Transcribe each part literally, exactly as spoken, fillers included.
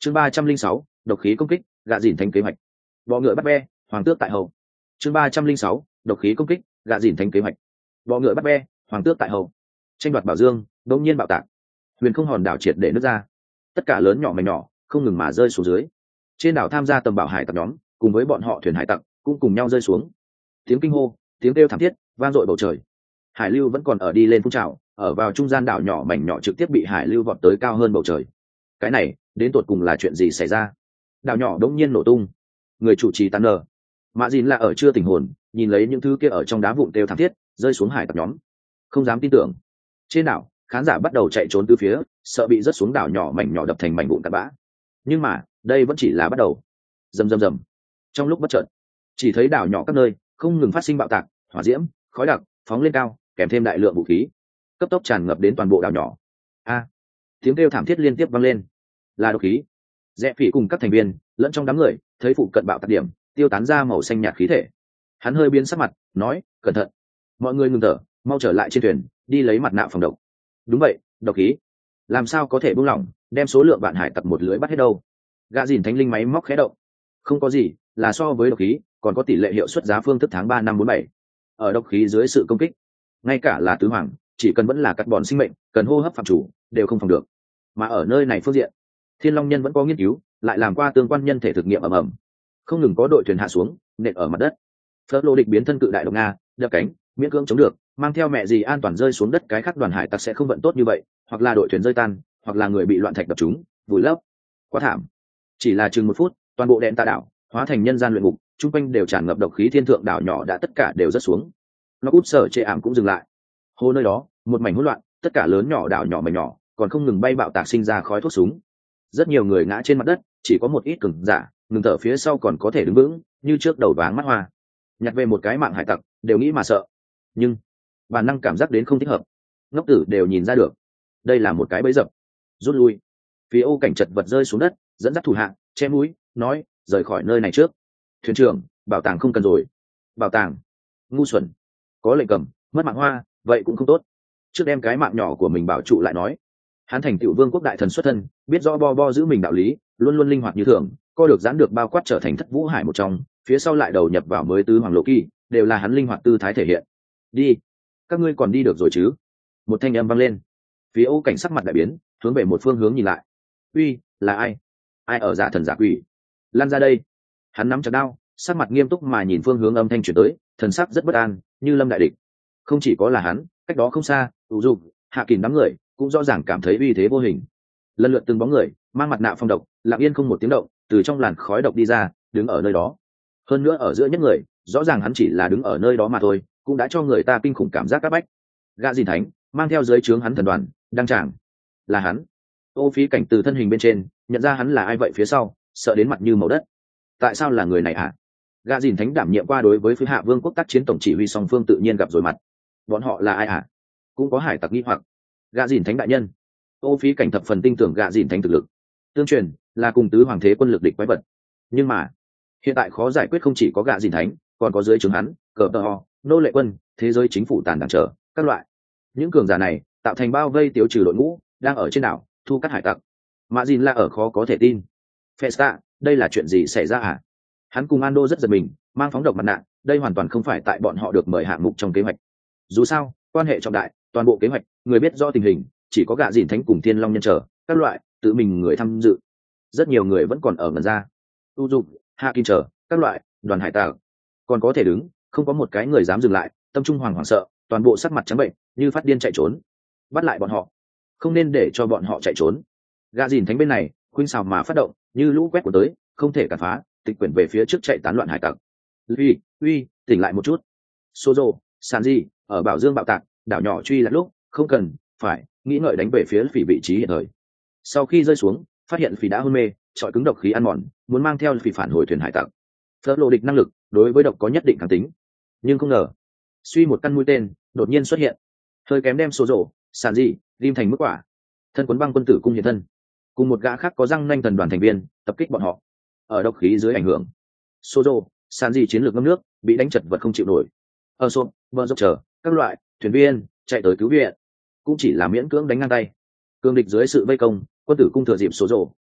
chương ba trăm linh sáu độc khí công kích, gạ dìn thánh kế hoạch. Bọ ngựa bắt be, hoàng tước tại hậu. chương ba trăm linh sáu độc khí công kích, gạ dìn thánh kế hoạch. Bọ ngựa bắt be, hoàng tước tại hậu. Tranh đoạt bảo dương đột nhiên bạo tạc, huyền không hòn đảo triệt để nứt ra, tất cả lớn nhỏ mảnh nhỏ không ngừng mà rơi xuống dưới. Trên đảo tham gia tầm bảo hải tặc nhóm cùng với bọn họ thuyền hải tặc cũng cùng nhau rơi xuống. Tiếng kinh hô, tiếng kêu thảm thiết vang dội bầu trời. Hải lưu vẫn còn ở đi lên phun trào, ở vào trung gian đảo nhỏ mảnh nhỏ trực tiếp bị hải lưu vọt tới cao hơn bầu trời. Cái này đến tột cùng là chuyện gì xảy ra? Đảo nhỏ đống nhiên nổ tung, người chủ trì tan nở mạ dìn là ở chưa tỉnh hồn, nhìn lấy những thứ kia ở trong đá vụn kêu thảm thiết rơi xuống hải tặc nhóm, không dám tin tưởng. Trên đảo khán giả bắt đầu chạy trốn từ phía, sợ bị rớt xuống đảo nhỏ mảnh nhỏ đập thành mảnh vụn cát bã. Nhưng mà đây vẫn chỉ là bắt đầu. Rầm rầm rầm. Trong lúc bất chợt, chỉ thấy đảo nhỏ các nơi không ngừng phát sinh bạo tạc, hỏa diễm, khói đặc phóng lên cao, kèm thêm đại lượng vũ khí cấp tốc tràn ngập đến toàn bộ đảo nhỏ. A, tiếng kêu thảm thiết liên tiếp vang lên. Là độc khí. Rẽ Phỉ cùng các thành viên lẫn trong đám người thấy phụ cận bạo tạc điểm tiêu tán ra màu xanh nhạt khí thể. Hắn hơi biến sắc mặt, nói: cẩn thận, mọi người ngừng thở, mau trở lại trên thuyền, đi lấy mặt nạ phòng độc. Đúng vậy, độc khí làm sao có thể buông lỏng, đem số lượng bạn hải tặc một lưới bắt hết đâu. Gã dìn thánh linh máy móc khẽ động. Không có gì, là so với độc khí còn có tỷ lệ hiệu suất giá phương thức tháng ba năm bốn bảy. Ở độc khí dưới sự công kích, ngay cả là tứ hoàng chỉ cần vẫn là cắt bọn sinh mệnh cần hô hấp phạm chủ đều không phòng được. Mà ở nơi này phương diện, Thiên Long Nhân vẫn có nghiên cứu, lại làm qua tương quan nhân thể thực nghiệm ầm ầm, không ngừng có đội thuyền hạ xuống nện ở mặt đất. Phớt lô địch biến thân cự đại độc nga đập cánh miễn cưỡng chống được, mang theo mẹ gì an toàn rơi xuống đất. Cái khác đoàn hải tặc sẽ không vận tốt như vậy, hoặc là đội thuyền rơi tan, hoặc là người bị loạn thạch đập trúng vùi lấp. Quá thảm. Chỉ là chừng một phút, toàn bộ đèn tạ đảo hóa thành nhân gian luyện ngục, chung quanh đều tràn ngập độc khí. Thiên thượng đảo nhỏ đã tất cả đều rớt xuống. Nó út sở chệ ảm cũng dừng lại. Hồ nơi đó một mảnh hỗn loạn, tất cả lớn nhỏ đảo nhỏ mảnh nhỏ còn không ngừng bay bạo tạc sinh ra khói thuốc súng. Rất nhiều người ngã trên mặt đất, chỉ có một ít cường giả ngừng thở phía sau còn có thể đứng vững, như trước đầu váng mắt hoa. Nhặt về một cái mạng hải tặc đều nghĩ mà sợ, nhưng bản năng cảm giác đến không thích hợp. Ngốc tử đều nhìn ra được đây là một cái bẫy dập. Rút lui. Phía Ô Cảnh chật vật rơi xuống đất, dẫn dắt thủ hạ che mũi nói: rời khỏi nơi này trước. Thuyền trưởng, bảo tàng không cần rồi. Bảo tàng? Ngu xuẩn. Có lệnh cầm, mất mạng hoa vậy cũng không tốt, trước đem cái mạng nhỏ của mình bảo trụ lại nói. Hắn thành tựu vương quốc đại thần xuất thân, biết rõ bo bo giữ mình đạo lý, luôn luôn linh hoạt như thường, co được giãn được bao quát, trở thành thất vũ hải một trong, phía sau lại đầu nhập vào mới tứ hoàng lộ kỳ, đều là hắn linh hoạt tư thái thể hiện. Đi, các ngươi còn đi được rồi chứ? Một thanh âm vang lên. Phía Ô Cảnh sắc mặt đại biến, hướng về một phương hướng nhìn lại. Uy, là ai? Ai ở giả thần giả quỷ? Lan ra đây. Hắn nắm chặt đao, sắc mặt nghiêm túc mà nhìn phương hướng âm thanh truyền tới, thần sắc rất bất an, như lâm đại địch. Không chỉ có là hắn, cách đó không xa, ủ dục hạ kìm đám người cũng rõ ràng cảm thấy uy thế vô hình. Lần lượt từng bóng người mang mặt nạ phong độc, lặng yên không một tiếng động từ trong làn khói độc đi ra, đứng ở nơi đó. Hơn nữa ở giữa nhất người, rõ ràng hắn chỉ là đứng ở nơi đó mà thôi, cũng đã cho người ta kinh khủng cảm giác áp bách. Gã dìn thánh mang theo dưới trướng hắn thần đoàn đăng tràng. Là hắn. Ô Phí Cảnh từ thân hình bên trên nhận ra hắn là ai vậy, phía sau sợ đến mặt như màu đất. Tại sao là người này hả? Gã dìn thánh đảm nhiệm qua đối với phía Hạ Vương quốc tác chiến tổng chỉ huy, song phương tự nhiên gặp rồi mặt. Bọn họ là ai hả? Cũng có hải tặc nghi hoặc. Gã dìn thánh đại nhân. Ô Phí Cảnh thập phần tin tưởng gã dìn thánh thực lực. Tương truyền là cùng tứ hoàng thế quân lực địch quái vật. Nhưng mà hiện tại khó giải quyết, không chỉ có gã dìn thánh, còn có dưới trướng hắn cờ tờ ho, nô lệ quân, thế giới chính phủ tàn đảng trở các loại. Những cường giả này tạo thành bao vây tiêu trừ đội ngũ đang ở trên đảo thu cắt hải tặc. Mã dìn là ở khó có thể tin. Festa, đây là chuyện gì xảy ra hả? Hắn cùng Ando rất giật mình, mang phóng độc mặt nạ, đây hoàn toàn không phải tại bọn họ được mời hạng mục trong kế hoạch. Dù sao quan hệ trọng đại, toàn bộ kế hoạch người biết rõ tình hình chỉ có gã dìn thánh cùng Thiên Long Nhân trở các loại tự mình người tham dự. Rất nhiều người vẫn còn ở ngần ra. Tu dục hạ kim trở các loại đoàn hải tặc còn có thể đứng, không có một cái người dám dừng lại, tâm trung hoàng hoảng sợ, toàn bộ sắc mặt trắng bệnh như phát điên chạy trốn. Bắt lại bọn họ, không nên để cho bọn họ chạy trốn. Gã dìn thánh bên này khuynh xào mà phát động, như lũ quét của tới, không thể cản phá, tịch quyển về phía trước chạy tán loạn hải tặc. Uy, uy, tỉnh lại một chút. Sozo, Sanji ở Bảo Dương bạo tạc, đảo nhỏ truy là lúc, không cần phải nghĩ ngợi đánh về phía phỉ vị trí hiện thời. Sau khi rơi xuống, phát hiện phỉ đã hôn mê, trọi cứng độc khí ăn mòn, muốn mang theo phỉ phản hồi thuyền hải tặc. Phớt lộ địch năng lực đối với độc có nhất định kháng tính, nhưng không ngờ suy một căn mũi tên đột nhiên xuất hiện, hơi kém đem Sozo, Sanji lim thành mức quả. Thân quấn băng quân tử cung hiện thân, cùng một gã khác có răng nanh thần đoàn thành viên tập kích bọn họ. Ở độc khí dưới ảnh hưởng, Sozo, Sanji chiến lược ngâm nước, bị đánh chật vật không chịu nổi. Ở sộp vợ dốc chờ các loại thuyền viên chạy tới cứu viện, cũng chỉ là miễn cưỡng đánh ngang tay. Cương địch dưới sự vây công, quân tử cung thừa dịp Sozo,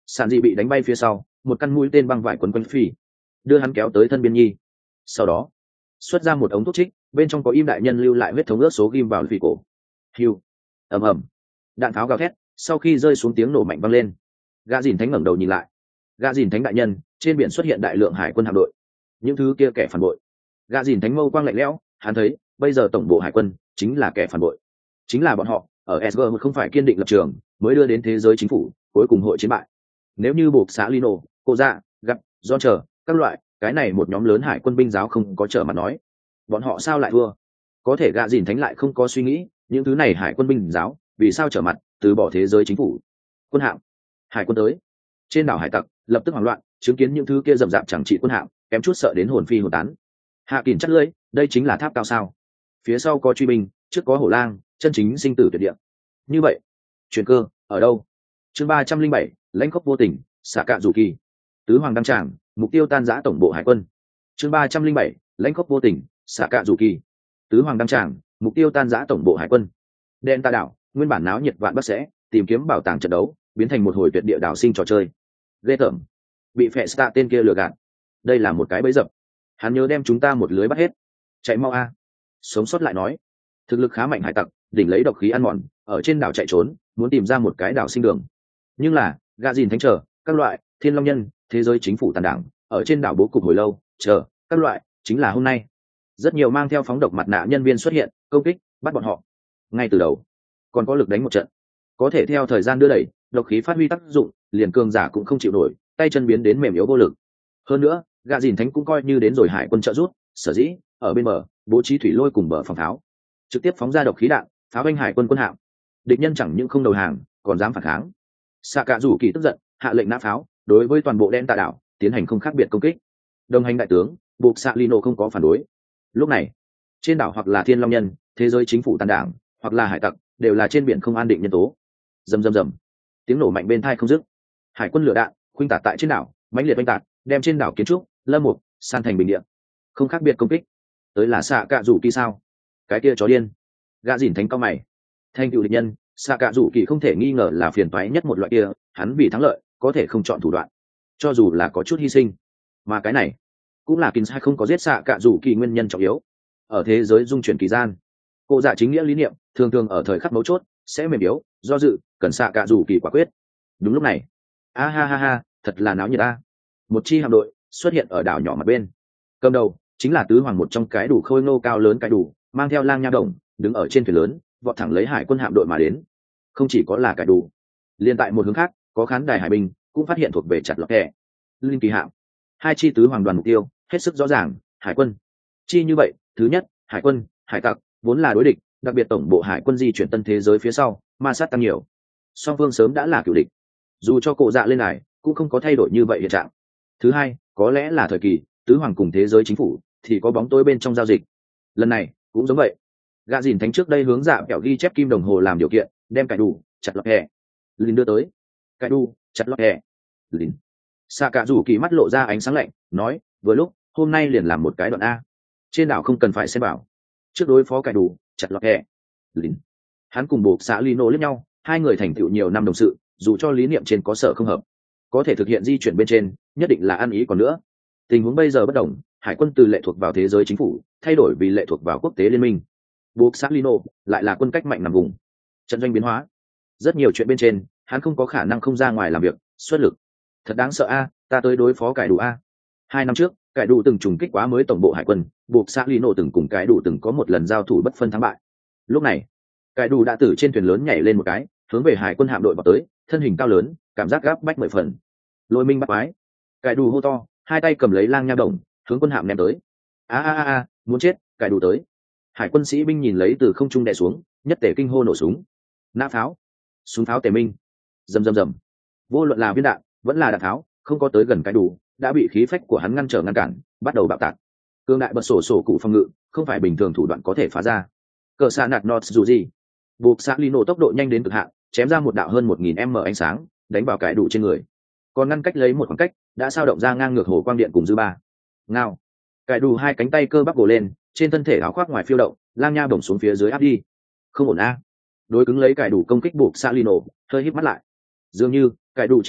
Sản dị bị đánh bay phía sau, một căn mũi tên băng vải quấn quanh phi, đưa hắn kéo tới thân biên nhi. Sau đó xuất ra một ống thuốc trích, bên trong có im đại nhân lưu lại huyết thống ước số ghim vào phi cổ. Hiu, ầm ầm, đạn pháo gào thét, sau khi rơi xuống tiếng nổ mạnh vang lên. Gã Dìn Thánh ngẩng đầu nhìn lại. Gã Dìn Thánh đại nhân, trên biển xuất hiện đại lượng hải quân hạm đội. Những thứ kia kẻ phản bội. Gã Dìn Thánh mâu quang lạnh lẽo, hắn thấy, bây giờ tổng bộ hải quân chính là kẻ phản bội. Chính là bọn họ, ở ét giê không phải kiên định lập trường, mới đưa đến thế giới chính phủ, cuối cùng hội chiến bại. Nếu như buộc xã Lino, cô dạ, gặp, John chờ, các loại, cái này một nhóm lớn hải quân binh giáo không có trở mặt nói. Bọn họ sao lại thua? Có thể Gã Dìn Thánh lại không có suy nghĩ, những thứ này hải quân binh giáo, vì sao trở mặt, từ bỏ thế giới chính phủ. Quân hạm, hải quân tới. Trên đảo hải tặc, lập tức hoảng loạn, chứng kiến những thứ kia rậm rạp chẳng trị quân hạm, kém chút sợ đến hồn phi hồn tán. Hạ Kình chắc lưỡi, đây chính là tháp cao sao? Phía sau có truy binh, trước có hổ lang, chân chính sinh tử tuyệt địa. Như vậy, chuyển cơ ở đâu? Chương ba trăm linh bảy, lãnh khốc vô tình, xạ cạ rủ kỳ. Tứ hoàng đăng tràng, mục tiêu tan rã tổng bộ hải quân. Chương ba trăm linh bảy, lãnh khốc vô tình, xạ cạ rủ kỳ. Tứ hoàng đăng tràng, mục tiêu tan rã tổng bộ hải quân. Đen ta đảo, nguyên bản náo nhiệt vạn bất sẽ tìm kiếm bảo tàng trận đấu, biến thành một hồi tuyệt địa đảo sinh trò chơi. Ghê tởm, bị phệ stạ tên kia lừa gạt. Đây là một cái bẫy dập. Hắn nhớ đem chúng ta một lưới bắt hết. Chạy mau a. Sống sót lại nói. Thực lực khá mạnh hải tặc, đỉnh lấy độc khí ăn mòn, ở trên đảo chạy trốn, muốn tìm ra một cái đảo sinh đường. Nhưng là, Gã Dìn Thánh chờ, các loại, Thiên Long nhân, thế giới chính phủ tàn đảng, ở trên đảo bố cục hồi lâu, chờ, các loại, chính là hôm nay. Rất nhiều mang theo phóng độc mặt nạ nhân viên xuất hiện, công kích, bắt bọn họ. Ngay từ đầu, còn có lực đánh một trận. Có thể theo thời gian đưa đẩy, độc khí phát huy tác dụng, liền cường giả cũng không chịu nổi, tay chân biến đến mềm yếu vô lực. Hơn nữa, Gã Dìn Thánh cũng coi như đến rồi hải quân trợ rút, sở dĩ ở bên bờ bố trí thủy lôi cùng bờ phòng tháo, trực tiếp phóng ra độc khí đạn, pháo binh hải quân quân hạm. Địch nhân chẳng những không đầu hàng, còn dám phản kháng. Xạ Cạ Rủ Kỳ tức giận, hạ lệnh nã pháo, đối với toàn bộ đen tạ đảo tiến hành không khác biệt công kích. Đồng hành đại tướng buộc xạ Lino không có phản đối. Lúc này, trên đảo hoặc là Thiên Long nhân, thế giới chính phủ tàn đảng, hoặc là hải tặc, đều là trên biển không an định nhân tố. Rầm rầm rầm, tiếng nổ mạnh bên tai không dứt. Hải quân lửa đạn khuynh tạc tại trên đảo, mãnh liệt oanh tạc, đem trên đảo kiến trúc, lâm mục, san thành bình địa. Không khác biệt công kích. Tới là Xạ Cạ Rủ Kỳ sao? Cái kia chó điên. Gã Dìn Thánh cao mày. Thanh cựu địch nhân, Xạ Cạ Rủ Kỳ không thể nghi ngờ là phiền toái nhất một loại kia, hắn vì thắng lợi, có thể không chọn thủ đoạn, cho dù là có chút hy sinh. Mà cái này, cũng là Kins hay không có giết Xạ Cạ Rủ Kỳ nguyên nhân trọng yếu. Ở thế giới dung chuyển kỳ gian, cô dạ chính nghĩa lý niệm, thường thường ở thời khắc mấu chốt sẽ mềm yếu, do dự, cần Xạ Cạ Rủ Kỳ quả quyết. Đúng lúc này, a ha ha ha, thật là náo nhiệt a. Một chi hạm đội xuất hiện ở đảo nhỏ mặt bên. Cầm đầu chính là tứ hoàng một trong cái đủ khôi ngô cao lớn cái đủ, mang theo lang nha đồng, đứng ở trên thuyền lớn, vọt thẳng lấy hải quân hạm đội mà đến. Không chỉ có là cái đủ, liên tại một hướng khác, có khán đài hải binh cũng phát hiện thuộc về chặt lọt kẹ linh kỳ hạm. Hai chi tứ hoàng đoàn mục tiêu hết sức rõ ràng, hải quân. Chi như vậy, thứ nhất, hải quân, hải tặc vốn là đối địch, đặc biệt tổng bộ hải quân di chuyển tân thế giới phía sau, ma sát tăng nhiều. Song phương sớm đã là cựu địch. Dù cho cổ dạ lên này, cũng không có thay đổi như vậy hiện trạng. Thứ hai, có lẽ là thời kỳ tứ hoàng cùng thế giới chính phủ thì có bóng tối bên trong giao dịch. Lần này cũng giống vậy. Gã Dìn Thánh trước đây hướng dạ kẹo ghi chép kim đồng hồ làm điều kiện, đem cải đủ chặt lọt hẹ lìn đưa tới. Cải đủ chặt lọt hẹ lìn. Xạ Cạ Rủ Kỳ mắt lộ ra ánh sáng lạnh, nói, vừa lúc hôm nay liền làm một cái đoạn a. Trên đảo không cần phải xem bảo, trước đối phó cải đủ chặt lọt hẹ lìn. Hắn cùng buộc xã Lino lẫn nhau, hai người thành tựu nhiều năm đồng sự, dù cho lý niệm trên có sở không hợp, có thể thực hiện di chuyển bên trên, nhất định là ăn ý còn nữa. Tình huống bây giờ bất đồng, hải quân từ lệ thuộc vào thế giới chính phủ thay đổi vì lệ thuộc vào quốc tế liên minh. Buộc xã Lino lại là quân cách mạnh nằm vùng, trận doanh biến hóa, rất nhiều chuyện bên trên hắn không có khả năng không ra ngoài làm việc xuất lực. Thật đáng sợ a, ta tới đối phó cải đủ a. Hai năm trước, cải đủ từng trùng kích quá mới tổng bộ hải quân, buộc xã Lino từng cùng cải đủ từng có một lần giao thủ bất phân thắng bại. Lúc này, cải đủ đã từ trên thuyền lớn nhảy lên một cái, hướng về hải quân hạm đội vào tới, thân hình cao lớn, cảm giác gáp bách mười phần. Lôi minh bắt quái, cải đủ hô to, hai tay cầm lấy lang nha đồng, hướng quân hạm ném tới. A a a a, muốn chết, cải đủ tới. Hải quân sĩ binh nhìn lấy từ không trung đè xuống, nhất tề kinh hô nổ súng. Nã pháo, súng pháo tề minh, rầm rầm rầm. Vô luận là viên đạn, vẫn là đạn tháo, không có tới gần cải đủ, đã bị khí phách của hắn ngăn trở ngăn cản, bắt đầu bạo tạc. Cương đại bật sổ sổ cụ phòng ngự, không phải bình thường thủ đoạn có thể phá ra. Cờ xạ nạt nọt dù gì, buộc xạ Lino tốc độ nhanh đến cực hạn, chém ra một đạo hơn một nghìn m ánh sáng, đánh vào cải đủ trên người. Còn ngăn cách lấy một khoảng cách, đã sao động ra ngang ngược hồ quang điện cùng dư ba. Ngao, cải đủ hai cánh tay cơ bắp gồ lên, trên thân thể áo khoác ngoài phiêu động, lang nha bổng xuống phía dưới áp đi. Không ổn a. Đối cứng lấy cải đủ công kích buộc xạ Lino, hơi híp mắt lại. Dường như cải đủ chiến lực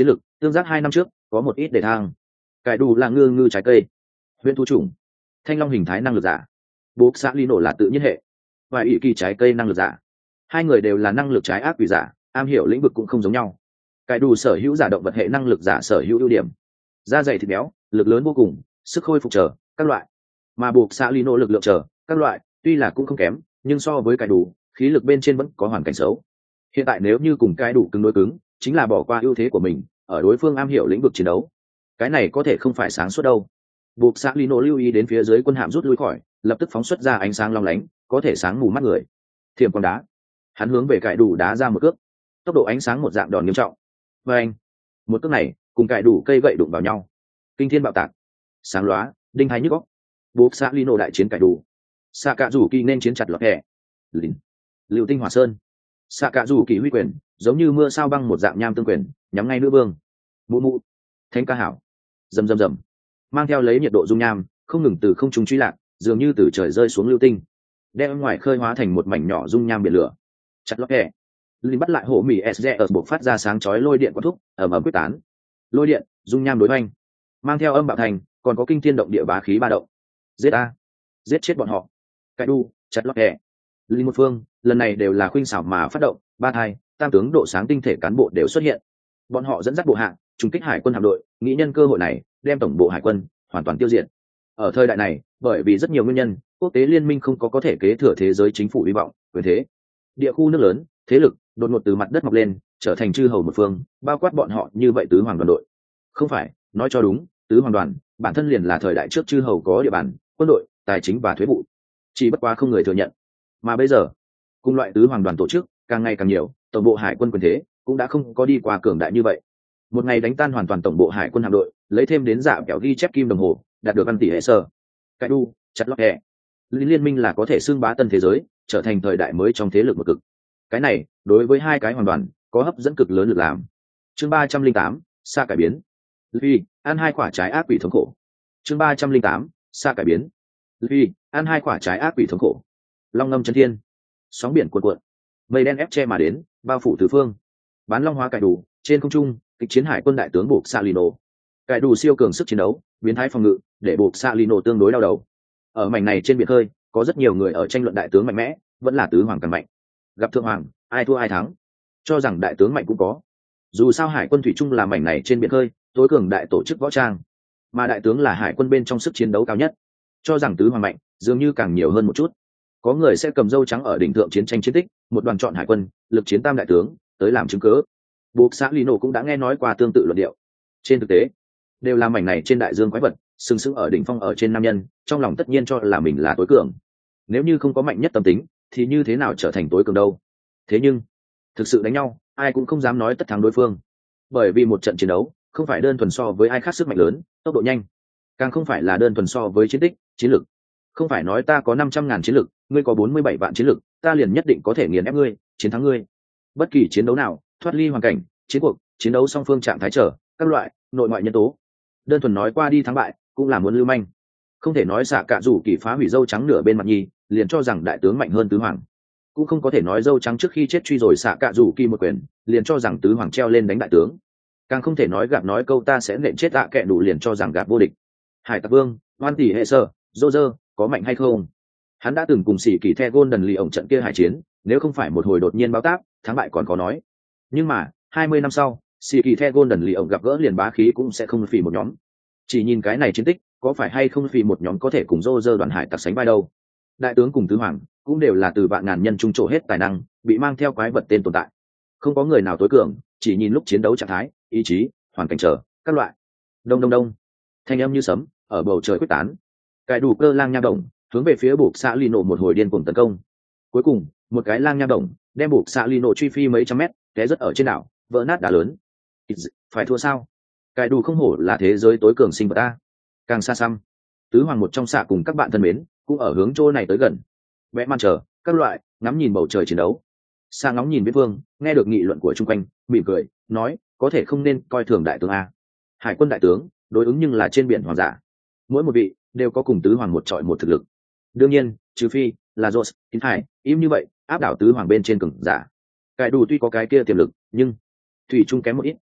tương giác hai năm trước có một ít để thang. Cải đủ là ngư ngư trái cây, huyễn thú trùng, thanh long hình thái năng lực giả. Buộc xạ ly nổ là tự nhiên hệ và ỷ kỳ trái cây năng lực giả. Hai người đều là năng lực trái ác quỷ giả, am hiểu lĩnh vực cũng không giống nhau. Cải đủ sở hữu giả động vật hệ năng lực giả sở hữu ưu điểm, da dày thịt béo, lực lớn vô cùng, sức khôi phục trở các loại. Mà buộc xạ ly nổ lực lượng trở các loại tuy là cũng không kém, nhưng so với cải đủ khí lực bên trên vẫn có hoàn cảnh xấu. Hiện tại nếu như cùng cải đủ cứng đối cứng, chính là bỏ qua ưu thế của mình ở đối phương am hiểu lĩnh vực chiến đấu, cái này có thể không phải sáng suốt đâu. Buộc xạ ly nổ lưu ý đến phía dưới quân hạm rút lui khỏi, lập tức phóng xuất ra ánh sáng long lánh, có thể sáng mù mắt người. Thiểm quang đá, hắn hướng về cải đủ đá ra một cước, tốc độ ánh sáng một dạng đòn nghiêm trọng. Và anh, một cước này cùng cải đủ cây gậy đụng vào nhau, kinh thiên bạo tạc, sáng lóa, đinh hai nhức óc. Buộc xạ ly nổ đại chiến cải đủ, xạ cạ rủ kỳ nên chiến chặt lọt hẹ, lìn, lưu tinh hỏa sơn, xạ cạ rủ kỳ huy quyền giống như mưa sao băng một dạng nham tương quyền nhắm ngay nữ vương. Mụ mụ, thánh ca hảo, rầm rầm rầm, mang theo lấy nhiệt độ dung nham không ngừng từ không trung truy lạc, dường như từ trời rơi xuống lưu tinh, đem ngoài khơi hóa thành một mảnh nhỏ dung nham biển lửa. Chặt lọt hẹ, linh bắt lại hộ mì s ở buộc phát ra sáng chói lôi điện quát thúc ầm ầm quyết tán, lôi điện dung nham đối oanh, mang theo âm bạo thành, còn có kinh thiên động địa bá khí ba động. Giết a, giết chết bọn họ. Cải đu, chặt lọt hẹ, linh một phương lần này đều là khuynh xảo mà phát động, ba thai tam tướng độ sáng tinh thể cán bộ đều xuất hiện. Bọn họ dẫn dắt bộ hạng trùng kích hải quân hạm đội, nghĩ nhân cơ hội này đem tổng bộ hải quân hoàn toàn tiêu diệt. Ở thời đại này, bởi vì rất nhiều nguyên nhân, quốc tế liên minh không có có thể kế thừa thế giới chính phủ hy vọng quyền thế, địa khu nước lớn thế lực đột ngột từ mặt đất mọc lên, trở thành chư hầu một phương, bao quát bọn họ như vậy tứ hoàng đoàn đội. Không phải, nói cho đúng, tứ hoàng đoàn bản thân liền là thời đại trước chư hầu có địa bàn, quân đội, tài chính và thuế vụ, chỉ bất quá không người thừa nhận. Mà bây giờ cùng loại tứ hoàng đoàn tổ chức càng ngày càng nhiều, tổng bộ hải quân quyền thế cũng đã không có đi qua cường đại như vậy. Một ngày đánh tan hoàn toàn tổng bộ hải quân hạm đội, lấy thêm đến dạ kẹo ghi chép kim đồng hồ, đạt được ăn tỷ hệ sơ. Cái đu chặt lọt hẹ, liên minh là có thể xưng bá tân thế giới, trở thành thời đại mới trong thế lực một cực. Cái này đối với hai cái hoàn toàn có hấp dẫn cực lớn lực làm. Chương ba trăm linh tám, xa cải biến. Luffy ăn hai quả trái ác quỷ thống khổ. Chương ba trăm linh tám, xa cải biến. Luffy ăn hai quả trái ác quỷ thống khổ. Long ngâm chân thiên, sóng biển cuộn cuộn, mây đen ép che mà đến, bao phủ tứ phương. Bán long hóa cải đủ trên không trung, kịch chiến hải quân đại tướng buộc Salino. Cải đủ siêu cường sức chiến đấu, biến thái phòng ngự, để buộc Salino tương đối đau đầu. Ở mảnh này trên biển khơi, có rất nhiều người ở tranh luận đại tướng mạnh mẽ, vẫn là tứ hoàng càng mạnh. Gặp thượng hoàng, ai thua ai thắng. Cho rằng đại tướng mạnh cũng có. Dù sao hải quân thủy chung là mảnh này trên biển khơi, tối cường đại tổ chức võ trang, mà đại tướng là hải quân bên trong sức chiến đấu cao nhất. Cho rằng tứ hoàng mạnh, dường như càng nhiều hơn một chút. Có người sẽ cầm dâu trắng ở đỉnh thượng chiến tranh chiến tích, một đoàn chọn hải quân, lực chiến tam đại tướng, tới làm chứng cớ. Buộc xã Lino cũng đã nghe nói qua tương tự luận điệu. Trên thực tế, đều là mảnh này trên đại dương quái vật, sừng sững ở đỉnh phong ở trên nam nhân, trong lòng tất nhiên cho là mình là tối cường. Nếu như không có mạnh nhất tâm tính, thì như thế nào trở thành tối cường đâu? Thế nhưng, thực sự đánh nhau, ai cũng không dám nói tất thắng đối phương. Bởi vì một trận chiến đấu, không phải đơn thuần so với ai khác sức mạnh lớn, tốc độ nhanh, càng không phải là đơn thuần so với chiến tích, chiến lược. Không phải nói ta có năm trăm ngàn chiến lược, ngươi có bốn mươi bảy vạn chiến lược, ta liền nhất định có thể nghiền ép ngươi, chiến thắng ngươi. Bất kỳ chiến đấu nào, thoát ly hoàn cảnh, chiến cuộc, chiến đấu song phương trạng thái trở, các loại nội ngoại nhân tố, đơn thuần nói qua đi thắng bại, cũng là muốn lưu manh. Không thể nói xạ cả rủ kỳ phá hủy dâu trắng nửa bên mặt nhi, liền cho rằng đại tướng mạnh hơn tứ hoàng. Cũng không có thể nói dâu trắng trước khi chết truy rồi xạ cả rủ kỳ một quyền, liền cho rằng tứ hoàng treo lên đánh đại tướng. Càng không thể nói gạt nói câu ta sẽ nện chết ạ kệ đủ liền cho rằng gạt vô địch. Hải tặc vương, hoan tỷ hệ sơ, dô dơ, có mạnh hay không? Hắn đã từng cùng xỉ kỳ the golden lì ổng trận kia hải chiến, nếu không phải một hồi đột nhiên báo táp, thắng bại còn có nói. Nhưng mà hai mươi năm sau, xỉ kỳ the golden lì ổng gặp gỡ liền bá khí cũng sẽ không phì một nhóm. Chỉ nhìn cái này chiến tích, có phải hay không phì một nhóm có thể cùng dô dơ đoàn hải tặc sánh vai đâu? Đại tướng cùng tứ hoàng cũng đều là từ vạn ngàn nhân trung trổ hết tài năng, bị mang theo quái vật tên tồn tại. Không có người nào tối cường, chỉ nhìn lúc chiến đấu trạng thái, ý chí, hoàn cảnh trở, các loại. Đông đông đông, thanh âm như sấm ở bầu trời quyết tán. Cái đủ cơ lang nha động hướng về phía buộc xạ Lino một hồi điên cuồng tấn công. Cuối cùng một cái lang nha động đem buộc xạ Lino truy phi mấy trăm mét, té rất ở trên đảo, vỡ nát đá lớn. Phải thua sao? Cái đủ không hổ là thế giới tối cường sinh vật ta. Càng xa xăm, tứ hoàng một trong xạ cùng các bạn thân mến cũng ở hướng chỗ này tới gần. Vẽ man chờ các loại ngắm nhìn bầu trời chiến đấu. Xa ngóng nhìn viễn vương, nghe được nghị luận của chung quanh, mỉm cười nói có thể không nên coi thường đại tướng a. Hải quân đại tướng đối ứng nhưng là trên biển hoàng giả, mỗi một vị đều có cùng tứ hoàng một trọi một thực lực. Đương nhiên trừ phi là Rose, Tín Hải, im như vậy áp đảo tứ hoàng bên trên cường giả. Cải đủ tuy có cái kia tiềm lực, nhưng thủy chung kém một ít.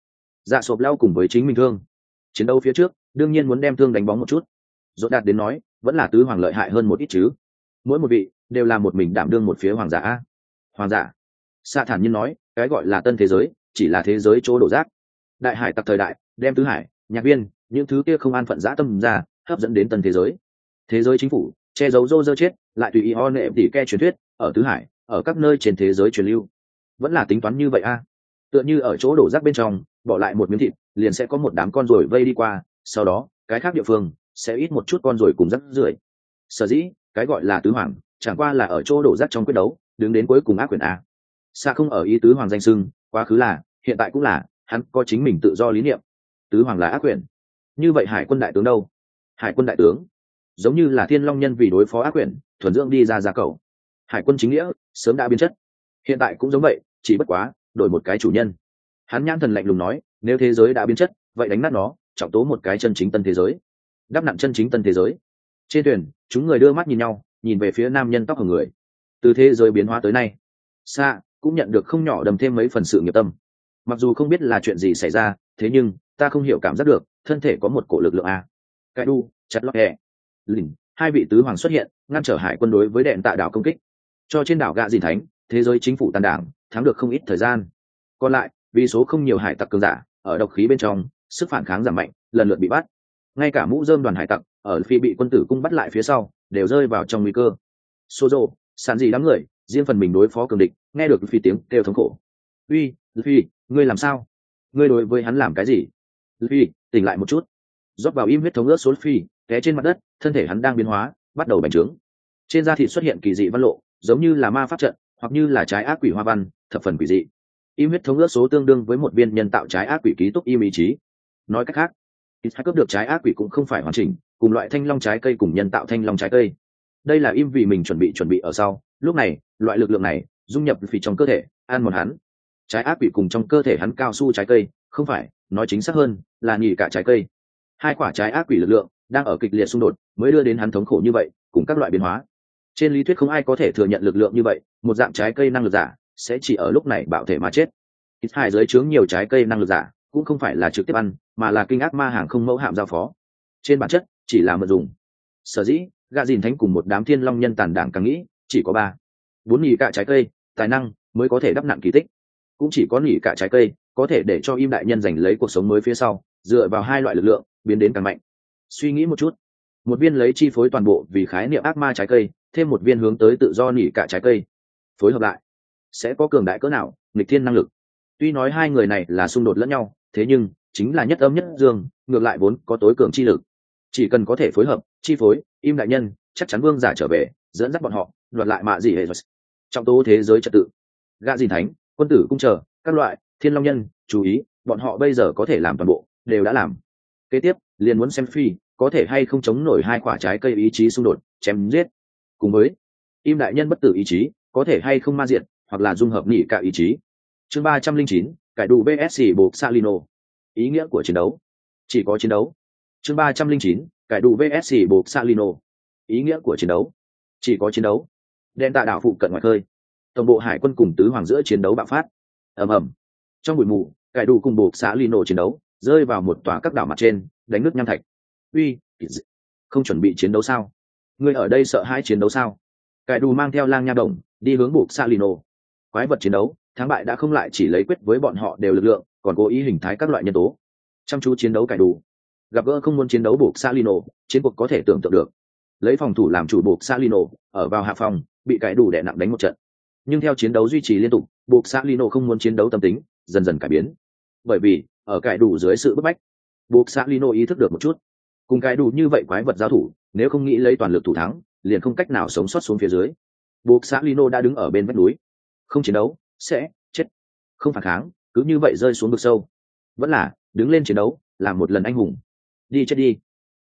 Dạ sộp lao cùng với chính mình thương. Chiến đấu phía trước đương nhiên muốn đem thương đánh bóng một chút. Dốt đạt đến nói vẫn là tứ hoàng lợi hại hơn một ít chứ, mỗi một vị đều là một mình đảm đương một phía hoàng giả. Hoàng giả, Sa thản nhiên nói, cái gọi là tân thế giới chỉ là thế giới chỗ đổ rác. Đại hải tặc thời đại đem tứ hải, nhạc viên, những thứ kia không an phận dã tâm ra hấp dẫn đến tân thế giới. Thế giới chính phủ che giấu rô rơ chết lại tùy ý ho nệ tỉ ke truyền thuyết ở tứ hải, ở các nơi trên thế giới truyền lưu. Vẫn là tính toán như vậy a. Tựa như ở chỗ đổ rác bên trong bỏ lại một miếng thịt liền sẽ có một đám con ruồi vây đi qua, sau đó cái khác địa phương sẽ ít một chút con ruồi cùng rác rưởi. Sở dĩ cái gọi là tứ hoàng chẳng qua là ở chỗ đổ rác trong quyết đấu đứng đến cuối cùng ác quyền a. Sa không ở ý tứ hoàng danh sưng, quá khứ là, hiện tại cũng là, hắn có chính mình tự do lý niệm. Tứ hoàng là ác quyền. Như vậy hải quân đại tướng đâu? Hải quân đại tướng giống như là thiên long nhân vì đối phó ác quyền thuần dưỡng đi ra ra cầu. Hải quân chính nghĩa sớm đã biến chất, hiện tại cũng giống vậy, chỉ bất quá đổi một cái chủ nhân. Hắn nhãn thần lạnh lùng nói, nếu thế giới đã biến chất vậy đánh nát nó, trọng tố một cái chân chính tân thế giới, đắp nặn chân chính tân thế giới. Trên thuyền chúng người đưa mắt nhìn nhau, nhìn về phía nam nhân tóc hồng người. Từ thế giới biến hóa tới nay, Sa cũng nhận được không nhỏ đầm thêm mấy phần sự nghiệp tâm. Mặc dù không biết là chuyện gì xảy ra, thế nhưng ta không hiểu cảm giác được thân thể có một cổ lực lượng a. Cái đu chặt lọt hẹ lìn hai vị tứ hoàng xuất hiện, ngăn trở hải quân đối với đệm tạ đảo công kích, cho trên đảo gạ dìn thánh thế giới chính phủ tàn đảng thắng được không ít thời gian. Còn lại vì số không nhiều hải tặc cường giả ở độc khí bên trong sức phản kháng giảm mạnh, lần lượt bị bắt. Ngay cả mũ rơm đoàn hải tặc ở phi bị quân tử cung bắt lại phía sau đều rơi vào trong nguy cơ. Sozo sàn gì đám người riêng phần mình đối phó cường địch, nghe được phi tiếng kêu thống khổ. Uy, phi, ngươi làm sao? Ngươi đối với hắn làm cái gì? Phi, tỉnh lại một chút. Rót vào im huyết thống ướt số phi té trên mặt đất, thân thể hắn đang biến hóa, bắt đầu bành trướng. Trên da thịt xuất hiện kỳ dị văn lộ, giống như là ma pháp trận hoặc như là trái ác quỷ hoa văn, thập phần quỷ dị. Im huyết thống ướt số tương đương với một viên nhân tạo trái ác quỷ ký túc im ý chí. Nói cách khác, ít cướp được trái ác quỷ cũng không phải hoàn chỉnh, cùng loại thanh long trái cây cùng nhân tạo thanh long trái cây. Đây là im vì mình chuẩn bị chuẩn bị ở sau, lúc này loại lực lượng này dung nhập phì trong cơ thể, ăn một hắn. Trái ác quỷ cùng trong cơ thể hắn cao su trái cây, không phải, nói chính xác hơn là nhì cả trái cây. Hai quả trái ác quỷ lực lượng đang ở kịch liệt xung đột, mới đưa đến hắn thống khổ như vậy, cùng các loại biến hóa. Trên lý thuyết không ai có thể thừa nhận lực lượng như vậy, một dạng trái cây năng lực giả sẽ chỉ ở lúc này bạo thể mà chết. Ít hai giới chướng nhiều trái cây năng lực giả cũng không phải là trực tiếp ăn, mà là kinh ác ma hàng không mẫu hạm giao phó. Trên bản chất chỉ là mượn dùng. Sở dĩ gạ dìn thánh cùng một đám thiên long nhân tàn đảng càng nghĩ chỉ có ba bốn nhì cả trái cây tài năng mới có thể đắp nặn kỳ tích, cũng chỉ có nhì cả trái cây có thể để cho im đại nhân giành lấy cuộc sống mới phía sau, dựa vào hai loại lực lượng biến đến càng mạnh. Suy nghĩ một chút, một viên lấy chi phối toàn bộ vì khái niệm ác ma trái cây, thêm một viên hướng tới tự do nhì cả trái cây, phối hợp lại sẽ có cường đại cỡ nào, nghịch thiên năng lực. Tuy nói hai người này là xung đột lẫn nhau, thế nhưng chính là nhất âm nhất dương, ngược lại vốn có tối cường chi lực. Chỉ cần có thể phối hợp chi phối, im đại nhân chắc chắn vương giả trở về, dẫn dắt bọn họ đoạt lại mạ gì hệ rồi. Trong tố thế giới trật tự, gạ dìn thánh, quân tử cung chờ các loại thiên long nhân, chú ý bọn họ bây giờ có thể làm toàn bộ đều đã làm. Kế tiếp liền muốn xem phi có thể hay không chống nổi hai quả trái cây ý chí xung đột chém giết, cùng với im đại nhân bất tử ý chí có thể hay không ma diện hoặc là dung hợp nhị cả ý chí. Chương ba trăm linh chín, cải đủ vs buộc Salino. Ý nghĩa của chiến đấu chỉ có chiến đấu. Chương ba trăm linh chín, cải đủ vs buộc Salino. Ý nghĩa của chiến đấu chỉ có chiến đấu. Đen tạ đảo phụ cận ngoài khơi, tổng bộ hải quân cùng tứ hoàng giữa chiến đấu bạo phát. Ầm ầm. Trong bụi mù, cải đủ cùng buộc Salino chiến đấu rơi vào một tòa các đảo mặt trên, đánh nứt nham thạch. Uy, không chuẩn bị chiến đấu sao? Ngươi ở đây sợ hãi chiến đấu sao? Cải đủ mang theo lang nha đồng đi hướng buộc Salino. Quái vật chiến đấu, thắng bại đã không lại chỉ lấy quyết với bọn họ đều lực lượng, còn cố ý hình thái các loại nhân tố. Chăm chú chiến đấu cải đủ, gặp gỡ không muốn chiến đấu buộc Salino, chiến cuộc có thể tưởng tượng được. Lấy phòng thủ làm chủ buộc Salino, ở vào hạ phòng, bị cải đủ đè nặng đánh một trận. Nhưng theo chiến đấu duy trì liên tục, buộc Salino không muốn chiến đấu tâm tính dần dần cải biến. Bởi vì ở cải đủ dưới sự bức bách, buộc Salino ý thức được một chút, cùng cải đủ như vậy quái vật giao thủ, nếu không nghĩ lấy toàn lực thủ thắng, liền không cách nào sống sót xuống phía dưới. Buộc Salino đã đứng ở bên vách núi, không chiến đấu sẽ chết, không phản kháng cứ như vậy rơi xuống vực sâu, vẫn là đứng lên chiến đấu, làm một lần anh hùng. Đi chết đi,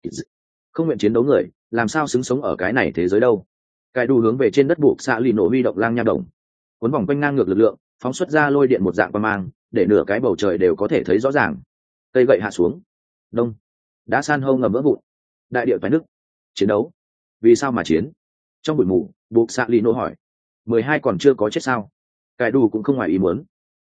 không nguyện chiến đấu người làm sao xứng sống ở cái này thế giới đâu. Cải đủ hướng về trên đất buộc xạ lì nổ huy động lang nha đồng, cuốn vòng quanh ngang ngược lực lượng, phóng xuất ra lôi điện một dạng qua mang, để nửa cái bầu trời đều có thể thấy rõ ràng. Cây gậy hạ xuống, đông đá san hô ngầm vỡ vụn, đại điệu toái nước. Chiến đấu vì sao mà chiến? Trong bụi mù, buộc xạ lì nổ hỏi. Mười hai còn chưa có chết sao? Cải đủ cũng không ngoài ý muốn.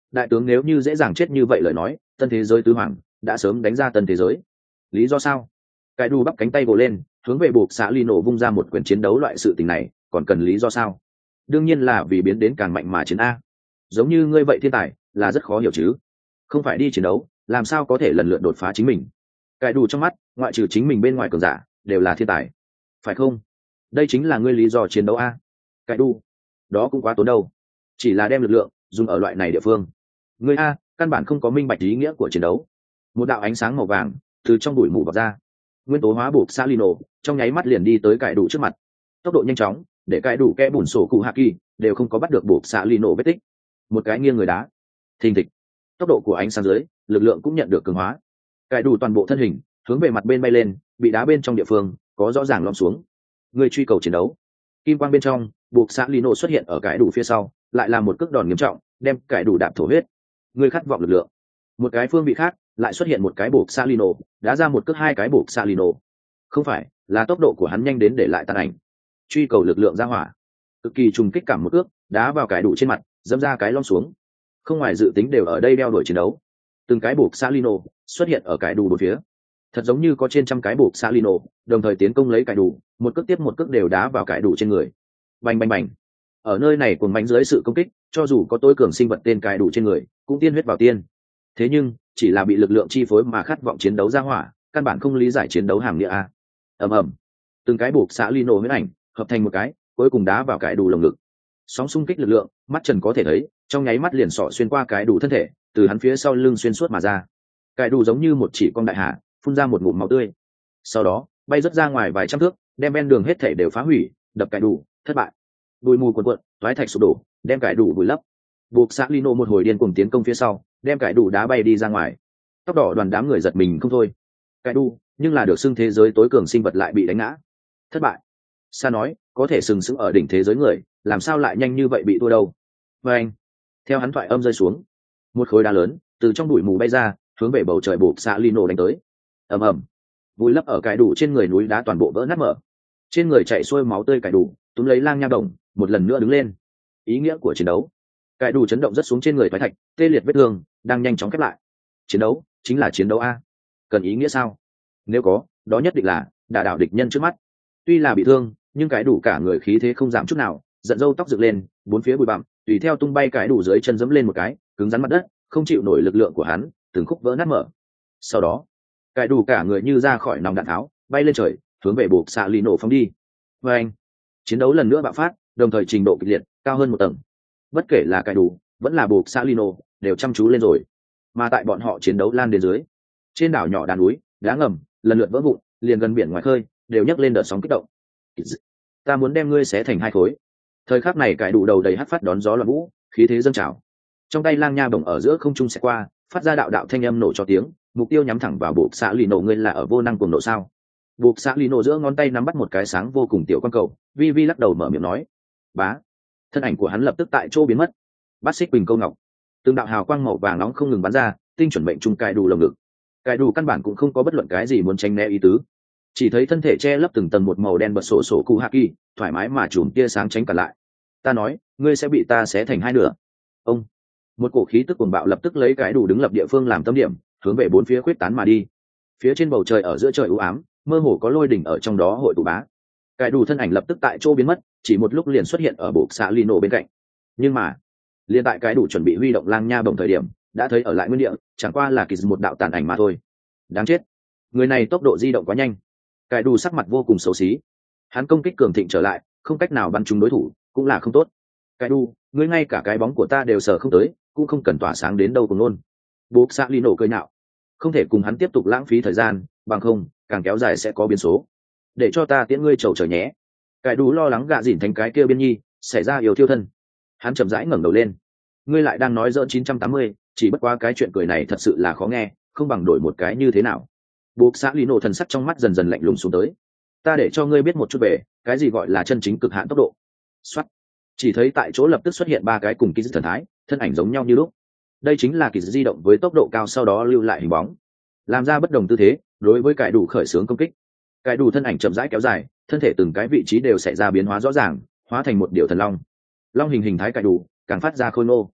đại tướng nếu như dễ dàng chết như vậy lời nói, tân thế giới tứ hoàng đã sớm đánh ra tân thế giới. Lý do sao? Cái đu bắp cánh tay gồ lên, hướng về buộc xã Lino vung ra một quyền chiến đấu. Loại sự tình này còn cần lý do sao? Đương nhiên là vì biến đến càng mạnh mà chiến a. Giống như ngươi vậy thiên tài là rất khó hiểu chứ. Không phải đi chiến đấu, làm sao có thể lần lượt đột phá chính mình? Cái đủ trong mắt, ngoại trừ chính mình bên ngoài cường giả đều là thiên tài, phải không? Đây chính là ngươi lý do chiến đấu a. Cái đủ, đó cũng quá tốn đâu. Chỉ là đem lực lượng dùng ở loại này địa phương. Ngươi a, căn bản không có minh bạch ý nghĩa của chiến đấu. Một đạo ánh sáng màu vàng từ trong bụi mù vọt ra, nguyên tố hóa buộc Salino trong nháy mắt liền đi tới cải đủ trước mặt. Tốc độ nhanh chóng để cải đủ kẽ bùn sổ cụ hạ kỳ đều không có bắt được buộc Salino vết tích. Một cái nghiêng người đá, thình thịch, tốc độ của ánh sáng dưới lực lượng cũng nhận được cường hóa. Cải đủ toàn bộ thân hình hướng về mặt bên bay lên, bị đá bên trong địa phương có rõ ràng lõm xuống. Người truy cầu chiến đấu, kim quang bên trong buộc Salino xuất hiện ở cải đủ phía sau, lại là một cước đòn nghiêm trọng đem cải đủ đạp thổ huyết. Người khát vọng lực lượng. Một cái phương vị khác lại xuất hiện một cái buộc Salino, đá ra một cước hai cái buộc Salino. Không phải, là tốc độ của hắn nhanh đến để lại tàn ảnh. Truy cầu lực lượng ra hỏa, cực kỳ trùng kích cảm một cước đá vào cải đủ trên mặt, dẫm ra cái lom xuống. Không ngoài dự tính đều ở đây đeo đuổi chiến đấu. Từng cái buộc Salino xuất hiện ở cải đủ bốn phía, thật giống như có trên trăm cái buộc Salino đồng thời tiến công lấy cải đủ, một cước tiếp một cước đều đá vào cải đủ trên người. Bành bành bành. Ở nơi này cuồng bánh dưới sự công kích, cho dù có tối cường sinh vật tên cải đủ trên người cũng tiên huyết vào tiên. Thế nhưng chỉ là bị lực lượng chi phối mà khát vọng chiến đấu ra hỏa, căn bản không lý giải chiến đấu hàm nghĩa a. Ầm ầm. Từng cái buộc Salino huyết ảnh hợp thành một cái, cuối cùng đá vào cải đủ lồng ngực. Sóng xung kích lực lượng, mắt trần có thể thấy, trong nháy mắt liền sọ xuyên qua cái đủ thân thể, từ hắn phía sau lưng xuyên suốt mà ra. Cái đủ giống như một chỉ con đại hà, phun ra một ngụm máu tươi. Sau đó, bay rất ra ngoài vài trăm thước, đem ven đường hết thể đều phá hủy, đập cái đủ, thất bại. Bụi mù cuồn cuộn, toái thạch sụp đổ, đem cái đủ vùi lấp. Buộc Salino một hồi điên cuồng tiến công phía sau, đem cái đủ đá bay đi ra ngoài. Tóc đỏ đoàn đám người giật mình không thôi. Cái đủ, nhưng là được xưng thế giới tối cường sinh vật lại bị đánh ngã. Thất bại. Sa nói, có thể sừng sững ở đỉnh thế giới người, làm sao lại nhanh như vậy bị thua đâu? Và anh, theo hắn thoại âm rơi xuống, một khối đá lớn từ trong bụi mù bay ra, hướng về bầu trời buộc Salino đánh tới. Ầm ầm, vùi lấp ở cải đủ trên người núi đá toàn bộ vỡ nát mở, trên người chạy xuôi máu tươi cải đủ, túm lấy lang nha đồng, một lần nữa đứng lên. Ý nghĩa của chiến đấu, cải đủ chấn động rất xuống trên người thoái thạch, tê liệt vết thương đang nhanh chóng khép lại. Chiến đấu chính là chiến đấu a, cần ý nghĩa sao? Nếu có, đó nhất định là đả đảo địch nhân trước mắt. Tuy là bị thương, nhưng cái đủ cả người khí thế không giảm chút nào, giận râu tóc dựng lên, bốn phía bụi bặm tùy theo tung bay, cái đủ dưới chân dẫm lên một cái, cứng rắn mặt đất, không chịu nổi lực lượng của hắn, từng khúc vỡ nát mở. Sau đó, cái đủ cả người như ra khỏi nòng đạn tháo, bay lên trời, hướng về buộc Salino phóng đi. Và anh, chiến đấu lần nữa bạo phát, đồng thời trình độ kịch liệt, cao hơn một tầng. Bất kể là cái đủ, vẫn là buộc Salino, đều chăm chú lên rồi. Mà tại bọn họ chiến đấu lan đến dưới, trên đảo nhỏ đá núi, đá ngầm lần lượt vỡ vụn, liền gần biển ngoài khơi đều nhấc lên đợt sóng kích động. Ta muốn đem ngươi xé thành hai khối. Thời khắc này cải đủ đầu đầy hắt phát đón gió loạn vũ, khí thế dâng trào. Trong tay lang nha bổng ở giữa không trung xẹt qua, phát ra đạo đạo thanh âm nổ cho tiếng, mục tiêu nhắm thẳng vào buộc xã lì nổ. Ngươi là ở vô năng cuồng nộ sao? Buộc xã lì nổ giữa ngón tay nắm bắt một cái sáng vô cùng tiểu quan cầu, vi vi lắc đầu mở miệng nói. Bá. Thân ảnh của hắn lập tức tại chỗ biến mất. Bát xích bình câu ngọc, từng đạo hào quang màu vàng nóng không ngừng bắn ra, tinh chuẩn mệnh trung cải đủ lồng ngực. Cải đủ căn bản cũng không có bất luận cái gì muốn tránh né ý tứ, chỉ thấy thân thể che lấp từng tầng một màu đen bật sổ sổ cụ hạ kỳ, thoải mái mà chùm tia sáng tránh cả lại. Ta nói, ngươi sẽ bị ta xé thành hai nửa. Ông, một cổ khí tức cuồng bạo lập tức lấy cái đủ đứng lập địa phương làm tâm điểm, hướng về bốn phía khuyết tán mà đi. Phía trên bầu trời ở giữa trời u ám, mơ hồ có lôi đỉnh ở trong đó hội tụ bá. Cái đủ thân ảnh lập tức tại chỗ biến mất, chỉ một lúc liền xuất hiện ở bộ xạ Lino bên cạnh. Nhưng mà, liền tại cái đủ chuẩn bị huy động lang nha bổng thời điểm, đã thấy ở lại nguyên địa, chẳng qua là kỳ một đạo tàn ảnh mà thôi. Đáng chết, người này tốc độ di động quá nhanh. Cái đủ sắc mặt vô cùng xấu xí, hắn công kích cường thịnh trở lại, không cách nào bắn trúng đối thủ, cũng là không tốt. Cái đủ, ngươi ngay cả cái bóng của ta đều sờ không tới, cũng không cần tỏa sáng đến đâu cùng luôn. Buộc xạ Lino cười nhạo, không thể cùng hắn tiếp tục lãng phí thời gian, bằng không càng kéo dài sẽ có biến số. Để cho ta tiễn ngươi trầu trời nhé. Cái đủ lo lắng gạ dỉn thành cái kia biên nhi xảy ra yêu thiêu thân, hắn chậm rãi ngẩng đầu lên. Ngươi lại đang nói dỡn chín trăm tám mươi, chỉ bất quá cái chuyện cười này thật sự là khó nghe, không bằng đổi một cái như thế nào. Buộc xã Lino thần sắc trong mắt dần dần lạnh lùng xuống tới. Ta để cho ngươi biết một chút về cái gì gọi là chân chính cực hạn tốc độ. Soát. Chỉ thấy tại chỗ lập tức xuất hiện ba cái cùng ký thần thái, thân ảnh giống nhau như lúc. Đây chính là kỳ di động với tốc độ cao sau đó lưu lại hình bóng, làm ra bất đồng tư thế đối với cải đủ khởi xướng công kích. Cải đủ thân ảnh chậm rãi kéo dài, thân thể từng cái vị trí đều xảy ra biến hóa rõ ràng, hóa thành một điệu thần long. Long hình hình thái cải đủ càng phát ra khôi ngô.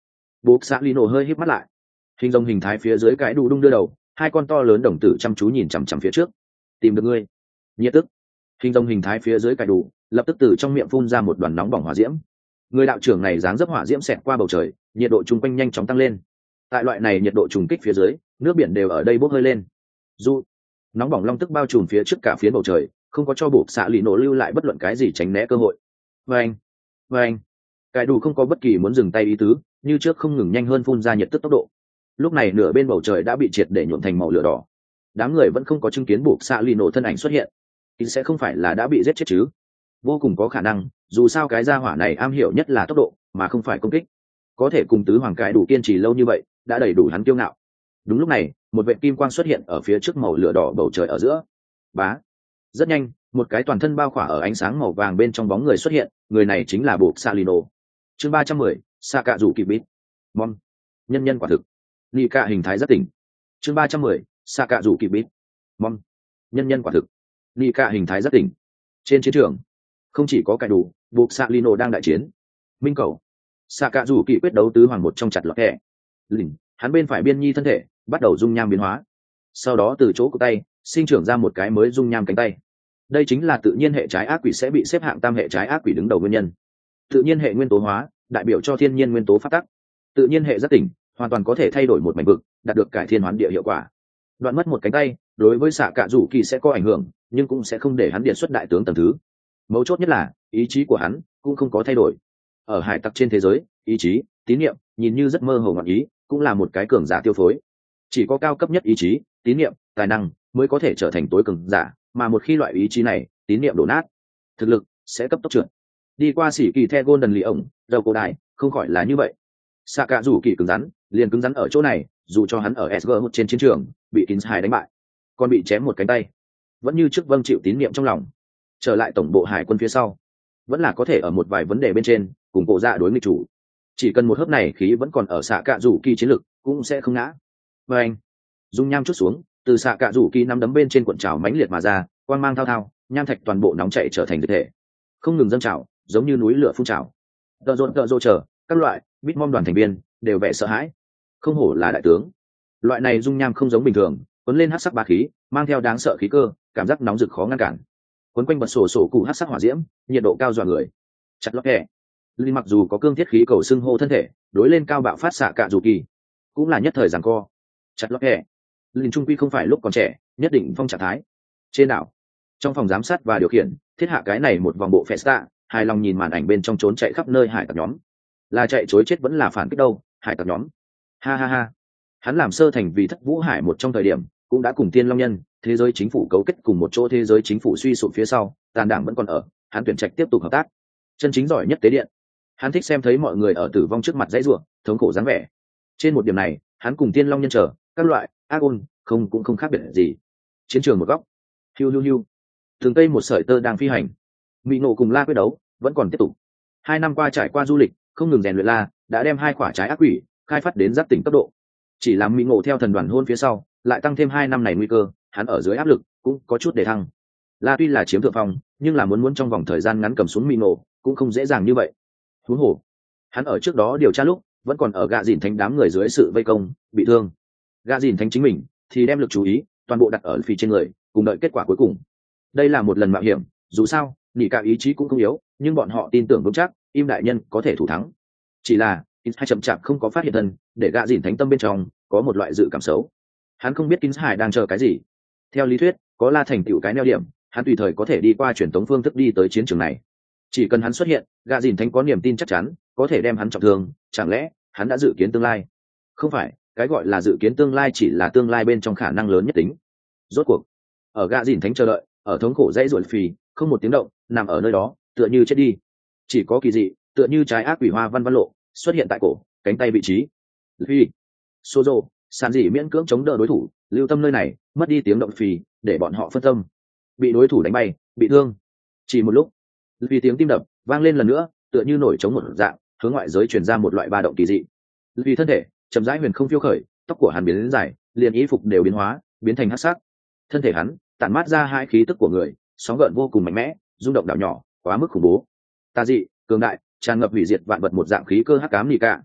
Buộc xạ lino hơi híp mắt lại, hình rồng hình thái phía dưới cái đủ đung đưa đầu, hai con to lớn đồng tử chăm chú nhìn chằm chằm phía trước. Tìm được ngươi. Nhiệt tức. Hình rồng hình thái phía dưới cái đủ lập tức từ trong miệng phun ra một đoàn nóng bỏng hỏa diễm. Người đạo trưởng này dáng dấp hỏa diễm xẹt qua bầu trời, nhiệt độ chung quanh nhanh chóng tăng lên. Tại loại này nhiệt độ trùng kích phía dưới, nước biển đều ở đây bốc hơi lên. Dù nóng bỏng long tức bao trùm phía trước cả phiến bầu trời, không có cho buộc xạ lì nổ lưu lại bất luận cái gì tránh né cơ hội. Và anh, và anh, cái đủ không có bất kỳ muốn dừng tay ý tứ, như trước không ngừng nhanh hơn phun ra nhiệt tức tốc độ. Lúc này nửa bên bầu trời đã bị triệt để nhuộm thành màu lửa đỏ. Đám người vẫn không có chứng kiến buộc xạ lì nổ thân ảnh xuất hiện, thì sẽ không phải là đã bị giết chết chứ? Vô cùng có khả năng, dù sao cái gia hỏa này am hiểu nhất là tốc độ, mà không phải công kích. Có thể cùng tứ hoàng cái đủ kiên trì lâu như vậy, đã đầy đủ hắn kiêu ngạo. Đúng lúc này, một vệt kim quang xuất hiện ở phía trước màu lửa đỏ bầu trời ở giữa. Bá. Rất nhanh, một cái toàn thân bao khỏa ở ánh sáng màu vàng bên trong bóng người xuất hiện, người này chính là buộc xạ lì nổ. Chương ba trăm mười, xạ cạ rủ kịp bít. Mon. Nhân nhân quả thực. Nị cạ hình thái rất tỉnh. Chương ba trăm mười, xạ cạ rủ kịp bít. Mon. Nhân nhân quả thực. Nị cạ hình thái rất tỉnh. Trên chiến trường, không chỉ có cải đủ, buộc xạ lì nổ đang đại chiến. Minh cầu. Xạ cạ rủ kỳ quyết đấu tứ hoàng một trong chặt lọt kẹ. Lỉnh, hắn bên phải biên nhi thân thể bắt đầu dung nham biến hóa, sau đó từ chỗ của tay sinh trưởng ra một cái mới dung nham cánh tay. Đây chính là tự nhiên hệ trái ác quỷ sẽ bị xếp hạng tam hệ trái ác quỷ đứng đầu nguyên nhân. Tự nhiên hệ nguyên tố hóa đại biểu cho thiên nhiên nguyên tố phát tắc, tự nhiên hệ giác tỉnh hoàn toàn có thể thay đổi một mảnh vực, đạt được cải thiên hoán địa hiệu quả. Đoạn mất một cánh tay đối với xạ cạ rủ kỳ sẽ có ảnh hưởng, nhưng cũng sẽ không để hắn điện xuất đại tướng tầng thứ. Mấu chốt nhất là ý chí của hắn cũng không có thay đổi. Ở hải tặc trên thế giới, ý chí, tín niệm nhìn như rất mơ hồ ngọn ý, cũng là một cái cường giả tiêu phối. Chỉ có cao cấp nhất ý chí, tín niệm, tài năng mới có thể trở thành tối cường giả, mà một khi loại ý chí này, tín niệm đổ nát, thực lực sẽ cấp tốc trượt. Đi qua sĩ kỳ the golden lì ổng, đầu cổ đại, không khỏi là như vậy. Xạ cạ rủ kỳ cứng rắn, liền cứng rắn ở chỗ này, dù cho hắn ở ét giê một trên chiến trường bị Kinsai đánh bại, còn bị chém một cánh tay, vẫn như trước vâng chịu tín niệm trong lòng. Trở lại tổng bộ hải quân phía sau, vẫn là có thể ở một vài vấn đề bên trên cùng cổ dạ đối nghịch chủ. Chỉ cần một hớp này khí vẫn còn ở xạ cạ rủ kỳ chiến lực, cũng sẽ không ngã. Và anh, dung nham chút xuống, từ xạ cạ rủ kỳ nắm đấm bên trên cuộn trào mãnh liệt mà ra, quang mang thao thao, nham thạch toàn bộ nóng chảy trở thành thực thể, không ngừng dâng trào, giống như núi lửa phun trào. Tợ rộn tợ rộ chờ các loại bitmom đoàn thành viên đều vẻ sợ hãi, không hổ là đại tướng. Loại này dung nham không giống bình thường, cuốn lên hắc sắc ba khí, mang theo đáng sợ khí cơ, cảm giác nóng rực khó ngăn cản. Cuốn quanh bật sổ sổ cụ hắc sắc hỏa diễm, nhiệt độ cao dọa người. Chặt lót kẻ. Linh mặc dù có cương thiết khí cầu xưng hô thân thể, đối lên cao bạo phát xạ cạ dù kỳ, cũng là nhất thời giằng co. Chặt lót kẻ. Linh trung quy không phải lúc còn trẻ, nhất định phong trạng thái. Trên đảo, trong phòng giám sát và điều khiển, thiết hạ cái này một vòng bộ festa, hài lòng nhìn màn ảnh bên trong trốn chạy khắp nơi hải tặc nhóm. Là chạy chối chết vẫn là phản kích đâu, hải tặc nhóm. Ha ha ha. Hắn làm sơ thành vì thất vũ hải một trong thời điểm, cũng đã cùng Tiên Long Nhân, thế giới chính phủ cấu kết cùng một chỗ, thế giới chính phủ suy sụp phía sau, tàn đảng vẫn còn ở, hắn tuyển trạch tiếp tục hợp tác. Chân chính giỏi nhất tế điện. Hắn thích xem thấy mọi người ở tử vong trước mặt dãy rủa, thống khổ dáng vẻ. Trên một điểm này, hắn cùng Tiên Long Nhân chờ các loại ác ôn không cũng không khác biệt gì. Chiến trường một góc, hiu hiu hiu, thường tây một sợi tơ đang phi hành. Mỹ nổ cùng La quyết đấu vẫn còn tiếp tục. Hai năm qua trải qua du lịch, không ngừng rèn luyện La, đã đem hai quả trái ác quỷ khai phát đến giác tỉnh tốc độ. Chỉ làm Mỹ ngộ theo thần đoàn hôn phía sau, lại tăng thêm hai năm này nguy cơ, hắn ở dưới áp lực cũng có chút để thăng. La tuy là chiếm thượng phong, nhưng là muốn muốn trong vòng thời gian ngắn cầm xuống Mỹ ngộ cũng không dễ dàng như vậy. Huống hồ, hắn ở trước đó điều tra lúc vẫn còn ở gạ dìn thánh đám người dưới sự vây công, bị thương. Gạ dìn thánh chính mình thì đem lực chú ý toàn bộ đặt ở phi trên người, cùng đợi kết quả cuối cùng. Đây là một lần mạo hiểm, dù sao nỉ cả ý chí cũng không yếu, nhưng bọn họ tin tưởng vững chắc im đại nhân có thể thủ thắng. Chỉ là hay chậm chạp không có phát hiện thân, để gạ dìn thánh tâm bên trong có một loại dự cảm xấu. Hắn không biết Kính Hải đang chờ cái gì. Theo lý thuyết, có La thành tựu cái neo điểm, hắn tùy thời có thể đi qua truyền tống phương thức đi tới chiến trường này. Chỉ cần hắn xuất hiện, gạ dìn thánh có niềm tin chắc chắn có thể đem hắn trọng thương. Chẳng lẽ hắn đã dự kiến tương lai? Không phải, cái gọi là dự kiến tương lai chỉ là tương lai bên trong khả năng lớn nhất tính. Rốt cuộc, ở gạ dìn thánh chờ đợi, ở thống khổ dãy ruột phì, không một tiếng động, nằm ở nơi đó, tựa như chết đi. Chỉ có kỳ dị, tựa như trái ác quỷ hoa văn văn lộ xuất hiện tại cổ, cánh tay vị trí. Phi, Sozo, sàn dị miễn cưỡng chống đỡ đối thủ, lưu tâm nơi này, mất đi tiếng động phì, để bọn họ phân tâm. Bị đối thủ đánh bay, bị thương. Chỉ một lúc, vì tiếng tim đập vang lên lần nữa, tựa như nổi trống một dạng, hướng ngoại giới truyền ra một loại ba động kỳ dị. Vì thân thể chậm rãi huyền không phiêu khởi, tóc của hắn biến đến dài, liền y phục đều biến hóa, biến thành hắc sắc. Thân thể hắn tản mát ra hai khí tức của người, sóng gợn vô cùng mạnh mẽ, rung động đảo nhỏ, quá mức khủng bố. Tà dị, cường đại, tràn ngập hủy diệt vạn vật một dạng khí cơ hắc ám nỉ cả.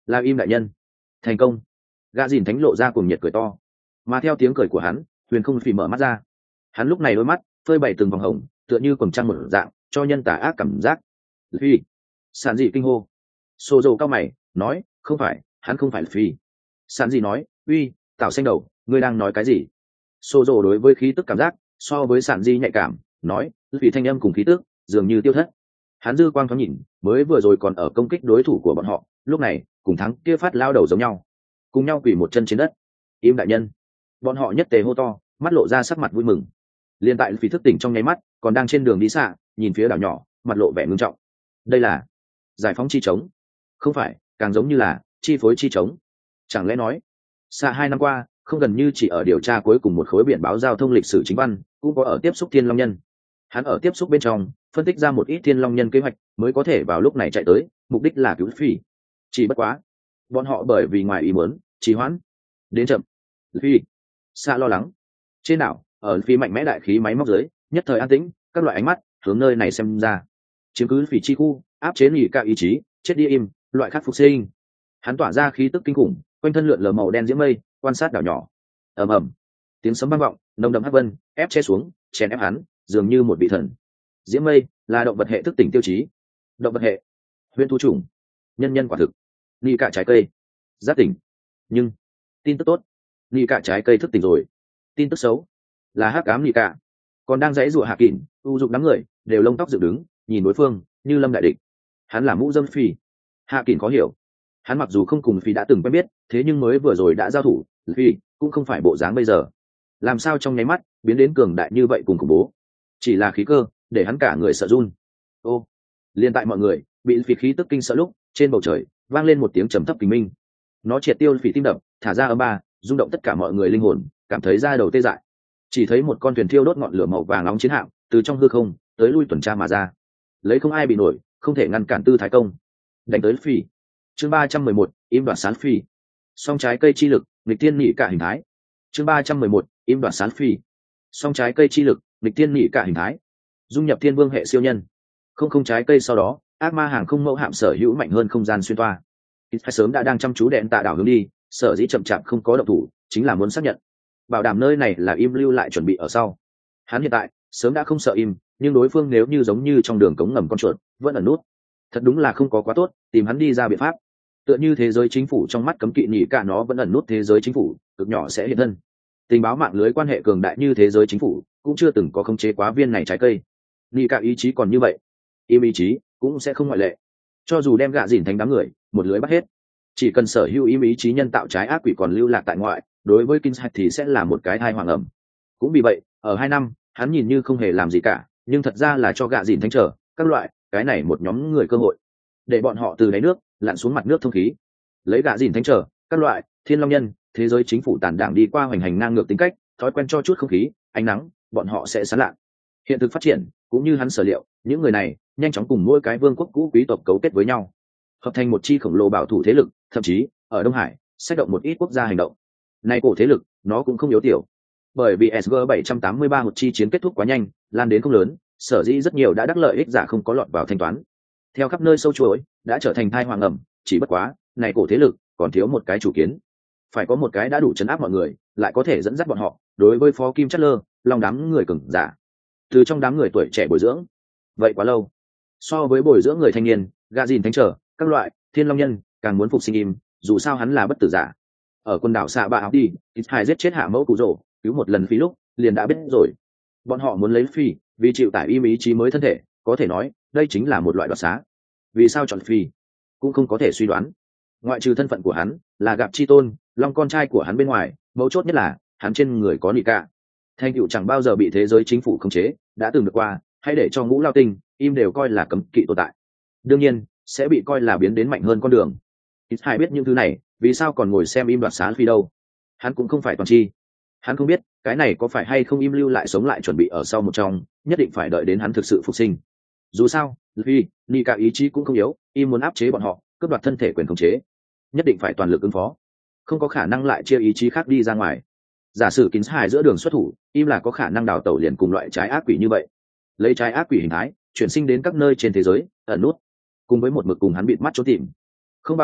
là im đại nhân. Thành công. Gã dìn thánh lộ ra cuồng nhiệt cười to, mà theo tiếng cười của hắn, huyền không phì mở mắt ra. Hắn lúc này đôi mắt phơi bày từng vòng hồng, tựa như quầng trăng mở dạng, cho nhân tà ác cảm giác. Phi. Sản dị kinh hô. Xô dầu cao mày nói, không phải, hắn không phải là phi. Sản dị nói, uy, tảo xanh đầu, ngươi đang nói cái gì? Xô dầu đối với khí tức cảm giác so với sản dị nhạy cảm, nói, vì thanh âm cùng khí tức dường như tiêu thất. Hắn dư quang thoáng nhìn, mới vừa rồi còn ở công kích đối thủ của bọn họ, lúc này cùng thắng kia phát lao đầu giống nhau, cùng nhau quỳ một chân trên đất. Im đại nhân. Bọn họ nhất tề hô to, mắt lộ ra sắc mặt vui mừng. Liên tại phí thức tỉnh trong nháy mắt, còn đang trên đường đi xa, nhìn phía đảo nhỏ, mặt lộ vẻ ngưng trọng. Đây là giải phóng chi trống? Không phải, càng giống như là chi phối chi trống. Chẳng lẽ nói xa hai năm qua không gần như chỉ ở điều tra cuối cùng một khối biển báo giao thông lịch sử chính văn, cũng có ở tiếp xúc thiên long nhân. Hắn ở tiếp xúc bên trong phân tích ra một ít thiên long nhân kế hoạch, mới có thể vào lúc này chạy tới, mục đích là cứu phi. Chỉ bất quá bọn họ bởi vì ngoài ý muốn trì hoãn đến chậm. Phi xa lo lắng. Trên đảo ở phi mạnh mẽ đại khí máy móc dưới, nhất thời an tĩnh, các loại ánh mắt hướng nơi này xem ra. Chiếm cứ phỉ chi khu, áp chế nghỉ cả ý chí, chết đi im, loại khắc phục sinh. Hắn tỏa ra khí tức kinh khủng, quanh thân lượn lờ màu đen diễm mây, quan sát đảo nhỏ. Ầm ầm, tiếng sấm vang vọng, nồng đậm hắc vân ép che xuống, chèn ép hắn, dường như một vị thần. Diễm mây là động vật hệ thức tỉnh tiêu chí. Động vật hệ, huyền thu trùng, nhân nhân quả thực, nghỉ cả trái cây, giác tỉnh. Nhưng tin tức tốt, nghỉ cả trái cây thức tỉnh rồi. Tin tức xấu là hắc ám nghỉ cả còn đang dãy rụa hạ kỷ, u dục đám người đều lông tóc dựng đứng, nhìn đối phương như lâm đại địch. Hắn là mũ dâm phi. Hạ kỷ khó hiểu, hắn mặc dù không cùng phi đã từng quen biết, thế nhưng mới vừa rồi đã giao thủ, phi cũng không phải bộ dáng bây giờ. Làm sao trong nháy mắt biến đến cường đại như vậy cùng khủng bố? Chỉ là khí cơ để hắn cả người sợ run. Ô, liên tại mọi người bị phi khí tức kinh sợ lúc, trên bầu trời vang lên một tiếng trầm thấp kinh minh. Nó triệt tiêu phỉ tim đập, thả ra âm ba, rung động tất cả mọi người linh hồn, cảm thấy da đầu tê dại. Chỉ thấy một con thuyền thiêu đốt ngọn lửa màu vàng nóng chiến hạm từ trong hư không tới lui tuần tra mà ra, lấy không ai bị nổi, không thể ngăn cản tư thái công đánh tới phi. Chương ba trăm mười một, im đoạt sán phi. Song trái cây chi lực, nghịch tiên nhị cả hình thái. Chương ba trăm mười một, im đoạt sán phi. Song trái cây chi lực, nghịch tiên nhị cả hình thái. Dung nhập thiên vương hệ siêu nhân. Không không trái cây sau đó, ác ma hàng không mẫu hạm sở hữu mạnh hơn không gian xuyên toa. Ít sớm đã đang chăm chú đèn tạ đảo hướng đi, sở dĩ chậm chạp không có động thủ, chính là muốn xác nhận bảo đảm nơi này là im lưu lại chuẩn bị ở sau. Hắn hiện tại sớm đã không sợ im, nhưng đối phương nếu như giống như trong đường cống ngầm con chuột vẫn ẩn nút, thật đúng là không có quá tốt, tìm hắn đi ra biện pháp. Tựa như thế giới chính phủ trong mắt cấm kỵ nhị cả nó vẫn ẩn nút thế giới chính phủ cực nhỏ sẽ hiện thân. Tình báo mạng lưới quan hệ cường đại như thế giới chính phủ cũng chưa từng có khống chế quá viên này trái cây. Nhị cả ý chí còn như vậy, im ý chí cũng sẽ không ngoại lệ. Cho dù đem gạ dỉn thành đám người một lưới bắt hết, chỉ cần sở hữu im ý chí nhân tạo trái ác quỷ còn lưu lạc tại ngoại, đối với Kinshak thì sẽ là một cái thai hoàng ẩm. Cũng vì vậy ở hai năm hắn nhìn như không hề làm gì cả, nhưng thật ra là cho gạ dỉn thánh trở các loại cái này một nhóm người cơ hội để bọn họ từ đáy nước lặn xuống mặt nước thông khí. Lấy gạ dỉn thánh trở các loại thiên long nhân thế giới chính phủ tàn đảng đi qua hoành hành ngang ngược tính cách, thói quen cho chút không khí ánh nắng, bọn họ sẽ sán lạn. Hiện thực phát triển cũng như hắn sở liệu, những người này nhanh chóng cùng mỗi cái vương quốc cũ quý tộc cấu kết với nhau, hợp thành một chi khổng lồ bảo thủ thế lực, thậm chí ở Đông Hải sách động một ít quốc gia hành động. Này cổ thế lực nó cũng không yếu tiểu, bởi vì S G bảy trăm tám mươi ba một chi chiến kết thúc quá nhanh, lan đến không lớn, sở dĩ rất nhiều đã đắc lợi ích giả không có lọt vào thanh toán, theo khắp nơi sâu chuỗi đã trở thành thai hoàng ẩm. Chỉ bất quá này cổ thế lực còn thiếu một cái chủ kiến, phải có một cái đã đủ chấn áp mọi người, lại có thể dẫn dắt bọn họ đối với phó kim chất lơ lòng đám người cứng giả, từ trong đám người tuổi trẻ bồi dưỡng. Vậy quá lâu, so với bồi dưỡng người thanh niên gạ dìn thánh trở các loại thiên long nhân càng muốn phục sinh im, dù sao hắn là bất tử giả. Ở quần đảo xạ bạ áo đi, ít hai giết chết hạ mẫu cụ rồ, cứu một lần phi lúc liền đã biết rồi, bọn họ muốn lấy phi vì chịu tải im ý chí mới thân thể, có thể nói đây chính là một loại đoạt xá. Vì sao chọn phi cũng không có thể suy đoán, ngoại trừ thân phận của hắn là gặp chi tôn long con trai của hắn bên ngoài, mấu chốt nhất là hắn trên người có nị cả thành tựu chẳng bao giờ bị thế giới chính phủ khống chế, đã từng được qua hay để cho ngũ lao tinh im đều coi là cấm kỵ tồn tại, đương nhiên sẽ bị coi là biến đến mạnh hơn con đường. Ít hai biết những thứ này, vì sao còn ngồi xem im đoạt xá phi đâu? Hắn cũng không phải toàn chi, hắn không biết cái này có phải hay không im lưu lại sống lại chuẩn bị ở sau một trong, nhất định phải đợi đến hắn thực sự phục sinh. Dù sao vì ni cả ý chí cũng không yếu, im muốn áp chế bọn họ, cướp đoạt thân thể quyền khống chế, nhất định phải toàn lực ứng phó, không có khả năng lại chia ý chí khác đi ra ngoài. Giả sử kín hài giữa đường xuất thủ, im là có khả năng đào tẩu liền cùng loại trái ác quỷ như vậy, lấy trái ác quỷ hình thái chuyển sinh đến các nơi trên thế giới ẩn nút, cùng với một mực cùng hắn bịt mắt trốn tìm. Không bằng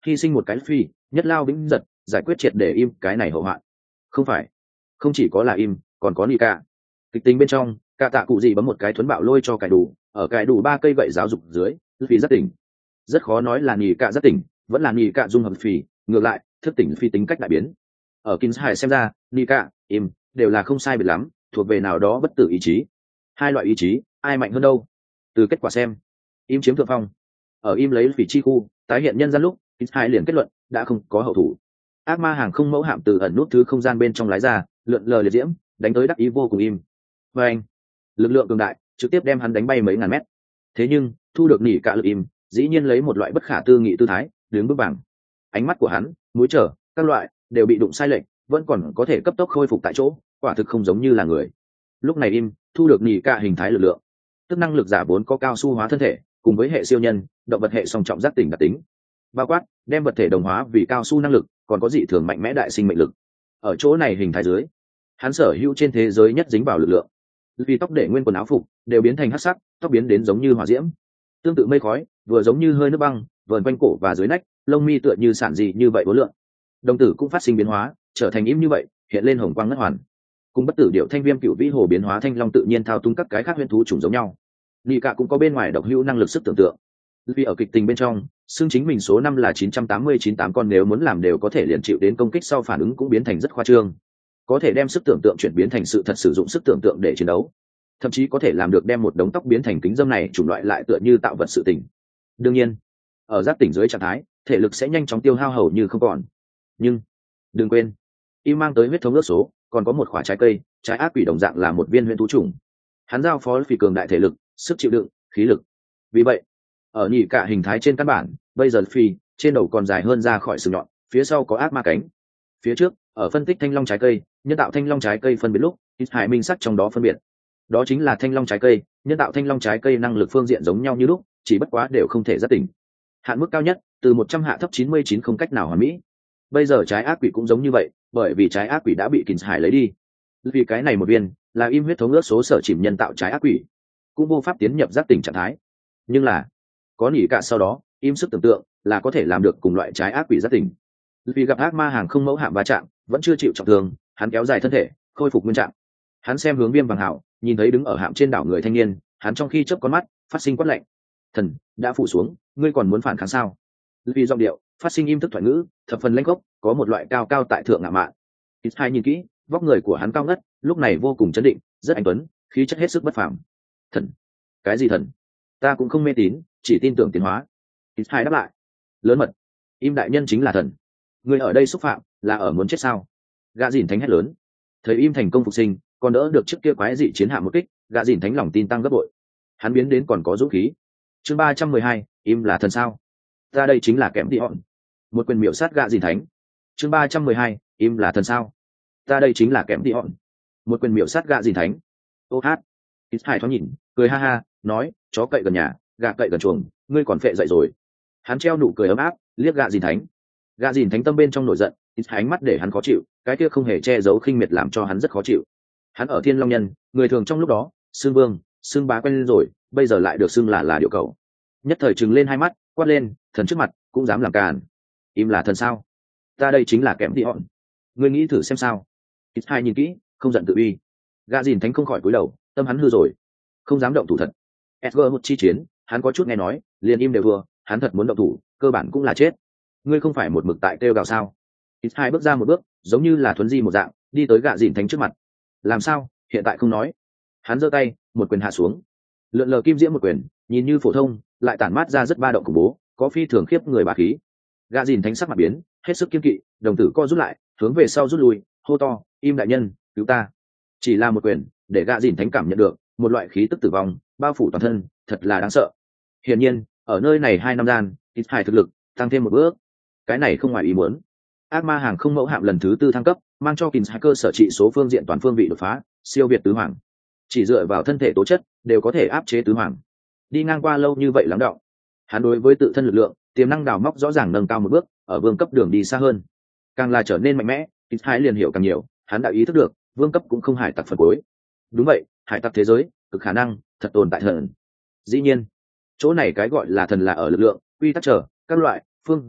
hy sinh một cái phi nhất lao vĩnh giật giải quyết triệt để im cái này hậu hoạn. Không phải, không chỉ có là im, còn có Nika. Kịch tính bên trong, cả tạ cụ gì bấm một cái thuấn bạo lôi cho cải đủ, ở cải đủ ba cây gậy giáo dục dưới, phi rất tỉnh. Rất khó nói là Nika rất tỉnh, vẫn là Nika dung hợp phi, ngược lại, thức tỉnh phi tính cách đại biến. Ở Kinshai xem ra, Nika, im đều là không sai biệt lắm, thuộc về nào đó bất tử ý chí. Hai loại ý chí, ai mạnh hơn đâu? Từ kết quả xem, im chiếm thượng phong. Ở im lấy vị chi khu, tái hiện nhân gian lúc, Kinshai liền kết luận, đã không có hậu thủ. Ác ma hàng không mẫu hạm từ ẩn nút thứ không gian bên trong lái ra, lượn lờ liệt diễm, đánh tới đắc ý vô cùng im. Và anh, lực lượng cường đại, trực tiếp đem hắn đánh bay mấy ngàn mét. Thế nhưng, thu được nỉ cả lực im, dĩ nhiên lấy một loại bất khả tư nghị tư thái, đứng bước bằng. Ánh mắt của hắn, mũi trở, các loại đều bị đụng sai lệch, vẫn còn có thể cấp tốc khôi phục tại chỗ, quả thực không giống như là người. Lúc này im, thu được nỉ cả hình thái lực lượng, tức năng lực giả vốn có cao su hóa thân thể, cùng với hệ siêu nhân, động vật hệ song trọng giác tỉnh đặc tính, bao quát đem vật thể đồng hóa vì cao su năng lực, còn có dị thường mạnh mẽ đại sinh mệnh lực. Ở chỗ này hình thái dưới, hắn sở hữu trên thế giới nhất dính vào lực lượng, vì tóc để nguyên quần áo phục đều biến thành hắc sắc, tóc biến đến giống như hỏa diễm, tương tự mây khói, vừa giống như hơi nước băng, vờn quanh cổ và dưới nách, lông mi tựa như sản dị như vậy vô lượng. Đồng tử cũng phát sinh biến hóa, trở thành im như vậy, hiện lên hồng quang ngất hoàn. Cùng bất tử điệu thanh viêm cựu vĩ hồ biến hóa thanh long tự nhiên thao túng các cái khác huyền thú chủng giống nhau. Nị cả cũng có bên ngoài độc hữu năng lực sức tưởng tượng. Vì ở kịch tình bên trong, xương chính mình số năm là chín trăm tám mươi chín tám con, nếu muốn làm đều có thể liền chịu đến công kích sau phản ứng cũng biến thành rất khoa trương. Có thể đem sức tưởng tượng chuyển biến thành sự thật, sử dụng sức tưởng tượng để chiến đấu. Thậm chí có thể làm được đem một đống tóc biến thành kính dâm này chủng loại lại tựa như tạo vật sự tỉnh. Đương nhiên, ở giác tỉnh dưới trạng thái, thể lực sẽ nhanh chóng tiêu hao hầu như không còn. Nhưng đừng quên, y mang tới huyết thống ước số, còn có một quả trái cây, trái ác quỷ đồng dạng là một viên huyền thú chủng. Hắn giao phó phi cường đại thể lực, sức chịu đựng, khí lực. Vì vậy, ở nhị cả hình thái trên căn bản, bây giờ phi trên đầu còn dài hơn ra khỏi sừng nhọn, phía sau có ác ma cánh. Phía trước, ở phân tích thanh long trái cây, nhân tạo thanh long trái cây phân biệt lúc, hải minh sắc trong đó phân biệt. Đó chính là thanh long trái cây, nhân tạo thanh long trái cây năng lực phương diện giống nhau như lúc, chỉ bất quá đều không thể giác tỉnh. Hạn mức cao nhất, từ một trăm hạ thấp chín mươi chín không cách nào hoàn mỹ. Bây giờ trái ác quỷ cũng giống như vậy, bởi vì trái ác quỷ đã bị Kinshai lấy đi. Vì cái này một viên, là im huyết thống ước số sở chìm nhân tạo trái ác quỷ, cũng vô pháp tiến nhập giác tỉnh trạng thái. Nhưng là, có nỉ cả sau đó, im sức tưởng tượng là có thể làm được cùng loại trái ác quỷ giác tỉnh. Vì gặp ác ma hàng không mẫu hạm va chạm, vẫn chưa chịu trọng thương, hắn kéo dài thân thể, khôi phục nguyên trạng. Hắn xem hướng Viêm Vàng Hảo, nhìn thấy đứng ở hạm trên đảo người thanh niên, hắn trong khi chớp con mắt, phát sinh quát lạnh. Thần đã phủ xuống, ngươi còn muốn phản kháng sao? Vì giọng điệu phát sinh im thức thoại ngữ, thập phần lãnh gốc, có một loại cao cao tại thượng ngạo mạn. Ít hai nhìn kỹ, vóc người của hắn cao ngất, lúc này vô cùng chấn định, rất anh tuấn, khí chất hết sức bất phàm. Thần? Cái gì thần? Ta cũng không mê tín, chỉ tin tưởng tiến hóa. Ít hai đáp lại. Lớn mật. Im đại nhân chính là thần. Người ở đây xúc phạm, là ở muốn chết sao? Gã dìn thánh hét lớn. Thấy im thành công phục sinh, còn đỡ được trước kia quái dị chiến hạm một kích, gã dìn thánh lòng tin tăng gấp bội. Hắn biến đến còn có dũng khí. Chương ba trăm mười hai, im là thần sao? Ta đây chính là kém đi hòn. Một quyền miểu sát gã dìn thánh. Chương ba trăm mười hai, im là thần sao? Ta đây chính là kém đi hòn. Một quyền miểu sát gã dìn thánh. Ô hát. Ít hai thoáng nhìn, cười ha ha, nói, chó cậy gần nhà, gà cậy gần chuồng, ngươi còn phệ dậy rồi. Hắn treo nụ cười ấm áp, liếc gã dìn thánh. Gã dìn thánh tâm bên trong nổi giận, ít ánh mắt để hắn khó chịu, cái kia không hề che giấu khinh miệt làm cho hắn rất khó chịu. Hắn ở Thiên Long Nhân, người thường trong lúc đó, xương vương, xương bá quen lên rồi, bây giờ lại được xưng là là điệu cầu. Nhất thời trừng lên hai mắt, quát lên, thần trước mặt cũng dám làm càn. Im là thần sao? Ta đây chính là kém đi hòn. Ngươi nghĩ thử xem sao? Ít hai nhìn kỹ, không giận tự uy. Gã dìn thánh không khỏi cúi đầu, tâm hắn hư rồi, không dám động thủ thật. Edgar một chi chiến, hắn có chút nghe nói, liền im đều vừa, hắn thật muốn động thủ, cơ bản cũng là chết. Ngươi không phải một mực tại kêu gào sao? Ít hai bước ra một bước, giống như là thuấn di một dạng, đi tới gã dìn thánh trước mặt. Làm sao? Hiện tại không nói. Hắn giơ tay, một quyền hạ xuống. Lượn lờ kim diễm một quyền, nhìn như phổ thông, lại tản mát ra rất ba động khủng bố, có phi thường khiếp người bá khí. Gã dìn thánh sắc mặt biến, hết sức kiên kỵ, đồng tử co rút lại, hướng về sau rút lui, hô to, im đại nhân, cứu ta. Chỉ là một quyền, để gã dìn thánh cảm nhận được một loại khí tức tử vong bao phủ toàn thân, thật là đáng sợ. Hiển nhiên, ở nơi này hai năm gian, ít hai thực lực tăng thêm một bước. Cái này không ngoài ý muốn. Ác ma hàng không mẫu hạm lần thứ tư thăng cấp, mang cho Kins cơ sở trị số phương diện toàn phương vị đột phá, siêu việt tứ hoàng. Chỉ dựa vào thân thể tố chất, đều có thể áp chế tứ hoàng. Đi ngang qua lâu như vậy lắng đọng, hắn đối với tự thân lực lượng, tiềm năng đào móc rõ ràng nâng cao một bước, ở vương cấp đường đi xa hơn. Càng là trở nên mạnh mẽ, Kins liền hiểu càng nhiều, hắn đã ý thức được, vương cấp cũng không hải tặc phần cuối. Đúng vậy, hải tặc thế giới, cực khả năng thật tồn tại thần. Dĩ nhiên, chỗ này cái gọi là thần là ở lực lượng, quy tắc trở, các loại phương diện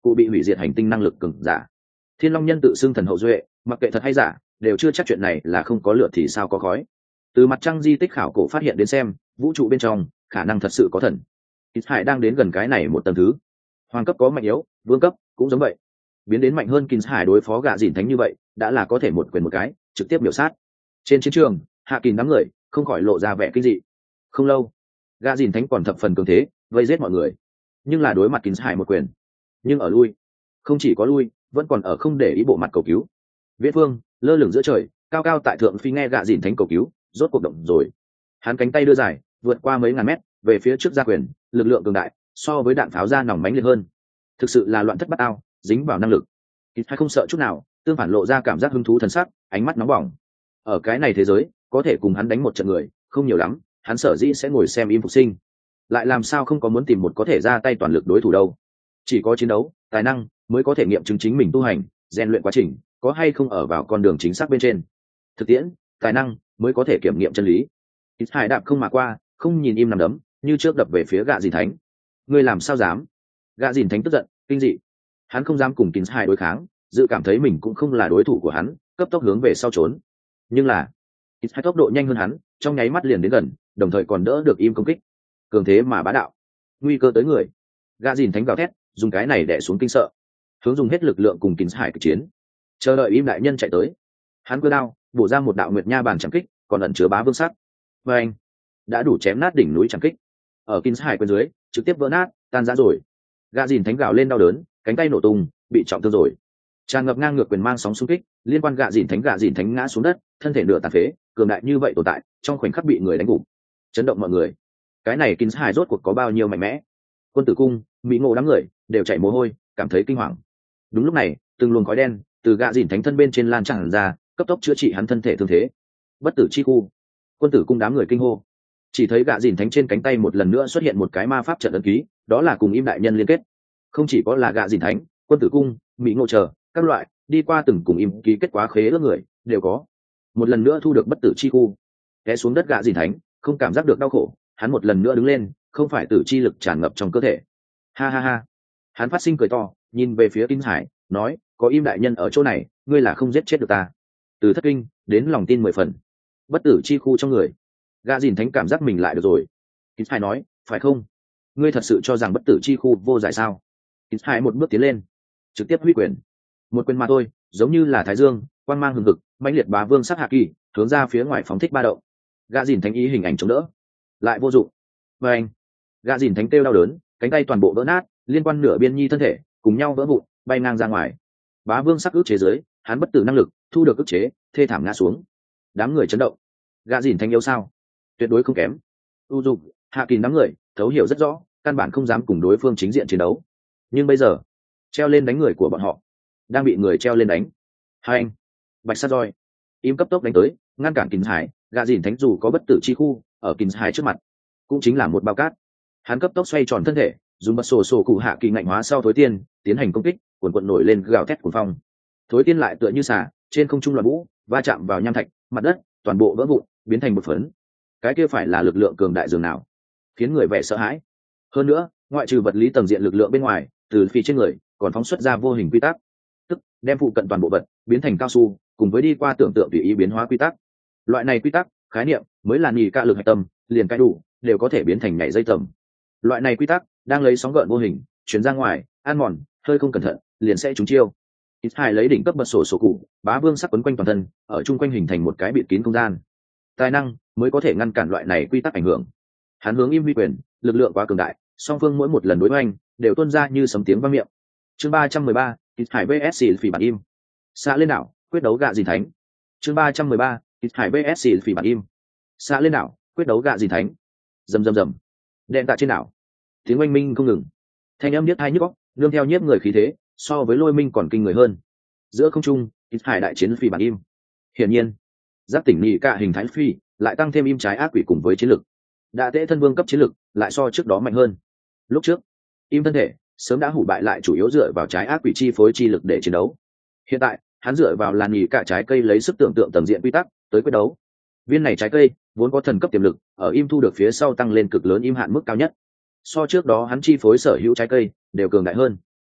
cụ bị hủy diệt hành tinh năng lực cường giả. Thiên Long Nhân tự xưng thần hậu duệ, mặc kệ thật hay giả đều chưa chắc chuyện này là không có lửa thì sao có khói. Từ mặt trăng di tích khảo cổ phát hiện đến xem, vũ trụ bên trong khả năng thật sự có thần. Ít Hải đang đến gần cái này một tầng thứ. Hoàng cấp có mạnh yếu, vương cấp cũng giống vậy. Biến đến mạnh hơn Kinh Hải đối phó Gạ Dìn Thánh như vậy, đã là có thể một quyền một cái, trực tiếp biểu sát. Trên chiến trường, Hạ Kình đám người không khỏi lộ ra vẻ kinh dị. Không lâu, Gạ Dìn Thánh còn thập phần cường thế, vây giết mọi người. Nhưng là đối mặt Kinh Hải một quyền, nhưng ở lui, không chỉ có lui, vẫn còn ở không để ý bộ mặt cầu cứu. Viễn Phương lơ lửng giữa trời, cao cao tại thượng phi nghe Gạ Dìn Thánh cầu cứu, rốt cuộc động rồi. Hắn cánh tay đưa dài, vượt qua mấy ngàn mét, về phía trước ra quyền, lực lượng cường đại, so với đạn pháo ra nòng mánh liệt hơn. Thực sự là loạn thất bát ao, dính vào năng lực. Ít Hải không sợ chút nào, tương phản lộ ra cảm giác hứng thú thần sắc, ánh mắt nóng bỏng. Ở cái này thế giới, có thể cùng hắn đánh một trận người, không nhiều lắm, hắn sở dĩ sẽ ngồi xem im phục sinh. Lại làm sao không có muốn tìm một có thể ra tay toàn lực đối thủ đâu. Chỉ có chiến đấu, tài năng mới có thể nghiệm chứng chính mình tu hành, rèn luyện quá trình, có hay không ở vào con đường chính xác bên trên. Thực tiễn, tài năng mới có thể kiểm nghiệm chân lý. Ít Hải đạp không mà qua, không nhìn im nằm đấm, như trước đập về phía Gạ Dìn Thánh. Ngươi làm sao dám? Gạ Dìn Thánh tức giận, kinh dị. Hắn không dám cùng Kín Hải đối kháng, dự cảm thấy mình cũng không là đối thủ của hắn, cấp tốc hướng về sau trốn. Nhưng là, Kín Hải tốc độ nhanh hơn hắn, trong nháy mắt liền đến gần, đồng thời còn đỡ được im công kích. Cường thế mà bá đạo, nguy cơ tới người. Gạ Dìn Thánh gào thét, dùng cái này đè xuống kinh sợ, hướng dùng hết lực lượng cùng Kín Hải kịch chiến, chờ đợi im đại nhân chạy tới. Hắn cơ đao bổ ra một đạo nguyệt nha bàn chẳng kích, còn ẩn chứa bá vương sắc. Và anh đã đủ chém nát đỉnh núi chẳng kích, ở Kín Hải bên dưới trực tiếp vỡ nát, tan rã rồi. Gạ Dìn Thánh gào lên đau đớn, cánh tay nổ tung, bị trọng thương rồi. Tràn ngập ngang ngược quyền mang sóng xung kích, liên quan Gạ Dìn Thánh Gạ Dìn Thánh ngã xuống đất, thân thể nửa tàn phế, cường đại như vậy tồn tại, trong khoảnh khắc bị người đánh gục, chấn động mọi người. Cái này Kín Hải rốt cuộc có bao nhiêu mạnh mẽ? Quân Tử Cung, Mỹ Ngộ đám người đều chảy mồ hôi, cảm thấy kinh hoàng. Đúng lúc này, từng luồng khói đen từ Gạ Dìn Thánh thân bên trên lan tràn ra, cấp tốc chữa trị hắn thân thể thương thế. Bất tử chi khu. Quân Tử Cung đám người kinh hô. Chỉ thấy Gạ Dìn Thánh trên cánh tay một lần nữa xuất hiện một cái ma pháp trận ấn ký, đó là cùng im đại nhân liên kết. Không chỉ có là Gạ Dìn Thánh, Quân Tử Cung, Mỹ Ngộ chờ các loại đi qua từng cùng im ký kết quá khế ước người đều có một lần nữa thu được bất tử chi khu. Té xuống đất Gạ Dìn Thánh không cảm giác được đau khổ, hắn một lần nữa đứng lên, không phải tử chi lực tràn ngập trong cơ thể. Ha ha ha, hắn phát sinh cười to, nhìn về phía Kín Hải, nói, có im đại nhân ở chỗ này, ngươi là không giết chết được ta. Từ thất kinh đến lòng tin mười phần, bất tử chi khu trong người. Gạ Dìn Thánh cảm giác mình lại được rồi. Kín Hải nói, phải không? Ngươi thật sự cho rằng bất tử chi khu vô giải sao? Kín Hải một bước tiến lên, trực tiếp huy quyền. Một quyền mà thôi, giống như là thái dương, quang mang hừng hực, mãnh liệt bá vương sắc hạ kỳ, hướng ra phía ngoài phóng thích ba động. Gạ Dìn Thánh ý hình ảnh chống đỡ, lại vô dụng. Và anh, Gạ Dìn Thánh kêu đau đớn, cánh tay toàn bộ vỡ nát, liên quan nửa biên nhi thân thể cùng nhau vỡ vụn, bay ngang ra ngoài. Bá vương sắc ức chế dưới, hắn bất tử năng lực thu được ức chế, thê thảm ngã xuống. Đám người chấn động. Gạ Dìn Thánh yếu sao? Tuyệt đối không kém. U Dục, Hạ Kỳ đám người thấu hiểu rất rõ, căn bản không dám cùng đối phương chính diện chiến đấu. Nhưng bây giờ, treo lên đánh người của bọn họ đang bị người treo lên đánh. Hai anh, bạch sát roi, im cấp tốc đánh tới, ngăn cản Kín Hải. Gạ Dìn Thánh dù có bất tử chi khu ở Kín Hải trước mặt, cũng chính là một bao cát. Hắn cấp tốc xoay tròn thân thể, dùng bật sổ sổ cụ hạ kỳ ngạnh hóa sau thối tiên tiến hành công kích, cuồn cuộn nổi lên gào thét cuồng phong. Thối tiên lại tựa như xả trên không trung loạn vũ, va chạm vào nham thạch, mặt đất toàn bộ vỡ vụn, biến thành một phấn. Cái kia phải là lực lượng cường đại dường nào, khiến người vẻ sợ hãi. Hơn nữa, ngoại trừ vật lý tầng diện lực lượng bên ngoài, từ phi trên người còn phóng xuất ra vô hình quy tắc, tức đem phụ cận toàn bộ vật biến thành cao su, cùng với đi qua tưởng tượng tùy ý biến hóa quy tắc. Loại này quy tắc khái niệm mới là nhì ca lực hạch tâm, liền cái đủ đều có thể biến thành nhảy dây tầm. Loại này quy tắc đang lấy sóng gợn vô hình chuyển ra ngoài, ăn mòn, hơi không cẩn thận liền sẽ trúng chiêu. Ít Hải lấy đỉnh cấp bật sổ sổ cụ, bá vương sắc quấn quanh toàn thân, ở chung quanh hình thành một cái bịt kín không gian. Tài năng mới có thể ngăn cản loại này quy tắc ảnh hưởng. Hắn hướng im huy quyền, lực lượng quá cường đại, song phương mỗi một lần đối oanh đều tuôn ra như sấm tiếng vang miệng. Chương ba trăm mười ba, Ít Hải vs phỉ bản im. Xạ lên đảo, quyết đấu Gạ Dìn Thánh. Chương ba trăm mười ba, Ít Hải vs phỉ bản im. Xạ lên đảo, quyết đấu Gạ Dìn Thánh. Rầm rầm rầm. Đèn tạ trên đảo, tiếng oanh minh không ngừng, thanh âm niết hai nhức óc, nương theo nhiếp người khí thế, so với lôi minh còn kinh người hơn. Giữa không trung, Ít Hải đại chiến phỉ bản im. Hiển nhiên, giác tỉnh nhị cả hình thái phi lại tăng thêm im trái ác quỷ cùng với chiến lực, đã tễ thân vương cấp chiến lực lại so trước đó mạnh hơn. Lúc trước im thân thể sớm đã hủ bại, lại chủ yếu dựa vào trái ác quỷ chi phối chi lực để chiến đấu. Hiện tại hắn dựa vào làn nhị cả trái cây lấy sức tưởng tượng tầng diện quy tắc tới quyết đấu. Viên này trái cây vốn có thần cấp tiềm lực, ở im thu được phía sau tăng lên cực lớn im hạn mức cao nhất, so trước đó hắn chi phối sở hữu trái cây đều cường đại hơn.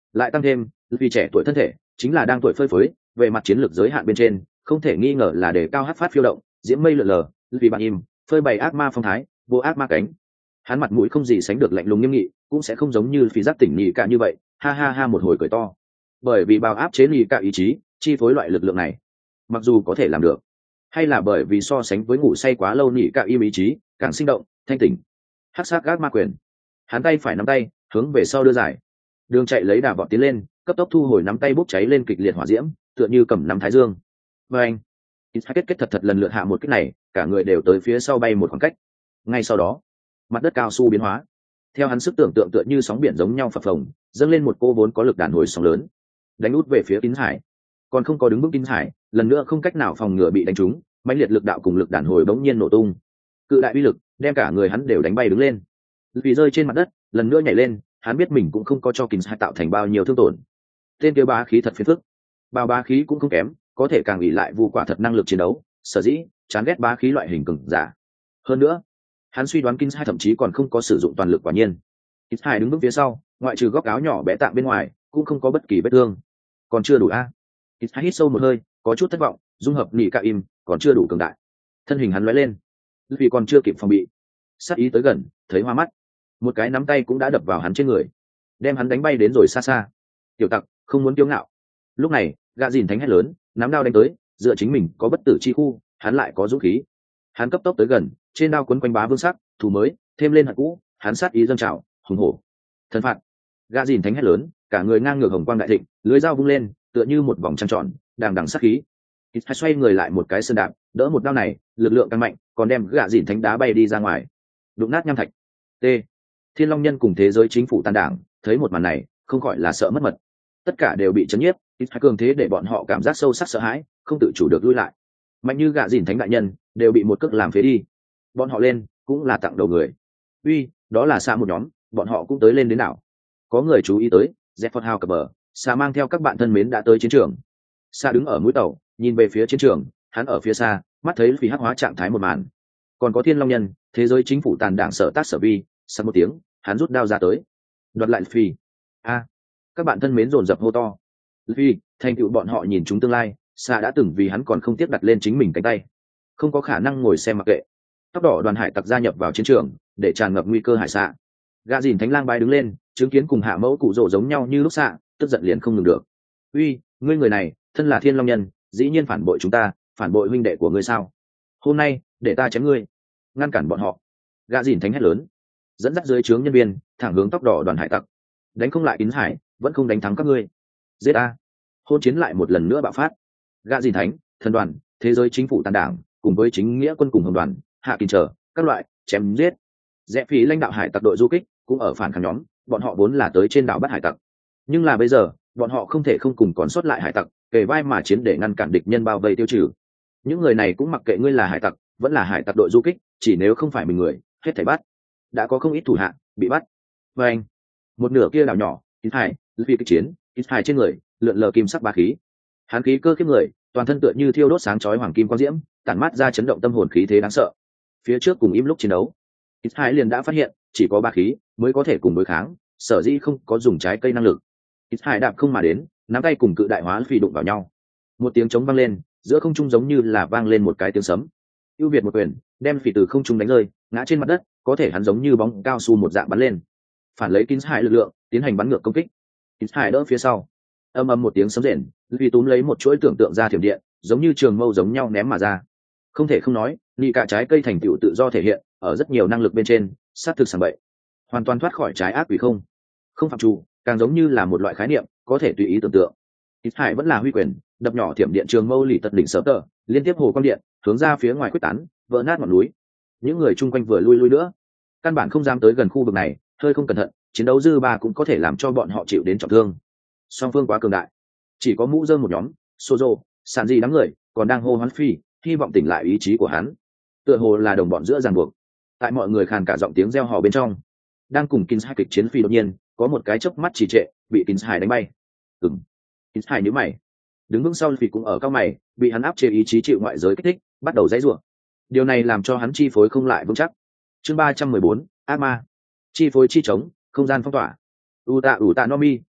lại tăng thêm vì trẻ tuổi thân thể chính là đang tuổi phơi phới, về mặt chiến lược giới hạn bên trên không thể nghi ngờ là để cao hát phát phiêu động, diễm mây lượn lờ, vì bạn im phơi bày ác ma phong thái, vô ác ma cánh. Hắn mặt mũi không gì sánh được lạnh lùng nghiêm nghị, cũng sẽ không giống như phi giác tỉnh nhị cả như vậy ha ha ha một hồi cười to, bởi vì bao áp chế nhị cả ý chí, chi phối loại lực lượng này. Mặc dù có thể làm được, hay là bởi vì so sánh với ngủ say quá lâu nhị cả im ý chí càng sinh động thanh tỉnh. Hắc sát gác ma quyền, hắn tay phải nắm tay hướng về sau đưa dài, đường chạy lấy đà vọt tiến lên, cấp tốc thu hồi nắm tay bốc cháy lên kịch liệt hỏa diễm, tựa như cầm nắm thái dương. Và anh kết kết thật thật lần lượt hạ một kích này, cả người đều tới phía sau bay một khoảng cách. Ngay sau đó mặt đất cao su biến hóa, theo hắn sức tưởng tượng tựa như sóng biển giống nhau phập phồng, dâng lên một cô vốn có lực đàn hồi sóng lớn, đánh út về phía Kín Hải. Còn không có đứng bước Kín Hải lần nữa không cách nào phòng ngừa bị đánh trúng, mãnh liệt lực đạo cùng lực đàn hồi bỗng nhiên nổ tung, cự đại uy lực đem cả người hắn đều đánh bay đứng lên. Vì rơi trên mặt đất lần nữa nhảy lên, hắn biết mình cũng không có cho Kín Hải tạo thành bao nhiêu thương tổn. Tên kia bá khí thật phiền phức, bao bá khí cũng không kém, có thể càng ỷ lại vu quả thật năng lực chiến đấu, sở dĩ chán ghét bá khí loại hình cường giả. Hơn nữa hắn suy đoán Kín Hải thậm chí còn không có sử dụng toàn lực quả nhiên. Kín Hải đứng bước phía sau, ngoại trừ góc áo nhỏ bé tạng bên ngoài cũng không có bất kỳ vết thương. Còn chưa đủ a? Kín Hải hít sâu một hơi, có chút thất vọng, dung hợp nị cả im còn chưa đủ cường đại. Thân hình hắn lóe lên, vì còn chưa kịp phòng bị, sát ý tới gần thấy hoa mắt, một cái nắm tay cũng đã đập vào hắn trên người, đem hắn đánh bay đến rồi xa xa. Tiểu tặc, không muốn kiêu ngạo. Lúc này gã dìn thánh hét lớn, nắm đao đánh tới, dựa chính mình có bất tử chi khu, hắn lại có dũng khí. Hắn cấp tốc tới gần, trên đao quấn quanh bá vương sắc, thủ mới thêm lên hận cũ, hắn sát ý dâng trào hùng hổ. Thần phạt. Gã dìn thánh hét lớn, cả người ngang ngược hồng quang đại thịnh, lưới dao vung lên tựa như một vòng trăng tròn, đằng đằng sát khí. Ít xoay người lại một cái sơn đạp, đỡ một đao này, lực lượng càng mạnh, còn đem gã dìn thánh đá bay đi ra ngoài, đụng nát nham thạch. T. Thiên Long Nhân cùng thế giới chính phủ tàn đảng thấy một màn này không khỏi là sợ mất mật, tất cả đều bị chấn nhiếp. Ít cường thế để bọn họ cảm giác sâu sắc sợ hãi, không tự chủ được lui lại. Mạnh như gã dìn thánh đại nhân đều bị một cước làm phế đi, bọn họ lên cũng là tặng đầu người. Uy, đó là xa một nhóm, bọn họ cũng tới lên đến nào. Có người chú ý tới Zephyr House cập bờ, xa mang theo các bạn thân mến đã tới chiến trường. Xa đứng ở mũi tàu nhìn về phía chiến trường, hắn ở phía xa mắt thấy phi hắc hóa trạng thái một màn. Còn có Thiên Long Nhân, thế giới chính phủ tàn đảng sở tác sở vi, sau một tiếng hắn rút đao ra tới đoạt lại phi. A, các bạn thân mến dồn dập hô to. Phi thành tựu bọn họ nhìn chúng tương lai, xa đã từng vì hắn còn không tiếp đặt lên chính mình cánh tay, không có khả năng ngồi xem mặc kệ. Tóc đỏ đoàn hải tặc gia nhập vào chiến trường để tràn ngập nguy cơ hải xạ. Gã dìn thánh lang bái đứng lên, chứng kiến cùng hạ mẫu cụ rồ giống nhau như lúc xạ, tức giận liền không ngừng được. Uy, ngươi người này thân là Thiên Long Nhân, dĩ nhiên phản bội chúng ta, phản bội huynh đệ của ngươi sao? Hôm nay để ta chém ngươi, ngăn cản bọn họ. Gã dìn thánh hét lớn, dẫn dắt dưới trướng nhân viên thẳng hướng tóc đỏ đoàn hải tặc. Đánh không lại Kín Hải, vẫn không đánh thắng các ngươi. Giết a! Hôn chiến lại một lần nữa bạo phát. Gã dìn thánh, thần đoàn, thế giới chính phủ tàn đảng cùng với chính nghĩa quân cùng hồng đoàn, hạ kín trở các loại chém giết. Rẽ phí lãnh đạo hải tặc đội du kích cũng ở phản kháng nhóm, bọn họ vốn là tới trên đảo bắt hải tặc, nhưng là bây giờ bọn họ không thể không cùng còn sót lại hải tặc kề vai mà chiến để ngăn cản địch nhân bao vây tiêu trừ. Những người này cũng mặc kệ ngươi là hải tặc vẫn là hải tặc đội du kích, chỉ nếu không phải mình người hết thảy bắt. Đã có không ít thủ hạ bị bắt. Và anh, một nửa kia đảo nhỏ Kín Hải vì kịch chiến, Kín Hải trên người lượn lờ kim sắc bá khí, hán khí cơ khiếp người, toàn thân tựa như thiêu đốt sáng chói hoàng kim quang diễm, tản mát ra chấn động tâm hồn khí thế đáng sợ. Phía trước cùng im lúc chiến đấu, Kín Hải liền đã phát hiện chỉ có bá khí mới có thể cùng đối kháng, sở dĩ không có dùng trái cây năng lực. Kín Hải đạp không mà đến, nắm tay cùng cự đại hóa phi đụng vào nhau, một tiếng trống vang lên, giữa không trung giống như là vang lên một cái tiếng sấm. Ưu việt một quyền đem phỉ từ không trung đánh rơi, ngã trên mặt đất, có thể hắn giống như bóng cao su một dạng bắn lên, phản lấy Kín Hải lực lượng tiến hành bắn ngược công kích. Kín Hải đỡ phía sau, âm âm một tiếng sấm rền, vì túm lấy một chuỗi tưởng tượng ra thiểm điện, giống như trường mâu giống nhau ném mà ra. Không thể không nói, nhị cả trái cây thành tựu tự do thể hiện ở rất nhiều năng lực bên trên, sát thực sảng bậy, hoàn toàn thoát khỏi trái ác quỷ không không phạm chủ, càng giống như là một loại khái niệm có thể tùy ý tưởng tượng. Kín Hải vẫn là huy quyền đập nhỏ thiểm điện trường mâu lì tật đỉnh sớm tờ, liên tiếp hồ quang điện hướng ra phía ngoài quyết tán, vỡ nát ngọn núi. Những người chung quanh vừa lui lui nữa, căn bản không dám tới gần khu vực này, hơi không cẩn thận chiến đấu dư ba cũng có thể làm cho bọn họ chịu đến trọng thương. Song phương quá cường đại, chỉ có mũ dơm một nhóm Sozo, sàn gì đám người còn đang hô hoán phi, hy vọng tỉnh lại ý chí của hắn, tựa hồ là đồng bọn giữa ràng buộc. Tại mọi người khàn cả giọng tiếng reo hò bên trong, đang cùng Kín Hải kịch chiến phi, đột nhiên có một cái chớp mắt trì trệ, bị Kín Hải đánh bay. Ừm. Kín Hải nhíu mày, đứng vững sau phi cũng ở cao mày, bị hắn áp chế ý chí chịu ngoại giới kích thích, bắt đầu dãy rủa. Điều này làm cho hắn chi phối không lại vững chắc. Chương ba trăm mười bốn, ác ma chi phối chi chống không gian phong tỏa. Uta Uta Nomi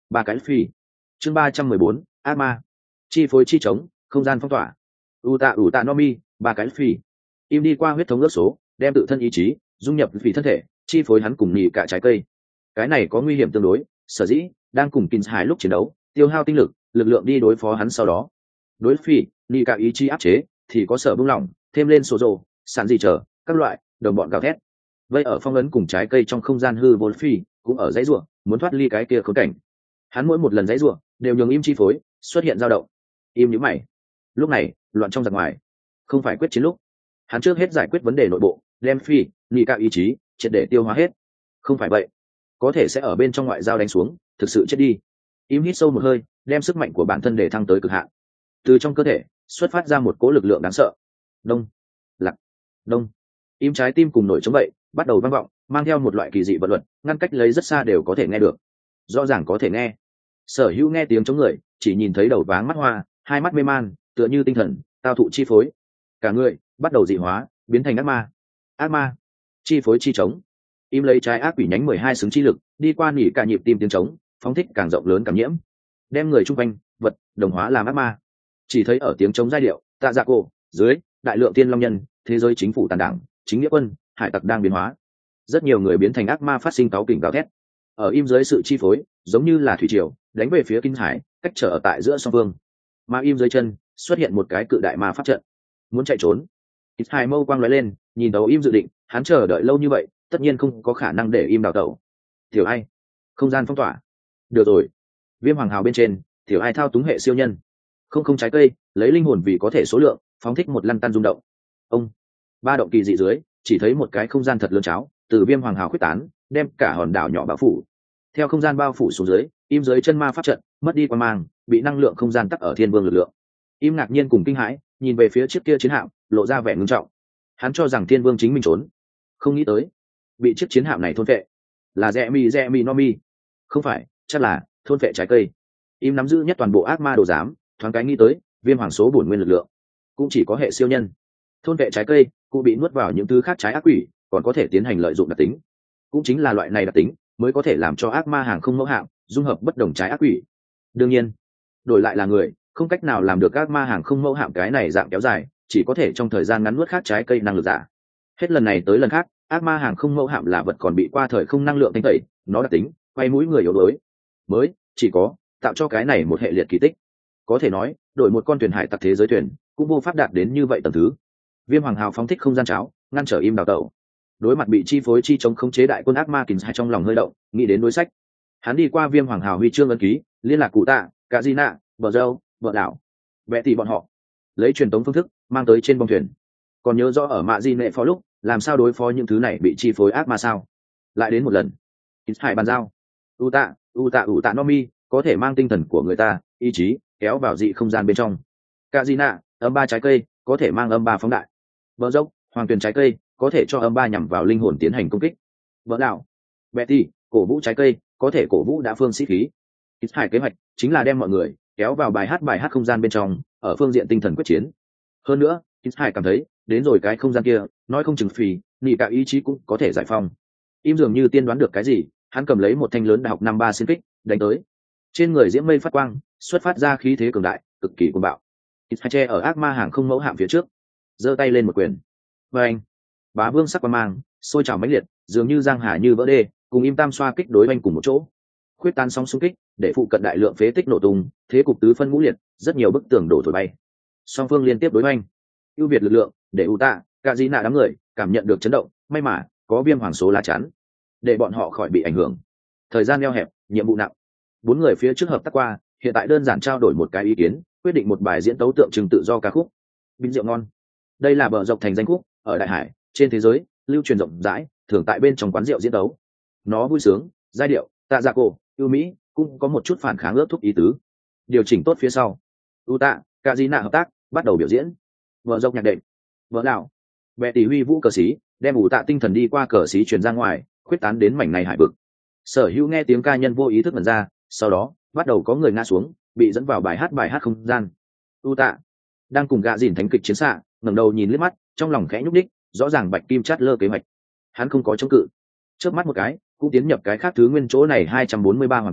ba cái phi. Chương ba trăm mười bốn, ác ma. Chi phối chi chống, không gian phong tỏa. U tạ ủ tạ no mi, ba cái phi. Im đi qua huyết thống ước số, đem tự thân ý chí dung nhập vì thân thể, chi phối hắn cùng nhị cả trái cây. Cái này có nguy hiểm tương đối, sở dĩ đang cùng Kins Hải lúc chiến đấu, tiêu hao tinh lực, lực lượng đi đối phó hắn sau đó. Đối phi, nhị cả ý chí áp chế, thì có sở bung lỏng, thêm lên số rồ, sản gì chờ, các loại đồng bọn gào thét. Vây ở phong ấn cùng trái cây trong không gian hư vô phi, cũng ở dãy rủa, muốn thoát ly cái kia khốn cảnh. Hắn mỗi một lần dãy rủa, đều nhường im chi phối, xuất hiện dao động. Im nhíu mày. Lúc này, loạn trong giặc ngoài, không phải quyết chiến lúc. Hắn trước hết giải quyết vấn đề nội bộ, đem phi, nhị cả ý chí, triệt để tiêu hóa hết. Không phải vậy, có thể sẽ ở bên trong ngoại giao đánh xuống, thực sự chết đi. Im hít sâu một hơi, đem sức mạnh của bản thân để thăng tới cực hạn. Từ trong cơ thể xuất phát ra một cỗ lực lượng đáng sợ. Đông, lặc, đông. Im trái tim cùng nổi chống vậy, bắt đầu vang vọng, mang theo một loại kỳ dị vật luật, ngăn cách lấy rất xa đều có thể nghe được. Rõ ràng có thể nghe. Sở Hữu nghe tiếng chống người, chỉ nhìn thấy đầu váng mắt hoa, hai mắt mê man, tựa như tinh thần tao thụ chi phối. Cả người bắt đầu dị hóa, biến thành ác ma. Ác ma, chi phối chi chống. Im lấy trái ác quỷ nhánh mười hai xứng chi lực, đi qua nỉ cả nhịp tim tiếng trống, phóng thích càng rộng lớn cảm nhiễm, đem người chung quanh vật đồng hóa làm ác ma. Chỉ thấy ở tiếng trống giai điệu, tạ dạ cổ dưới đại lượng tiên long nhân, thế giới chính phủ tàn đảng, chính nghĩa quân, hải tặc đang biến hóa. Rất nhiều người biến thành ác ma phát sinh cáu kỉnh gào thét. Ở im dưới sự chi phối, giống như là thủy triều đánh về phía Kinh Hải, cách trở ở tại giữa song phương. Mà im dưới chân xuất hiện một cái cự đại ma pháp trận, muốn chạy trốn. Ít hai mâu quang lóe lên, nhìn đầu im dự định, hắn chờ đợi lâu như vậy, tất nhiên không có khả năng để im đào tẩu. Tiểu ai, không gian phong tỏa. Được rồi. Viêm hoàng hào bên trên, tiểu ai thao túng hệ siêu nhân. Không không trái cây, lấy linh hồn vì có thể số lượng, phóng thích một lăn tăn rung động. Ông, ba động kỳ dị dưới, chỉ thấy một cái không gian thật lớn cháo, từ viêm hoàng hào quyết tán, đem cả hòn đảo nhỏ bao phủ. Theo không gian bao phủ xuống dưới, im dưới chân ma pháp trận mất đi quan mang, bị năng lượng không gian tắc ở thiên vương lực lượng. Im ngạc nhiên cùng kinh hãi, nhìn về phía chiếc kia chiến hạm, lộ ra vẻ ngưng trọng. Hắn cho rằng thiên vương chính mình trốn, không nghĩ tới bị chiếc chiến hạm này thôn phệ. Là rẽ mi rẽ mi no mi, không phải, chắc là thôn phệ trái cây. Im nắm giữ nhất toàn bộ ác ma đồ giám, thoáng cái nghĩ tới viêm hoàng số bổn nguyên lực lượng, cũng chỉ có hệ siêu nhân. Thôn phệ trái cây cũng bị nuốt vào những thứ khác trái ác quỷ, còn có thể tiến hành lợi dụng đặc tính. Cũng chính là loại này đặc tính mới có thể làm cho ác ma hàng không mẫu hạm dung hợp bất đồng trái ác quỷ. Đương nhiên, đổi lại là người, không cách nào làm được ác ma hàng không mẫu hạm cái này dạng kéo dài, chỉ có thể trong thời gian ngắn nuốt khác trái cây năng lực giả. Hết lần này tới lần khác, ác ma hàng không mẫu hạm là vật còn bị qua thời không năng lượng thanh tẩy, nó đặc tính quay mũi người yếu đuối, mới chỉ có tạo cho cái này một hệ liệt kỳ tích. Có thể nói, đổi một con thuyền hải tặc thế giới thuyền cũng vô pháp đạt đến như vậy tầm thứ. Viêm hoàng hào phóng thích không gian cháo, ngăn trở im đào tẩu. Đối mặt bị chi phối chi chống khống chế đại quân ác ma kình hai, trong lòng hơi động, nghĩ đến đối sách. Hắn đi qua viêm hoàng hào huy chương ấn ký, liên lạc cụ tạ, cả di nạ, bờ dâu, vợ đảo, vẽ tỷ bọn họ, lấy truyền tống phương thức mang tới trên bông thuyền. Còn nhớ rõ ở mạ di nệ phó lúc, làm sao đối phó những thứ này bị chi phối ác ma sao? Lại đến một lần, kình hai bàn giao. U tạ, u tạ u tạ no mi, có thể mang tinh thần của người ta, ý chí kéo vào dị không gian bên trong. Cả di nạ, âm ba trái cây, có thể mang âm ba phóng đại. Bờ dốc, hoàng tuyền trái cây, có thể cho âm ba nhằm vào linh hồn tiến hành công kích. Vỡ đảo, Betty, cổ vũ trái cây, có thể cổ vũ đã phương sĩ khí. Ít hải kế hoạch chính là đem mọi người kéo vào bài hát bài hát không gian bên trong, ở phương diện tinh thần quyết chiến. Hơn nữa, Ít hải cảm thấy đến rồi cái không gian kia, nói không chừng phì, nhị cả ý chí cũng có thể giải phong. Im dường như tiên đoán được cái gì, hắn cầm lấy một thanh lớn đại học năm ba xin kích, đánh tới. Trên người diễm mây phát quang, xuất phát ra khí thế cường đại, cực kỳ cuồng bạo. Ít hải che ở ác ma hàng không mẫu hạm phía trước, giơ tay lên một quyền. Và anh, bá vương sắc qua mang, sôi trào mãnh liệt, dường như giang hà như vỡ đê, cùng im tam xoa kích đối oanh cùng một chỗ, khuyết tan sóng xung kích, để phụ cận đại lượng phế tích nổ tung, thế cục tứ phân ngũ liệt, rất nhiều bức tường đổ thổi bay. Song phương liên tiếp đối oanh, ưu việt lực lượng, để u tạ, cả dĩ nạ đám người cảm nhận được chấn động, may mà có viêm hoàng số lá chắn, để bọn họ khỏi bị ảnh hưởng. Thời gian eo hẹp, nhiệm vụ nặng. Bốn người phía trước hợp tác qua, hiện tại đơn giản trao đổi một cái ý kiến, quyết định một bài diễn tấu tượng trưng tự do ca khúc. Bình rượu ngon. Đây là bờ dọc thành danh khúc, ở đại hải, trên thế giới lưu truyền rộng rãi, thường tại bên trong quán rượu diễn tấu. Nó vui sướng, giai điệu, tạ dạ cổ, ưu mỹ, cũng có một chút phản kháng ước thúc ý tứ. Điều chỉnh tốt phía sau, u tạ, cả di nạ hợp tác, bắt đầu biểu diễn. Vợ dọc nhạc đệm, vợ đạo, vẽ tỷ huy vũ cờ xí, đem ủ tạ tinh thần đi qua cờ xí truyền ra ngoài, khuyết tán đến mảnh này hải vực. Sở Hữu nghe tiếng ca nhân vô ý thức mần ra, sau đó bắt đầu có người ngã xuống, bị dẫn vào bài hát bài hát không gian. U tạ đang cùng gạ dìn thánh kịch chiến xạ, ngẩng đầu nhìn liếc mắt, trong lòng khẽ nhúc đích, rõ ràng bạch kim chát lơ kế hoạch, hắn không có chống cự, chớp mắt một cái cũng tiến nhập cái khác thứ nguyên chỗ này hai trăm bốn mươi ba hoàn cảnh,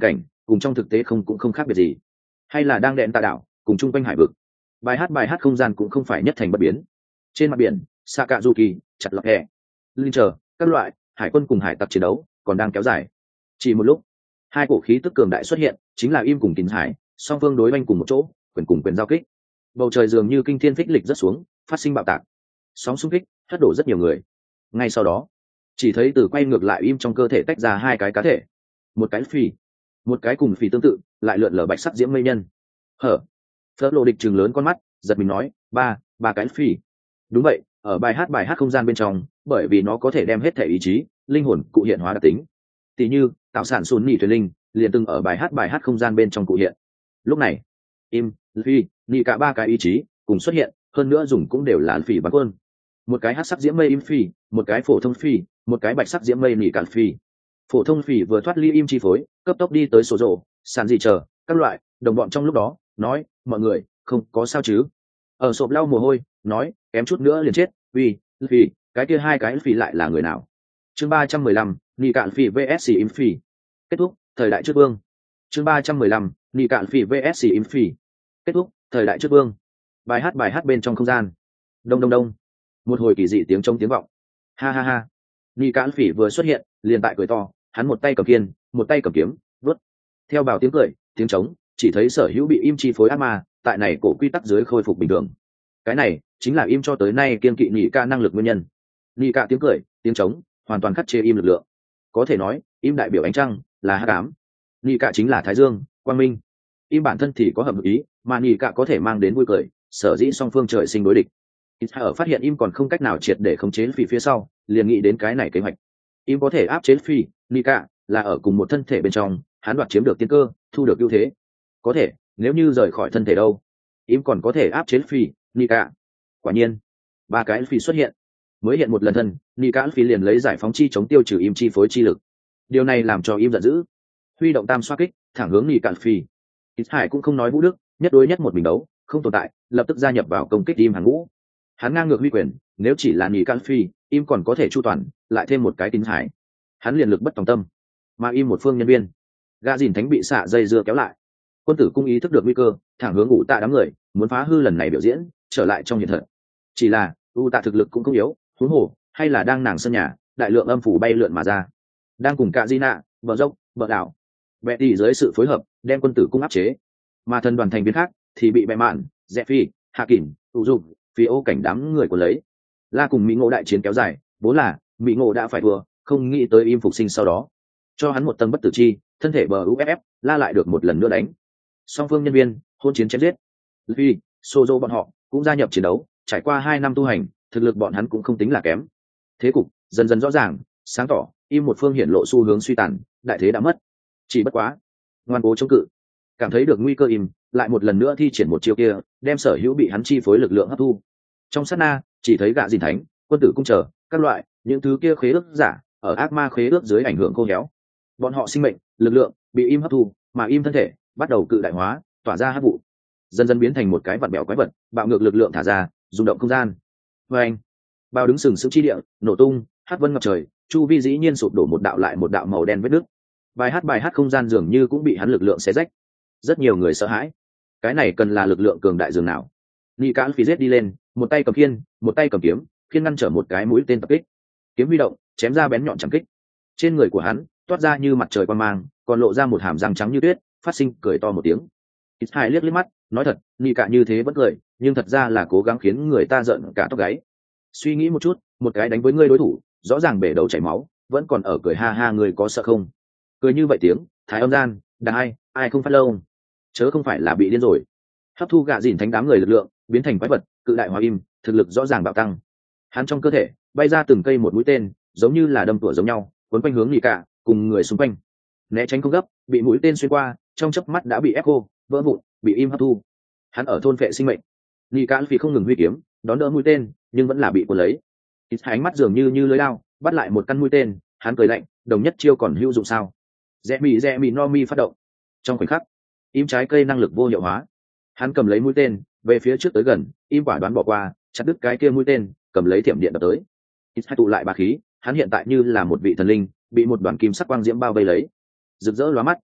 cùng trong thực tế không cũng không khác biệt gì, hay là đang đệm tạ đảo cùng chung quanh hải vực. Bài hát bài hát không gian cũng không phải nhất thành bất biến. Trên mặt biển Sakazuki chặt lọt hè linh chờ các loại hải quân cùng hải tặc chiến đấu còn đang kéo dài. Chỉ một lúc, hai cổ khí tức cường đại xuất hiện, chính là im cùng kín hải, song phương đối oanh cùng một chỗ, quyền cùng quyền giao kích. Bầu trời dường như kinh thiên phích lịch rất xuống, phát sinh bạo tạc, sóng xung kích hất đổ rất nhiều người. Ngay sau đó, chỉ thấy từ quay ngược lại im trong cơ thể tách ra hai cái cá thể, một cái phi, một cái cùng phi tương tự, lại lượn lờ bạch sắc diễm mây nhân. Hở, Phớt Lộ Địch trừng lớn con mắt, giật mình nói, ba, ba cái phi. Đúng vậy, ở bài hát bài hát không gian bên trong, bởi vì nó có thể đem hết thể ý chí, linh hồn cụ hiện hóa đặc tính. Tỷ như tạo sản xuân nhị thuyền linh, liền từng ở bài hát bài hát không gian bên trong cụ hiện. Lúc này, im, phi, nhị cả ba cái ý chí cùng xuất hiện, hơn nữa dùng cũng đều là phỉ bắn quân. Một cái hắc sắc diễm mây im phi, một cái phổ thông phi, một cái bạch sắc diễm mây nhị cản phi. Phổ thông phỉ vừa thoát ly im chi phối, cấp tốc đi tới sổ rổ, sàn gì chờ các loại đồng bọn trong lúc đó nói, mọi người không có sao chứ? Ở sộp lau mồ hôi nói, kém chút nữa liền chết. Vì vì cái kia hai cái phỉ lại là người nào? Chương ba trăm mười lăm, nhị cản phỉ vs im phỉ. Kết thúc thời đại trước vương. Chương ba trăm mười lăm, nhị cản phỉ vs im phỉ. Kết thúc thời đại trước vương. Bài hát bài hát bên trong không gian. Đông đông đông. Một hồi kỳ dị tiếng trống tiếng vọng. Ha ha ha. Nhị cản phỉ vừa xuất hiện, liền tại cười to, hắn một tay cầm kiên, một tay cầm kiếm, vớt. Theo bảo tiếng cười, tiếng trống, chỉ thấy sở hữu bị im chi phối ác ma, tại này cổ quy tắc dưới khôi phục bình thường. Cái này chính là im cho tới nay kiên kỵ nhị ca năng lực nguyên nhân. Nhị ca tiếng cười, tiếng trống, hoàn toàn khắc chế im lực lượng. Có thể nói, im đại biểu ánh trăng, là hắc ám. Nhị ca chính là thái dương, quang minh. Im bản thân thì có hợp ý, mà nhị ca có thể mang đến vui cười, sở dĩ song phương trời sinh đối địch. Ở phát hiện im còn không cách nào triệt để khống chế phi phía sau, liền nghĩ đến cái này kế hoạch. Im có thể áp chế phi, Nika là ở cùng một thân thể bên trong, hắn đoạt chiếm được tiên cơ, thu được ưu thế. Có thể, nếu như rời khỏi thân thể đâu, im còn có thể áp chế phi, Nika. Quả nhiên, ba cái phi xuất hiện, mới hiện một lần thân, Nika phi liền lấy giải phóng chi chống tiêu trừ im chi phối chi lực. Điều này làm cho im giận dữ, huy động tam xoa kích, thẳng hướng Nika phi. Ít Hải cũng không nói vũ đức, nhất đối nhất một mình đấu, không tồn tại, lập tức gia nhập vào công kích im hàng ngũ. Hắn ngang ngược huy quyền, nếu chỉ là Nika phi, im còn có thể chu toàn, lại thêm một cái Tín Hải, hắn liền lực bất tòng tâm. Mà im một phương nhân viên, gã dìn thánh bị xạ dây dưa kéo lại. Quân tử cung ý thức được nguy cơ, thẳng hướng ủ tạ đám người, muốn phá hư lần này biểu diễn, trở lại trong hiện thực. Chỉ là u tạ thực lực cũng không yếu, huống hồ hay là đang nàng sân nhà, đại lượng âm phủ bay lượn mà ra, đang cùng cả di nạ, vợ dốc, vợ đảo, bẹ đi dưới sự phối hợp, đem quân tử cung áp chế. Mà thân đoàn thành viên khác thì bị bẹ mạn, dẹ phi, hạ kỳnh, ủ dục, phi ô cảnh đám người của lấy. La cùng mỹ ngộ đại chiến kéo dài, vốn là mỹ ngộ đã phải thua, không nghĩ tới im phục sinh sau đó cho hắn một tầng bất tử chi, thân thể bờ uff la lại được một lần nữa đánh. Song phương nhân viên hôn chiến chém giết, vì Sozo bọn họ cũng gia nhập chiến đấu. Trải qua hai năm tu hành, thực lực bọn hắn cũng không tính là kém. Thế cục dần dần rõ ràng, sáng tỏ, im một phương hiển lộ xu hướng suy tàn, đại thế đã mất. Chỉ bất quá ngoan cố chống cự, cảm thấy được nguy cơ im lại một lần nữa thi triển một chiêu kia, đem sở hữu bị hắn chi phối lực lượng hấp thu. Trong sát na, chỉ thấy gã dìn thánh, quân tử cung chờ các loại những thứ kia khế ước giả ở ác ma khế ước dưới ảnh hưởng khô héo, bọn họ sinh mệnh lực lượng bị im hấp thu, mà im thân thể bắt đầu cự đại hóa, tỏa ra hắc vụ, dần dần biến thành một cái vật bèo quái vật, bạo ngược lực lượng thả ra, rung động không gian. Vê anh, bao đứng sừng sững chi địa nổ tung, hắc vân ngập trời, chu vi dĩ nhiên sụp đổ một đạo lại một đạo màu đen vết nứt. Bài hát bài hát không gian dường như cũng bị hắn lực lượng xé rách. Rất nhiều người sợ hãi, cái này cần là lực lượng cường đại dường nào. Nị Cãn Phi giết đi lên, một tay cầm khiên, một tay cầm kiếm, khiên ngăn trở một cái mũi tên tập kích, kiếm huy động, chém ra bén nhọn chẳng kích. Trên người của hắn toát ra như mặt trời quang mang, còn lộ ra một hàm răng trắng như tuyết, phát sinh cười to một tiếng. Ít Hai liếc liếc mắt, nói thật, Nị Cạ như thế vẫn cười, nhưng thật ra là cố gắng khiến người ta giận cả tóc gáy. Suy nghĩ một chút, một cái đánh với ngươi đối thủ, rõ ràng bể đầu chảy máu, vẫn còn ở cười ha ha, người có sợ không? Cười như vậy tiếng, thái âm gian, đằng ai, ai không phát lâu, chớ không phải là bị điên rồi. Hấp thu gạ dìn thánh đám người lực lượng, biến thành quái vật, cự đại hóa im, thực lực rõ ràng bạo tăng. Hắn trong cơ thể bay ra từng cây một mũi tên, giống như là đâm tủa giống nhau, cuốn quanh hướng Nị Cạ cùng người xung quanh. Né tránh không gấp, bị mũi tên xuyên qua, trong chớp mắt đã bị ép khô, vỡ vụn, bị im hấp thu. Hắn ở thôn phệ sinh mệnh. Nị Cạ vì không ngừng huy kiếm, đón đỡ mũi tên, nhưng vẫn là bị cuốn lấy. Ít ánh mắt dường như như lưới lao, bắt lại một căn mũi tên, hắn cười lạnh, đồng nhất chiêu còn hữu dụng sao? Rẽ mì rẽ mì no mi phát động. Trong khoảnh khắc, im trái cây năng lực vô hiệu hóa. Hắn cầm lấy mũi tên, về phía trước tới gần, im quả đoán bỏ qua, chặt đứt cái kia mũi tên, cầm lấy thiểm điện đập tới. Ít hai tụ lại bá khí, hắn hiện tại như là một vị thần linh, bị một đoàn kim sắc quang diễm bao vây lấy, rực rỡ lóa mắt.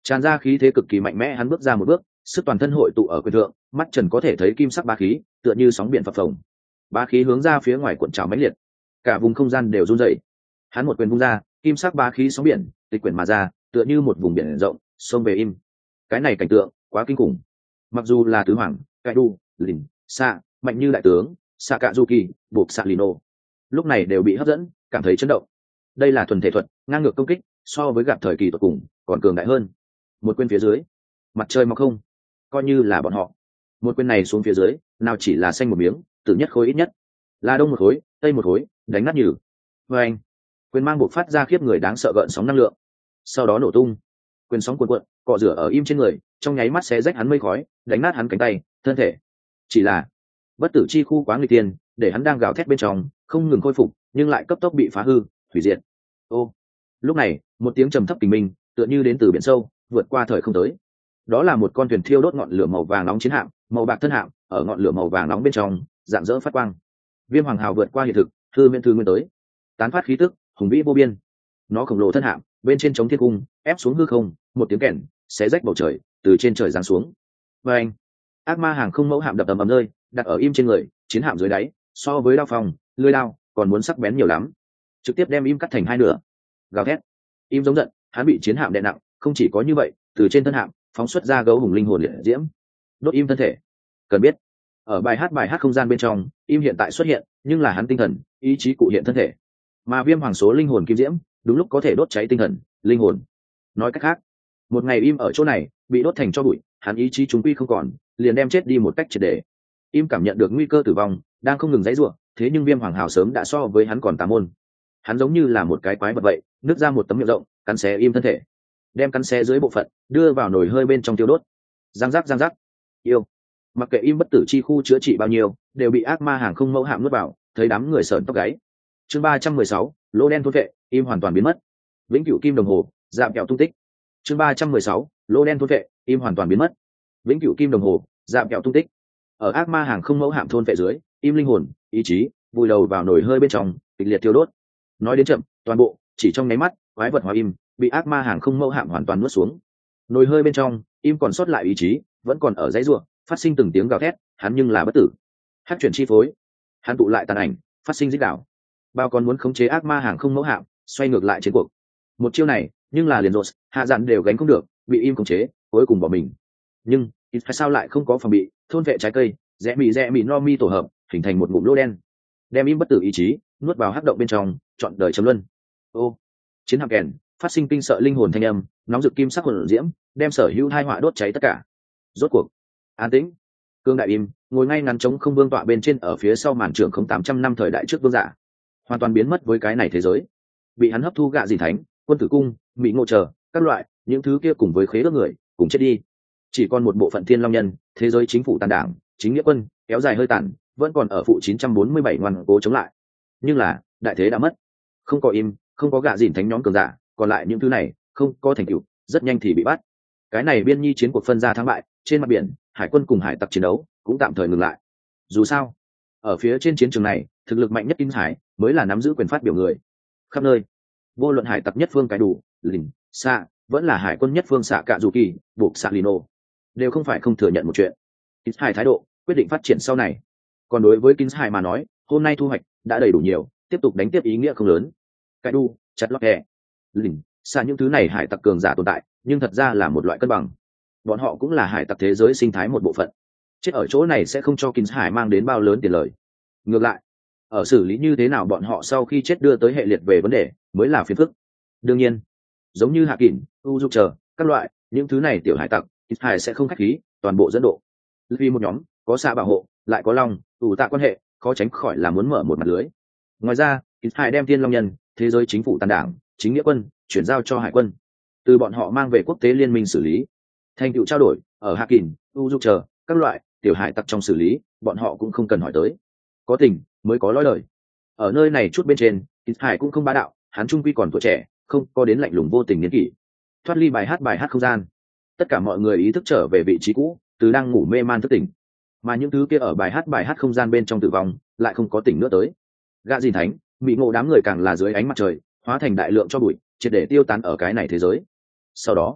tràn ra khí thế cực kỳ mạnh mẽ. Hắn bước ra một bước, sức toàn thân hội tụ ở quyền thượng, mắt trần có thể thấy kim sắc bá khí tựa như sóng biển phập phồng, bá khí hướng ra phía ngoài cuộn trào mãnh liệt, cả vùng không gian đều run rẩy. Hắn một quyền vung ra, kim sắc bá khí sóng biển tịch quyển mà ra, tựa như một vùng biển rộng xông về im. Cái này cảnh tượng quá kinh khủng. Mặc dù là tứ hoàng cai đu lìn xạ mạnh như đại tướng xạ cạ du kỳ buộc xạ lino lúc này đều bị hấp dẫn, cảm thấy chấn động. Đây là thuần thể thuật, ngang ngược công kích, so với gặp thời kỳ tột cùng còn cường đại hơn. Một quyền phía dưới, mặt trời mọc không, coi như là bọn họ. Một quyền này xuống phía dưới, nào chỉ là xanh một miếng, tử nhất khối ít nhất là đông một khối, tây một khối, đánh nát nhừ. Và anh, quyền mang buộc phát ra khiếp người đáng sợ gợn sóng năng lượng, sau đó nổ tung. Quyền sóng cuộn cuộn, cọ rửa ở im trên người, trong nháy mắt xé rách hắn mây khói, đánh nát hắn cánh tay, thân thể. Chỉ là bất tử chi khu quá nguy tiên, để hắn đang gào thét bên trong, không ngừng khôi phục, nhưng lại cấp tốc bị phá hư, hủy diệt. Ô, lúc này, một tiếng trầm thấp kinh minh, tựa như đến từ biển sâu, vượt qua thời không tới. Đó là một con thuyền thiêu đốt ngọn lửa màu vàng nóng chiến hạm, màu bạc thân hạm, ở ngọn lửa màu vàng nóng bên trong, rạng rỡ phát quang. Viêm hoàng hào vượt qua hiện thực, thư miễn thư nguyên tới, tán phát khí tức, hùng vĩ vô biên. Nó khổng lồ thân hạm, bên trên chống thiên cung, ép xuống hư không, một tiếng kèn, xé rách bầu trời, từ trên trời giáng xuống. Và anh, ác ma hàng không mẫu hạm đập ầm ầm rơi, đặt ở im trên người, chiến hạm dưới đáy, so với đao phòng, lưỡi đao, còn muốn sắc bén nhiều lắm, trực tiếp đem im cắt thành hai nửa. Gào thét, im giống giận, hắn bị chiến hạm đè nặng, không chỉ có như vậy, từ trên thân hạm phóng xuất ra gấu hùng linh hồn liệt diễm, đốt im thân thể. Cần biết, ở bài hát bài hát không gian bên trong, im hiện tại xuất hiện, nhưng là hắn tinh thần, ý chí cụ hiện thân thể, mà viêm hoàng số linh hồn kim diễm, đúng lúc có thể đốt cháy tinh thần, linh hồn. Nói cách khác, một ngày im ở chỗ này bị đốt thành tro bụi, hắn ý chí chúng quy không còn, liền đem chết đi một cách triệt để. Im cảm nhận được nguy cơ tử vong, đang không ngừng giãy giụa, thế nhưng viêm hoàng hào sớm đã so với hắn còn tà môn. Hắn giống như là một cái quái vật vậy, nứt ra một tấm miệng rộng, cắn xé im thân thể, đem cắn xé dưới bộ phận đưa vào nồi hơi bên trong tiêu đốt. Giang giác giang giác, yêu. Mặc kệ im bất tử chi khu chữa trị bao nhiêu, đều bị ác ma hàng không mẫu hạm nuốt vào, thấy đám người sởn tóc gáy. Chương ba trăm mười sáu, lỗ đen thôn vệ, im hoàn toàn biến mất. Vĩnh cửu kim đồng hồ, dạm kẹo tung tích. Chương ba trăm mười sáu, lỗ đen thôn vệ, im hoàn toàn biến mất. Vĩnh cửu kim đồng hồ, dạm kẹo tung tích. Ở ác ma hàng không mẫu hạm thôn vệ dưới, im linh hồn, ý chí, vùi đầu vào nồi hơi bên trong, kịch liệt thiêu đốt. Nói đến chậm, toàn bộ chỉ trong nháy mắt, quái vật hóa im bị ác ma hàng không mẫu hạm hoàn toàn nuốt xuống. Nồi hơi bên trong, im còn sót lại ý chí, vẫn còn ở dãy rủa, phát sinh từng tiếng gào thét, hắn nhưng là bất tử. Hắc chuyển chi phối, hắn tụ lại tàn ảnh, phát sinh dích đảo. Bao còn muốn khống chế ác ma hàng không mẫu hạm, xoay ngược lại chiến cuộc. Một chiêu này, nhưng là liền rột, hạ dạn đều gánh không được, bị im khống chế, cuối cùng bỏ mình. Nhưng, ít phải sao lại không có phòng bị, thôn vệ trái cây, rẽ mì rẽ mì no mi tổ hợp, hình thành một ngụm lỗ đen, đem im bất tử ý chí nuốt vào hắc động bên trong, chọn đời chấm luân. Ô, chiến hạm kèn phát sinh kinh sợ linh hồn thanh âm, nóng rực kim sắc hồn diễm, đem sở hữu hai họa đốt cháy tất cả. Rốt cuộc, an tĩnh. Cương đại im ngồi ngay ngắn trống không vương tọa bên trên, ở phía sau màn trường không tám trăm năm thời đại trước vương giả, hoàn toàn biến mất với cái này thế giới. Bị hắn hấp thu gạ dìn thánh, quân tử cung, mỹ ngộ chờ các loại những thứ kia cùng với khế ước người cùng chết đi, chỉ còn một bộ phận thiên long nhân, thế giới chính phủ tàn đảng, chính nghĩa quân kéo dài hơi tàn, vẫn còn ở phụ chín trăm bốn mươi bảy ngoan cố chống lại. Nhưng là đại thế đã mất, không có im, không có gạ dìn thánh nhóm cường giả, còn lại những thứ này không có thành tựu, rất nhanh thì bị bắt. Cái này biên nhi chiến cuộc phân ra thắng bại, trên mặt biển hải quân cùng hải tặc chiến đấu cũng tạm thời ngừng lại. Dù sao, ở phía trên chiến trường này, thực lực mạnh nhất Kim Hải mới là nắm giữ quyền phát biểu người. Khắp nơi, vô luận hải tặc nhất phương cái đủ, lìn, xạ, vẫn là hải quân nhất phương xạ cạ dù kỳ, buộc xạ lino, đều không phải không thừa nhận một chuyện. Kim Hải thái độ quyết định phát triển sau này. Còn đối với Kim Hải mà nói, hôm nay thu hoạch đã đầy đủ nhiều, tiếp tục đánh tiếp ý nghĩa không lớn. Cái đu, chặt lót hẹ, lìn, xạ những thứ này hải tặc cường giả tồn tại, nhưng thật ra là một loại cân bằng. Bọn họ cũng là hải tặc thế giới sinh thái một bộ phận. Chết ở chỗ này sẽ không cho Kim Hải mang đến bao lớn tiền lời. Ngược lại, ở xử lý như thế nào bọn họ sau khi chết đưa tới hệ liệt về vấn đề mới là phiền phức. Đương nhiên, giống như hạ kỳn, u dục chờ các loại những thứ này tiểu hải tặc, Kim Hải sẽ không khách khí, toàn bộ dẫn độ. Vì một nhóm có xạ bảo hộ, lại có long ủ tạ quan hệ, khó tránh khỏi là muốn mở một mặt lưới. Ngoài ra, Kim Hải đem thiên long nhân, thế giới chính phủ tàn đảng, chính nghĩa quân chuyển giao cho hải quân, từ bọn họ mang về quốc tế liên minh xử lý. Thành tựu trao đổi ở hạ kỳn, u dục chờ các loại tiểu hải tặc trong xử lý, bọn họ cũng không cần hỏi tới. Có tình mới có lõi lời. Ở nơi này chút bên trên, Kim Hải cũng không bá đạo, hắn trung quy còn tuổi trẻ, không có đến lạnh lùng vô tình niên kỷ. Thoát ly bài hát bài hát không gian, tất cả mọi người ý thức trở về vị trí cũ, từ đang ngủ mê man thức tỉnh. Mà những thứ kia ở bài hát bài hát không gian bên trong tử vong, lại không có tỉnh nữa tới. Gạ dìn thánh, bị ngộ đám người càng là dưới ánh mặt trời, hóa thành đại lượng cho bụi, triệt để tiêu tán ở cái này thế giới. Sau đó,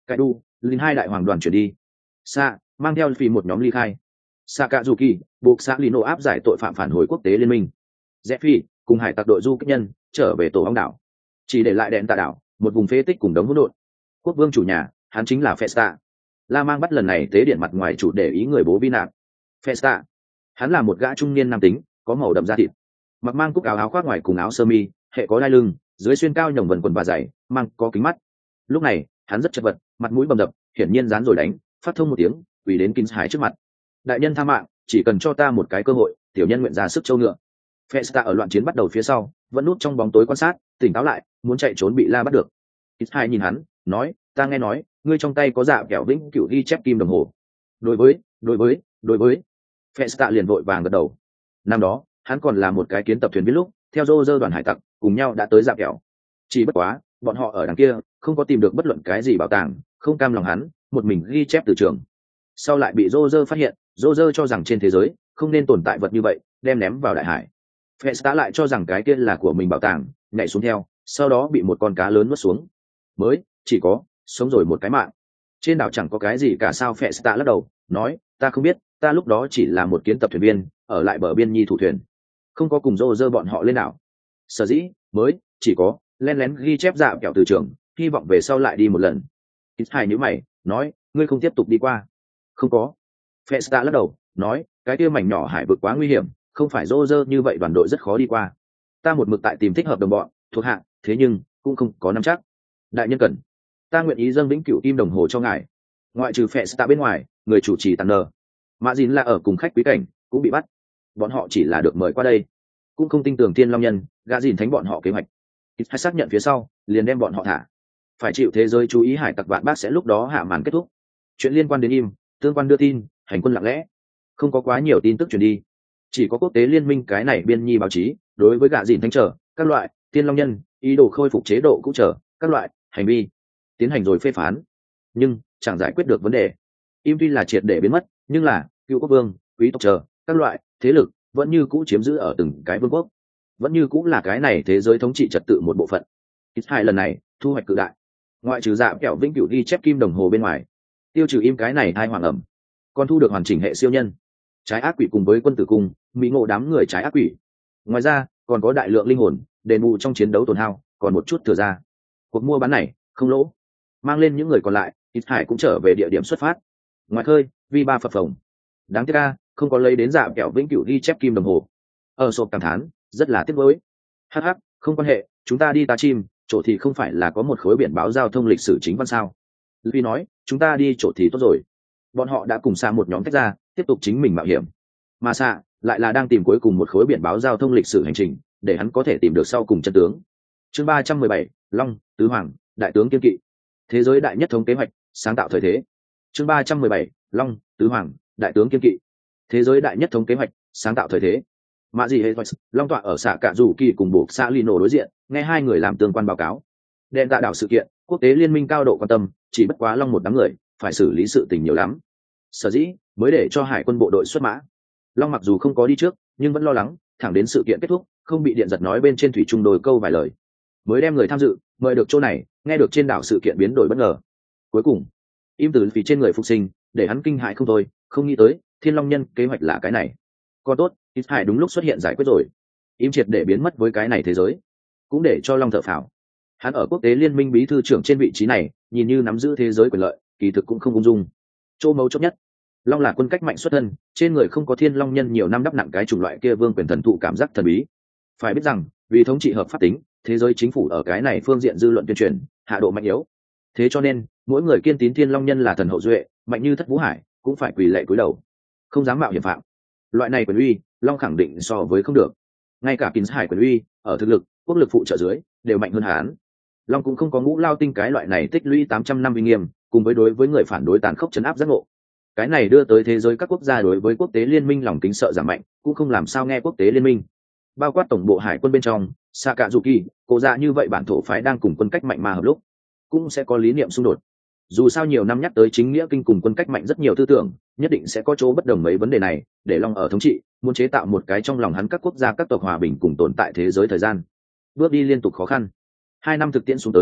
Cái đu linh hai đại hoàng đoàn chuyển đi. Sa mang theo phi một nhóm ly khai. Sakazuki buộc xã Lino áp giải tội phạm phản hồi quốc tế liên minh. Zephi cùng hải tặc đội du kích nhân trở về tổ ong đảo, chỉ để lại đèn tạ đảo một vùng phế tích cùng đống hỗn độn. Quốc vương chủ nhà hắn chính là Festa. La Mang bắt lần này tế điện mặt ngoài chủ để ý người bố vi nạp. Festa hắn là một gã trung niên nam tính, có màu đậm da thịt, mặc mang cúc áo áo khoác ngoài cùng áo sơ mi hệ có đai lưng, dưới xuyên cao nhồng vần quần và dày, mang có kính mắt. Lúc này hắn rất chật vật, mặt mũi bầm dập, hiển nhiên dán rồi đánh, phát thông một tiếng quỳ đến Kính Hải trước mặt. Đại nhân tha mạng, chỉ cần cho ta một cái cơ hội, tiểu nhân nguyện ra sức châu ngựa. Festa ở loạn chiến bắt đầu phía sau vẫn núp trong bóng tối quan sát, tỉnh táo lại muốn chạy trốn bị La bắt được. Kính Hải nhìn hắn nói, ta nghe nói ngươi trong tay có dạ kẹo vĩnh cửu ghi chép kim đồng hồ. Đối với đối với đối với Festa liền vội vàng gật đầu. Năm đó hắn còn là một cái kiến tập thuyền viên lúc theo dô dơ đoàn hải tặc cùng nhau đã tới dạ kẹo, chỉ bất quá bọn họ ở đằng kia không có tìm được bất luận cái gì bảo tàng, không cam lòng hắn một mình ghi chép từ trường, sau lại bị dô dơ phát hiện. Dô dơ cho rằng trên thế giới không nên tồn tại vật như vậy, đem ném vào đại hải. Festa lại cho rằng cái kia là của mình bảo tàng, nhảy xuống theo, sau đó bị một con cá lớn nuốt xuống, mới chỉ có sống rồi một cái mạng. Trên đảo chẳng có cái gì cả sao? Festa lắc đầu nói, ta không biết, ta lúc đó chỉ là một kiến tập thuyền viên ở lại bờ biên nhi thủ thuyền, không có cùng dô dơ bọn họ lên đảo, sở dĩ mới chỉ có len lén ghi chép dạ kẹo từ trường, hy vọng về sau lại đi một lần. Ít hai nhíu mày nói, ngươi không tiếp tục đi qua? Không có. Festa lắc đầu nói, cái kia mảnh nhỏ hải vực quá nguy hiểm, không phải dô dơ như vậy đoàn đội rất khó đi qua. Ta một mực tại tìm thích hợp đồng bọn thuộc hạ, thế nhưng cũng không có nắm chắc. Đại nhân cần, ta nguyện ý dâng vĩnh cửu kim đồng hồ cho ngài. Ngoại trừ Festa bên ngoài, người chủ trì tàn nờ Mã Dìn là ở cùng khách quý cảnh cũng bị bắt, bọn họ chỉ là được mời qua đây, cũng không tin tưởng Thiên Long Nhân gã Dìn thánh bọn họ kế hoạch. Ít hay xác nhận phía sau liền đem bọn họ thả, phải chịu thế giới chú ý hải tặc vạn bác sẽ lúc đó hạ màn kết thúc. Chuyện liên quan đến im tương quan đưa tin, hành quân lặng lẽ, không có quá nhiều tin tức truyền đi, chỉ có quốc tế liên minh cái này biên nhi báo chí đối với gã Dìn thánh trở các loại Thiên Long Nhân ý đồ khôi phục chế độ cũ trở các loại hành vi tiến hành rồi phê phán, nhưng chẳng giải quyết được vấn đề. Im tuy là triệt để biến mất, nhưng là cựu quốc vương quý tộc chờ các loại thế lực vẫn như cũ chiếm giữ ở từng cái vương quốc, vẫn như cũ là cái này thế giới thống trị trật tự một bộ phận. Ít hai lần này thu hoạch cự đại, ngoại trừ dạ kẹo vĩnh cửu ghi chép kim đồng hồ bên ngoài, tiêu trừ im cái này hai hoàng ẩm, còn thu được hoàn chỉnh hệ siêu nhân trái ác quỷ cùng với quân tử cung mỹ ngộ đám người trái ác quỷ. Ngoài ra còn có đại lượng linh hồn đền bù trong chiến đấu tổn hao, còn một chút thừa ra. Cuộc mua bán này không lỗ, mang lên những người còn lại, ít hải cũng trở về địa điểm xuất phát. Ngoài khơi vi ba phập phồng, đáng tiếc ca không có lấy đến dạ kẹo vĩnh cửu ghi chép kim đồng hồ. Ở sộp cảm thán rất là tiếc nuối. Hh, không quan hệ, chúng ta đi tá chim chỗ thì không phải là có một khối biển báo giao thông lịch sử chính văn sao? Vì nói chúng ta đi chỗ thì tốt rồi. Bọn họ đã cùng xa một nhóm tách ra tiếp tục chính mình mạo hiểm, mà xa lại là đang tìm cuối cùng một khối biển báo giao thông lịch sử hành trình để hắn có thể tìm được sau cùng chân tướng. Chương ba trăm mười bảy, Long tứ hoàng đại tướng kiên kỵ, thế giới đại nhất thống kế hoạch sáng tạo thời thế. Chương ba trăm mười bảy, Long tứ hoàng đại tướng kiên kỵ, thế giới đại nhất thống kế hoạch sáng tạo thời thế. Mạ gì hệ Long tọa ở xạ cả rủ kỳ cùng buộc xã Lino đối diện, nghe hai người làm tương quan báo cáo. Đen tạ đảo sự kiện, quốc tế liên minh cao độ quan tâm, chỉ bất quá Long một đám người phải xử lý sự tình nhiều lắm, sở dĩ mới để cho hải quân bộ đội xuất mã. Long mặc dù không có đi trước, nhưng vẫn lo lắng thẳng đến sự kiện kết thúc không bị điện giật nói bên trên thủy trung đồi câu vài lời, mới đem người tham dự mời được chỗ này, nghe được trên đảo sự kiện biến đổi bất ngờ. Cuối cùng im từ phí trên người phục sinh để hắn kinh hãi không thôi, không nghĩ tới Thiên Long Nhân kế hoạch là cái này. Còn tốt ít hải đúng lúc xuất hiện giải quyết rồi, im triệt để biến mất với cái này thế giới, cũng để cho Long thở phào. Hắn ở quốc tế liên minh bí thư trưởng trên vị trí này, nhìn như nắm giữ thế giới quyền lợi, kỳ thực cũng không ung dung. Chỗ mấu chốt nhất, Long là quân cách mạnh xuất thân, trên người không có Thiên Long Nhân nhiều năm đắp nặng cái chủng loại kia vương quyền thần thụ cảm giác thần bí. Phải biết rằng vì thống trị hợp pháp tính, thế giới chính phủ ở cái này phương diện dư luận tuyên truyền hạ độ mạnh yếu, thế cho nên mỗi người kiên tín Thiên Long Nhân là thần hậu duệ, mạnh như Thất Vũ Hải cũng phải quỳ lạy cúi đầu, không dám mạo hiểm phạm. Loại này quyền uy Long khẳng định so với không được, ngay cả Kính Hải quyền uy ở thực lực quốc lực phụ trợ dưới đều mạnh hơn hắn. Long cũng không có ngũ lao tinh cái loại này tích lũy tám trăm năm uy nghiêm, cùng với đối với người phản đối tàn khốc trấn áp giác ngộ. Cái này đưa tới thế giới các quốc gia đối với quốc tế liên minh lòng kính sợ giảm mạnh, cũng không làm sao nghe quốc tế liên minh, bao quát tổng bộ hải quân bên trong Sakazuki cố ra như vậy bản thổ phái đang cùng quân cách mạnh mà hợp lúc cũng sẽ có lý niệm xung đột. Dù sao nhiều năm nhắc tới chính nghĩa kinh cùng quân cách mạnh rất nhiều tư tưởng, nhất định sẽ có chỗ bất đồng mấy vấn đề này, để Long ở thống trị muốn chế tạo một cái trong lòng hắn các quốc gia các tộc hòa bình cùng tồn tại thế giới thời gian bước đi liên tục khó khăn. Hai năm thực tiễn xuống tới,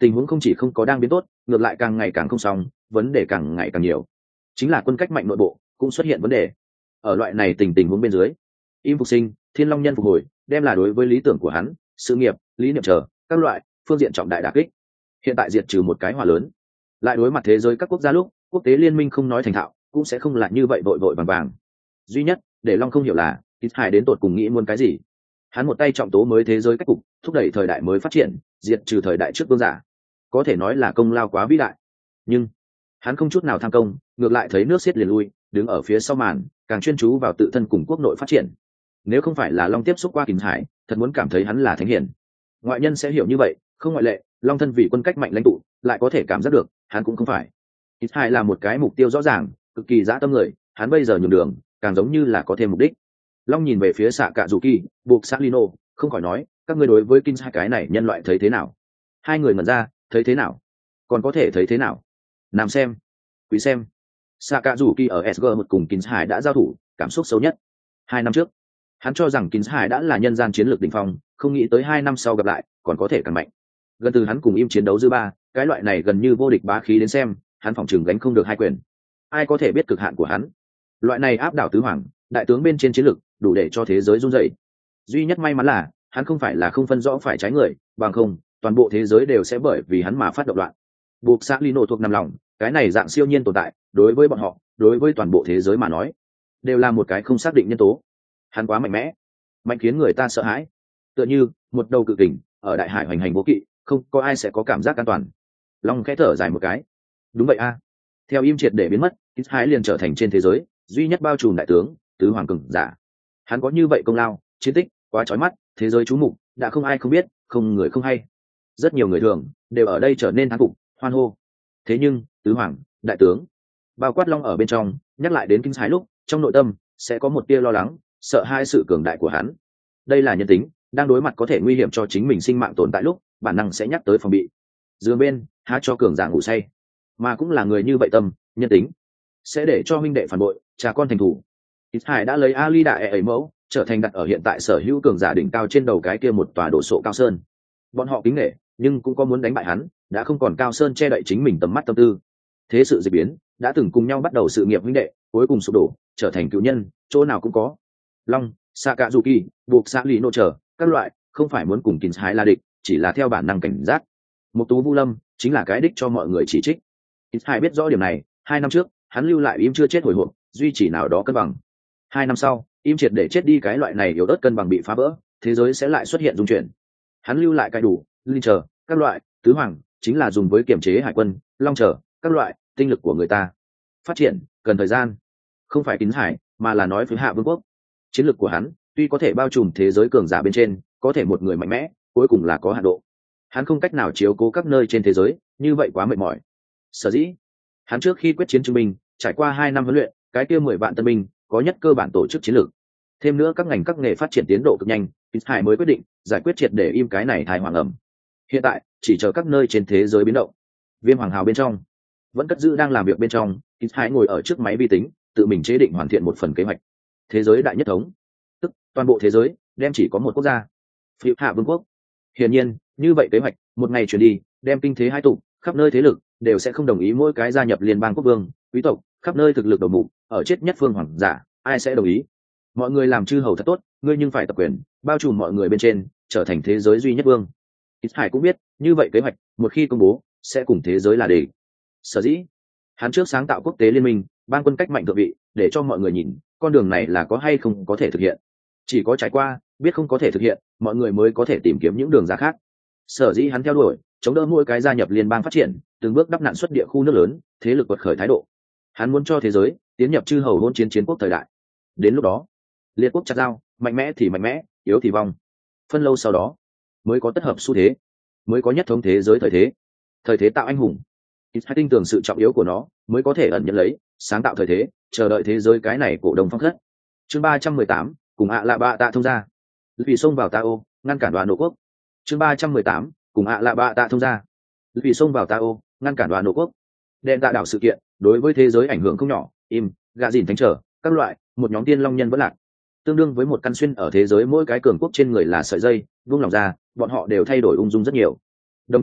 tình huống không chỉ không có đang biến tốt, ngược lại càng ngày càng không xong, vấn đề càng ngày càng nhiều. Chính là quân cách mạnh nội bộ cũng xuất hiện vấn đề. Ở loại này tình tình huống bên dưới, im phục sinh, thiên long nhân phục hồi, đem là đối với lý tưởng của hắn, sự nghiệp, lý niệm chờ các loại phương diện trọng đại đả kích. Hiện tại diệt trừ một cái hỏa lớn, lại đối mặt thế giới các quốc gia lúc, quốc tế liên minh không nói thành thạo, cũng sẽ không là như vậy vội vội vàng vàng. Duy nhất để Long không hiểu là Kit Hải đến tột cùng nghĩ muốn cái gì. Hắn một tay trọng tố mới thế giới cách cục, thúc đẩy thời đại mới phát triển, diệt trừ thời đại trước vương giả, có thể nói là công lao quá vĩ đại. Nhưng hắn không chút nào tham công, ngược lại thấy nước xiết liền lui, đứng ở phía sau màn, càng chuyên chú vào tự thân cùng quốc nội phát triển. Nếu không phải là Long tiếp xúc qua Kình Hải, thật muốn cảm thấy hắn là thánh hiển. Ngoại nhân sẽ hiểu như vậy, không ngoại lệ. Long thân vì quân cách mạnh lãnh tụ, lại có thể cảm giác được, hắn cũng không phải. Kình Hải là một cái mục tiêu rõ ràng, cực kỳ dã tâm người, hắn bây giờ nhường đường, càng giống như là có thêm mục đích. Long nhìn về phía xạ cạ dù kỳ, buộc sát Lino, không khỏi nói, các ngươi đối với Kình Hải cái này nhân loại thấy thế nào? Hai người ngẩn ra, thấy thế nào? Còn có thể thấy thế nào? Nam xem, quý xem. Sakazuki ở ét giê một cùng Kình Hải đã giao thủ, cảm xúc xấu nhất. Hai năm trước, hắn cho rằng Kình Hải đã là nhân gian chiến lược đỉnh phong, không nghĩ tới hai năm sau gặp lại, còn có thể càng mạnh. Gần từ hắn cùng im chiến đấu dư ba, cái loại này gần như vô địch bá khí đến xem, hắn phòng trường gánh không được hai quyền. Ai có thể biết cực hạn của hắn? Loại này áp đảo tứ hoàng, đại tướng bên trên chiến lược, đủ để cho thế giới run rẩy. Duy nhất may mắn là, hắn không phải là không phân rõ phải trái người, bằng không, toàn bộ thế giới đều sẽ bởi vì hắn mà phát động loạn. Buộc xác Lino thuộc nằm lòng, cái này dạng siêu nhiên tồn tại, đối với bọn họ, đối với toàn bộ thế giới mà nói, đều là một cái không xác định nhân tố. Hắn quá mạnh mẽ, mạnh khiến người ta sợ hãi. Tựa như một đầu cự kình ở đại hải hoành hành vô kỵ, không có ai sẽ có cảm giác an toàn. Long khẽ thở dài một cái. Đúng vậy a. Theo im triệt để biến mất, Kit Hải liền trở thành trên thế giới duy nhất bao trùm đại tướng, tứ hoàng cường giả. Hắn có như vậy công lao, chiến tích quá chói mắt, thế giới chú mục, đã không ai không biết, không người không hay. Rất nhiều người thường đều ở đây trở nên thán phục, hoan hô. Thế nhưng, tứ hoàng, đại tướng, bao quát Long ở bên trong, nhắc lại đến Kit Hải lúc, trong nội tâm sẽ có một tia lo lắng, sợ hai sự cường đại của hắn. Đây là nhân tính, đang đối mặt có thể nguy hiểm cho chính mình sinh mạng tồn tại lúc, bản năng sẽ nhắc tới phòng bị. Dường bên, há cho cường giả ngủ say, mà cũng là người như vậy tâm, nhân tính sẽ để cho huynh đệ phản bội, cha con thành thủ. Kit Hải đã lấy Ali đại ấy mẫu, trở thành đặt ở hiện tại sở hữu cường giả đỉnh cao trên đầu cái kia một tòa đổ sộ cao sơn. Bọn họ kính nể, nhưng cũng có muốn đánh bại hắn, đã không còn cao sơn che đậy chính mình tầm mắt tâm tư. Thế sự dị biến, đã từng cùng nhau bắt đầu sự nghiệp huynh đệ, cuối cùng sụp đổ, trở thành cựu nhân, chỗ nào cũng có. Long, Sakazuki, buộc xã lý nô trở, các loại, không phải muốn cùng Kit Hải là địch, chỉ là theo bản năng cảnh giác. Một tú Vu Lâm chính là cái đích cho mọi người chỉ trích. Kit Hải biết rõ điểm này, hai năm trước, hắn lưu lại im chưa chết hồi hộp, duy trì nào đó cân bằng. Hai năm sau, im triệt để chết đi cái loại này yếu ớt cân bằng bị phá vỡ, thế giới sẽ lại xuất hiện dung chuyển. Hắn lưu lại cái đủ, linh chờ, các loại, tứ hoàng, chính là dùng với kiểm chế hải quân, long chờ, các loại, tinh lực của người ta. Phát triển, cần thời gian. Không phải Kit Hải, mà là nói với Hạ Vương quốc. Chiến lược của hắn, tuy có thể bao trùm thế giới cường giả bên trên, có thể một người mạnh mẽ, cuối cùng là có hạn độ. Hắn không cách nào chiếu cố các nơi trên thế giới, như vậy quá mệt mỏi. Sở dĩ, hắn trước khi quyết chiến chứng minh, trải qua hai năm huấn luyện, cái kia mười vạn tân binh, có nhất cơ bản tổ chức chiến lược. Thêm nữa các ngành các nghề phát triển tiến độ cực nhanh, Kit Hải mới quyết định giải quyết triệt để im cái này thai hoàng ẩm. Hiện tại, chỉ chờ các nơi trên thế giới biến động. Viêm Hoàng Hào bên trong, vẫn cất giữ đang làm việc bên trong, Kit Hải ngồi ở trước máy vi tính, tự mình chế định hoàn thiện một phần kế hoạch. Thế giới đại nhất thống, tức toàn bộ thế giới đem chỉ có một quốc gia, Phiêu Hạ Vương quốc. Hiển nhiên, như vậy kế hoạch, một ngày chuyển đi, đem kinh thế hai tụ, khắp nơi thế lực đều sẽ không đồng ý mỗi cái gia nhập liên bang quốc vương, quý tộc, khắp nơi thực lực đầu mục, ở chết nhất phương hoàng giả, ai sẽ đồng ý? Mọi người làm chư hầu thật tốt, ngươi nhưng phải tập quyền, bao trùm mọi người bên trên, trở thành thế giới duy nhất vương. Kit Hải cũng biết, như vậy kế hoạch, một khi công bố, sẽ cùng thế giới là địch. Sở dĩ, hắn trước sáng tạo quốc tế liên minh, ban quân cách mạnh thượng vị, để cho mọi người nhìn, con đường này là có hay không có thể thực hiện. Chỉ có trải qua, biết không có thể thực hiện, mọi người mới có thể tìm kiếm những đường ra khác. Sở dĩ hắn theo đuổi, chống đỡ mỗi cái gia nhập liên bang phát triển, từng bước đắp nạn xuất địa khu nước lớn, thế lực quật khởi thái độ. Hắn muốn cho thế giới tiến nhập chư hầu hôn chiến chiến quốc thời đại. Đến lúc đó, liệt quốc chặt dao, mạnh mẽ thì mạnh mẽ, yếu thì vong. Phân lâu sau đó, mới có tất hợp xu thế, mới có nhất thống thế giới thời thế. Thời thế tạo anh hùng. Hãy tin tưởng sự trọng yếu của nó, mới có thể ẩn nhận lấy, sáng tạo thời thế, chờ đợi thế giới cái này cổ đồng phong khất. Chương ba trăm mười tám, cùng ạ lạ bạ tạ thông ra. Vì xông vào Tao, ngăn cản đoàn nổ quốc. Chương ba trăm mười tám, cùng ạ lạ bạ tạ thông ra. Vì xông vào Tao, ngăn cản đoàn nổ quốc. Đen tạ đảo sự kiện, đối với thế giới ảnh hưởng không nhỏ, im, gạ dìn thánh trở, các loại, một nhóm tiên long nhân vẫn lạc. Tương đương với một căn xuyên ở thế giới mỗi cái cường quốc trên người là sợi dây, vung lòng ra, bọn họ đều thay đổi ung dung rất nhiều. Đồng thời,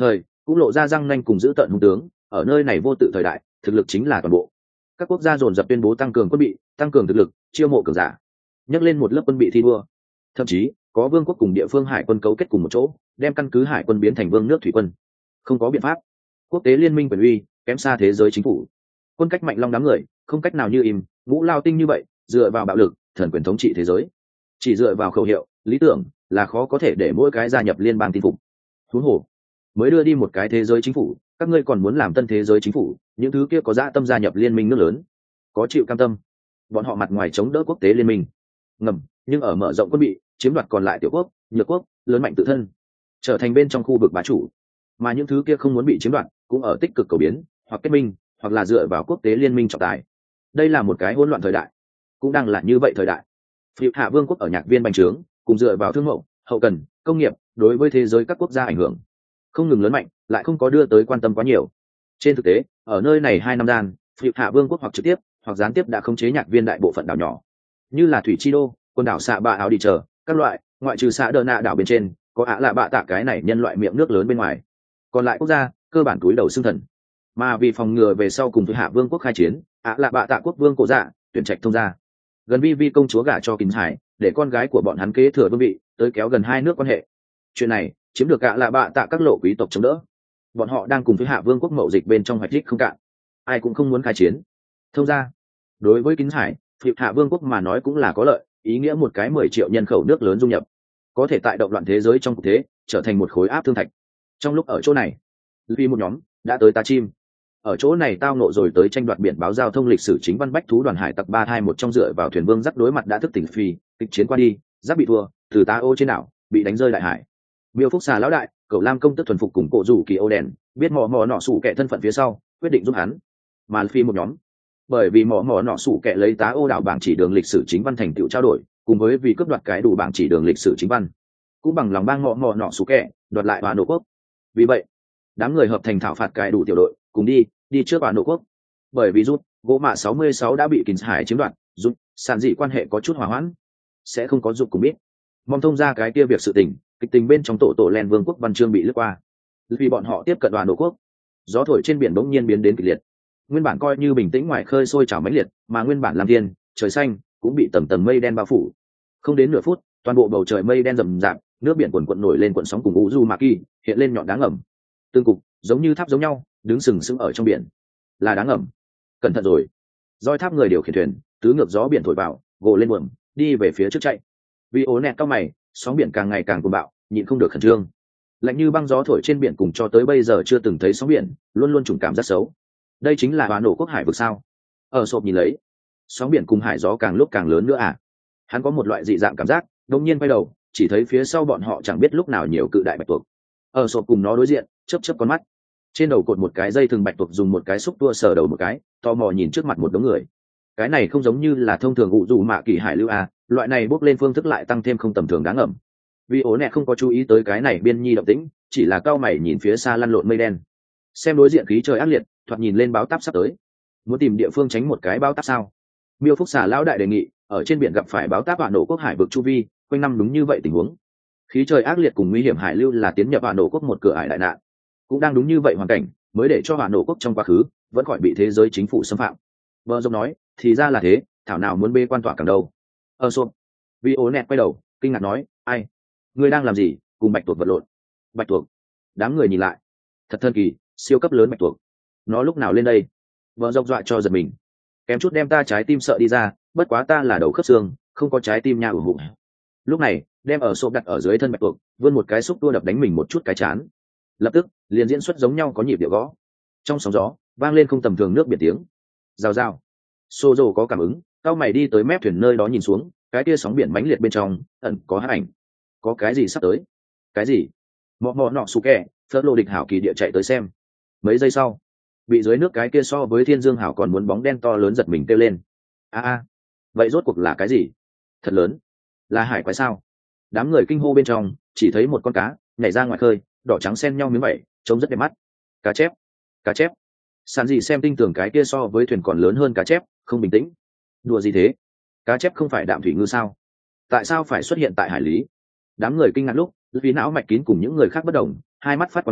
cũng lộ ra răng nanh cùng giữ tợn hung tướng. Ở nơi này vô tự thời đại, thực lực chính là toàn bộ. Các quốc gia dồn dập tuyên bố tăng cường quân bị, tăng cường thực lực, chiêu mộ cường giả, nhấc lên một lớp quân bị thi đua. Thậm chí có vương quốc cùng địa phương hải quân cấu kết cùng một chỗ, đem căn cứ hải quân biến thành vương nước thủy quân. Không có biện pháp, quốc tế liên minh quyền uy kém xa thế giới chính phủ. Quân cách mạnh long đám người không cách nào như im ngũ lao tinh như vậy dựa vào bạo lực thần quyền thống trị thế giới, chỉ dựa vào khẩu hiệu lý tưởng là khó có thể để mỗi cái gia nhập liên bang tin phục. Huống hồ mới đưa đi một cái thế giới chính phủ, các ngươi còn muốn làm tân thế giới chính phủ, những thứ kia có dã tâm gia nhập liên minh nước lớn, có chịu cam tâm? Bọn họ mặt ngoài chống đỡ quốc tế liên minh ngầm, nhưng ở mở rộng quân bị, chiếm đoạt còn lại tiểu quốc, nhược quốc, lớn mạnh tự thân, trở thành bên trong khu vực bá chủ. Mà những thứ kia không muốn bị chiếm đoạt, cũng ở tích cực cầu biến, hoặc kết minh, hoặc là dựa vào quốc tế liên minh trọng tài. Đây là một cái hỗn loạn thời đại, cũng đang là như vậy thời đại. Phiêu Hạ Vương quốc ở nhạc viên bành trướng, cùng dựa vào thương mậu, hậu cần, công nghiệp, đối với thế giới các quốc gia ảnh hưởng không ngừng lớn mạnh, lại không có đưa tới quan tâm quá nhiều. Trên thực tế, ở nơi này hai năm gian, Phiêu Hạ Vương quốc hoặc trực tiếp, hoặc gián tiếp đã khống chế nhạc viên đại bộ phận đảo nhỏ, như là Thủy Chi Đô, quần đảo Xạ Bạ Áo đi chờ, các loại, ngoại trừ xã Đờ Nạ đảo bên trên, có Ả Lạ Bạ Tạ cái này nhân loại miệng nước lớn bên ngoài, còn lại quốc gia cơ bản túi đầu xương thần. Mà vì phòng ngừa về sau cùng với Hạ Vương quốc khai chiến, Ả Lạ Bạ Tạ quốc vương cổ dạ tuyển trạch thông gia, gần vi vi công chúa gả cho Kính Hải, để con gái của bọn hắn kế thừa vương vị, tới kéo gần hai nước quan hệ. Chuyện này chiếm được Ả Lạ Bạ Tạ các lộ quý tộc chống đỡ, bọn họ đang cùng với Hạ Vương quốc mậu dịch bên trong hoạch đích không cạn, ai cũng không muốn khai chiến. Thông gia đối với Kính Hải, Phiêu Hạ Vương quốc mà nói cũng là có lợi, ý nghĩa một cái mười triệu nhân khẩu nước lớn dung nhập, có thể tại động loạn thế giới trong cuộc thế trở thành một khối áp thương thạch. Trong lúc ở chỗ này, vì một nhóm đã tới Tá Chim, ở chỗ này tao nộ rồi tới tranh đoạt biển báo giao thông lịch sử chính văn bách thú đoàn hải tặc ba hai một trong dựa vào thuyền vương giáp đối mặt đã thức tỉnh phi kịch chiến qua đi, giáp bị thua từ tá ô trên đảo bị đánh rơi đại hải. Miêu Phúc Xà lão đại, Cẩu Lam công tức thuần phục cùng cổ rủ kỳ ô đèn, biết mò mò nọ sủ kẻ thân phận phía sau, quyết định giúp hắn. Mà phi một nhóm, bởi vì mò mò nọ sủ kẻ lấy tá ô đảo bảng chỉ đường lịch sử chính văn thành tựu trao đổi, cùng với vì cướp đoạt cái đủ bảng chỉ đường lịch sử chính văn, cũng bằng lòng bang mò mò nọ sủ kẻ đoạt lại Hoa Nộ quốc. Vì vậy, đám người hợp thành thảo phạt cái đủ tiểu đội, cùng đi đi trước Hoa Nộ quốc. Bởi vì rút gỗ mạ sáu mươi sáu đã bị Kính Hải chiếm đoạt, rút sản dị quan hệ có chút hòa hoãn, sẽ không có dụng cùng biết mong thông ra cái kia việc sự tình kịch tình bên trong tổ tổ len vương quốc văn chương bị lướt qua. Vì bọn họ tiếp cận Hoa Nộ quốc, gió thổi trên biển bỗng nhiên biến đến kịch liệt. Nguyên bản coi như bình tĩnh ngoài khơi sôi trào mãnh liệt, mà nguyên bản làm thiên trời xanh cũng bị tầng tầng mây đen bao phủ. Không đến nửa phút, toàn bộ bầu trời mây đen rầm rạp, nước biển cuồn cuộn nổi lên cuộn sóng cùng Uzumaki hiện lên nhọn đá ngầm, tương cục giống như tháp giống nhau đứng sừng sững ở trong biển. Là đá ngầm, cẩn thận rồi. Roi tháp người điều khiển thuyền tứ ngược gió biển thổi vào, gồ lên buồm đi về phía trước chạy. Vì ố nẹt cao mày, sóng biển càng ngày càng cuồng bạo, nhịn không được khẩn trương. Lạnh như băng gió thổi trên biển cùng cho tới bây giờ chưa từng thấy sóng biển, luôn luôn trùng cảm rất xấu. Đây chính là Hoa Nộ quốc hải vực sao? Ở sộp nhìn lấy, sóng biển cùng hải gió càng lúc càng lớn nữa à? Hắn có một loại dị dạng cảm giác, đột nhiên quay đầu, chỉ thấy phía sau bọn họ chẳng biết lúc nào nhiều cự đại bạch tuộc. Ở sộp cùng nó đối diện, chớp chớp con mắt. Trên đầu cột một cái dây thừng bạch tuộc dùng một cái xúc tua sờ đầu một cái, tò mò nhìn trước mặt một đống người. Cái này không giống như là thông thường ụ dù mạ kỳ hải lưu à, loại này bốc lên phương thức lại tăng thêm không tầm thường đáng ngầm. Vì ố nẹ không có chú ý tới cái này biên nhi động tĩnh, chỉ là cao mày nhìn phía xa lăn lộn mây đen. Xem đối diện khí trời ác liệt, thoạt nhìn lên báo táp sắp tới. Muốn tìm địa phương tránh một cái báo táp sao? Miêu Phúc Xà lão đại đề nghị, ở trên biển gặp phải báo táp Hoa Nộ quốc hải vực chu vi, quanh năm đúng như vậy tình huống. Khí trời ác liệt cùng nguy hiểm hải lưu là tiến nhập Hoa Nộ quốc một cửa ải đại nạn. Cũng đang đúng như vậy hoàn cảnh, mới để cho Hoa Nộ quốc trong quá khứ vẫn khỏi bị thế giới chính phủ xâm phạm. Vợ rồng nói, thì ra là thế, thảo nào muốn bê quan tỏa càng đâu. Ở xộp, vì ố nẹt quay đầu, kinh ngạc nói, ai? Ngươi đang làm gì? Cùng bạch tuộc vật lộn. Bạch tuộc? Đám người nhìn lại, thật thần kỳ, siêu cấp lớn bạch tuộc. Nó lúc nào lên đây? Vợ rồng dọa cho giật mình, kém chút đem ta trái tim sợ đi ra, bất quá ta là đầu khớp xương, không có trái tim nha ủng hộ. Lúc này, đem ở xộp đặt ở dưới thân bạch tuộc, vươn một cái xúc tua đập đánh mình một chút cái chán. Lập tức, liền diễn xuất giống nhau có nhịp điệu gõ. Trong sóng gió, vang lên không tầm thường nước biển tiếng. Rào rào. Xô Dầu có cảm ứng, cao mày đi tới mép thuyền nơi đó nhìn xuống, cái kia sóng biển mãnh liệt bên trong, ẩn có hắc ảnh. Có cái gì sắp tới? Cái gì? Mọ mọ nọ sù kẹ, phớt lô địch hảo kỳ địa chạy tới xem. Mấy giây sau, bị dưới nước cái kia so với thiên dương hảo còn muốn bóng đen to lớn giật mình kêu lên. A a, vậy rốt cuộc là cái gì? Thật lớn, là hải quái sao? Đám người kinh hô bên trong, chỉ thấy một con cá nhảy ra ngoài khơi, đỏ trắng xen nhau miếng vẩy, trông rất đẹp mắt. Cá chép, cá chép. Sàn gì xem tinh tưởng cái kia so với thuyền còn lớn hơn cá chép, không bình tĩnh. Đùa gì thế? Cá chép không phải đạm thủy ngư sao? Tại sao phải xuất hiện tại hải lý? Đám người kinh ngạc lúc, vì não mạch kín cùng những người khác bất đồng, hai mắt phát còn nói,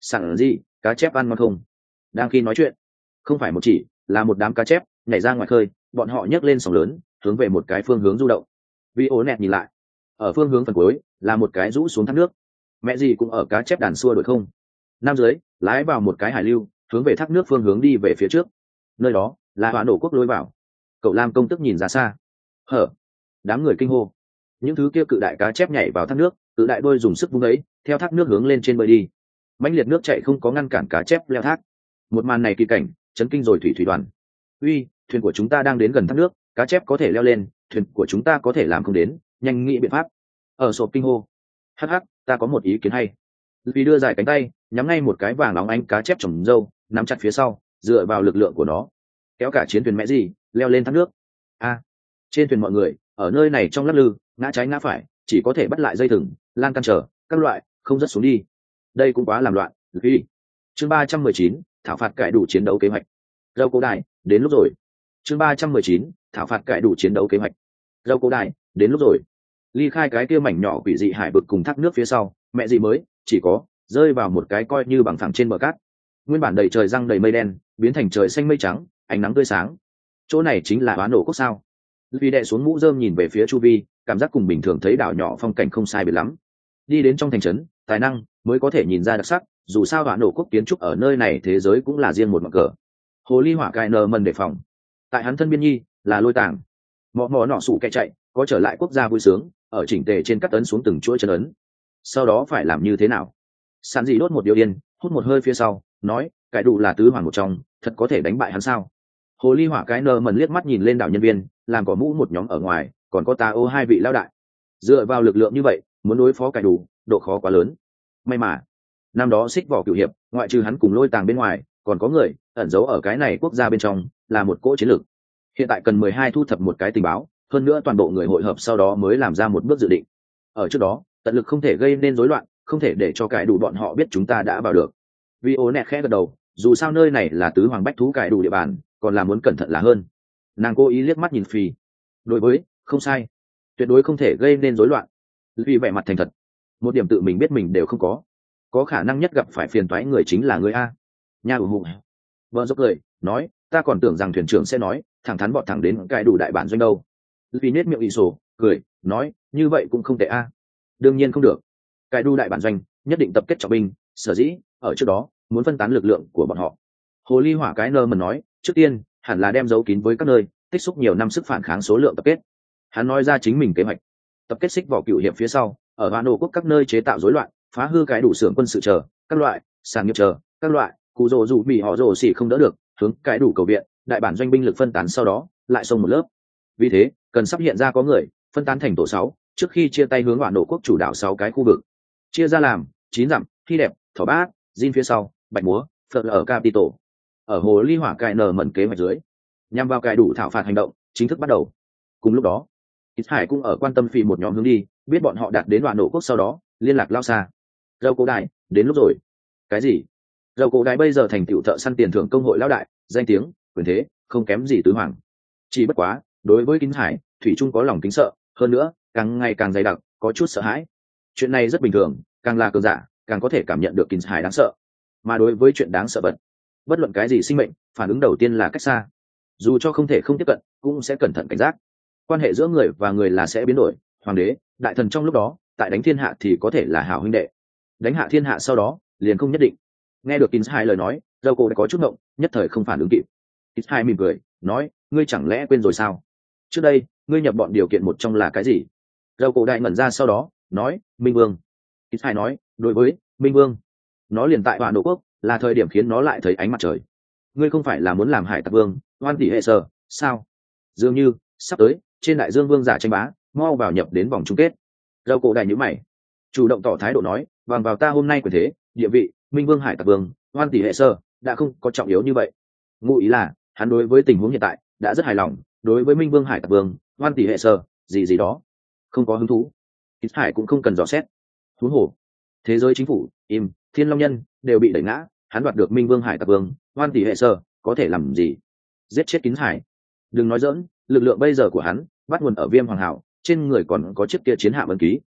Sẵn gì cá chép ăn ngon không? Đang khi nói chuyện, không phải một chỉ là một đám cá chép nhảy ra ngoài khơi, bọn họ nhấc lên sóng lớn hướng về một cái phương hướng du động. Vi ố nẹt nhìn lại, ở phương hướng phần cuối là một cái rũ xuống thác nước. Mẹ gì cũng ở cá chép đàn xua đổi không. Nam dưới lái vào một cái hải lưu hướng về thác nước phương hướng đi về phía trước, nơi đó là hỏa nổ quốc lối vào. Cậu Lam công tức nhìn ra xa, hở, đám người kinh hô. Những thứ kia cự đại cá chép nhảy vào thác nước, cự đại đôi dùng sức vung ấy theo thác nước hướng lên trên bơi đi. Mãnh liệt nước chạy không có ngăn cản cá chép leo thác. Một màn này kỳ cảnh chấn kinh rồi thủy thủy đoàn. Uy, thuyền của chúng ta đang đến gần thác nước, cá chép có thể leo lên, thuyền của chúng ta có thể làm không đến, nhanh nghĩ biện pháp. Ở sộp kinh hô, hắc hắc, ta có một ý kiến hay. Vì đưa dài cánh tay nhắm ngay một cái vàng óng ánh cá chép trồng dâu, nắm chặt phía sau, dựa vào lực lượng của nó kéo cả chiến thuyền mẹ gì leo lên thác nước. A, trên thuyền mọi người ở nơi này trong lắc lư, ngã trái ngã phải, chỉ có thể bắt lại dây thừng, lan can trở các loại, không rất xuống đi. Đây cũng quá làm loạn. Vì chương ba trăm mười chín thảo phạt cải đủ chiến đấu kế hoạch. Râu cổ đại đến lúc rồi. chương ba trăm mười chín thảo phạt cải đủ chiến đấu kế hoạch. Râu cổ đại đến lúc rồi. Ly khai cái kia mảnh nhỏ quỷ dị hải vực cùng thác nước phía sau, mẹ gì mới chỉ có rơi vào một cái coi như bằng phẳng trên bờ cát. Nguyên bản đầy trời răng đầy mây đen biến thành trời xanh mây trắng, ánh nắng tươi sáng. Chỗ này chính là Oán Nổ Quốc sao? Vì đệ xuống mũ rơm nhìn về phía chu vi, cảm giác cùng bình thường thấy đảo nhỏ phong cảnh không sai biệt lắm. Đi đến trong thành trấn, tài năng mới có thể nhìn ra đặc sắc, dù sao Oán Nổ Quốc kiến trúc ở nơi này thế giới cũng là riêng một mặt cờ. Hồ ly hỏa cài nờ mần đề phòng. Tại hắn thân biên nhi là lôi tàng. Mọ mọ nọ sủ kẻ chạy, có trở lại quốc gia vui sướng, ở chỉnh tề trên các ấn xuống từng chuỗi chân ấn. Sau đó phải làm như thế nào? Sàn dị đốt một điếu yên, hút một hơi phía sau, nói, cải đủ là tứ hoàng một trong, thật có thể đánh bại hắn sao? Hồ ly hỏa cái nờ mần liếc mắt nhìn lên đảo nhân viên, làm có mũ một nhóm ở ngoài, còn có ta ô hai vị lão đại. Dựa vào lực lượng như vậy, muốn đối phó cải đủ, độ khó quá lớn. May mà, năm đó xích vỏ cửu hiệp, ngoại trừ hắn cùng lôi tàng bên ngoài, còn có người ẩn giấu ở cái này quốc gia bên trong, là một cỗ chiến lược. Hiện tại cần mười hai thu thập một cái tình báo, hơn nữa toàn bộ người hội hợp sau đó mới làm ra một bước dự định. Ở trước đó, tận lực không thể gây nên rối loạn, không thể để cho cải đủ bọn họ biết chúng ta đã vào được. Vi ố nẹt khẽ gật đầu, dù sao nơi này là tứ hoàng bách thú cải đủ địa bàn, còn là muốn cẩn thận là hơn. Nàng cố ý liếc mắt nhìn Phi. Đối với, không sai, tuyệt đối không thể gây nên rối loạn. Vì vẻ mặt thành thật, một điểm tự mình biết mình đều không có, có khả năng nhất gặp phải phiền toái người chính là người a. Nha ủ hụ. Vợ dốc cười, nói, ta còn tưởng rằng thuyền trưởng sẽ nói, thẳng thắn bọn thẳng đến cải đủ đại bản doanh đâu. Vì nết miệng ị sổ, cười, nói, như vậy cũng không tệ a. Đương nhiên không được. Cải đủ đại bản doanh nhất định tập kết trọng binh, sở dĩ ở trước đó muốn phân tán lực lượng của bọn họ. Hồ ly hỏa cái nơ mần nói, trước tiên hẳn là đem giấu kín với các nơi, tích xúc nhiều năm sức phản kháng số lượng tập kết. Hắn nói ra chính mình kế hoạch, tập kết xích vỏ cựu hiệp phía sau, ở Hoa Nổ Quốc các nơi chế tạo rối loạn, phá hư cái đủ xưởng quân sự chờ, các loại sản nghiệp chờ, các loại cụ rồ dù bị họ rồ xỉ không đỡ được, hướng cái đủ cầu viện, đại bản doanh binh lực phân tán sau đó lại xông một lớp. Vì thế cần sắp hiện ra có người phân tán thành tổ sáu, trước khi chia tay hướng Hoa Nổ Quốc chủ đạo sáu cái khu vực, chia ra làm chín dặm, thi đẹp, thỏ bát, Jin phía sau, bạch múa, phật ở Capitol. Ở hồ ly hỏa cài nở mẩn kế hoạch dưới, nhằm vào cài đủ thảo phạt hành động chính thức bắt đầu. Cùng lúc đó, Ít Hải cũng ở quan tâm Phi một nhóm hướng đi, biết bọn họ đạt đến Hoa Nổ Quốc sau đó liên lạc lao xa. Râu cổ đại đến lúc rồi. Cái gì? Râu cổ đại bây giờ thành tựu thợ săn tiền thưởng công hội lão đại, danh tiếng quyền thế không kém gì tứ hoàng. Chỉ bất quá đối với Kính Hải, thủy trung có lòng kính sợ, hơn nữa càng ngày càng dày đặc, có chút sợ hãi. Chuyện này rất bình thường, càng là cường giả càng có thể cảm nhận được Kính Hải đáng sợ. Mà đối với chuyện đáng sợ vật, bất luận cái gì sinh mệnh, phản ứng đầu tiên là cách xa. Dù cho không thể không tiếp cận, cũng sẽ cẩn thận cảnh giác. Quan hệ giữa người và người là sẽ biến đổi. Hoàng đế, đại thần trong lúc đó, tại đánh thiên hạ thì có thể là hảo huynh đệ, đánh hạ thiên hạ sau đó liền không nhất định. Nghe được Kính Hải lời nói, Dâu cô đã có chút ngộng, nhất thời không phản ứng kịp. Kính Hải mỉm cười, nói, ngươi chẳng lẽ quên rồi sao? Trước đây, ngươi nhập bọn điều kiện một trong là cái gì? Dâu cô đại ngẩn ra sau đó, nói, Minh Vương. Kính Hải nói, đối với Minh Vương, nó liền tại Hoa Nổ Quốc, là thời điểm khiến nó lại thấy ánh mặt trời. Ngươi không phải là muốn làm hải tặc vương, oan tỷ hệ sơ, sao? Dường như sắp tới, trên đại dương vương giả tranh bá, mau vào nhập đến vòng chung kết. Dâu cổ đại nhíu mày, chủ động tỏ thái độ nói, bằng vào ta hôm nay quyền thế, địa vị, Minh Vương hải tặc vương, oan tỷ hệ sơ, đã không có trọng yếu như vậy. Ngụ ý là, hắn đối với tình huống hiện tại đã rất hài lòng, đối với Minh Vương hải tặc vương, oan tỷ hệ sơ, gì gì đó, không có hứng thú. Ít Hải cũng không cần dò xét. Huống hồ, thế giới chính phủ, im, Thiên Long Nhân đều bị đẩy ngã, hắn đoạt được Minh Vương hải tặc vương, oan tỷ hệ sơ, có thể làm gì? Giết chết Kính Hải. Đừng nói dỡn, lực lượng bây giờ của hắn bắt nguồn ở Viêm Hoàng Hảo, trên người còn có chiếc kia chiến hạm ấn ký.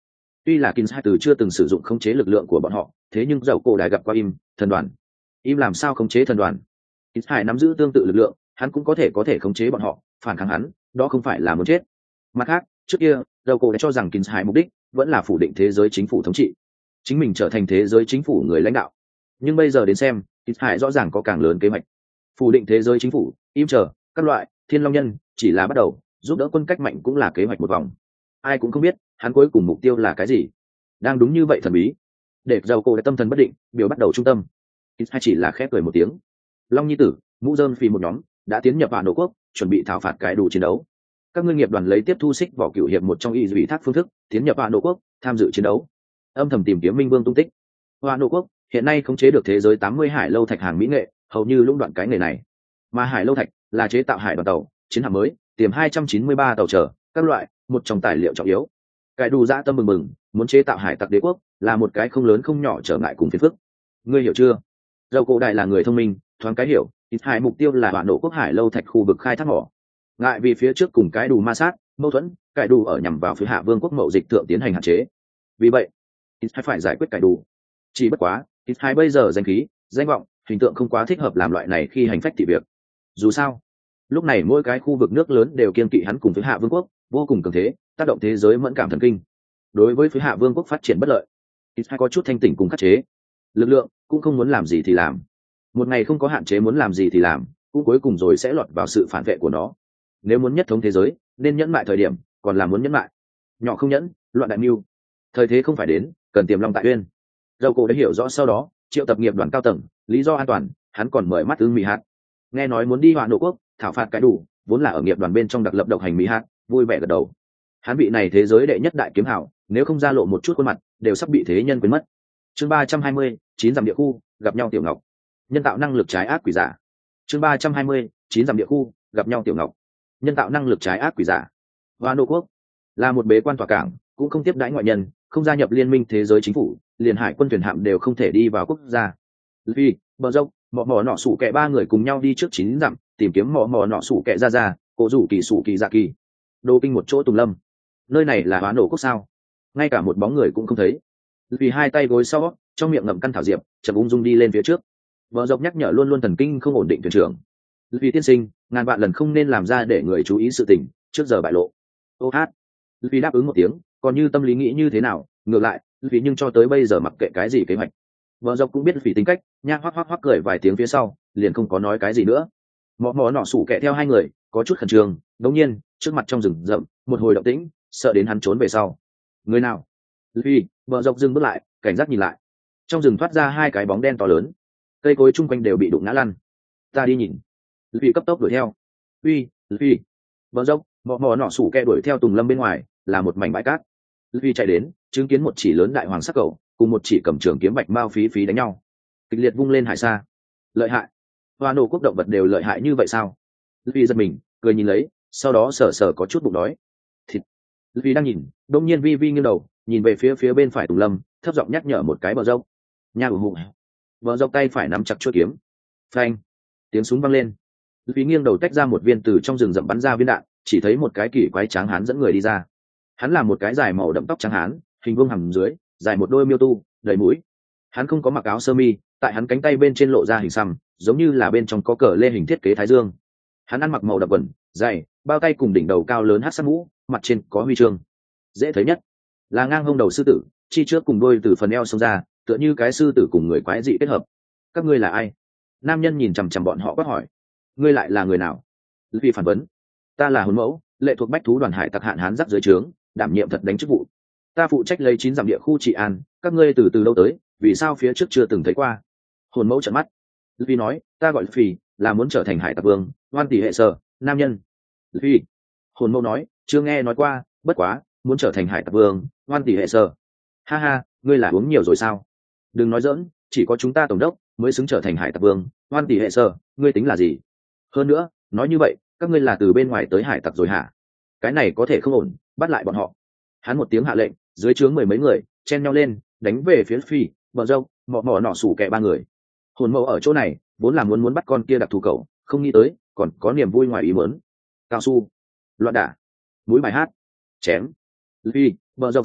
Tuy là Kins hai từ chưa từng sử dụng khống chế lực lượng của bọn họ, thế nhưng dầu cổ đại gặp qua im thần đoàn. Im làm sao khống chế thần đoàn? Kins hai nắm giữ tương tự lực lượng, hắn cũng có thể có thể khống chế bọn họ, phản kháng hắn, đó không phải là muốn chết. Mặt khác, trước kia, dầu cổ đã cho rằng Kins hai mục đích vẫn là phủ định thế giới chính phủ thống trị, chính mình trở thành thế giới chính phủ người lãnh đạo. Nhưng bây giờ đến xem, Kins hai rõ ràng có càng lớn kế hoạch. Phủ định thế giới chính phủ, im chờ, các loại thiên long nhân chỉ là bắt đầu, giúp đỡ quân cách mạnh cũng là kế hoạch một vòng. Ai cũng không biết hắn cuối cùng mục tiêu là cái gì. Đang đúng như vậy thần bí, để dầu cổ đã tâm thần bất định, biểu bắt đầu trung tâm. Kins hai chỉ là khép cười một tiếng. Long nhi tử, mũ dơm phi một nhóm đã tiến nhập vào nổ quốc, chuẩn bị thảo phạt cái đủ chiến đấu. Các ngươi nghiệp đoàn lấy tiếp thu xích vỏ cửu hiệp một trong y ủy thác phương thức tiến nhập vào nổ quốc, tham dự chiến đấu, âm thầm tìm kiếm minh vương tung tích. Hoa nổ quốc hiện nay khống chế được thế giới tám mươi hải lâu thạch hàng mỹ nghệ, hầu như lũng đoạn cái nghề này. Mà hải lâu thạch là chế tạo hải đoàn tàu, chiến hạm mới, tiềm hai trăm chín mươi ba tàu chở các loại, một trong tài liệu trọng yếu. Cái đủ dã tâm mừng mừng, muốn chế tạo hải tặc đế quốc là một cái không lớn không nhỏ trở ngại cùng phiền phức. Ngươi hiểu chưa? Dầu cổ đại là người thông minh, thoáng cái hiểu, ít hải mục tiêu là đoạn nổ quốc hải lâu thạch khu vực khai thác mỏ. Ngại vì phía trước cùng cái đủ ma sát, mâu thuẫn, cái đủ ở nhằm vào phía hạ vương quốc mậu dịch thượng tiến hành hạn chế. Vì vậy, ít hải phải giải quyết cái đủ. Chỉ bất quá, ít hải bây giờ danh khí, danh vọng, hình tượng không quá thích hợp làm loại này khi hành phách thị việc. Dù sao, lúc này mỗi cái khu vực nước lớn đều kiên kỵ hắn cùng phía hạ vương quốc, vô cùng cường thế, tác động thế giới mẫn cảm thần kinh. Đối với phía hạ vương quốc phát triển bất lợi, ít hải có chút thanh tỉnh cùng khắc chế. Lực lượng cũng không muốn làm gì thì làm. Một ngày không có hạn chế muốn làm gì thì làm, cũng cuối cùng rồi sẽ lọt vào sự phản vệ của nó. Nếu muốn nhất thống thế giới, nên nhẫn mại thời điểm, còn là muốn nhẫn mại. Nhỏ không nhẫn, loạn đại mưu. Thời thế không phải đến, cần tiềm long tại uyên. Dầu cổ đã hiểu rõ sau đó, triệu tập nghiệp đoàn cao tầng, lý do an toàn, hắn còn mời mắt ứng mỹ hạt. Nghe nói muốn đi Hoạn Nổ quốc, thảo phạt cái đủ, vốn là ở nghiệp đoàn bên trong đặc lập độc hành mỹ hạt, vui vẻ gật đầu. Hắn vị này thế giới đệ nhất đại kiếm hảo, nếu không ra lộ một chút khuôn mặt, đều sắp bị thế nhân quên mất. Chương ba trăm hai mươi, chín dặm địa khu, gặp nhau tiểu ngọc. Nhân tạo năng lực trái ác quỷ giả. Chương ba trăm hai mươi, chín dặm địa khu, gặp nhau tiểu ngọc. Nhân tạo năng lực trái ác quỷ giả. Hoạn Nổ quốc là một bế quan tòa cảng, cũng không tiếp đãi ngoại nhân, không gia nhập liên minh thế giới chính phủ, liền hải quân thuyền hạm đều không thể đi vào quốc gia. Vì bờ dốc, mỏ mỏ nọ sủ kẹ ba người cùng nhau đi trước chín dặm, tìm kiếm mỏ mỏ nọ sủ kẹ ra ra, cổ rủ kỳ sủ kỳ dạ kỳ. Đô kinh một chỗ tùng lâm. Nơi này là Hoán Nổ quốc sao? Ngay cả một bóng người cũng không thấy. Vì hai tay gối sau, trong miệng ngậm căn thảo diệp, chậm ung dung đi lên phía trước. Bờ dốc nhắc nhở luôn luôn thần kinh không ổn định thuyền trưởng. Vì tiên sinh, ngàn vạn lần không nên làm ra để người chú ý sự tình, trước giờ bại lộ. Ô hát. Vì đáp ứng một tiếng, còn như tâm lý nghĩ như thế nào, ngược lại, vì nhưng cho tới bây giờ mặc kệ cái gì kế hoạch. Vợ dọc cũng biết vì tính cách, nha hoắc hoắc hoắc cười vài tiếng phía sau, liền không có nói cái gì nữa. Mỏ mỏ nọ sủ kẹ theo hai người, có chút khẩn trương, đống nhiên, trước mặt trong rừng rậm, một hồi động tĩnh, sợ đến hắn trốn về sau. Người nào? Vì, vợ dọc dừng bước lại, cảnh giác nhìn lại. Trong rừng thoát ra hai cái bóng đen to lớn, cây cối chung quanh đều bị đụng ngã lăn. Ta đi nhìn. Vì cấp tốc đuổi theo. Uy, Vì. Vợ dọc, mỏ mỏ nọ sủ kẹ đuổi theo tùng lâm bên ngoài, là một mảnh bãi cát. Vì chạy đến, chứng kiến một chỉ lớn đại hoàng sắc cầu, cùng một chỉ cầm trường kiếm bạch mao phí phí đánh nhau, kịch liệt vung lên hải xa. Lợi hại. Hoa nổ quốc động vật đều lợi hại như vậy sao? Vì giật mình, cười nhìn lấy, sau đó sờ sờ có chút bụng đói. Thịt. Vì đang nhìn, đông nhiên vi vi nghiêng đầu, nhìn về phía phía bên phải tùng lâm, thấp giọng nhắc nhở một cái bờ dốc. Nha ủng hộ. Bờ dốc tay phải nắm chặt chuôi kiếm. Phanh. Tiếng súng vang lên. Vì nghiêng đầu tách ra một viên từ trong rừng rậm bắn ra viên đạn, chỉ thấy một cái kỳ quái tráng hán dẫn người đi ra. Hắn là một cái dài màu đậm tóc trắng hán, hình vuông hầm dưới, dài một đôi miêu tu, đầy mũi. Hắn không có mặc áo sơ mi, tại hắn cánh tay bên trên lộ ra hình xăm, giống như là bên trong có cờ lê hình thiết kế thái dương. Hắn ăn mặc màu đậm quần, dày, bao tay cùng đỉnh đầu cao lớn hắc sắc mũ, mặt trên có huy chương. Dễ thấy nhất là ngang hông đầu sư tử, chi trước cùng đôi từ phần eo xông ra, tựa như cái sư tử cùng người quái dị kết hợp. Các ngươi là ai? Nam nhân nhìn chằm chằm bọn họ quát hỏi. Ngươi lại là người nào? Vì phản vấn. Ta là Hồn Mẫu, lệ thuộc bách thú đoàn hải tặc hạn hán giáp dưới trướng, đảm nhiệm thật đánh chức vụ. Ta phụ trách lấy chín dặm địa khu trị an, các ngươi từ từ lâu tới, vì sao phía trước chưa từng thấy qua? Hồn Mẫu trợn mắt. Vì nói, ta gọi Phi, là muốn trở thành hải tặc vương, oan tỷ hệ sở, nam nhân. Vì. Hồn Mẫu nói, chưa nghe nói qua, bất quá, muốn trở thành hải tặc vương, oan tỷ hệ sở. Ha ha, ngươi là uống nhiều rồi sao? Đừng nói dỡn, chỉ có chúng ta tổng đốc mới xứng trở thành hải tặc vương, oan tỷ hệ sở, ngươi tính là gì? Hơn nữa, nói như vậy, các ngươi là từ bên ngoài tới hải tặc rồi hả? Cái này có thể không ổn, bắt lại bọn họ. Hắn một tiếng hạ lệnh, dưới trướng mười mấy người chen nhau lên, đánh về phía Phi, bờ dâu, mọ mọ nọ sủ kẹ ba người. Hồn Mẫu ở chỗ này vốn là muốn muốn bắt con kia đặc thù cậu, không nghĩ tới còn có niềm vui ngoài ý muốn. Cao su, loạn đả, mũi bài hát, chém. Phi, bờ dâu xuất thủ,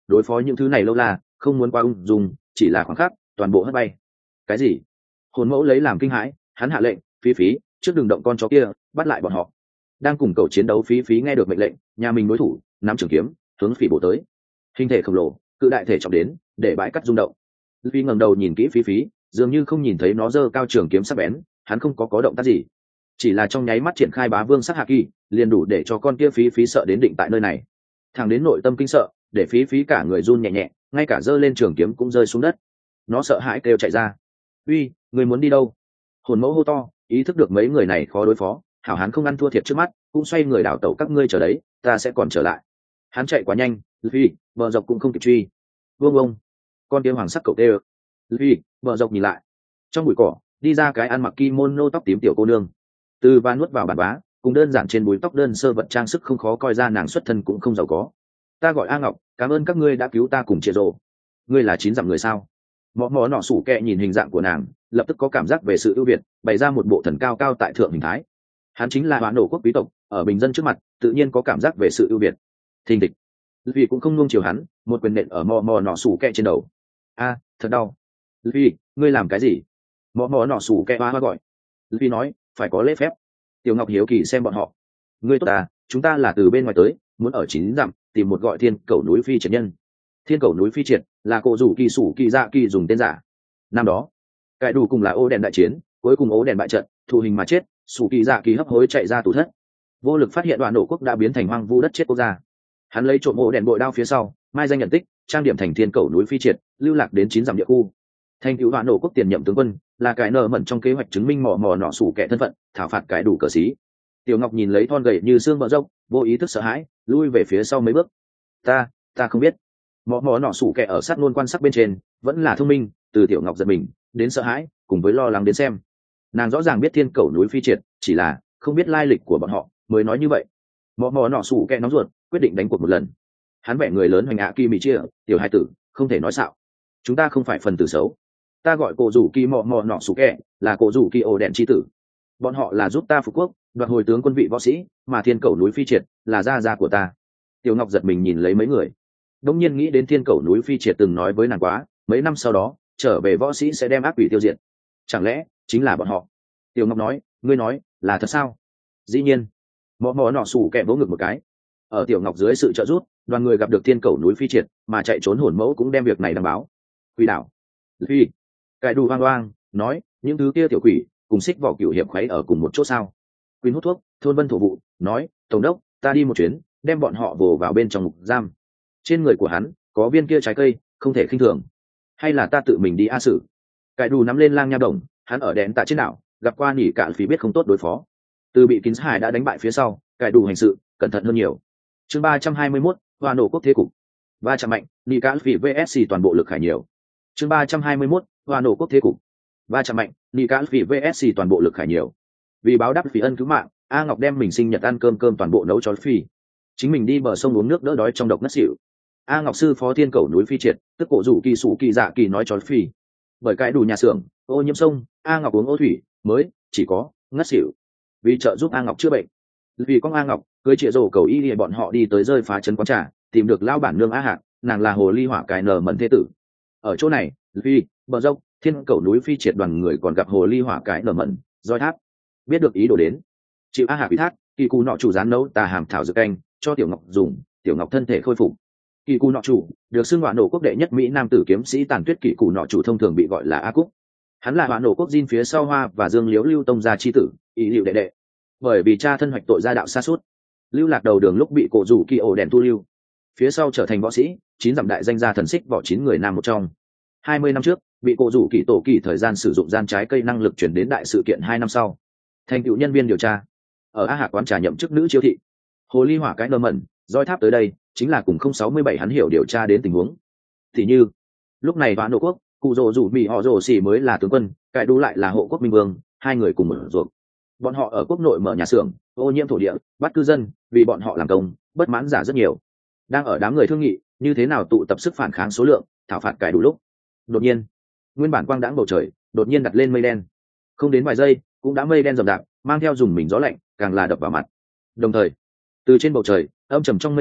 đối phó những thứ này lâu la không muốn qua ung dung, chỉ là khoảng khắc toàn bộ hất bay. Cái gì? Hồn mẫu lấy làm kinh hãi, hắn hạ lệnh, phí phí trước đừng động con chó kia, bắt lại bọn họ. Đang cùng cậu chiến đấu phí phí nghe được mệnh lệnh, nhà mình đối thủ nắm trường kiếm hướng phỉ bổ tới. Hình thể khổng lồ, cự đại thể trọng đến để bãi cắt rung động. Phi ngẩng đầu nhìn kỹ phí phí, dường như không nhìn thấy nó giơ cao trường kiếm sắc bén, hắn không có có động tác gì, chỉ là trong nháy mắt triển khai bá vương sắc hạ kỳ, liền đủ để cho con kia phí phí sợ đến định tại nơi này. Thẳng đến nội tâm kinh sợ, để phí phí cả người run nhẹ nhẹ, ngay cả giơ lên trường kiếm cũng rơi xuống đất. Nó sợ hãi kêu chạy ra. Uy, người muốn đi đâu? Hồn mẫu hô to, ý thức được mấy người này khó đối phó, hảo hán không ăn thua thiệt trước mắt, cũng xoay người đảo tẩu, các ngươi chờ đấy, ta sẽ còn trở lại. Hắn chạy quá nhanh, Luffy, bờ dọc cũng không kịp truy. Vương ông, con kia hoàng sắc cậu tê ơ. Luffy, bờ dọc nhìn lại, trong bụi cỏ đi ra cái ăn mặc kimono tóc tím tiểu cô nương, từ và nuốt vào bàn bá, cùng đơn giản trên búi tóc đơn sơ vật trang sức không khó coi ra nàng xuất thân cũng không giàu có. Ta gọi A Ngọc, cảm ơn các ngươi đã cứu ta cùng chia rồ. Ngươi là chín dặm người sao? Mọ mọ nọ sủ kẹ nhìn hình dạng của nàng, lập tức có cảm giác về sự ưu việt, bày ra một bộ thần cao cao tại thượng hình thái. Hắn chính là hoán nổ quốc quý tộc, ở bình dân trước mặt tự nhiên có cảm giác về sự ưu việt. Thình thịch, vì cũng không nuông chiều hắn, một quyền nện ở mò mò nọ sủ kẹ trên đầu. A, thật đau. Vì ngươi làm cái gì? Mò mò nọ sủ kẹ hoa hoa gọi. Vì nói, phải có lễ phép. Tiểu Ngọc hiếu kỳ xem bọn họ. Ngươi tốt à, chúng ta là từ bên ngoài tới, muốn ở chín dặm tìm một gọi thiên cầu núi phi triệt nhân. Thiên cầu núi phi triệt là cổ rủ kỳ sủ kỳ dạ kỳ dùng tên giả. Năm đó cải đủ cùng là ô đèn đại chiến, cuối cùng ố đèn bại trận, thụ hình mà chết, sủ kỳ dạ kỳ hấp hối chạy ra tù thất, vô lực phát hiện đoạn nổ quốc đã biến thành hoang vu đất chết quốc gia. Hắn lấy trộm ố đèn bội đao phía sau, mai danh nhận tích, trang điểm thành thiên cầu núi phi triệt, lưu lạc đến chín dặm địa khu. Thành cứu đoạn nổ quốc tiền nhậm tướng quân, là cái nợ mẩn trong kế hoạch chứng minh mò mò nọ sủ kẻ thân phận, thảo phạt cái đủ cờ xí. Tiểu Ngọc nhìn lấy thon gầy như xương bờ rộng, vô ý thức sợ hãi, lui về phía sau mấy bước. Ta, ta không biết. Mò mò nọ sủ kẻ ở sát luôn quan sát bên trên, vẫn là thông minh, từ Tiểu Ngọc giật mình đến sợ hãi, cùng với lo lắng đến xem. Nàng rõ ràng biết thiên cầu núi phi triệt, chỉ là không biết lai lịch của bọn họ, mới nói như vậy. Mò mò nọ sủ kẻ nóng ruột, quyết định đánh cuộc một lần. Hắn vẻ người lớn hoành hạ kỳ mỹ chia, tiểu hai tử, không thể nói xạo. Chúng ta không phải phần tử xấu. Ta gọi cổ rủ kỳ mò mò nọ sủ kẻ, là cổ rủ kỳ ổ đèn chi tử. Bọn họ là giúp ta phục quốc, đoạt hồi tướng quân vị võ sĩ, mà thiên cầu núi phi triệt là gia gia của ta. Tiểu Ngọc giật mình nhìn lấy mấy người, đống nhiên nghĩ đến thiên cầu núi phi triệt từng nói với nàng quá, mấy năm sau đó trở về võ sĩ sẽ đem ác quỷ tiêu diệt. Chẳng lẽ chính là bọn họ? Tiểu Ngọc nói, ngươi nói là thật sao? Dĩ nhiên. Mò mò nọ sủ kẹ vỗ ngực một cái. Ở Tiểu Ngọc dưới sự trợ giúp, đoàn người gặp được thiên cầu núi phi triệt, mà chạy trốn hồn mẫu cũng đem việc này đăng báo. Quỷ đảo, phi cải đủ hoang hoang nói, những thứ kia tiểu quỷ cùng xích vỏ cửu hiệp khuấy ở cùng một chỗ sao? Quyên hút thuốc, thôn vân thổ vụ nói, tổng đốc, ta đi một chuyến, đem bọn họ vồ vào bên trong ngục giam. Trên người của hắn có viên kia trái cây, không thể khinh thường. Hay là ta tự mình đi a sử? Cải đủ nắm lên lang nha đồng, hắn ở đèn tại trên đảo gặp qua nỉ cạn phí biết không tốt đối phó, từ bị kín hải đã đánh bại phía sau, cải đủ hành sự cẩn thận hơn nhiều. Chương ba trăm hai mươi mốt, hoa nổ quốc thế cục va chạm mạnh, nỉ cạn phí vs toàn bộ lực khải nhiều. Chương ba trăm hai mươi mốt, hoa nổ quốc thế cục va chạm mạnh, nỉ cạn phí vs toàn bộ lực khải nhiều. Vì báo đáp phí ân cứu mạng, A Ngọc đem mình sinh nhật ăn cơm cơm toàn bộ nấu cho phi, chính mình đi bờ sông uống nước đỡ đói trong độc ngất xỉu. A Ngọc sư phó thiên cầu núi phi triệt, tức cổ rủ kỳ sủ kỳ dạ kỳ nói cho phi, bởi cái đủ nhà xưởng ô nhiễm sông, A Ngọc uống ô thủy mới chỉ có ngất xỉu. Vì trợ giúp A Ngọc chữa bệnh, vì con A Ngọc cưới chĩa rổ cầu y để bọn họ đi tới rơi phá trấn quán trà, tìm được lao bản nương A Hạc, nàng là hồ ly hỏa cài nở mẩn thế tử. Ở chỗ này, vì bờ dốc thiên cầu núi phi triệt đoàn người còn gặp hồ ly hỏa cài nở mẩn roi tháp, biết được ý đồ đến, chịu A Hạc ủy thác, kỳ cù nọ chủ rán nấu tà hàm thảo dược canh cho Tiểu Ngọc dùng, Tiểu Ngọc thân thể khôi phục. Kỳ cù nọ chủ được xưng hỏa nổ quốc đệ nhất mỹ nam tử kiếm sĩ tàn tuyết, kỳ cù nọ chủ thông thường bị gọi là A Cúc. Hắn là hỏa nổ quốc Jin phía sau Hoa và Dương Liễu Lưu Tông gia chi tử, ý liệu đệ đệ. Bởi vì cha thân hoạch tội gia đạo sa sút, lưu lạc đầu đường lúc bị cổ rủ kỳ ổ đèn tu lưu, phía sau trở thành võ sĩ, chín dặm đại danh gia thần xích võ chín người nam một trong. Hai mươi năm trước, bị cổ rủ kỳ tổ kỳ thời gian sử dụng gian trái cây năng lực chuyển đến đại sự kiện hai năm sau, thành tựu nhân viên điều tra, ở A Hạ quán trà nhậm chức nữ chiêu thị. Hồ ly hỏa cái nơ mẩn roi tháp tới đây chính là cùng không sáu mươi bảy hắn hiểu điều tra đến tình huống. Thì như lúc này vạn nổ quốc cụ rồ rủ mỹ họ rồ xỉ mới là tướng quân, cải đu lại là hộ quốc minh vương, hai người cùng mở ruột. Bọn họ ở quốc nội mở nhà xưởng, ô nhiễm thổ địa, bắt cư dân, vì bọn họ làm công, bất mãn giả rất nhiều. Đang ở đám người thương nghị như thế nào tụ tập sức phản kháng số lượng, thảo phạt cải đủ lúc, đột nhiên nguyên bản quang đãng bầu trời đột nhiên đặt lên mây đen, không đến vài giây cũng đã mây đen rậm rạp, mang theo dùng mình gió lạnh, càng là đập vào mặt. Đồng thời từ trên bầu trời âm trầm trong mây đen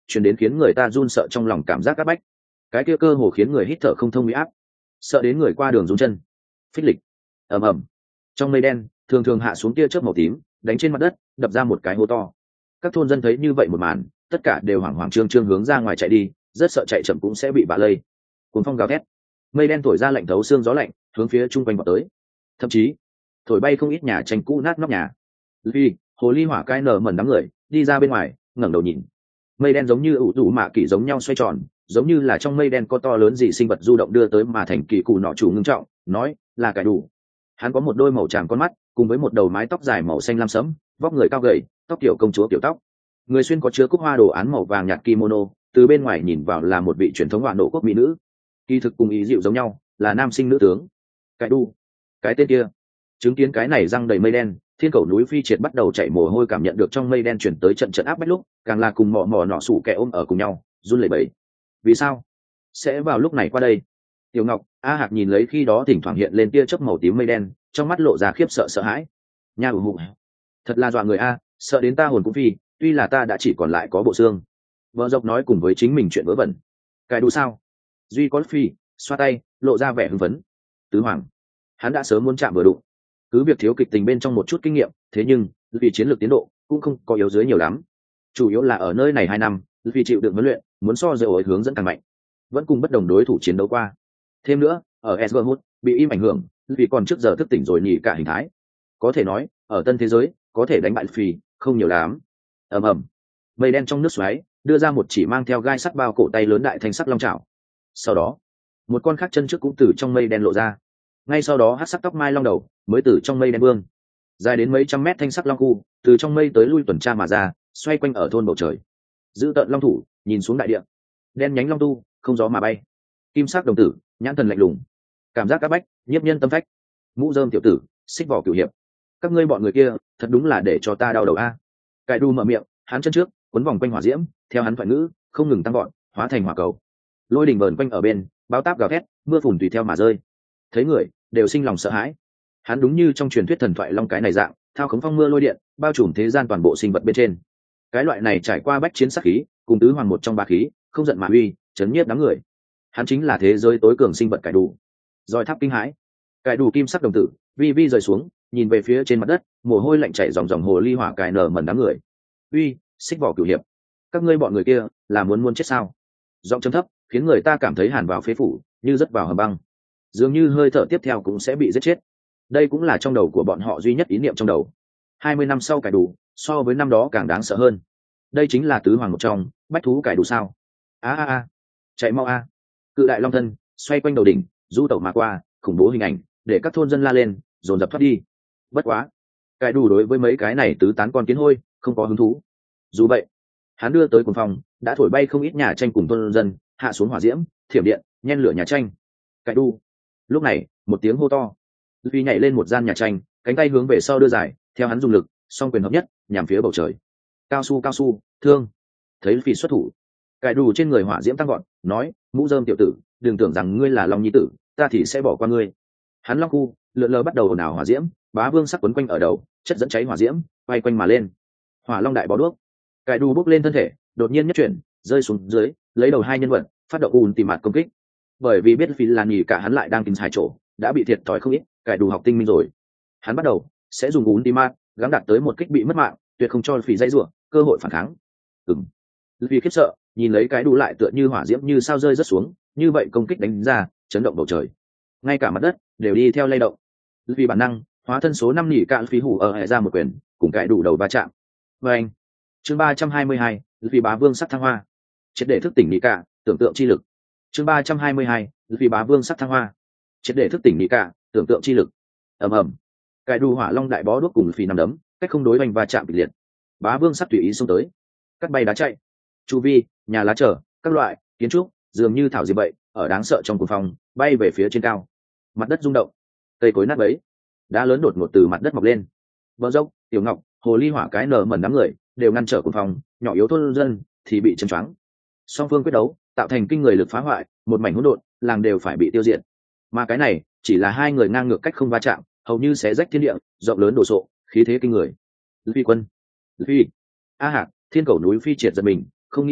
chuyển đến khiến người ta run sợ trong lòng cảm giác áp bách. Cái kia cơ hồ khiến người hít thở không thông uy áp, sợ đến người qua đường run chân. Phích lịch, ầm ầm. Trong mây đen thường thường hạ xuống tia chớp màu tím, đánh trên mặt đất, đập ra một cái hố to. Các thôn dân thấy như vậy một màn, tất cả đều hoảng hoảng trương trương hướng ra ngoài chạy đi, rất sợ chạy chậm cũng sẽ bị bạ lây. Cuồng phong gào thét, mây đen thổi ra lạnh thấu xương gió lạnh, hướng phía trung quanh vọt tới. Thậm chí, thổi bay không ít nhà tranh cũ nát nóc nhà. Vì hồ ly hỏa cái nở mẩn đám người đi ra bên ngoài, ngẩng đầu nhìn. Mây đen giống như ủ rũ mạ kỳ giống nhau xoay tròn, giống như là trong mây đen có to lớn gì sinh vật du động đưa tới mà thành kỳ cụ nọ chủ ngưng trọng, nói là cải đủ. Hắn có một đôi màu tràm con mắt, cùng với một đầu mái tóc dài màu xanh lam sẫm, vóc người cao gầy, tóc kiểu công chúa kiểu tóc. Người xuyên có chứa cúc hoa đồ án màu vàng nhạt kimono, từ bên ngoài nhìn vào là một vị truyền thống hoàn độ quốc mỹ nữ, kỳ thực cùng ý dịu giống nhau, là nam sinh nữ tướng. Cải đủ, cái tên kia. Chứng kiến cái này răng đầy mây đen, thiên cầu núi phi triệt bắt đầu chạy mồ hôi, cảm nhận được trong mây đen chuyển tới trận trận áp bách lúc, càng là cùng mò mò nọ sủ kẻ ôm ở cùng nhau, run lẩy bẩy. Vì sao sẽ vào lúc này qua đây? Tiểu Ngọc, A Hạc nhìn lấy khi đó thỉnh thoảng hiện lên tia chớp màu tím mây đen, trong mắt lộ ra khiếp sợ sợ hãi. Nha ủ hụ, thật là dọa người a, sợ đến ta hồn cũng phi, tuy là ta đã chỉ còn lại có bộ xương. Vợ dọc nói cùng với chính mình chuyện vớ vẩn. Cái đủ sao? Duy có phi, xoa tay, lộ ra vẻ hưng phấn. Tứ Hoàng, hắn đã sớm muốn chạm vừa đụng. Cứ việc thiếu kịch tình bên trong một chút kinh nghiệm, thế nhưng vì chiến lược tiến độ cũng không có yếu dưới nhiều lắm. Chủ yếu là ở nơi này hai năm, vì chịu đựng huấn luyện, muốn so dầu ổi hướng dẫn càng mạnh, vẫn cùng bất đồng đối thủ chiến đấu qua. Thêm nữa, ở Esberwood bị im ảnh hưởng, vì còn trước giờ thức tỉnh rồi nhỉ cả hình thái. Có thể nói, ở tân thế giới, có thể đánh bại Phi không nhiều lắm. Ầm ầm, mây đen trong nước xoáy đưa ra một chỉ mang theo gai sắt bao cổ tay lớn đại thanh sắc long chảo. Sau đó, một con khác chân trước cũng từ trong mây đen lộ ra. Ngay sau đó hắc sắc tóc mai long đầu mới từ trong mây đen vương, dài đến mấy trăm mét thanh sắc long khu từ trong mây tới lui tuần tra mà ra, xoay quanh ở thôn bầu trời. Giữ tợn long thủ nhìn xuống đại địa, đen nhánh long tu không gió mà bay, kim sắc đồng tử nhãn thần lạnh lùng, cảm giác áp bách nhiếp nhân tâm phách. Mũ rơm tiểu tử, xích vỏ cửu hiệp, các ngươi bọn người kia thật đúng là để cho ta đau đầu a. Cải đu mở miệng, hắn chân trước quấn vòng quanh hỏa diễm, theo hắn thoại ngữ không ngừng tăng gọn, hóa thành hỏa cầu. Lôi đình vờn quanh ở bên, bao táp gào thét, mưa phùn tùy theo mà rơi. Thấy người đều sinh lòng sợ hãi. Hắn đúng như trong truyền thuyết thần thoại long cái này dạng, thao khống phong mưa lôi điện, bao trùm thế gian toàn bộ sinh vật bên trên. Cái loại này trải qua bách chiến sát khí, cùng tứ hoàng một trong ba khí, không giận mà uy, chấn nhiếp đám người. Hắn chính là thế giới tối cường sinh vật cải đủ. Roi tháp kinh hãi, cải đủ kim sắc đồng tử vi vi rời xuống, nhìn về phía trên mặt đất, mồ hôi lạnh chảy dòng dòng hồ ly hỏa cài nở mẩn đám người. Uy, xích vỏ cửu hiệp, các ngươi bọn người kia là muốn muốn chết sao? Giọng trầm thấp khiến người ta cảm thấy hàn vào phế phủ, như rất vào hầm băng, dường như hơi thở tiếp theo cũng sẽ bị giết chết. Đây cũng là trong đầu của bọn họ duy nhất ý niệm trong đầu. Hai mươi năm sau cải đủ, so với năm đó càng đáng sợ hơn. Đây chính là tứ hoàng một trong bách thú cải đủ sao? A a a, chạy mau a! Cự đại long thân xoay quanh đầu đỉnh, du tẩu mà qua, khủng bố hình ảnh để các thôn dân la lên, dồn dập thoát đi. Bất quá, cải đủ đối với mấy cái này tứ tán con kiến hôi không có hứng thú. Dù vậy, hắn đưa tới cuồng phong đã thổi bay không ít nhà tranh cùng thôn dân, hạ xuống hỏa diễm, thiểm điện, nhen lửa nhà tranh. Cải đủ. Lúc này, một tiếng hô to, Luffy nhảy lên một gian nhà tranh, cánh tay hướng về sau đưa dài, theo hắn dùng lực, song quyền hợp nhất, nhằm phía bầu trời. Cao su cao su, thương. Thấy Luffy xuất thủ, cải đủ trên người hỏa diễm tăng gọn, nói: Mũ rơm tiểu tử, đừng tưởng rằng ngươi là long nhi tử, ta thì sẽ bỏ qua ngươi. Hắn long khu lượn lờ bắt đầu ồn ào hỏa diễm, bá vương sắc quấn quanh ở đầu, chất dẫn cháy hỏa diễm, quay quanh mà lên. Hỏa long đại bó đuốc, cải đủ bốc lên thân thể, đột nhiên nhất chuyển, rơi xuống dưới, lấy đầu hai nhân vật, phát động ùn tìm mặt công kích. Bởi vì biết Luffy là nhì cả hắn lại đang tìm hải chỗ, đã bị thiệt thòi không ít, cải đủ học tinh minh rồi. Hắn bắt đầu sẽ dùng ùn tìm mặt, gắng đạt tới một kích bị mất mạng, tuyệt không cho Luffy dây rủa, cơ hội phản kháng. Ừm. Luffy khiếp sợ, nhìn lấy cái đủ lại tựa như hỏa diễm như sao rơi rất xuống, như vậy công kích đánh ra, chấn động bầu trời. Ngay cả mặt đất đều đi theo lay động. Luffy bản năng, hóa thân số năm nhỉ cạn phí hủ ở hệ ra một quyền, cùng cái đủ đầu va chạm. Và anh. Chương ba trăm hai mươi hai, Luffy bá vương sắc thăng hoa. Triệt để thức tỉnh nhỉ cả, tưởng tượng chi lực. Chương ba trăm hai mươi hai, Luffy bá vương sắc thăng hoa. Triệt để thức tỉnh nhỉ cả, tưởng tượng chi lực. Ầm ầm. Cái đủ hỏa long đại bó đuốc cùng Luffy nằm đấm, cách không đối hoành va chạm kịch liệt. Bá vương sắc tùy ý xông tới, cắt bay đá chạy. Chu vi, nhà lá trở, các loại kiến trúc dường như thảo diệp vậy, ở đáng sợ trong cuồng phong bay về phía trên cao. Mặt đất rung động, cây cối nát bấy, đá lớn đột ngột từ mặt đất mọc lên. Bờ dốc, Tiểu Ngọc, hồ ly hỏa cái nở mẩn đám người đều ngăn trở cuồng phong, nhỏ yếu thôn dân thì bị chấn choáng. Song phương quyết đấu tạo thành kinh người lực phá hoại, một mảnh hỗn độn, làng đều phải bị tiêu diệt. Mà cái này chỉ là hai người ngang ngược cách không va chạm, hầu như xé rách thiên địa, rộng lớn đồ sộ, khí thế kinh người. Luffy quân, Luffy, A Hạc, thiên cầu núi phi triệt giật mình, không nghĩ tới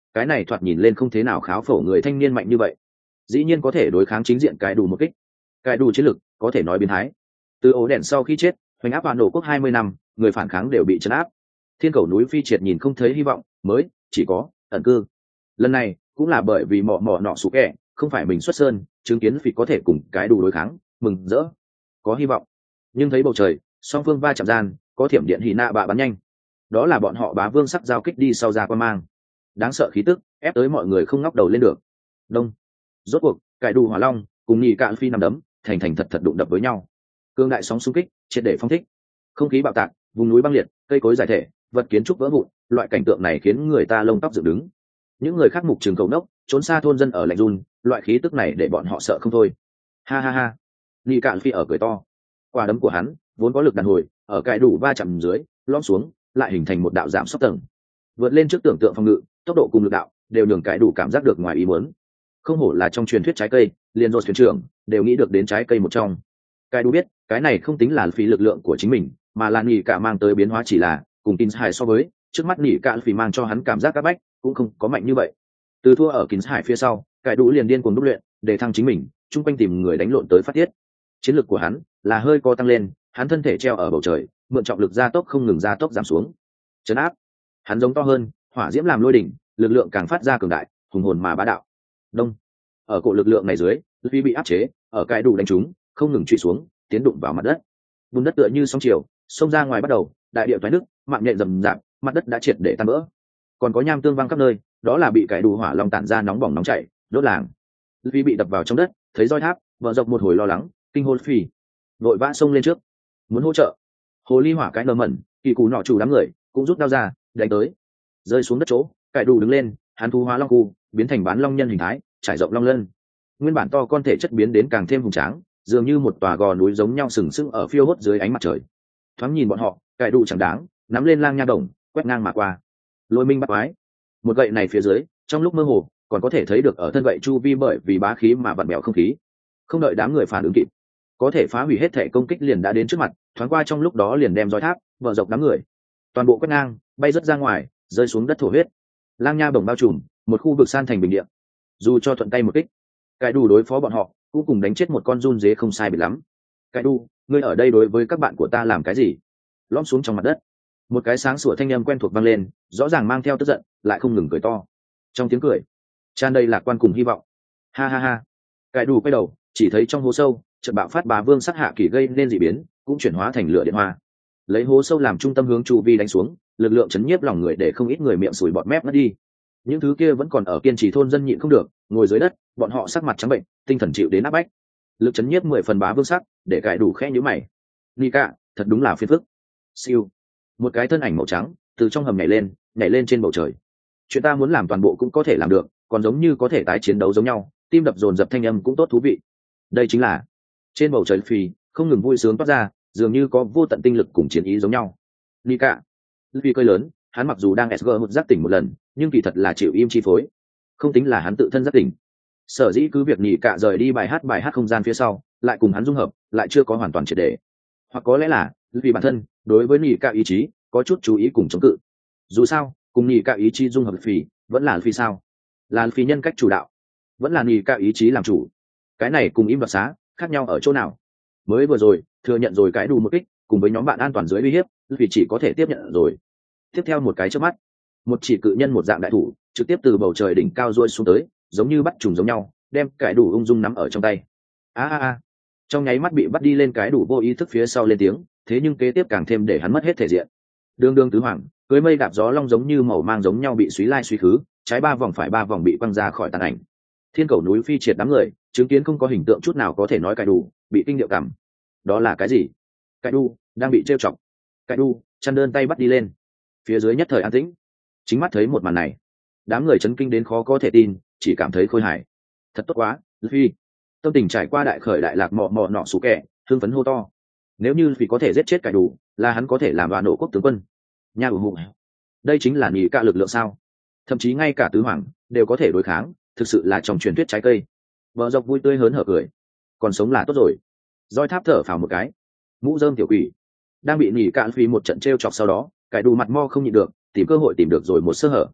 cái này thoạt nhìn lên không thế nào kháo phổ người thanh niên mạnh như vậy, dĩ nhiên có thể đối kháng chính diện cái đủ một kích. Cái đủ chiến lực có thể nói biến thái. Từ ổ đèn sau khi chết, hoành áp vạn nổ quốc hai mươi năm, người phản kháng đều bị trấn áp. Thiên cầu núi phi triệt nhìn không thấy hy vọng, mới chỉ có ẩn cư. Lần này cũng là bởi vì mọ mọ nọ sủ kẹ, không phải mình xuất sơn, chứng kiến phi có thể cùng cái đủ đối kháng, mừng rỡ, có hy vọng. Nhưng thấy bầu trời, song phương va chạm gian, có thiểm điện hỉ nạ bạ bắn nhanh. Đó là bọn họ bá vương sắc giao kích đi sau ra quan mang. Đáng sợ khí tức, ép tới mọi người không ngóc đầu lên được. Đông. Rốt cuộc, cải đủ hỏa long cùng nhị cạn phi nằm đấm, thành thành thật thật đụng đập với nhau. Cương đại sóng xung kích, triệt để phong thích. Không khí bạo tạc, vùng núi băng liệt, cây cối giải thể, vật kiến trúc vỡ vụn, loại cảnh tượng này khiến người ta lông tóc dựng đứng. Những người khác mục trường cầu nốc, trốn xa thôn dân ở lạnh run, loại khí tức này để bọn họ sợ không thôi. Ha ha ha. Nhị cạn phi ở cười to. Quả đấm của hắn vốn có lực đàn hồi, ở cải đủ va chạm dưới, lõm xuống, lại hình thành một đạo giảm sốc tầng. Vượt lên trước tưởng tượng phòng ngự, tốc độ cùng lực đạo đều nhường cải đủ cảm giác được ngoài ý muốn. Không hổ là trong truyền thuyết trái cây, liền rồi thuyền trưởng đều nghĩ được đến trái cây một trong. Cải đủ biết, cái này không tính là phí lực lượng của chính mình, mà là nhị cả mang tới biến hóa chỉ là cùng tin hải so với, trước mắt nhị cả phí mang cho hắn cảm giác các bách, cũng không có mạnh như vậy. Từ thua ở kín hải phía sau, cải đủ liền điên cuồng đúc luyện, để thăng chính mình, chung quanh tìm người đánh lộn tới phát tiết. Chiến lực của hắn là hơi co tăng lên, hắn thân thể treo ở bầu trời, mượn trọng lực gia tốc không ngừng gia tốc giảm xuống. Chấn áp. Hắn giống to hơn, hỏa diễm làm lôi đỉnh, lực lượng càng phát ra cường đại, hùng hồn mà bá đạo. Đông. Ở cổ lực lượng này dưới, Luffy bị áp chế, ở cái đủ đánh trúng, không ngừng truy xuống, tiến đụng vào mặt đất. Vùng đất tựa như sóng chiều, xông ra ngoài bắt đầu, đại địa toái nước, mạng nhện rầm rạp, mặt đất đã triệt để tan vỡ. Còn có nham tương văng khắp nơi, đó là bị cái đủ hỏa long tản ra nóng bỏng nóng chảy, đốt làng. Luffy bị đập vào trong đất, thấy roi tháp, vợ dọc một hồi lo lắng, kinh hồn phi, vội vã xông lên trước, muốn hỗ trợ. Hồ ly hỏa cái nở mẩn, kỳ cù nọ chủ đám người cũng rút đao ra, đánh tới. Rơi xuống đất chỗ, cải đủ đứng lên, hắn thu hóa long khu, biến thành bán long nhân hình thái, trải rộng long lân. Nguyên bản to con thể chất biến đến càng thêm hùng tráng, dường như một tòa gò núi giống nhau sừng sững ở phiêu hốt dưới ánh mặt trời. Thoáng nhìn bọn họ, cải đủ chẳng đáng, nắm lên lang nha đồng, quét ngang mà qua. Lôi minh bắt quái. Một gậy này phía dưới, trong lúc mơ hồ, còn có thể thấy được ở thân gậy chu vi bởi vì bá khí mà vặn bẹo không khí. Không đợi đám người phản ứng kịp, có thể phá hủy hết thể công kích liền đã đến trước mặt, thoáng qua trong lúc đó liền đem roi tháp vợ dọc đám người toàn bộ quét ngang, bay rất ra ngoài, rơi xuống đất thổ huyết. Lang nha bổng bao trùm một khu vực san thành bình địa. Dù cho thuận tay một kích, cái đủ đối phó bọn họ cũng cùng đánh chết một con run dế không sai biệt lắm. Cái đủ, ngươi ở đây đối với các bạn của ta làm cái gì? Lõm xuống trong mặt đất, một cái sáng sủa thanh âm quen thuộc vang lên, rõ ràng mang theo tức giận, lại không ngừng cười to. Trong tiếng cười tràn đầy lạc quan cùng hy vọng. Ha ha ha. Cái đủ quay đầu, chỉ thấy trong hố sâu trận bạo phát bá vương sắc hạ kỳ gây nên dị biến, cũng chuyển hóa thành lửa điện hoa, lấy hố sâu làm trung tâm hướng chu vi đánh xuống, lực lượng chấn nhiếp lòng người để không ít người miệng sùi bọt mép mất đi. Những thứ kia vẫn còn ở kiên trì thôn dân nhịn không được, ngồi dưới đất, bọn họ sắc mặt trắng bệnh, tinh thần chịu đến áp bách. Lực chấn nhiếp mười phần bá vương sắc, để cải đủ khẽ nhíu mày. Nika, thật đúng là phiền phức. Siêu. Một cái thân ảnh màu trắng từ trong hầm nhảy lên, nhảy lên trên bầu trời. Chuyện ta muốn làm toàn bộ cũng có thể làm được, còn giống như có thể tái chiến đấu giống nhau, tim đập dồn dập thanh âm cũng tốt thú vị. Đây chính là trên bầu trời phi, không ngừng vui sướng toát ra, dường như có vô tận tinh lực cùng chiến ý giống nhau. Nika, vì cơi lớn, hắn mặc dù đang ét giê một giác tỉnh một lần, nhưng kỳ thật là chịu im chi phối, không tính là hắn tự thân giác tỉnh. Sở dĩ cứ việc Nika rời đi bài hát bài hát không gian phía sau, lại cùng hắn dung hợp, lại chưa có hoàn toàn triệt để. Hoặc có lẽ là vì bản thân đối với Nika ý chí có chút chú ý cùng chống cự. Dù sao, cùng Nika ý chí dung hợp phi, vẫn là phi sao? Là phi nhân cách chủ đạo, vẫn là Nika ý chí làm chủ. Cái này cùng im và xá khác nhau ở chỗ nào? Mới vừa rồi thừa nhận rồi cái đủ một kích, cùng với nhóm bạn an toàn dưới uy hiếp, vì chỉ có thể tiếp nhận rồi. Tiếp theo một cái chớp mắt, một chỉ cự nhân một dạng đại thủ trực tiếp từ bầu trời đỉnh cao rơi xuống tới, giống như bắt trùng giống nhau, đem cái đủ ung dung nắm ở trong tay. A a a. Trong nháy mắt bị bắt đi lên cái đủ vô ý thức phía sau lên tiếng, thế nhưng kế tiếp càng thêm để hắn mất hết thể diện. Đường đường tứ hoàng, cưới mây đạp gió long giống như màu mang giống nhau bị suý lai suý khứ, trái ba vòng phải ba vòng bị quăng ra khỏi tàn ảnh. Thiên cầu núi phi triệt đám người chứng kiến không có hình tượng chút nào có thể nói cái đủ bị kinh điệu cảm. Đó là cái gì? Cái đu đang bị trêu chọc. Cái đu chăn đơn tay bắt đi lên. Phía dưới nhất thời an tĩnh, chính mắt thấy một màn này, đám người chấn kinh đến khó có thể tin, chỉ cảm thấy khôi hài. Thật tốt quá, Luffy. Tâm tình trải qua đại khởi đại lạc mọ mọ nọ sủ kẹ, hưng phấn hô to. Nếu như vì có thể giết chết cái đủ, là hắn có thể làm vào nổ quốc tướng quân. Nha ủng hộ. Đây chính là nhị cả lực lượng sao? Thậm chí ngay cả tứ hoàng đều có thể đối kháng, thực sự là trong truyền thuyết trái cây. Vợ dọc vui tươi hớn hở cười. Còn sống là tốt rồi. Roi tháp thở phào một cái. Mũ rơm tiểu quỷ đang bị nhị cạn phí một trận trêu chọc, sau đó cái đủ mặt mo không nhịn được, tìm cơ hội tìm được rồi một sơ hở.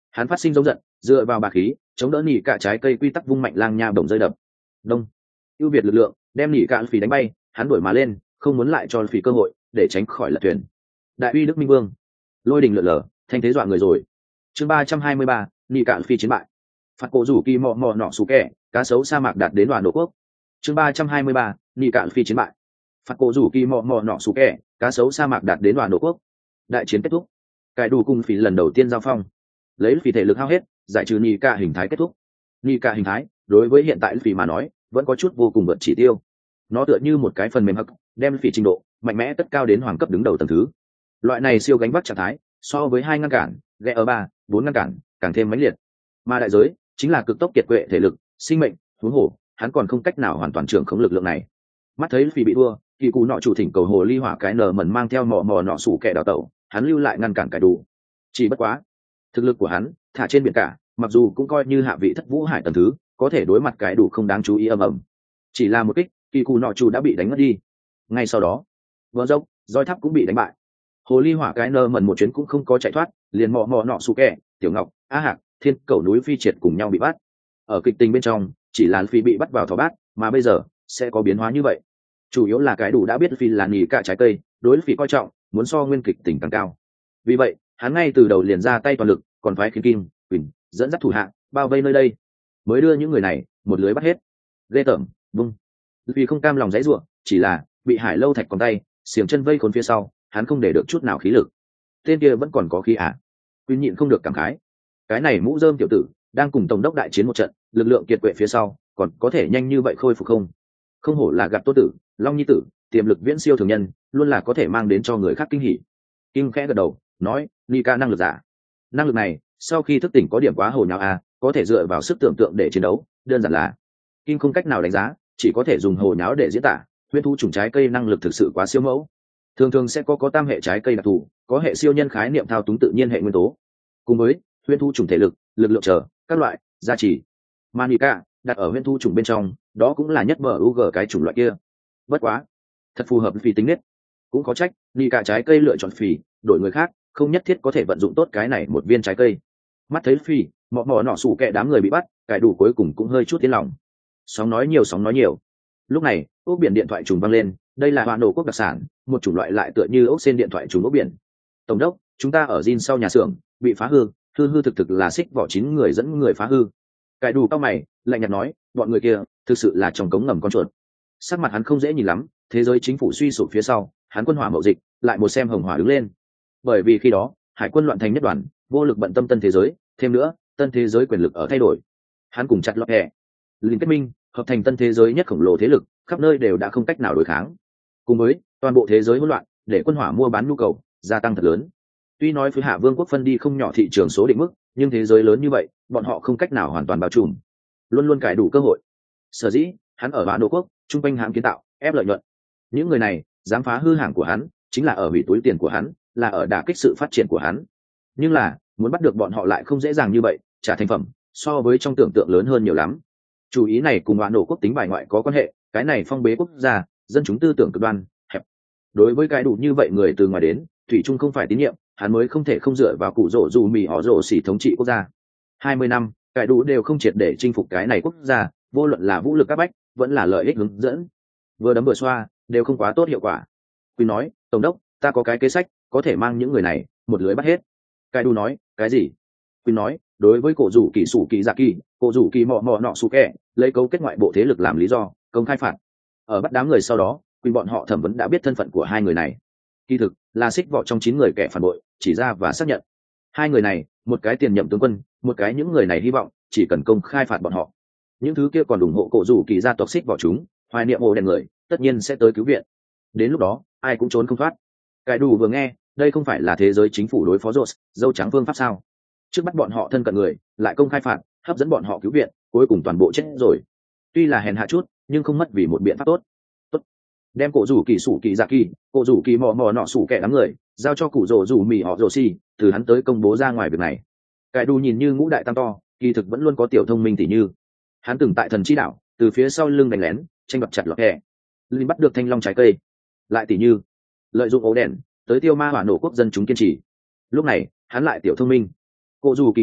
Hắn phát sinh giống giận, dựa vào bà khí chống đỡ nỉ cả trái cây quy tắc vung mạnh lang nha bổng rơi đập. Đông, ưu việt lực lượng đem nỉ cả phì đánh bay, hắn đuổi mà lên, không muốn lại cho phì cơ hội để tránh khỏi lật thuyền. Đại uy đức minh vương, lôi đình lượn lờ, thanh thế dọa người rồi. Chương ba trăm hai mươi ba, nỉ cả phi chiến bại. Phạt cổ rủ kỳ mò mò nọ sủ kẹ, cá sấu sa mạc đạt đến đoàn độ quốc. Chương ba trăm hai mươi ba, nỉ cả phi chiến bại. Phạt cổ rủ kỳ mò mò nọ sủ kẹ, cá sấu sa mạc đạt đến đoàn độ quốc. Đại chiến kết thúc, cải đủ cùng phì lần đầu tiên giao phong, lấy phì thể lực hao hết, giải trừ nỉ cả hình thái kết thúc. Nỉ cả hình thái đối với hiện tại phì mà nói vẫn có chút vô cùng vượt chỉ tiêu. Nó tựa như một cái phần mềm hắc, đem phì trình độ mạnh mẽ tất cao đến hoàng cấp đứng đầu tầng thứ. Loại này siêu gánh vác trạng thái so với hai ngăn cản ghé ở ba bốn ngăn cản càng thêm mãnh liệt, mà đại giới chính là cực tốc kiệt quệ thể lực sinh mệnh. Huống hồ hắn còn không cách nào hoàn toàn trưởng khống lực lượng này. Mắt thấy phì bị thua, kỳ cụ nọ chủ thỉnh cầu hồ ly hỏa cái nở mẩn mang theo mò mò nọ sủ kẻ đào tẩu, hắn lưu lại ngăn cản cải đủ. Chỉ bất quá thực lực của hắn thả trên biển cả, mặc dù cũng coi như hạ vị thất vũ hải tầng thứ, có thể đối mặt cái đủ không đáng chú ý ầm ầm. Chỉ là một kích, kỳ cụ nọ chủ đã bị đánh mất đi. Ngay sau đó vỡ dốc roi tháp cũng bị đánh bại. Hồ ly hỏa cái nơ mần một chuyến cũng không có chạy thoát, liền mò mò nọ sủ kẹ, tiểu ngọc, á hạc, thiên cầu núi phi triệt cùng nhau bị bắt. Ở kịch tình bên trong chỉ là phi bị bắt vào thỏ bát, mà bây giờ sẽ có biến hóa như vậy. Chủ yếu là cái đủ đã biết phi là nghỉ cả trái cây, đối phi coi trọng, muốn so nguyên kịch tình càng cao. Vì vậy hắn ngay từ đầu liền ra tay toàn lực, còn phái khiến kim quỳnh dẫn dắt thủ hạ bao vây nơi đây, mới đưa những người này một lưới bắt hết. Ghê tởm, bung. Vì không cam lòng dãy ruộng, chỉ là bị hải lâu thạch còn tay xiềng chân vây khốn phía sau, hắn không để được chút nào khí lực. Tên kia vẫn còn có khí à? Quỳnh nhịn không được cảm khái, cái này mũ rơm tiểu tử đang cùng tổng đốc đại chiến một trận, lực lượng kiệt quệ phía sau còn có thể nhanh như vậy khôi phục không? Không hổ là gặp tốt tử, long nhi tử, tiềm lực viễn siêu thường nhân, luôn là có thể mang đến cho người khác kinh hỉ. Kim khẽ gật đầu nói, Nika năng lực giả. Năng lực này sau khi thức tỉnh có điểm quá hồ nháo à, có thể dựa vào sức tưởng tượng để chiến đấu, đơn giản là Kim không cách nào đánh giá, chỉ có thể dùng hồ nháo để diễn tả. Huyễn thú chủng trái cây năng lực thực sự quá siêu mẫu, thường thường sẽ có có tam hệ trái cây đặc thù, có hệ siêu nhân khái niệm thao túng tự nhiên hệ nguyên tố, cùng với huyễn thú chủng thể lực, lực lượng chờ các loại gia trì. Manica đặt ở huyễn thú chủng bên trong, đó cũng là nhất bờ u g cái chủng loại kia. Bất quá thật phù hợp phì tính nết, cũng có trách Nika trái cây lựa chọn phì, đổi người khác không nhất thiết có thể vận dụng tốt cái này một viên trái cây. Mắt thấy phì mọ mọ nọ sủ kẹ đám người bị bắt, cải đủ cuối cùng cũng hơi chút tiến lòng. Sóng nói nhiều sóng nói nhiều. Lúc này ốc biển điện thoại trùng vang lên, đây là hoa nổ quốc đặc sản, một chủng loại lại tựa như ốc sen điện thoại trùng ốc biển. Tổng đốc, chúng ta ở Jin sau nhà xưởng bị phá hư, hư hư thực thực là xích vỏ chín người dẫn người phá hư. Cải đủ cao mày lạnh nhạt nói, bọn người kia thực sự là trong cống ngầm con chuột. Sắc mặt hắn không dễ nhìn lắm, thế giới chính phủ suy sụp phía sau, hắn quân hỏa mậu dịch lại một xem hồng hỏa đứng lên. Bởi vì khi đó hải quân loạn thành nhất đoàn, vô lực bận tâm tân thế giới, thêm nữa tân thế giới quyền lực ở thay đổi, hắn cùng chặt lọt hẹ liên kết minh hợp thành tân thế giới nhất khổng lồ thế lực, khắp nơi đều đã không cách nào đối kháng. Cùng với toàn bộ thế giới hỗn loạn, để quân hỏa mua bán nhu cầu gia tăng thật lớn. Tuy nói phía hạ vương quốc phân đi không nhỏ thị trường số định mức, nhưng thế giới lớn như vậy, bọn họ không cách nào hoàn toàn bao trùm, luôn luôn cải đủ cơ hội. Sở dĩ hắn ở vạn đô quốc trung quanh hãng kiến tạo ép lợi nhuận. Những người này dám phá hư hàng của hắn, chính là ở hủy túi tiền của hắn, là ở đả kích sự phát triển của hắn. Nhưng là muốn bắt được bọn họ lại không dễ dàng như vậy, trả thành phẩm so với trong tưởng tượng lớn hơn nhiều lắm. Chủ ý này cùng vạn đô quốc tính bài ngoại có quan hệ, cái này phong bế quốc gia, dân chúng tư tưởng cực đoan hẹp. Đối với cái đủ như vậy người từ ngoài đến, thủy trung không phải tín nhiệm, hắn mới không thể không dựa vào cụ rổ dù mì họ rổ xỉ thống trị quốc gia. Hai mươi năm cái đủ đều không triệt để chinh phục cái này quốc gia, vô luận là vũ lực áp bách vẫn là lợi ích hướng dẫn, vừa đấm vừa xoa đều không quá tốt hiệu quả. Quy nói, tổng đốc, ta có cái kế sách có thể mang những người này một lưới bắt hết. Cái đủ nói, cái gì? Quy nói, đối với cổ rủ kỳ sủ kỳ dạ kỳ, cổ rủ kỳ mò mò nọ sủ kẹ, lấy cấu kết ngoại bộ thế lực làm lý do công khai phạt. Ở bắt đám người sau đó, Quy bọn họ thẩm vấn đã biết thân phận của hai người này, kỳ thực là xích vọ trong chín người kẻ phản bội chỉ ra và xác nhận. Hai người này, một cái tiền nhậm tướng quân, một cái những người này hy vọng chỉ cần công khai phạt bọn họ, những thứ kia còn ủng hộ cổ rủ kỳ gia tộc xích vỏ chúng hoài niệm ồ đèn người tất nhiên sẽ tới cứu viện. Đến lúc đó ai cũng trốn không thoát. Cái đủ vừa nghe, đây không phải là thế giới chính phủ đối phó rốt dâu trắng phương pháp sao? Trước bắt bọn họ thân cận người lại công khai phạt, hấp dẫn bọn họ cứu viện, cuối cùng toàn bộ chết rồi. Tuy là hèn hạ chút nhưng không mất vì một biện pháp tốt. Tốt, đem cổ rủ kỳ sủ kỳ dạ kỳ, cổ rủ kỳ mò mò nọ sủ kẻ đám người giao cho cụ rổ rủ mì họ rổ xì, từ hắn tới công bố ra ngoài việc này. Cái đủ nhìn như ngũ đại tam to, kỳ thực vẫn luôn có tiểu thông minh tỷ như. Hắn từng tại thần chi đảo từ phía sau lưng đánh lén tranh bập chặt lọt hẹ linh bắt được thanh long trái cây, lại tỷ như lợi dụng ấu đèn tới tiêu ma hỏa nổ quốc dân chúng kiên trì. Lúc này hắn lại tiểu thông minh, cổ dù kỳ nhất tộc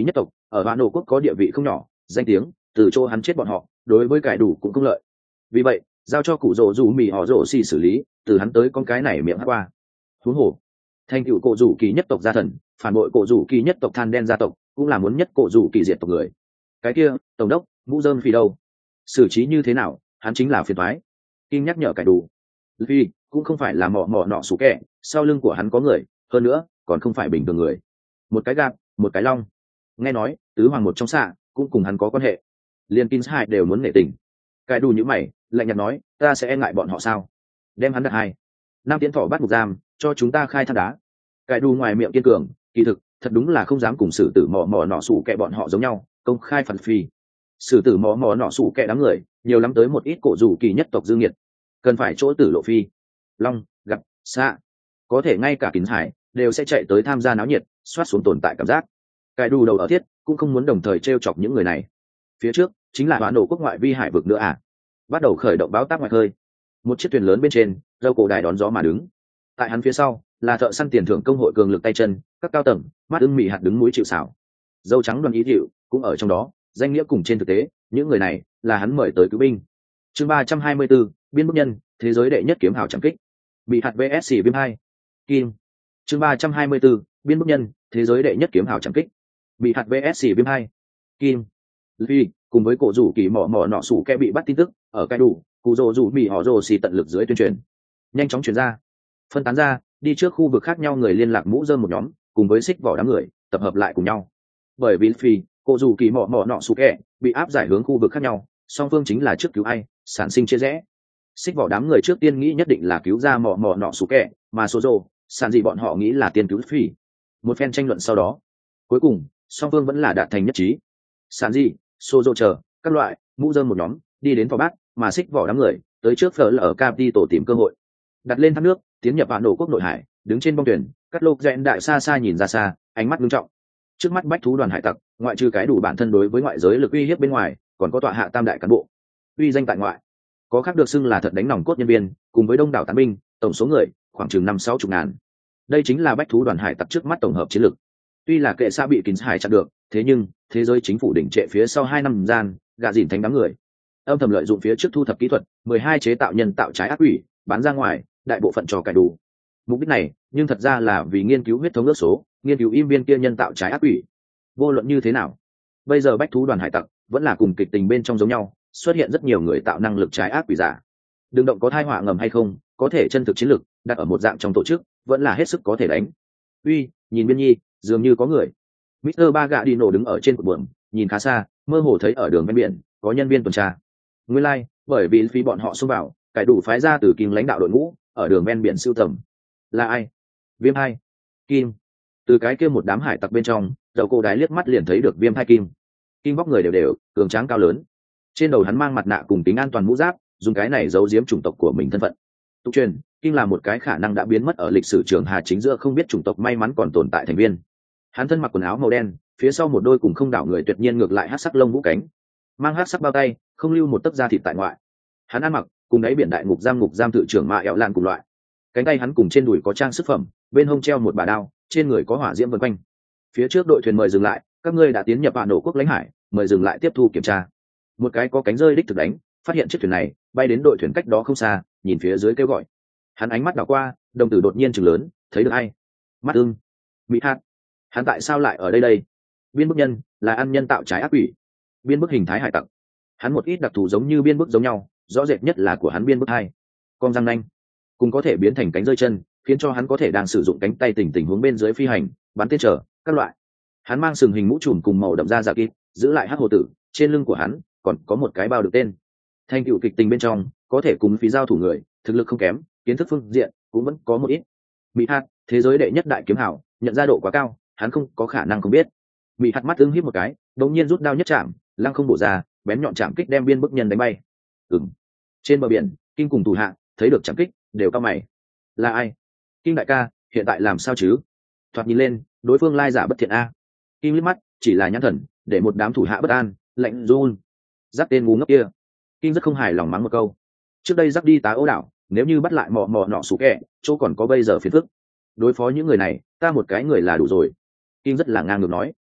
ở vạn nổ quốc có địa vị không nhỏ, danh tiếng từ chỗ hắn chết bọn họ đối với cải đủ cũng công lợi. Vì vậy giao cho cụ rồ dù mì họ rồ xì xử lý, từ hắn tới con cái này miệng hát qua. Huống hồ thành cựu cổ rủ kỳ nhất tộc gia thần, phản bội cổ rủ kỳ nhất tộc than đen gia tộc, cũng là muốn nhất cổ rủ kỳ diệt tộc người. Cái kia tổng đốc mũ dơm phi đâu, xử trí như thế nào, hắn chính là phiền toái. Kim nhắc nhở cải đủ, vì cũng không phải là mỏ mỏ nọ sủ kẹ, sau lưng của hắn có người, hơn nữa còn không phải bình thường người. Một cái gạp, một cái long. Nghe nói tứ hoàng một trong xạ cũng cùng hắn có quan hệ, liên Kim hai đều muốn nể tình. Cải đủ những mày lạnh nhạt nói, ta sẽ e ngại bọn họ sao? Đem hắn đặt hai năm tiến thọ bắt ngục giam, cho chúng ta khai thác đá. Cải đủ ngoài miệng kiên cường, kỳ thực thật đúng là không dám cùng xử tử mỏ mỏ nọ sủ kẹ bọn họ giống nhau, công khai phản phi. Xử tử mỏ mỏ nọ sủ kẹ đám người nhiều lắm tới một ít cổ rủ kỳ nhất tộc dương nhiệt, cần phải chỗ tử lộ phi. Long gặp xạ, có thể ngay cả Kín Hải đều sẽ chạy tới tham gia náo nhiệt, xoát xuống tồn tại cảm giác. Cải đủ đầu ở thiết cũng không muốn đồng thời trêu chọc những người này. Phía trước chính là hoán nổ quốc ngoại vi hải vực nữa à? Bắt đầu khởi động báo tác ngoại khơi. Một chiếc thuyền lớn bên trên dâu cổ đài đón gió mà đứng, tại hắn phía sau là thợ săn tiền thưởng công hội cường lực tay chân, các cao tầng mắt ưng mị hạt đứng mũi chịu xảo. Dâu trắng đoàn ý chịu cũng ở trong đó, danh nghĩa cùng trên thực tế những người này là hắn mời tới cứu binh. Chương ba trăm hai mươi 34, biên bức nhân, thế giới đệ nhất kiếm hào chẳng kích. Bị hạt vs viêm hai kim. Chương ba trăm hai mươi 34, biên bức nhân, thế giới đệ nhất kiếm hào chẳng kích. Bị hạt vs viêm hai kim. Vì cùng với cổ rủ kỳ mỏ mỏ nọ sủ kẹ bị bắt tin tức ở cái đủ, cụ rồ rủ mì họ rồ xì tận lực dưới tuyên truyền, nhanh chóng truyền ra, phân tán ra đi trước khu vực khác nhau. Người liên lạc mũ dơm một nhóm cùng với xích vỏ đám người tập hợp lại cùng nhau, bởi vì phi cổ rủ kỳ mỏ mỏ nọ sủ kẹ bị áp giải hướng khu vực khác nhau, song phương chính là trước cứu ai sản sinh chia rẽ. Xích vỏ đám người trước tiên nghĩ nhất định là cứu ra mỏ mỏ nọ sủ kẹ, mà số rồ sản gì bọn họ nghĩ là tiên cứu phi. Một phen tranh luận sau đó, cuối cùng song phương vẫn là đạt thành nhất trí. Sản gì xô dô chờ các loại mũ dơm một nhóm đi đến phò bát, mà xích vỏ đám người tới trước phở ở Capi tổ tìm cơ hội đặt lên thác nước tiến nhập vạn nổ quốc nội hải. Đứng trên bong thuyền, cắt lô rẽn đại xa xa nhìn ra xa, ánh mắt nghiêm trọng. Trước mắt bách thú đoàn hải tặc, ngoại trừ cái đủ bản thân đối với ngoại giới lực uy hiếp bên ngoài, còn có tọa hạ tam đại cán bộ uy danh tại ngoại, có khác được xưng là thật đánh nòng cốt nhân viên, cùng với đông đảo tán binh, tổng số người khoảng chừng năm sáu chục ngàn. Đây chính là bách thú đoàn hải tặc trước mắt tổng hợp chiến lược. Tuy là kệ xa bị kín hải chặn được, thế nhưng thế giới chính phủ đỉnh trệ phía sau hai năm gian, gạ dìn thành đám người âm thầm lợi dụng phía trước thu thập kỹ thuật mười hai chế tạo nhân tạo trái ác quỷ bán ra ngoài, đại bộ phận cho cải đủ. Mục đích này nhưng thật ra là vì nghiên cứu huyết thống ước số, nghiên cứu im viên kia nhân tạo trái ác quỷ. Vô luận như thế nào, bây giờ bách thú đoàn hải tặc vẫn là cùng kịch tình bên trong giống nhau, xuất hiện rất nhiều người tạo năng lực trái ác quỷ giả. Đừng động có thai họa ngầm hay không, có thể chân thực chiến lược đặt ở một dạng trong tổ chức vẫn là hết sức có thể đánh. Uy, nhìn biên nhi, dường như có người. mít tơ Ba Gạ đi nổ đứng ở trên cột buồm, nhìn khá xa, mơ hồ thấy ở đường ven biển có nhân viên tuần tra. Nguyên lai, like, bởi vì phí bọn họ xông vào, cải đủ phái ra từ kim lãnh đạo đội ngũ ở đường ven biển sưu tầm. Là ai? Viêm hai kim. Từ cái kia một đám hải tặc bên trong, dầu cô đái liếc mắt liền thấy được viêm hai kim. Kim vóc người đều đều, cường tráng cao lớn. Trên đầu hắn mang mặt nạ cùng tính an toàn mũ giáp, dùng cái này giấu giếm chủng tộc của mình thân phận. Tục truyền, kim là một cái khả năng đã biến mất ở lịch sử trường hà chính giữa không biết chủng tộc may mắn còn tồn tại thành viên. Hắn thân mặc quần áo màu đen, phía sau một đôi cùng không đảo người tuyệt nhiên ngược lại hắc sắc lông vũ cánh, mang hắc sắc bao tay, không lưu một tấc da thịt tại ngoại. Hắn ăn mặc cùng đáy biển đại ngục giam ngục giam tự trưởng mạ ẹo lan cùng loại. Cánh tay hắn cùng trên đùi có trang sức phẩm, bên hông treo một bà đao, trên người có hỏa diễm vần quanh. Phía trước đội thuyền mời dừng lại, các ngươi đã tiến nhập vạn nổ quốc lãnh hải, mời dừng lại tiếp thu kiểm tra. Một cái có cánh rơi đích thực đánh, phát hiện chiếc thuyền này bay đến đội thuyền cách đó không xa, nhìn phía dưới kêu gọi. Hắn ánh mắt đảo qua, đồng tử đột nhiên trừng lớn, thấy được ai? Mắt ưng, mỹ hạt. Hắn tại sao lại ở đây đây? Biên bức nhân là ăn nhân tạo trái ác quỷ, biên bức hình thái hải tặc. Hắn một ít đặc thù giống như biên bức giống nhau, rõ rệt nhất là của hắn biên bức hai con răng nanh, cùng có thể biến thành cánh rơi chân, khiến cho hắn có thể đang sử dụng cánh tay tình tình huống bên dưới phi hành, bắn tên trở các loại. Hắn mang sừng hình mũ trùm cùng màu đậm da giả kịp, giữ lại hắc hồ tử, trên lưng của hắn còn có một cái bao được tên. Thành tựu kịch tình bên trong có thể cùng phí giao thủ người, thực lực không kém, kiến thức phương diện cũng vẫn có một ít. Mỹ hạt, thế giới đệ nhất đại kiếm hảo, nhận ra độ quá cao, hắn không có khả năng không biết. Mỹ hạt mắt ưng híp một cái, đột nhiên rút đao nhất chạm, lăng không bổ ra, bén nhọn chạm kích đem biên bức nhân đánh bay. Ừm. Trên bờ biển, Kim cùng thủ hạ thấy được chạm kích, đều cao mày. Là ai? Kim đại ca, hiện tại làm sao chứ? Thoạt nhìn lên, đối phương lai giả bất thiện a. Kim liếc mắt, chỉ là nhãn thần, để một đám thủ hạ bất an, lạnh run. Giáp tên ngu ngốc kia. Kim rất không hài lòng mắng một câu. Trước đây giáp đi tá ấu đảo, nếu như bắt lại mò mò nọ sủ kẹ, chỗ còn có bây giờ phiền phức. Đối phó những người này, ta một cái người là đủ rồi. Kim rất là ngang ngược nói.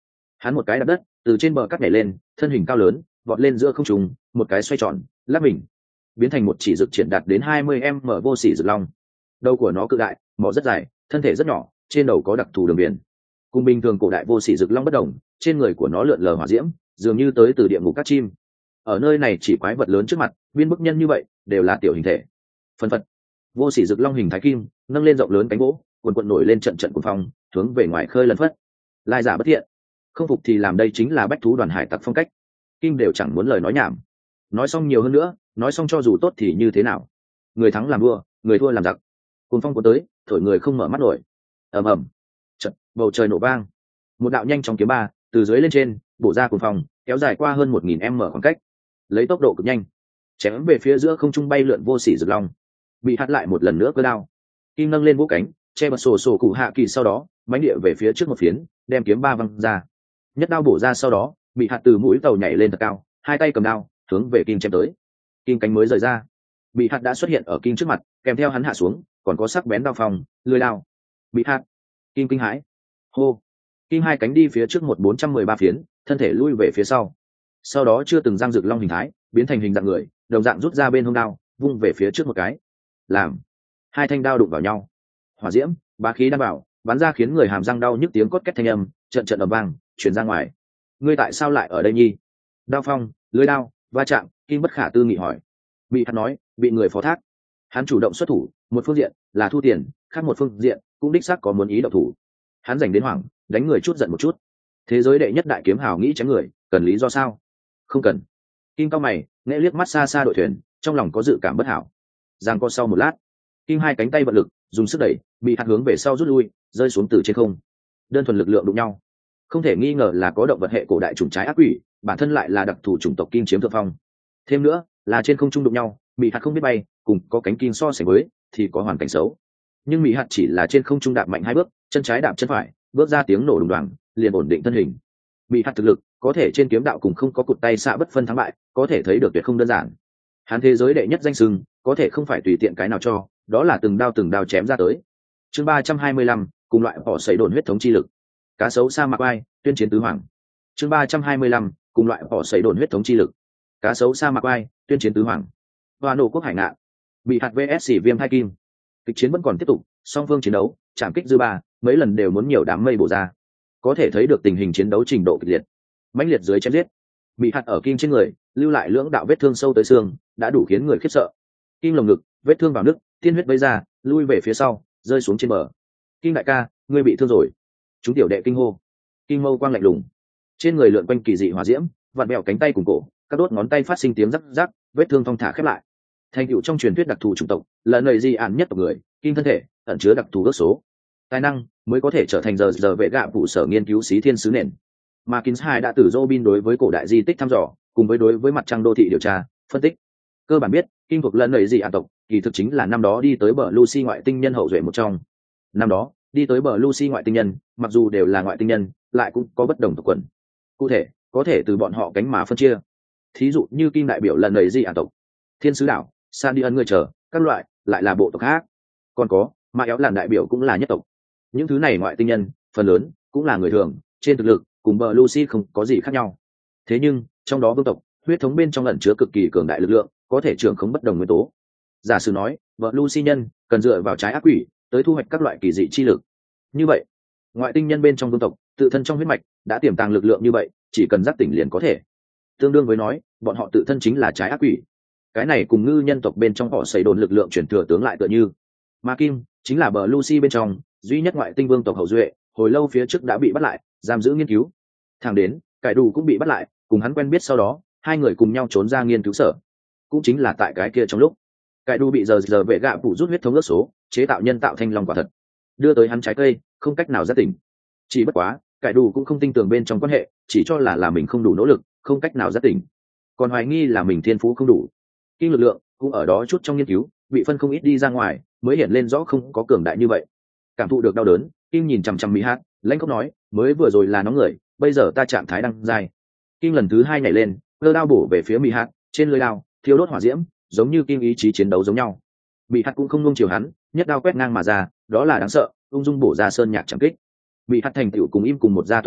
Hắn một cái đạp đất từ trên bờ cắt nhảy lên, thân hình cao lớn vọt lên giữa không trung, một cái xoay tròn lắp mình biến thành một chỉ rực triển đạt đến hai mươi m vô sỉ rực long. Đầu của nó cự đại, mỏ rất dài, thân thể rất nhỏ, trên đầu có đặc thù đường biển. Cùng bình thường cổ đại vô sỉ rực long bất đồng, trên người của nó lượn lờ hỏa diễm, dường như tới từ địa ngục các chim. Ở nơi này chỉ quái vật lớn trước mặt, viên bức nhân như vậy đều là tiểu hình thể. Phân phật, vô sỉ rực long hình thái kim nâng lên rộng lớn cánh gỗ, cuồn cuộn nổi lên trận trận cuồng phong, hướng về ngoài khơi lần phất. Lai giả bất thiện, không phục thì làm, đây chính là bách thú đoàn hải tặc phong cách. Kim đều chẳng muốn lời nói nhảm, nói xong nhiều hơn nữa, nói xong cho dù tốt thì như thế nào, người thắng làm vua, người thua làm giặc. Cuồng phong cuốn tới, thổi người không mở mắt nổi. Ầm ầm, trận bầu trời nổ vang, một đạo nhanh chóng kiếm ba từ dưới lên trên bổ ra cuồng phong, kéo dài qua hơn một nghìn m khoảng cách, lấy tốc độ cực nhanh chém về phía giữa không trung bay lượn vô sỉ rực long. Bị hắt lại một lần nữa cơ đao, kim nâng lên vũ cánh che bật sổ sổ cụ hạ kỳ, sau đó mánh địa về phía trước một phiến, đem kiếm ba văng ra, nhất đao bổ ra. Sau đó bị hạt từ mũi tàu nhảy lên thật cao, hai tay cầm đao hướng về kim chém tới. Kim cánh mới rời ra, bị hạt đã xuất hiện ở kim trước mặt, kèm theo hắn hạ xuống còn có sắc bén đao phòng lưới đao. Bị hạt, kim kinh hãi hô, kim hai cánh đi phía trước một bốn trăm mười ba phiến, thân thể lui về phía sau. Sau đó chưa từng giang rực long hình thái biến thành hình dạng người, đồng dạng rút ra bên hông đao vung về phía trước một cái, làm hai thanh đao đụng vào nhau, hỏa diễm bá khí đan bảo bắn ra khiến người hàm răng đau nhức, tiếng cốt két thanh âm trận trận ầm vang chuyển ra ngoài. Ngươi tại sao lại ở đây nhi? Đao phong lưới đao va chạm, kim bất khả tư nghị hỏi. Bị hắn nói bị người phó thác. Hắn chủ động xuất thủ, một phương diện là thu tiền, khác một phương diện cũng đích xác có muốn ý động thủ. Hắn dành đến hoảng đánh người chút giận một chút. Thế giới đệ nhất đại kiếm hào nghĩ chém người, cần lý do sao? Không cần. Kim cao mày nghe liếc mắt xa xa đội thuyền, trong lòng có dự cảm bất hảo. Giang co sau một lát, Kim hai cánh tay vận lực dùng sức đẩy, bị hạt hướng về sau rút lui, rơi xuống từ trên không. Đơn thuần lực lượng đụng nhau, không thể nghi ngờ là có động vật hệ cổ đại chủng trái ác quỷ, bản thân lại là đặc thù chủng tộc kim chiếm thượng phong. Thêm nữa là trên không trung đụng nhau, bị hạt không biết bay, cùng có cánh kim so sánh với thì có hoàn cảnh xấu. Nhưng bị hạt chỉ là trên không trung đạp mạnh hai bước, chân trái đạp chân phải, bước ra tiếng nổ đùng đoàng, liền ổn định thân hình. Bị hạt thực lực có thể trên kiếm đạo cùng không có cụt tay xạ bất phân thắng bại, có thể thấy được tuyệt không đơn giản. Hắn thế giới đệ nhất danh sừng, có thể không phải tùy tiện cái nào cho, đó là từng đao từng đao chém ra tới. Chương ba trăm hai mươi lăm, cùng loại bỏ sấy đồn huyết thống chi lực. Cá sấu sa mạc oai, tuyên chiến tứ hoàng. Chương ba trăm hai mươi lăm, cùng loại bỏ sấy đồn huyết thống chi lực. Cá sấu sa mạc oai, tuyên chiến tứ hoàng. Hoa nổ quốc hải ngạn. Bị hạt vs xỉ viêm hai kim. Kịch chiến vẫn còn tiếp tục, song phương chiến đấu, chạm kích dư ba, mấy lần đều muốn nhiều đám mây bổ ra. Có thể thấy được tình hình chiến đấu trình độ kịch liệt. Mãnh liệt dưới chém giết. Bị hạt ở kim trên người, lưu lại lưỡng đạo vết thương sâu tới xương, đã đủ khiến người khiếp sợ. Kim lồng ngực, vết thương vào nước, tiên huyết bấy ra, lui về phía sau, rơi xuống trên bờ. Kim đại ca, ngươi bị thương rồi. Chúng tiểu đệ kinh hô. Kim mâu quang lạnh lùng, trên người lượn quanh kỳ dị hỏa diễm, vặn bẹo cánh tay cùng cổ, các đốt ngón tay phát sinh tiếng rắc rắc, vết thương thong thả khép lại. Thành tựu trong truyền thuyết đặc thù chủng tộc, là nơi di ản nhất tộc người, kim thân thể ẩn chứa đặc thù ước số tài năng, mới có thể trở thành giờ giờ vệ gạ phụ sở nghiên cứu xí thiên sứ nền. Mà Kinshai đã từ Robin đối với cổ đại di tích thăm dò, cùng với đối với mặt trăng đô thị điều tra, phân tích. Cơ bản biết, kim thuộc lần nơi gì ản tộc, kỳ thực chính là năm đó đi tới bờ Lucy ngoại tinh nhân hậu duệ một trong. Năm đó, đi tới bờ Lucy ngoại tinh nhân, mặc dù đều là ngoại tinh nhân, lại cũng có bất đồng tộc quần. Cụ thể, có thể từ bọn họ cánh mà phân chia. Thí dụ như kim đại biểu lần nơi gì ản tộc, thiên sứ đảo, san đi ân người chờ, các loại, lại là bộ tộc khác. Còn có, mà éo làn đại biểu cũng là nhất tộc. Những thứ này ngoại tinh nhân, phần lớn cũng là người thường, trên thực lực cùng bờ Lucy không có gì khác nhau. Thế nhưng, trong đó vương tộc, huyết thống bên trong ẩn chứa cực kỳ cường đại lực lượng, có thể trưởng khống bất đồng nguyên tố. Giả sử nói, bờ Lucy nhân cần dựa vào trái ác quỷ tới thu hoạch các loại kỳ dị chi lực. Như vậy, ngoại tinh nhân bên trong vương tộc, tự thân trong huyết mạch đã tiềm tàng lực lượng như vậy, chỉ cần giác tỉnh liền có thể. Tương đương với nói, bọn họ tự thân chính là trái ác quỷ. Cái này cùng ngư nhân tộc bên trong họ xây đồn lực lượng chuyển thừa tướng lại tựa như. Mà Kim chính là bờ Lucy bên trong duy nhất ngoại tinh vương tộc hậu duệ, hồi lâu phía trước đã bị bắt lại, giam giữ nghiên cứu. Thẳng đến cải đủ cũng bị bắt lại, cùng hắn quen biết sau đó, hai người cùng nhau trốn ra nghiên cứu sở. Cũng chính là tại cái kia trong lúc cải đủ bị giờ giờ vệ gạ phụ rút huyết thống ước số, chế tạo nhân tạo thanh long quả thật, đưa tới hắn trái cây, không cách nào giác tỉnh. Chỉ bất quá, cải đủ cũng không tin tưởng bên trong quan hệ, chỉ cho là là mình không đủ nỗ lực, không cách nào giác tỉnh, còn hoài nghi là mình thiên phú không đủ. Kim lực lượng cũng ở đó chút trong nghiên cứu, bị phân không ít đi ra ngoài, mới hiện lên rõ không có cường đại như vậy. Cảm thụ được đau đớn, Kim nhìn chằm chằm Mỹ Hát, lãnh khóc nói, mới vừa rồi là nóng người, bây giờ ta trạng thái đang dài. Kim lần thứ hai nhảy lên, cơ đao bổ về phía Mỹ Hát, trên lưỡi đao thiêu đốt hỏa diễm, giống như Kim ý chí chiến đấu giống nhau. Mỹ Hát cũng không nuông chiều hắn, nhất đao quét ngang mà ra, đó là đáng sợ, ung dung bổ ra sơn nhạc chẳng kích. Mỹ Hát thành tựu cùng im cùng một gia tộc người,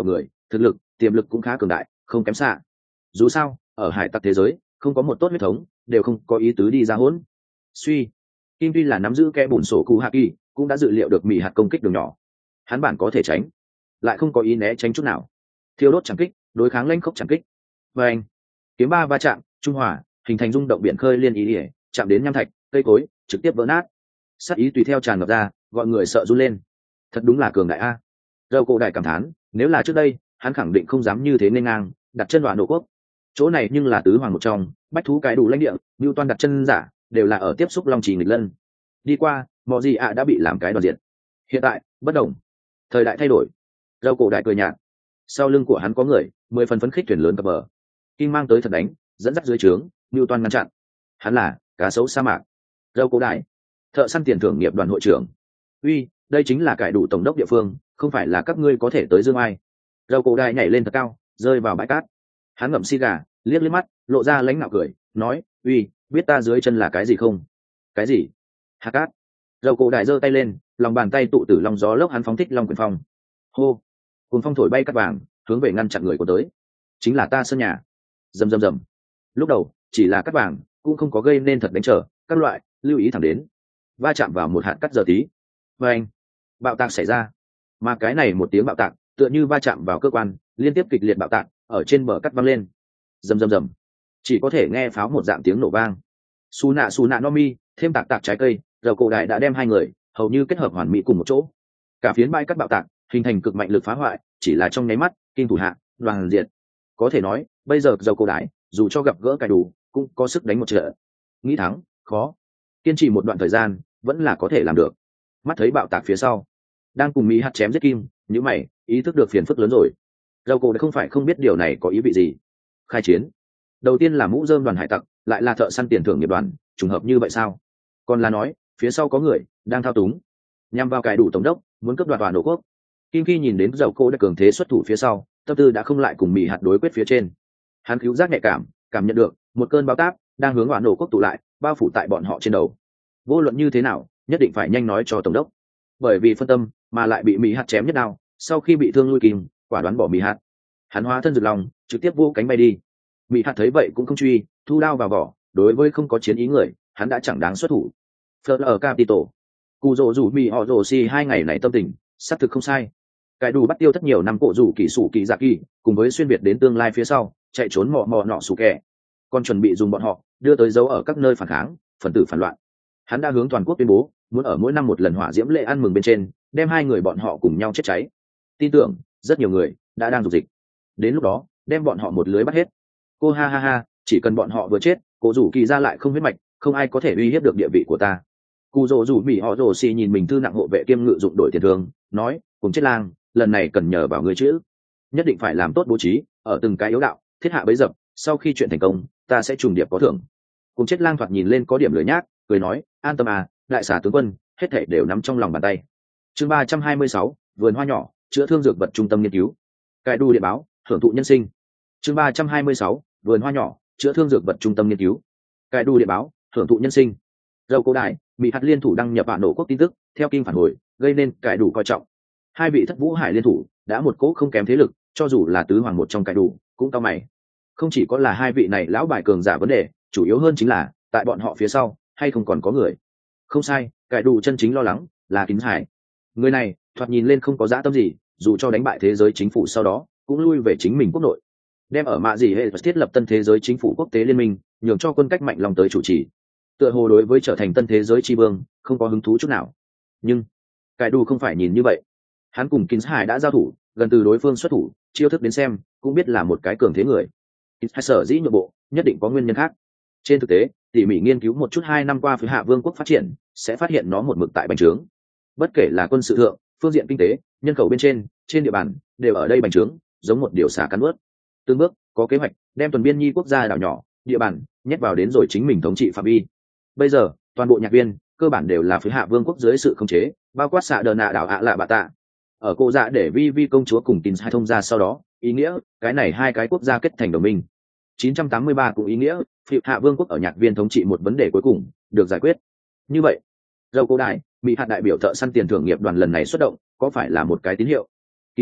thực lực tiềm lực cũng khá cường đại, không kém xa. Dù sao ở hải tặc thế giới không có một tốt huyết thống đều không có ý tứ đi ra hỗn. Suy, Kim tuy là nắm giữ kẽ bùn sổ cụ hạ kỳ, cũng đã dự liệu được mì hạt công kích đường nhỏ, hắn bản có thể tránh, lại không có ý né tránh chút nào. Thiêu đốt chẳng kích đối kháng lanh khốc chẳng kích, và anh kiếm ba va chạm trung hòa, hình thành rung động biển khơi liên ý ỉa, chạm đến nham thạch cây cối trực tiếp vỡ nát, sát ý tùy theo tràn ngập ra, gọi người sợ run lên. Thật đúng là cường đại a. Dầu cổ đại cảm thán, nếu là trước đây hắn khẳng định không dám như thế nên ngang đặt chân đoạn nổ quốc. Chỗ này nhưng là tứ hoàng một trong, bách thú cái đủ lãnh địa, như toàn đặt chân giả đều là ở tiếp xúc long trì nghịch lân. Đi qua mọi gì ạ đã bị làm cái đoàn diện. Hiện tại bất đồng, thời đại thay đổi. Dầu cổ đại cười nhạt, sau lưng của hắn có người mười phần phấn khích thuyền lớn cập bờ, kim mang tới thật đánh, dẫn dắt dưới trướng như toàn ngăn chặn. Hắn là cá sấu sa mạc. Dầu cổ đại thợ săn tiền thưởng nghiệp đoàn hội trưởng. Uy, đây chính là cải đủ tổng đốc địa phương, không phải là các ngươi có thể tới dương ai. Dầu cổ đại nhảy lên thật cao, rơi vào bãi cát. Hắn ngậm xì gà, liếc liếc mắt, lộ ra lãnh nạo cười, nói: uy, biết ta dưới chân là cái gì không? Cái gì? Hạt cát. Dầu cổ đại giơ tay lên, lòng bàn tay tụ tử long gió lốc hắn phóng thích long quyền phong. Hô, cùng phong thổi bay cát vàng, hướng về ngăn chặn người của tới. Chính là ta sân nhà. Rầm rầm rầm. Lúc đầu chỉ là cát vàng, cũng không có gây nên thật đánh trở, các loại lưu ý thẳng đến, va chạm vào một hạt cát giờ tí. Và anh, bạo tạc xảy ra, mà cái này một tiếng bạo tạc tựa như va chạm vào cơ quan, liên tiếp kịch liệt bạo tạc ở trên bờ cát văng lên. Rầm rầm rầm, chỉ có thể nghe pháo một dạng tiếng nổ vang. Su nạ su nạ no mi thêm tạc tạc trái cây, dầu cổ đại đã đem hai người hầu như kết hợp hoàn mỹ cùng một chỗ. Cả phiến bãi cát bạo tạc hình thành cực mạnh lực phá hoại, chỉ là trong nháy mắt kinh thủ hạ đoàn diện. Có thể nói bây giờ dầu cổ đại dù cho gặp gỡ cải đủ cũng có sức đánh một trận. Nghĩ thắng khó, kiên trì một đoạn thời gian vẫn là có thể làm được. Mắt thấy bạo tạc phía sau đang cùng mỹ hạt chém giết kim, những mày ý thức được phiền phức lớn rồi. Dầu cổ đã không phải không biết điều này có ý vị gì. Khai chiến đầu tiên là mũ rơm đoàn hải tặc, lại là thợ săn tiền thưởng nghiệp đoàn, trùng hợp như vậy sao? Còn là nói phía sau có người đang thao túng, nhằm vào cải đủ tổng đốc, muốn cướp đoạt toàn nổ quốc. Kim khi nhìn đến dầu cổ đã cường thế xuất thủ phía sau, tâm tư đã không lại cùng mỹ hạt đối quyết phía trên. Hắn cứu giác nhạy cảm, cảm nhận được một cơn bão táp đang hướng toàn nổ quốc tụ lại, bao phủ tại bọn họ trên đầu. Vô luận như thế nào nhất định phải nhanh nói cho tổng đốc, bởi vì phân tâm mà lại bị mỹ hạt chém nhất đao, sau khi bị thương lui kim, quả đoán bỏ mỹ hạt. Hắn hóa thân rực lòng, trực tiếp vô cánh bay đi. Mỹ hạt thấy vậy cũng không truy, thu đao vào vỏ, đối với không có chiến ý người hắn đã chẳng đáng xuất thủ. Fleur ở Capital, cụ rồ rủ mỹ họ rồ xì hai ngày này tâm tình xác thực không sai. Cái đủ bắt tiêu thất nhiều năm cổ rủ kỳ sủ kỳ dạ kỳ, cùng với xuyên việt đến tương lai phía sau chạy trốn mò mò nọ sủ kẻ, còn chuẩn bị dùng bọn họ đưa tới dấu ở các nơi phản kháng phần tử phản loạn. Hắn đã hướng toàn quốc tuyên bố muốn ở mỗi năm một lần hỏa diễm lễ ăn mừng bên trên đem hai người bọn họ cùng nhau chết cháy. Tin tưởng rất nhiều người đã đang dục dịch, đến lúc đó đem bọn họ một lưới bắt hết. Cô ha ha ha, chỉ cần bọn họ vừa chết, cổ rủ kỳ ra lại không huyết mạch, không ai có thể uy hiếp được địa vị của ta. Cụ rồ rủ mỹ họ rồ xì nhìn mình thư nặng hộ vệ kiêm ngự dụng đổi tiền thương, nói: cùng chết lang, lần này cần nhờ vào ngươi chữ, nhất định phải làm tốt bố trí ở từng cái yếu đạo, thiết hạ bấy dập, sau khi chuyện thành công ta sẽ trùng điệp có thưởng. Cùng chết lang thoạt nhìn lên có điểm lười nhác, cười nói: an tâm à, đại xà tướng quân hết thảy đều nắm trong lòng bàn tay. Chương ba trăm hai mươi sáu, vườn hoa nhỏ, chữa thương dược vật trung tâm nghiên cứu. Cải đủ địa báo, hưởng thụ nhân sinh. Chương ba trăm hai mươi sáu, vườn hoa nhỏ, chữa thương dược vật trung tâm nghiên cứu. Cải đủ địa báo, hưởng thụ nhân sinh. Dầu cổ đại, mỹ hạt liên thủ đăng nhập vạn nổ quốc tin tức, theo kinh phản hồi, gây nên cải đủ coi trọng. Hai vị thất vũ hải liên thủ đã một cỗ không kém thế lực, cho dù là tứ hoàng một trong cải đủ cũng cao mày. Không chỉ có là hai vị này lão bài cường giả vấn đề, chủ yếu hơn chính là tại bọn họ phía sau hay không còn có người. Không sai, cải đủ chân chính lo lắng là Kính Hải. Người này thoạt nhìn lên không có dã tâm gì, dù cho đánh bại thế giới chính phủ sau đó cũng lui về chính mình quốc nội, đem ở mạ gì hệ thiết lập tân thế giới chính phủ quốc tế liên minh, nhường cho quân cách mạnh lòng tới chủ trì. Tựa hồ đối với trở thành tân thế giới tri vương không có hứng thú chút nào. Nhưng cải đủ không phải nhìn như vậy. Hắn cùng Kính Hải đã giao thủ, gần từ đối phương xuất thủ chiêu thức đến xem cũng biết là một cái cường thế người. Kính Hải sở dĩ nhượng bộ nhất định có nguyên nhân khác. Trên thực tế tỉ mỉ nghiên cứu một chút hai năm qua phía hạ vương quốc phát triển, sẽ phát hiện nó một mực tại bành trướng. Bất kể là quân sự thượng, phương diện kinh tế, nhân khẩu bên trên, trên địa bàn đều ở đây bành trướng, giống một điều xả cắn ướt. Từng bước có kế hoạch đem tuần biên nhi quốc gia đảo nhỏ địa bàn nhét vào đến rồi chính mình thống trị phạm vi. Bây giờ toàn bộ nhạc viên cơ bản đều là phía hạ vương quốc dưới sự khống chế, bao quát xạ đờ nạ đảo ạ lạ bạ tạ. Ở cô dạ để vi vi công chúa cùng tin hai thông ra sau đó, ý nghĩa cái này hai cái quốc gia kết thành đồng minh. chín trăm tám mươi ba cũng ý nghĩa phía hạ vương quốc ở nhạc viên thống trị một vấn đề cuối cùng được giải quyết. Như vậy dầu cổ đại, mỹ hạt đại biểu thợ săn tiền thưởng nghiệp đoàn lần này xuất động có phải là một cái tín hiệu? Ký hiệu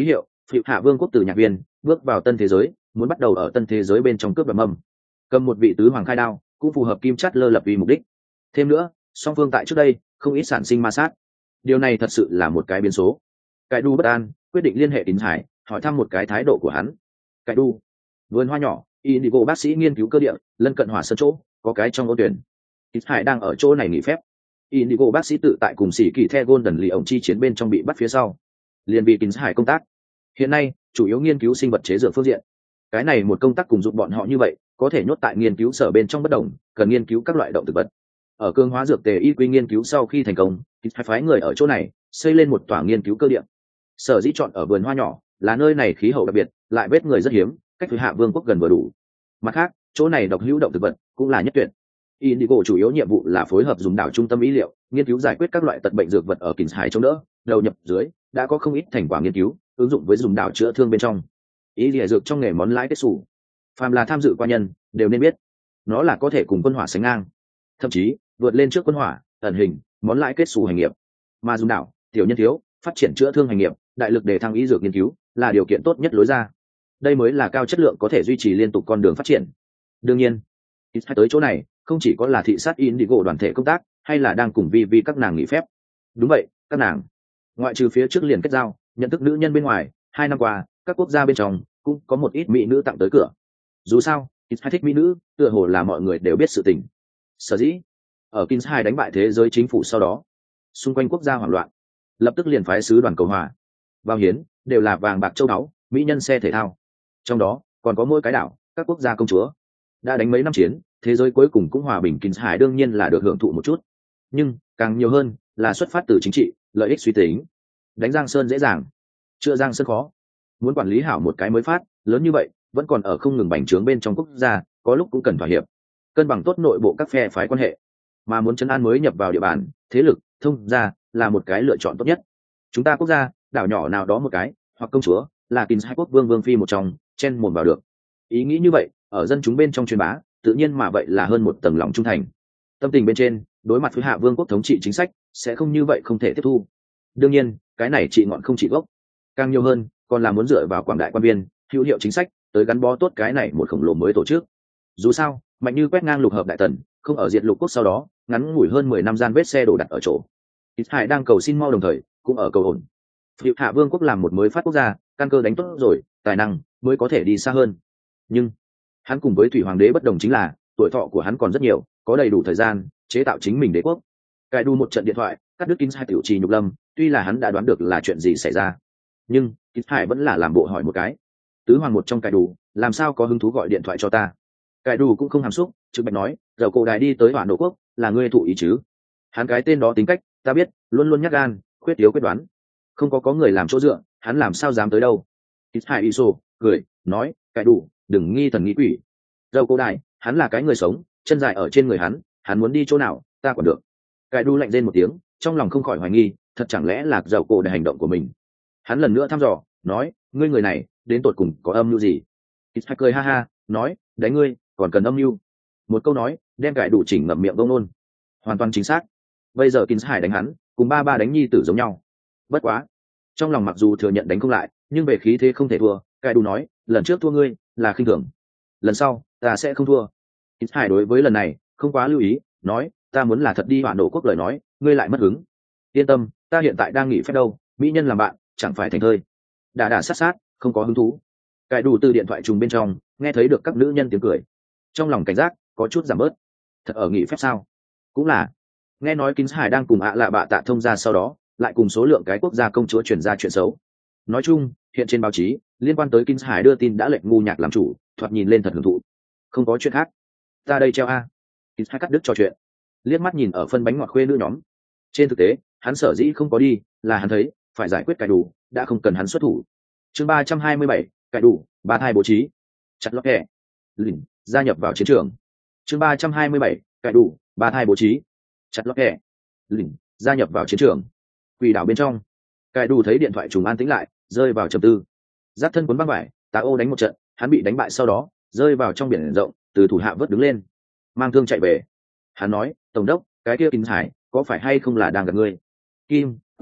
Phiệu Hạ Vương quốc từ nhạc viên bước vào tân thế giới, muốn bắt đầu ở tân thế giới bên trong cướp đoạt mầm, cầm một vị tứ hoàng khai đao cũng phù hợp kim chắt lơ lập vì mục đích. Thêm nữa, song phương tại trước đây không ít sản sinh ma sát, điều này thật sự là một cái biến số. Cải đu bất an, quyết định liên hệ Tín Hải hỏi thăm một cái thái độ của hắn. Cải đu, vườn hoa nhỏ, Indigo bác sĩ nghiên cứu cơ địa lân cận hỏa sơn chỗ có cái trong ô tuyển. Tín Hải đang ở chỗ này nghỉ phép. Indigo bác sĩ tự tại cùng sĩ kỳ the Golden lì ổng chi chiến bên trong bị bắt phía sau, liền bị Tín Hải công tác. Hiện nay chủ yếu nghiên cứu sinh vật chế dược phương diện. Cái này một công tác cùng giúp bọn họ như vậy, có thể nhốt tại nghiên cứu sở bên trong bất động, cần nghiên cứu các loại động thực vật. Ở cương hóa dược tề y quy nghiên cứu sau khi thành công, phải phái người ở chỗ này xây lên một tòa nghiên cứu cơ địa. Sở dĩ chọn ở vườn hoa nhỏ là nơi này khí hậu đặc biệt, lại vết người rất hiếm, cách Thứ Hạ Vương quốc gần vừa đủ. Mặt khác, chỗ này độc hữu động thực vật cũng là nhất tuyệt. Indigo chủ yếu nhiệm vụ là phối hợp dùng đảo trung tâm ý liệu, nghiên cứu giải quyết các loại tật bệnh dược vật ở Kình Hải chống đỡ, đầu nhập dưới đã có không ít thành quả nghiên cứu, ứng dụng với dùng đảo chữa thương bên trong. Ý lìa dược trong nghề món lãi kết xù, phàm là tham dự qua nhân đều nên biết, nó là có thể cùng quân hỏa sánh ngang, thậm chí vượt lên trước quân hỏa, ẩn hình, món lãi kết xù hành nghiệp. Mà dùng đảo, tiểu nhân thiếu, phát triển chữa thương hành nghiệp, đại lực để thăng y dược nghiên cứu là điều kiện tốt nhất lối ra. Đây mới là cao chất lượng có thể duy trì liên tục con đường phát triển. Đương nhiên, ít tới chỗ này không chỉ có là thị sát Indigo đoàn thể công tác, hay là đang cùng vi vi các nàng nghỉ phép. Đúng vậy, các nàng ngoại trừ phía trước liền kết giao nhận thức nữ nhân bên ngoài, hai năm qua các quốc gia bên trong cũng có một ít mỹ nữ tặng tới cửa. Dù sao ít hay thích mỹ nữ, tựa hồ là mọi người đều biết sự tình. Sở dĩ ở Kinshai đánh bại thế giới chính phủ sau đó, xung quanh quốc gia hoảng loạn, lập tức liền phái sứ đoàn cầu hòa vào hiến, đều là vàng bạc châu báu, mỹ nhân xe thể thao, trong đó còn có mỗi cái đảo các quốc gia công chúa. Đã đánh mấy năm chiến, thế giới cuối cùng cũng hòa bình, Kinshai đương nhiên là được hưởng thụ một chút, nhưng càng nhiều hơn là xuất phát từ chính trị lợi ích suy tính. Đánh Giang Sơn dễ dàng, chữa Giang Sơn khó. Muốn quản lý hảo một cái mới phát lớn như vậy, vẫn còn ở không ngừng bành trướng bên trong quốc gia, có lúc cũng cần thỏa hiệp, cân bằng tốt nội bộ các phe phái quan hệ. Mà muốn trấn an mới nhập vào địa bàn, thế lực thông ra là một cái lựa chọn tốt nhất. Chúng ta quốc gia đảo nhỏ nào đó một cái, hoặc công chúa là Kinshai quốc vương vương phi một trong, chen mồm vào được. Ý nghĩ như vậy ở dân chúng bên trong truyền bá, tự nhiên mà vậy là hơn một tầng lòng trung thành. Tâm tình bên trên, đối mặt với Hạ Vương quốc thống trị chính sách sẽ không như vậy không thể tiếp thu. Đương nhiên cái này trị ngọn không trị gốc, càng nhiều hơn còn là muốn dựa vào quảng đại quan viên hữu hiệu chính sách tới gắn bó tốt cái này một khổng lồ mới tổ chức. Dù sao mạnh như quét ngang lục hợp đại tần, không ở diệt lục quốc sau đó ngắn ngủi hơn mười năm gian vết xe đổ đặt ở chỗ. Ít Hải đang cầu xin mau, đồng thời cũng ở cầu ổn. Phiệu Hạ Vương quốc làm một mới phát quốc gia, căn cơ đánh tốt rồi, tài năng mới có thể đi xa hơn. Nhưng hắn cùng với Thủy Hoàng đế bất đồng chính là tuổi thọ của hắn còn rất nhiều, có đầy đủ thời gian chế tạo chính mình đế quốc. Cài đu một trận điện thoại cắt đứt Kinshai tiểu trì nhục lâm, tuy là hắn đã đoán được là chuyện gì xảy ra, nhưng Kinshai vẫn là làm bộ hỏi một cái. Tứ hoàng một trong cài đu làm sao có hứng thú gọi điện thoại cho ta? Cài đu cũng không hàm xúc, trực bạch nói, dầu cổ đài đi tới Hoàn Độ quốc là ngươi thụ ý chứ? Hắn cái tên đó tính cách ta biết, luôn luôn nhát gan, khuyết yếu quyết đoán, không có có người làm chỗ dựa, hắn làm sao dám tới đâu? Kinshai iso cười nói, cài đu đừng nghi thần nghĩ quỷ. Dầu cổ đài hắn là cái người sống, chân dài ở trên người hắn, hắn muốn đi chỗ nào ta còn được. Cài đu lạnh rên một tiếng, trong lòng không khỏi hoài nghi, thật chẳng lẽ là dầu cổ để hành động của mình. Hắn lần nữa thăm dò nói, ngươi người này đến tột cùng có âm mưu gì? Kinshai cười ha ha nói, đánh ngươi còn cần âm mưu? Một câu nói đem cài đủ chỉnh ngậm miệng bông nôn, hoàn toàn chính xác. Bây giờ Kinshai đánh hắn cùng ba ba đánh nhi tử giống nhau. Bất quá trong lòng mặc dù thừa nhận đánh không lại, nhưng về khí thế không thể thua. Cài đủ nói, lần trước thua ngươi là khinh thường, lần sau ta sẽ không thua. Kinshai đối với lần này không quá lưu ý, nói, ta muốn là thật đi Hoàn Độ quốc lời nói, ngươi lại mất hứng. Yên tâm, ta hiện tại đang nghỉ phép đâu, mỹ nhân làm bạn chẳng phải thành thơi. Đả đả sát sát không có hứng thú. Cài đủ từ điện thoại trùng bên trong nghe thấy được các nữ nhân tiếng cười, trong lòng cảnh giác có chút giảm bớt. Thật ở nghỉ phép sao? Cũng là. Nghe nói Kinshai đang cùng ạ lạ bạ tạ thông ra, sau đó lại cùng số lượng cái quốc gia công chúa truyền ra chuyện xấu. Nói chung hiện trên báo chí liên quan tới Kinshai đưa tin đã lệnh ngu nhạc làm chủ, thoạt nhìn lên thật hưởng thụ. Không có chuyện khác, ta đây treo a. Kinshai cắt đứt trò chuyện, liếc mắt nhìn ở phân bánh ngọt khuê nữ nhóm. Trên thực tế hắn sở dĩ không có đi là hắn thấy phải giải quyết cài đủ đã không cần hắn xuất thủ. Chương ba trăm hai mươi bảy, cài đủ ba thai bố trí. Chặt lót kẻ lỉnh gia nhập vào chiến trường. Chương ba trăm hai mươi bảy, cài đủ ba thai bố trí. Chặt lót kẻ lỉnh gia nhập vào chiến trường. Quỷ đảo bên trong, cài đủ thấy điện thoại trùng an tĩnh lại, rơi vào trầm tư. Giáp thân cuốn băng vải tá ô đánh một trận, hắn bị đánh bại sau đó rơi vào trong biển rộng, từ thủ hạ vớt đứng lên, mang thương chạy về. Hắn nói, tổng đốc, cái kia Kinshai có phải hay không là đang gặp ngươi? Kim Quỳnh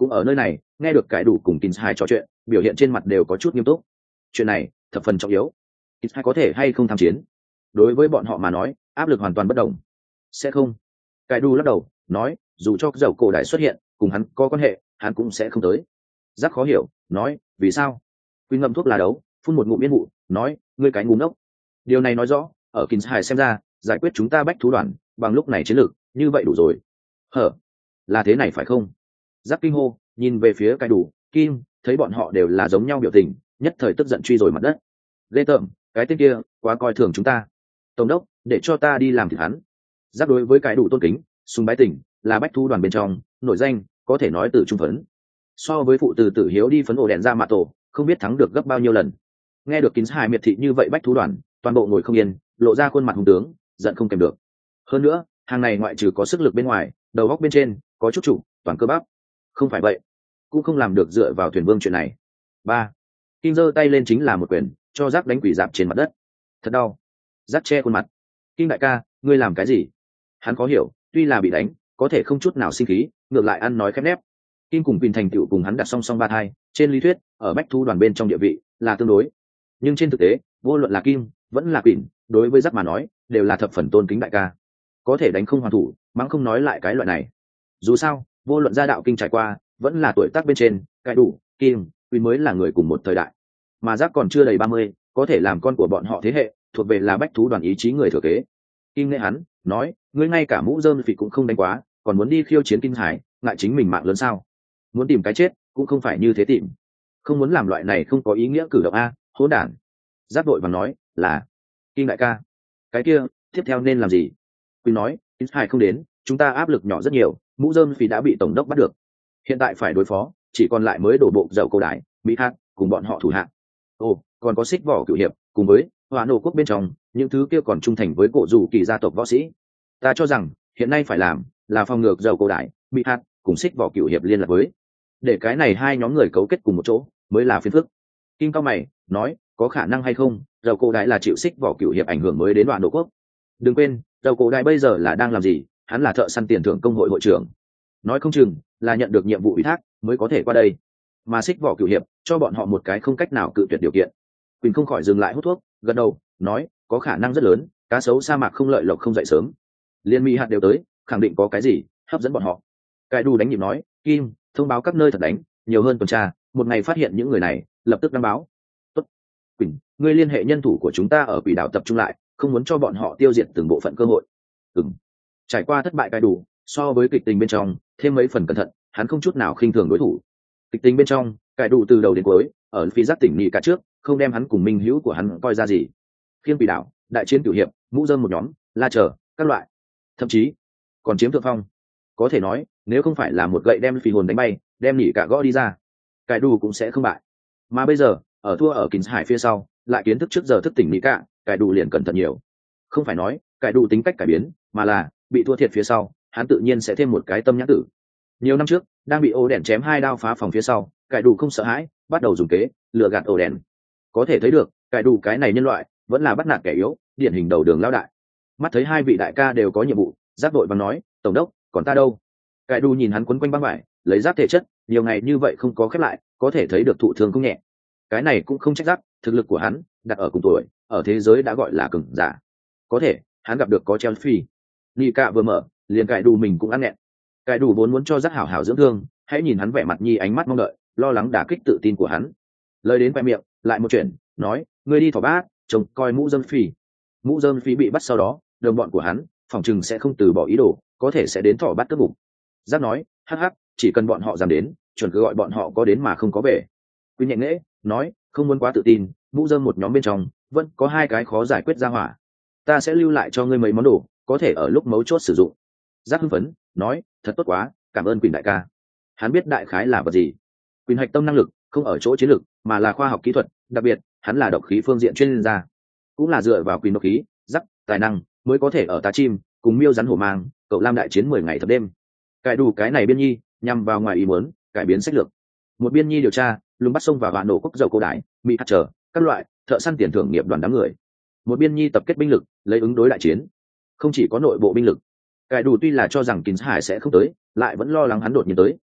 cũng ở nơi này nghe được cái đủ cùng kín hai trò chuyện, biểu hiện trên mặt đều có chút nghiêm túc. Chuyện này thập phần trọng yếu, kín hai có thể hay không tham chiến đối với bọn họ mà nói áp lực hoàn toàn bất đồng. Sẽ không. Cái đủ lắc đầu nói, dù cho dầu cổ đại xuất hiện cùng hắn có quan hệ hắn cũng sẽ không tới. Giác khó hiểu nói, vì sao? Quy ngậm thuốc lá đấu, phun một ngụm yên vụ nói, ngươi cái ngu ngốc. Điều này nói rõ ở kín hai xem ra giải quyết chúng ta bách thú đoàn bằng lúc này chiến lược như vậy đủ rồi. Hở, là thế này phải không? Giác kinh hô nhìn về phía cái đủ Kim, thấy bọn họ đều là giống nhau biểu tình, nhất thời tức giận truy rồi mặt đất. Ghê tởm, cái tên kia quá coi thường chúng ta. Tổng đốc, để cho ta đi làm thịt hắn. Giác đối với cái đủ tôn kính sùng bái tỉnh, là bách thú đoàn bên trong nổi danh, có thể nói từ trung phấn. So với phụ từ tử hiếu đi phấn ổ đèn ra mạ tổ, không biết thắng được gấp bao nhiêu lần. Nghe được kín hai miệt thị như vậy bách thú đoàn, toàn bộ ngồi không yên, lộ ra khuôn mặt hùng tướng, giận không kèm được. Hơn nữa, hàng này ngoại trừ có sức lực bên ngoài, đầu góc bên trên có chút chủ, toàn cơ bắp. Không phải vậy, cũng không làm được dựa vào thuyền vương chuyện này. Ba, Kim giơ tay lên chính là một quyền, cho Giác đánh quỷ dạp trên mặt đất. Thật đau. Giác che khuôn mặt. Kim đại ca, ngươi làm cái gì? Hắn có hiểu, tuy là bị đánh, có thể không chút nào sinh khí, ngược lại ăn nói khép nép. Kim cùng Quỳnh thành tựu cùng hắn đặt song song ba thai, trên lý thuyết, ở bách thú đoàn bên trong địa vị là tương đối. Nhưng trên thực tế, vô luận là Kim, vẫn là Quỳnh, đối với Giác mà nói, đều là thập phần tôn kính đại ca. Có thể đánh không hoàn thủ, mắng không nói lại cái loại này. Dù sao, vô luận gia đạo kinh trải qua, vẫn là tuổi tác bên trên, cái đủ, Kim, Quỳnh mới là người cùng một thời đại. Mà Giác còn chưa đầy ba mươi, có thể làm con của bọn họ thế hệ, thuộc về là bách thú đoàn ý chí người thừa kế. Kim nghe hắn nói, ngươi ngay cả mũ rơm phỉ cũng không đánh quá, còn muốn đi khiêu chiến Kim Hải, ngại chính mình mạng lớn sao? Muốn tìm cái chết cũng không phải như thế tìm, không muốn làm loại này không có ý nghĩa cử động a, hỗn đản. Giáp đội và nói là, Kim đại ca, cái kia tiếp theo nên làm gì? Quỳnh nói, Kim Hải không đến, chúng ta áp lực nhỏ rất nhiều, mũ rơm phỉ đã bị tổng đốc bắt được, hiện tại phải đối phó chỉ còn lại mới đổ bộ dầu cổ đại mỹ hạt cùng bọn họ thủ hạng. Ồ, còn có xích vỏ cựu hiệp cùng với hỏa nổ quốc bên trong những thứ kia còn trung thành với cổ dù kỳ gia tộc võ sĩ. Ta cho rằng hiện nay phải làm là phòng ngược dầu cổ đại mỹ hạt cùng xích vỏ cựu hiệp liên lạc với, để cái này hai nhóm người cấu kết cùng một chỗ mới là phiền phức. Kim cao mày nói, có khả năng hay không dầu cổ đại là chịu xích vỏ cựu hiệp ảnh hưởng mới đến đoạn nổ quốc? Đừng quên dầu cổ đại bây giờ là đang làm gì, hắn là thợ săn tiền thưởng công hội hội trưởng, nói không chừng là nhận được nhiệm vụ ủy thác mới có thể qua đây, mà xích vỏ cựu hiệp cho bọn họ một cái không cách nào cự tuyệt điều kiện. Quỳnh không khỏi dừng lại hút thuốc, gật đầu nói, có khả năng rất lớn, cá sấu sa mạc không lợi lộc không dậy sớm, liên mỹ hạt đều tới, khẳng định có cái gì hấp dẫn bọn họ. Cái đu đánh nhịp nói, Kim, thông báo các nơi thật đánh nhiều hơn tuần tra, một ngày phát hiện những người này lập tức đăng báo. Tốt. Quỳnh, ngươi liên hệ nhân thủ của chúng ta ở quỷ đảo tập trung lại, không muốn cho bọn họ tiêu diệt từng bộ phận cơ hội. Ừm. Trải qua thất bại cái đủ, so với kịch tình bên trong thêm mấy phần cẩn thận, hắn không chút nào khinh thường đối thủ. Kịch tình bên trong cải đủ từ đầu đến cuối ở phi giác tỉnh nhị cả trước không đem hắn cùng minh hữu của hắn coi ra gì. Khiên quỷ đảo, đại chiến cửu hiệp, mũ dơm một nhóm, la chờ các loại, thậm chí còn chiếm thượng phong. Có thể nói nếu không phải là một gậy đem phi hồn đánh bay, đem nhị cả gõ đi ra, cải đủ cũng sẽ không bại. Mà bây giờ ở thua ở kín hải phía sau, lại kiến thức trước giờ thức tỉnh nhị cả, cải đủ liền cẩn thận nhiều. Không phải nói cải đủ tính cách cải biến, mà là bị thua thiệt phía sau hắn tự nhiên sẽ thêm một cái tâm nhãn tử. Nhiều năm trước đang bị ổ đèn chém hai đao phá phòng phía sau, cải đủ không sợ hãi, bắt đầu dùng kế lừa gạt ổ đèn. Có thể thấy được cải đủ cái này nhân loại vẫn là bắt nạt kẻ yếu, điển hình đầu đường lao đại. Mắt thấy hai vị đại ca đều có nhiệm vụ, Giáp đội bằng nói, tổng đốc còn ta đâu? Cải đủ nhìn hắn quấn quanh băng vải, lấy giáp thể chất nhiều ngày như vậy không có khép lại, có thể thấy được thụ thương không nhẹ. Cái này cũng không trách Giáp, thực lực của hắn đặt ở cùng tuổi, ở thế giới đã gọi là cường giả. Có thể hắn gặp được có Chelsea, Nị Cạ vừa mở liền cải đủ mình cũng ăn nghẹn. Cải đủ vốn muốn cho Giác hảo hảo dưỡng thương, hãy nhìn hắn vẻ mặt nhi ánh mắt mong đợi, lo lắng đả kích tự tin của hắn. Lời đến khoe miệng lại một chuyện, nói, ngươi đi thỏ bát trông coi mũ dơm phi. Mũ dơm phi bị bắt sau đó, đồng bọn của hắn phòng chừng sẽ không từ bỏ ý đồ, có thể sẽ đến thỏ bát cướp bục. Giác nói, hắc hắc, chỉ cần bọn họ dám đến, chuẩn cứ gọi bọn họ có đến mà không có về. Quy nhẹ nghễ nói, không muốn quá tự tin, mũ dơm một nhóm bên trong vẫn có hai cái khó giải quyết ra hỏa, ta sẽ lưu lại cho ngươi mấy món đồ, có thể ở lúc mấu chốt sử dụng. Giác hưng phấn nói, thật tốt quá, cảm ơn Quỳnh đại ca. Hắn biết đại khái là vật gì. Quỳnh hạch tâm năng lực không ở chỗ chiến lược, mà là khoa học kỹ thuật, đặc biệt hắn là độc khí phương diện chuyên gia, cũng là dựa vào Quỳnh độc khí Giác tài năng mới có thể ở tá chim cùng miêu rắn hổ mang cậu lam đại chiến mười ngày thập đêm. Cải đủ cái này biên nhi nhằm vào ngoài ý muốn cải biến sách lược. Một biên nhi điều tra lùng bắt sông và vạn nổ quốc dầu cổ đại mỹ hạt trở các loại thợ săn tiền thưởng nghiệp đoàn đám người. Một biên nhi tập kết binh lực lấy ứng đối đại chiến. Không chỉ có nội bộ binh lực, cải đủ tuy là cho rằng kín hải sẽ không tới, lại vẫn lo lắng hắn đột nhiên tới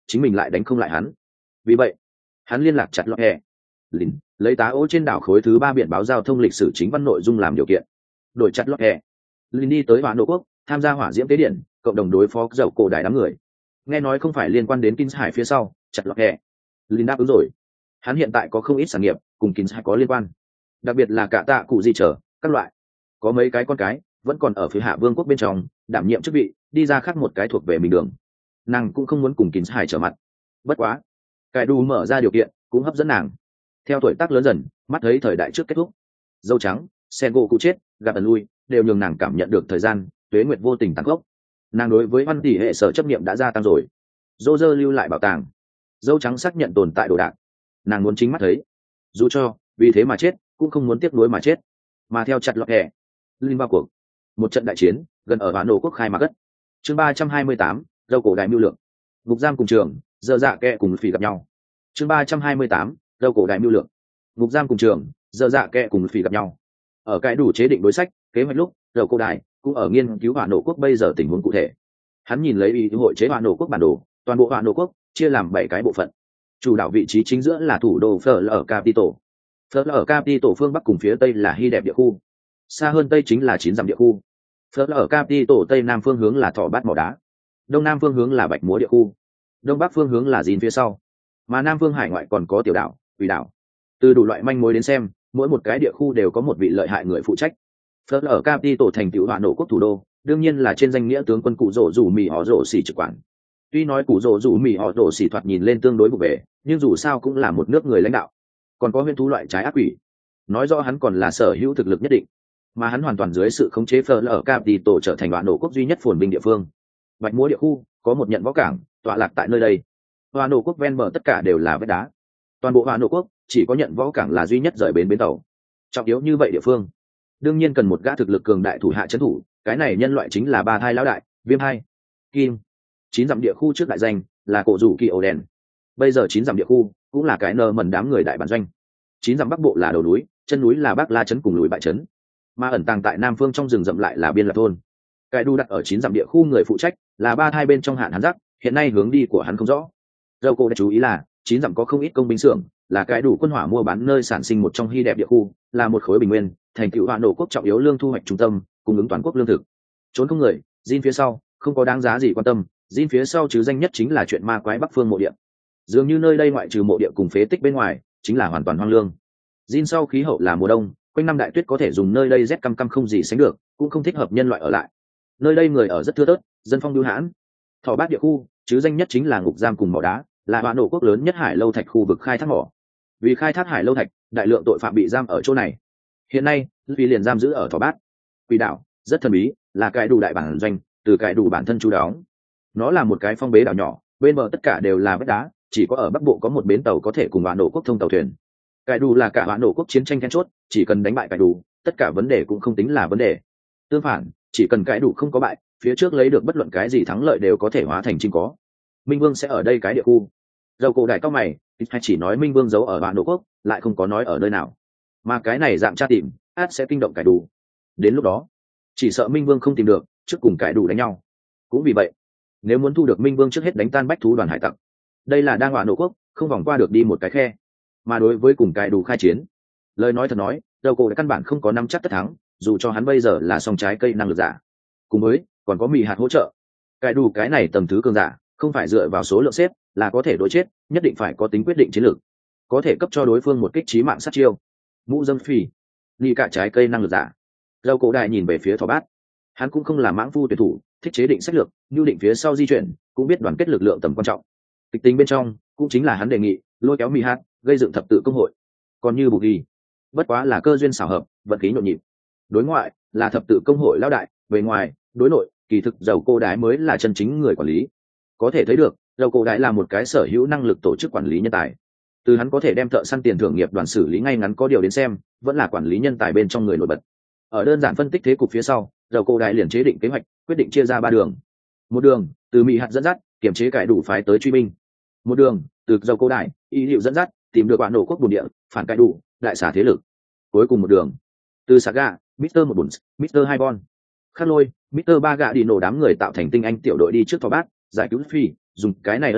chính mình lại đánh không lại hắn. Vì vậy hắn liên lạc chặt lọt kẹ lìn, lấy tá ố trên đảo khối thứ ba biển báo giao thông lịch sử chính văn nội dung làm điều kiện, đổi chặt lọt kẹ lìn đi tới hỏa nộ quốc tham gia hỏa diễm tế điện, cộng đồng đối phó dầu cổ đại đám người. Nghe nói không phải liên quan đến Kins Hải phía sau, chặt lọt kẹ lìn đáp ứng rồi. Hắn hiện tại có không ít sản nghiệp cùng Kins Hải có liên quan, đặc biệt là cả tạ cụ gì trở các loại, có mấy cái con cái vẫn còn ở phía hạ vương quốc bên trong đảm nhiệm chức vị, đi ra khác một cái thuộc về mình đường. Nàng cũng không muốn cùng Kins Hải trở mặt. Bất quá cải đủ mở ra điều kiện cũng hấp dẫn nàng. Theo tuổi tác lớn dần, mắt thấy thời đại trước kết thúc, dâu trắng sen gỗ cụ chết, gặp ẩn lui đều nhường nàng cảm nhận được thời gian tuế nguyệt vô tình tăng gốc. Nàng đối với văn tỷ hệ sở chấp niệm đã gia tăng rồi. Dô dơ lưu lại bảo tàng, dâu trắng xác nhận tồn tại đồ đạc, nàng muốn chính mắt thấy, dù cho vì thế mà chết cũng không muốn tiếc nuối mà chết. Mà theo chặt lọt kẹ linh vào cuộc, một trận đại chiến gần ở bản đồ quốc khai mạc đất. Chương ba trăm hai mươi tám, dâu cổ đại mưu lượng. Ngục giam cùng trường dơ dạ kẹ cùng phỉ gặp nhau. Chương ba trăm hai mươi tám, dâu cổ đại mưu lượng. Ngục giam cùng trường dơ dạ kẹ cùng phỉ gặp nhau. Ở cái đủ chế định đối sách kế hoạch lúc, dâu cổ đại cũng ở nghiên cứu bản đồ quốc bây giờ tình huống cụ thể. Hắn nhìn lấy ý hội chế bản đồ quốc bản đồ, toàn bộ bản đồ quốc chia làm bảy cái bộ phận. Chủ đạo vị trí chính giữa là thủ đô Phở ở Capital. Phở ở Capital phương bắc cùng phía tây là Hy đẹp địa khu. Xa hơn tây chính là chín dặm địa khu. Phở ở Capital tây nam phương hướng là Thỏ Bát Mỏ Đá. Đông nam phương hướng là Bạch Múa địa khu. Đông bắc phương hướng là Gìn phía sau. Mà nam phương hải ngoại còn có tiểu đảo, quỷ đảo. Từ đủ loại manh mối đến xem, mỗi một cái địa khu đều có một vị lợi hại người phụ trách. Phở ở Capital thành tựu hỏa nổ quốc thủ đô, đương nhiên là trên danh nghĩa tướng quân cụ rổ rủ mì họ rổ xỉ trực quản. Tuy nói cụ rổ rủ mì họ rổ xỉ thoạt nhìn lên tương đối vụ về, nhưng dù sao cũng là một nước người lãnh đạo, còn có huyễn thú loại trái ác quỷ, nói rõ hắn còn là sở hữu thực lực nhất định. Mà hắn hoàn toàn dưới sự khống chế Phở ở Capital trở thành hỏa nổ quốc duy nhất phồn binh địa phương. Bạch Múa địa khu có một nhận võ cảng tọa lạc tại nơi đây. Hỏa nổ quốc ven bờ tất cả đều là vách đá, toàn bộ hỏa nổ quốc chỉ có nhận võ cảng là duy nhất rời bến bến tàu. Trọng yếu như vậy địa phương đương nhiên cần một gã thực lực cường đại thủ hạ trấn thủ, cái này nhân loại chính là ba thai lão đại Viêm Hai Kim. Chín dặm địa khu trước đại danh là cổ rủ kỳ ổ đèn, bây giờ chín dặm địa khu cũng là cái nơ mần đám người đại bản doanh. Chín dặm bắc bộ là đầu núi, chân núi là Bắc La trấn cùng núi Bại trấn, mà ẩn tàng tại nam phương trong rừng rậm lại là Biên Lạc thôn. Cái đu đặt ở chín dặm địa khu người phụ trách là ba thai bên trong Hạn Hắn Giác, hiện nay hướng đi của hắn không rõ. Dâu cô đã chú ý là chín dặm có không ít công binh xưởng, là cái đủ quân hỏa mua bán nơi sản sinh một trong Hy đẹp địa khu, là một khối bình nguyên, thành tựu hỏa nổ quốc trọng yếu lương thu hoạch trung tâm, cung ứng toàn quốc lương thực. Trốn không người, Jin phía sau không có đáng giá gì quan tâm, Jin phía sau chứ danh nhất chính là chuyện ma quái Bắc Phương mộ địa. Dường như nơi đây ngoại trừ mộ địa cùng phế tích bên ngoài, chính là hoàn toàn hoang lương. Jin sau khí hậu là mùa đông, quanh năm đại tuyết có thể dùng nơi đây rét căm căm không gì sánh được, cũng không thích hợp nhân loại ở lại. Nơi đây người ở rất thưa thớt, dân phong bưu hãn. Thỏ Bát địa khu chứ danh nhất chính là ngục giam cùng mỏ đá, là hỏa nổ quốc lớn nhất hải lâu thạch khu vực khai thác mỏ. Vì khai thác hải lâu thạch, đại lượng tội phạm bị giam ở chỗ này. Hiện nay vì liền giam giữ ở Thỏ Bát. Quỷ đảo rất thần bí, là cái đủ đại bản doanh, từ cái đủ bản thân chú đóng. Nó là một cái phong bế đảo nhỏ, bên bờ tất cả đều là vách đá, chỉ có ở bắc bộ có một bến tàu có thể cùng hỏa nổ quốc thông tàu thuyền. Cái đủ là cả hỏa nổ quốc chiến tranh then chốt, chỉ cần đánh bại cái đủ, tất cả vấn đề cũng không tính là vấn đề. Tương phản, chỉ cần cái đủ không có bại, phía trước lấy được bất luận cái gì thắng lợi đều có thể hóa thành chim có. Minh Vương sẽ ở đây cái địa khu. Dầu cổ đại cao mày, hay chỉ nói Minh Vương giấu ở hỏa nổ quốc, lại không có nói ở nơi nào. Mà cái này dạng tra tìm, át sẽ kinh động cái đủ. Đến lúc đó, chỉ sợ Minh Vương không tìm được, trước cùng cái đủ đánh nhau. Cũng vì vậy, nếu muốn thu được Minh Vương trước hết đánh tan bách thú đoàn hải tặc. Đây là đang hỏa nổ quốc, không vòng qua được đi một cái khe. Mà đối với cùng cái đủ khai chiến, lời nói thật nói, dầu cổ căn bản không có nắm chắc tất thắng, dù cho hắn bây giờ là song trái cây năng lực giả, cùng với còn có mì hạt hỗ trợ. Cái đủ cái này tầm thứ cường giả, không phải dựa vào số lượng xếp là có thể đối chết, nhất định phải có tính quyết định chiến lược, có thể cấp cho đối phương một kích chí mạng sát chiêu. Mũ dâm phì ni cả trái cây năng lực giả. Dầu cổ đại nhìn về phía Thỏ Bát, hắn cũng không là mãng phu tuyển thủ, thích chế định sách lược, nhu định phía sau di chuyển, cũng biết đoàn kết lực lượng tầm quan trọng. Kịch tính bên trong cũng chính là hắn đề nghị lôi kéo mì hạt gây dựng thập tự công hội, còn như bù ghi bất quá là cơ duyên xảo hợp, vận khí nhộn nhịp. Đối ngoại là thập tự công hội lão đại, bề ngoài đối nội kỳ thực dầu cô đái mới là chân chính người quản lý. Có thể thấy được dầu cô đái là một cái sở hữu năng lực tổ chức quản lý nhân tài. Từ hắn có thể đem thợ săn tiền thưởng nghiệp đoàn xử lý ngay ngắn có điều đến xem, vẫn là quản lý nhân tài bên trong người nổi bật. Ở đơn giản phân tích thế cục phía sau, dầu cô đái liền chế định kế hoạch, quyết định chia ra ba đường. Một đường từ mỹ hạt dẫn dắt, kiểm chế cải đủ phái tới truy binh. Một đường từ dầu cô đái y liệu dẫn dắt, tìm được bạn nổ quốc bồn địa, phản cải đủ, đại xả thế lực. Cuối cùng một đường từ Saga, Mister một bùn, Mister hai bon, khát lôi, Mister ba gạ đi nổ đám người tạo thành tinh anh tiểu đội đi trước Thỏ Bát, giải cứu Phi, dùng cái này ân tình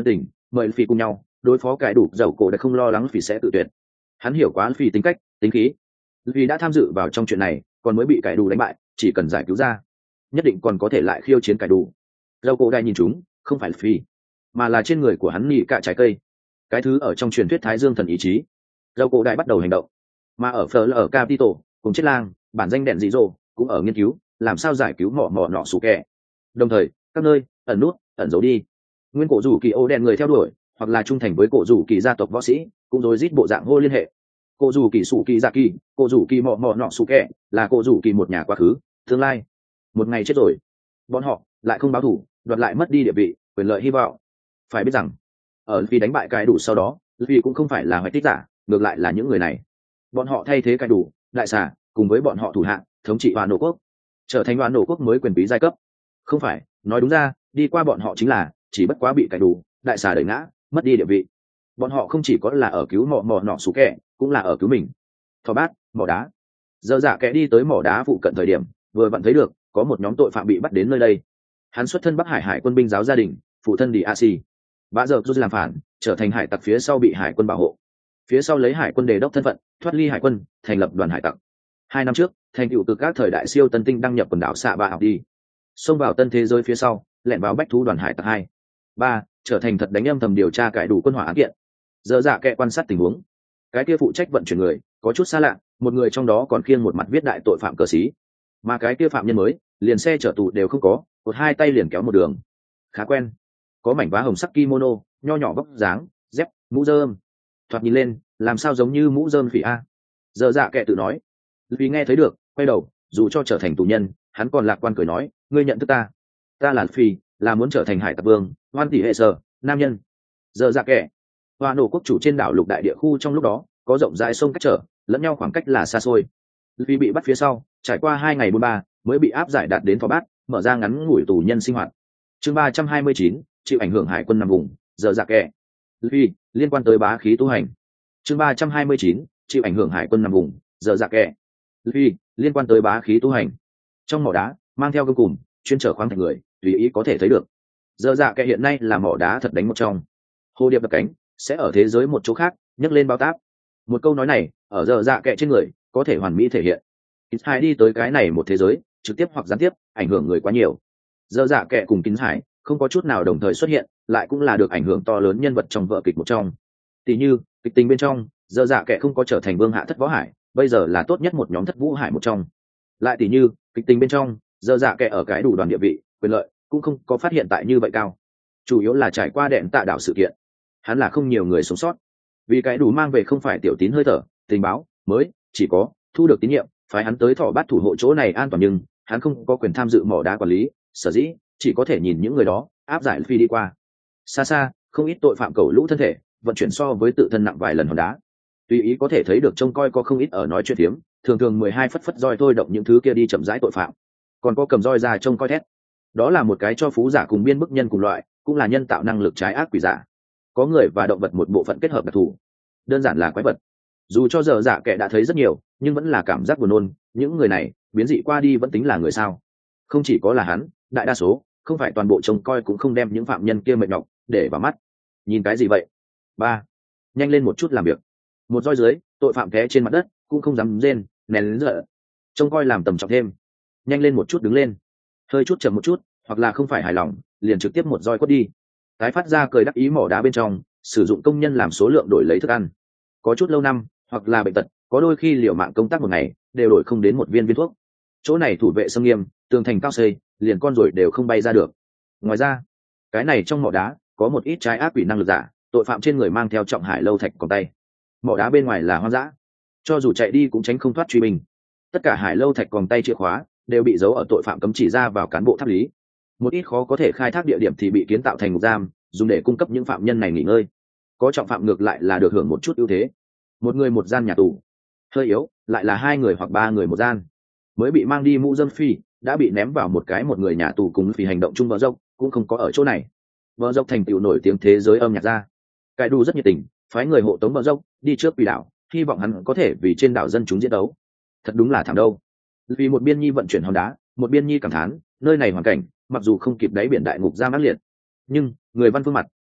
mời phi cùng nhau đối phó cải đủ dầu cổ đã không lo lắng phi sẽ tự tuyệt. Hắn hiểu quá phi tính cách tính khí, vì đã tham dự vào trong chuyện này còn mới bị cải đủ đánh bại, chỉ cần giải cứu ra nhất định còn có thể lại khiêu chiến cải đủ. Dầu cổ đại nhìn chúng không phải phi mà là trên người của hắn nhị cả trái cây, cái thứ ở trong truyền thuyết thái dương thần ý chí. Dầu cổ đại bắt đầu hành động, mà ở phở ở Capitol cùng chết lang bản danh đèn dị dỗ cũng ở nghiên cứu làm sao giải cứu mỏ mỏ nọ sủ kẹ. Đồng thời các nơi ẩn nút ẩn giấu đi nguyên cổ rủ kỳ ô đen người theo đuổi hoặc là trung thành với cổ rủ kỳ gia tộc võ sĩ cũng rối rít bộ dạng hô liên hệ. Cổ rủ kỳ sủ kỳ dạ kỳ, cổ rủ kỳ mỏ mỏ nọ sủ kẹ là cổ rủ kỳ một nhà quá khứ tương lai, một ngày chết rồi bọn họ lại không báo thù, đoạt lại mất đi địa vị quyền lợi hy vọng. Phải biết rằng ở vì đánh bại cái đủ sau đó vì cũng không phải là hoạch tích giả, ngược lại là những người này bọn họ thay thế cái đủ đại xà cùng với bọn họ thủ hạ thống trị hoàn nổ quốc, trở thành hoàn nổ quốc mới quyền quý giai cấp. Không phải, nói đúng ra đi qua bọn họ chính là chỉ bất quá bị cái đủ đại xà đẩy ngã mất đi địa vị. Bọn họ không chỉ có là ở cứu mỏ mỏ nọ sủ kẹ cũng là ở cứu mình. Thò bát mỏ đá, giờ dạ kẻ đi tới mỏ đá phụ cận thời điểm vừa vặn thấy được có một nhóm tội phạm bị bắt đến nơi đây. Hắn xuất thân Bắc Hải hải quân binh giáo gia đình, phụ thân đi a si bã giờ rút làm phản trở thành hải tặc, phía sau bị hải quân bảo hộ, phía sau lấy hải quân đề đốc thân phận thoát ly hải quân thành lập đoàn hải tặc. Hai năm trước thành tựu từ các thời đại siêu tân tinh đăng nhập quần đảo xạ ba học đi, xông vào tân thế giới phía sau lẻn vào bách thú đoàn hải tặc hai ba trở thành thật đánh âm thầm điều tra cải đủ quân hỏa án kiện. Giờ dạ kệ quan sát tình huống, cái kia phụ trách vận chuyển người có chút xa lạ, một người trong đó còn khiêng một mặt viết đại tội phạm cờ xí, mà cái kia phạm nhân mới liền xe chở tù đều không có, một hai tay liền kéo một đường khá quen, có mảnh vá hồng sắc kimono, nho nhỏ vóc dáng, dép, mũ rơm, thoạt nhìn lên làm sao giống như mũ rơm phỉ a. Giờ dạ kệ tự nói. Vì nghe thấy được quay đầu, dù cho trở thành tù nhân hắn còn lạc quan cười nói, ngươi nhận thức ta? Ta là phi, là muốn trở thành hải tặc vương, hoan tỷ hệ sở nam nhân. Giờ dạ kệ, hoa nổ quốc chủ trên đảo lục đại địa khu, trong lúc đó có rộng rãi sông cách trở lẫn nhau, khoảng cách là xa xôi. Vì bị bắt phía sau trải qua hai ngày bốn ba mới bị áp giải đạt đến phó bát, mở ra ngắn ngủi tù nhân sinh hoạt. Chương ba trăm hai mươi chín, chịu ảnh hưởng hải quân nằm vùng. Giờ dạ kệ, vì liên quan tới bá khí tu hành. Chương ba trăm hai mươi chín, chịu ảnh hưởng hải quân nằm vùng. Giờ dạ kệ, vì liên quan tới bá khí tu hành. Trong mỏ đá mang theo gông cùm chuyên trở khoáng thạch người tùy ý có thể thấy được. Giờ dạ kệ hiện nay là mỏ đá thật đánh một trong. Hồ điệp đập cánh sẽ ở thế giới một chỗ khác nhấc lên bao táp. Một câu nói này ở giờ dạ kệ trên người có thể hoàn mỹ thể hiện. Kính Hải đi tới cái này một thế giới trực tiếp hoặc gián tiếp ảnh hưởng người quá nhiều. Giờ dạ kệ cùng Kính Hải không có chút nào đồng thời xuất hiện, lại cũng là được ảnh hưởng to lớn nhân vật trong vở kịch một trong. Tỷ như kịch tình bên trong giờ dạ kệ không có trở thành vương hạ thất võ hải, bây giờ là tốt nhất một nhóm thất vũ hải một trong. Lại tỷ như kịch tình bên trong giờ dạ kệ ở cái đủ đoàn địa vị quyền lợi cũng không có phát hiện tại như vậy cao, chủ yếu là trải qua đệm tạ đảo sự kiện hắn là không nhiều người sống sót, vì cái đủ mang về không phải tiểu tín hơi thở tình báo mới, chỉ có thu được tín nhiệm phái hắn tới thọ bát thủ hộ chỗ này an toàn, nhưng hắn không có quyền tham dự mỏ đá quản lý, sở dĩ chỉ có thể nhìn những người đó áp giải phi đi qua. Xa xa không ít tội phạm cầu lũ thân thể vận chuyển so với tự thân nặng vài lần hòn đá, tùy ý có thể thấy được trông coi có không ít ở nói chuyện phiếm, thường thường mười hai phất phất roi thôi động những thứ kia đi chậm rãi tội phạm, còn có cầm roi ra trông coi thét. Đó là một cái cho phú giả cùng biên bức nhân cùng loại, cũng là nhân tạo năng lực trái ác quỷ giả, có người và động vật một bộ phận kết hợp đặc thù, đơn giản là quái vật. Dù cho giờ giả kệ đã thấy rất nhiều, nhưng vẫn là cảm giác buồn nôn, những người này biến dị qua đi vẫn tính là người sao? Không chỉ có là hắn, đại đa số không phải toàn bộ trông coi cũng không đem những phạm nhân kia mệt nhọc để vào mắt. Nhìn cái gì vậy? Ba, nhanh lên một chút làm việc. Một roi dưới, tội phạm té trên mặt đất cũng không dám rên, nén lớn giận. Trông coi làm tầm trọng thêm, nhanh lên một chút đứng lên, hơi chút chậm một chút, hoặc là không phải hài lòng liền trực tiếp một roi quất đi. Tái phát ra cười đắc ý mỏ đá bên trong sử dụng công nhân làm số lượng đổi lấy thức ăn, có chút lâu năm hoặc là bệnh tật, có đôi khi liều mạng công tác một ngày đều đổi không đến một viên viên thuốc. Chỗ này thủ vệ xâm nghiêm, tường thành cao xây, liền con ruồi đều không bay ra được. Ngoài ra cái này trong mỏ đá có một ít trái ác quỷ năng lực giả, tội phạm trên người mang theo trọng hải lâu thạch còn tay. Mỏ đá bên ngoài là hoang dã, cho dù chạy đi cũng tránh không thoát truy binh. Tất cả hải lâu thạch còn tay chìa khóa đều bị giấu ở tội phạm cấm chỉ ra vào cán bộ tháp lý. Một ít khó có thể khai thác địa điểm thì bị kiến tạo thành ngục giam, dùng để cung cấp những phạm nhân này nghỉ ngơi. Có trọng phạm ngược lại là được hưởng một chút ưu thế, một người một gian nhà tù. Hơi yếu lại là hai người hoặc ba người một gian. Mới bị mang đi mũ dâm phi đã bị ném vào một cái một người nhà tù cùng vì hành động chung. Vợ dốc cũng không có ở chỗ này. Vợ dốc thành tựu nổi tiếng thế giới âm nhạc ra, cải đủ rất nhiệt tình, phái người hộ tống vợ dốc đi trước quỷ đảo, hy vọng hắn có thể vì trên đảo dân chúng diễn đấu. Thật đúng là thảm đâu. Vì một biên nhi vận chuyển hòn đá, một biên nhi cảm thán nơi này hoàn cảnh mặc dù không kịp đáy biển đại ngục ra mắc liệt, nhưng người văn phương mặt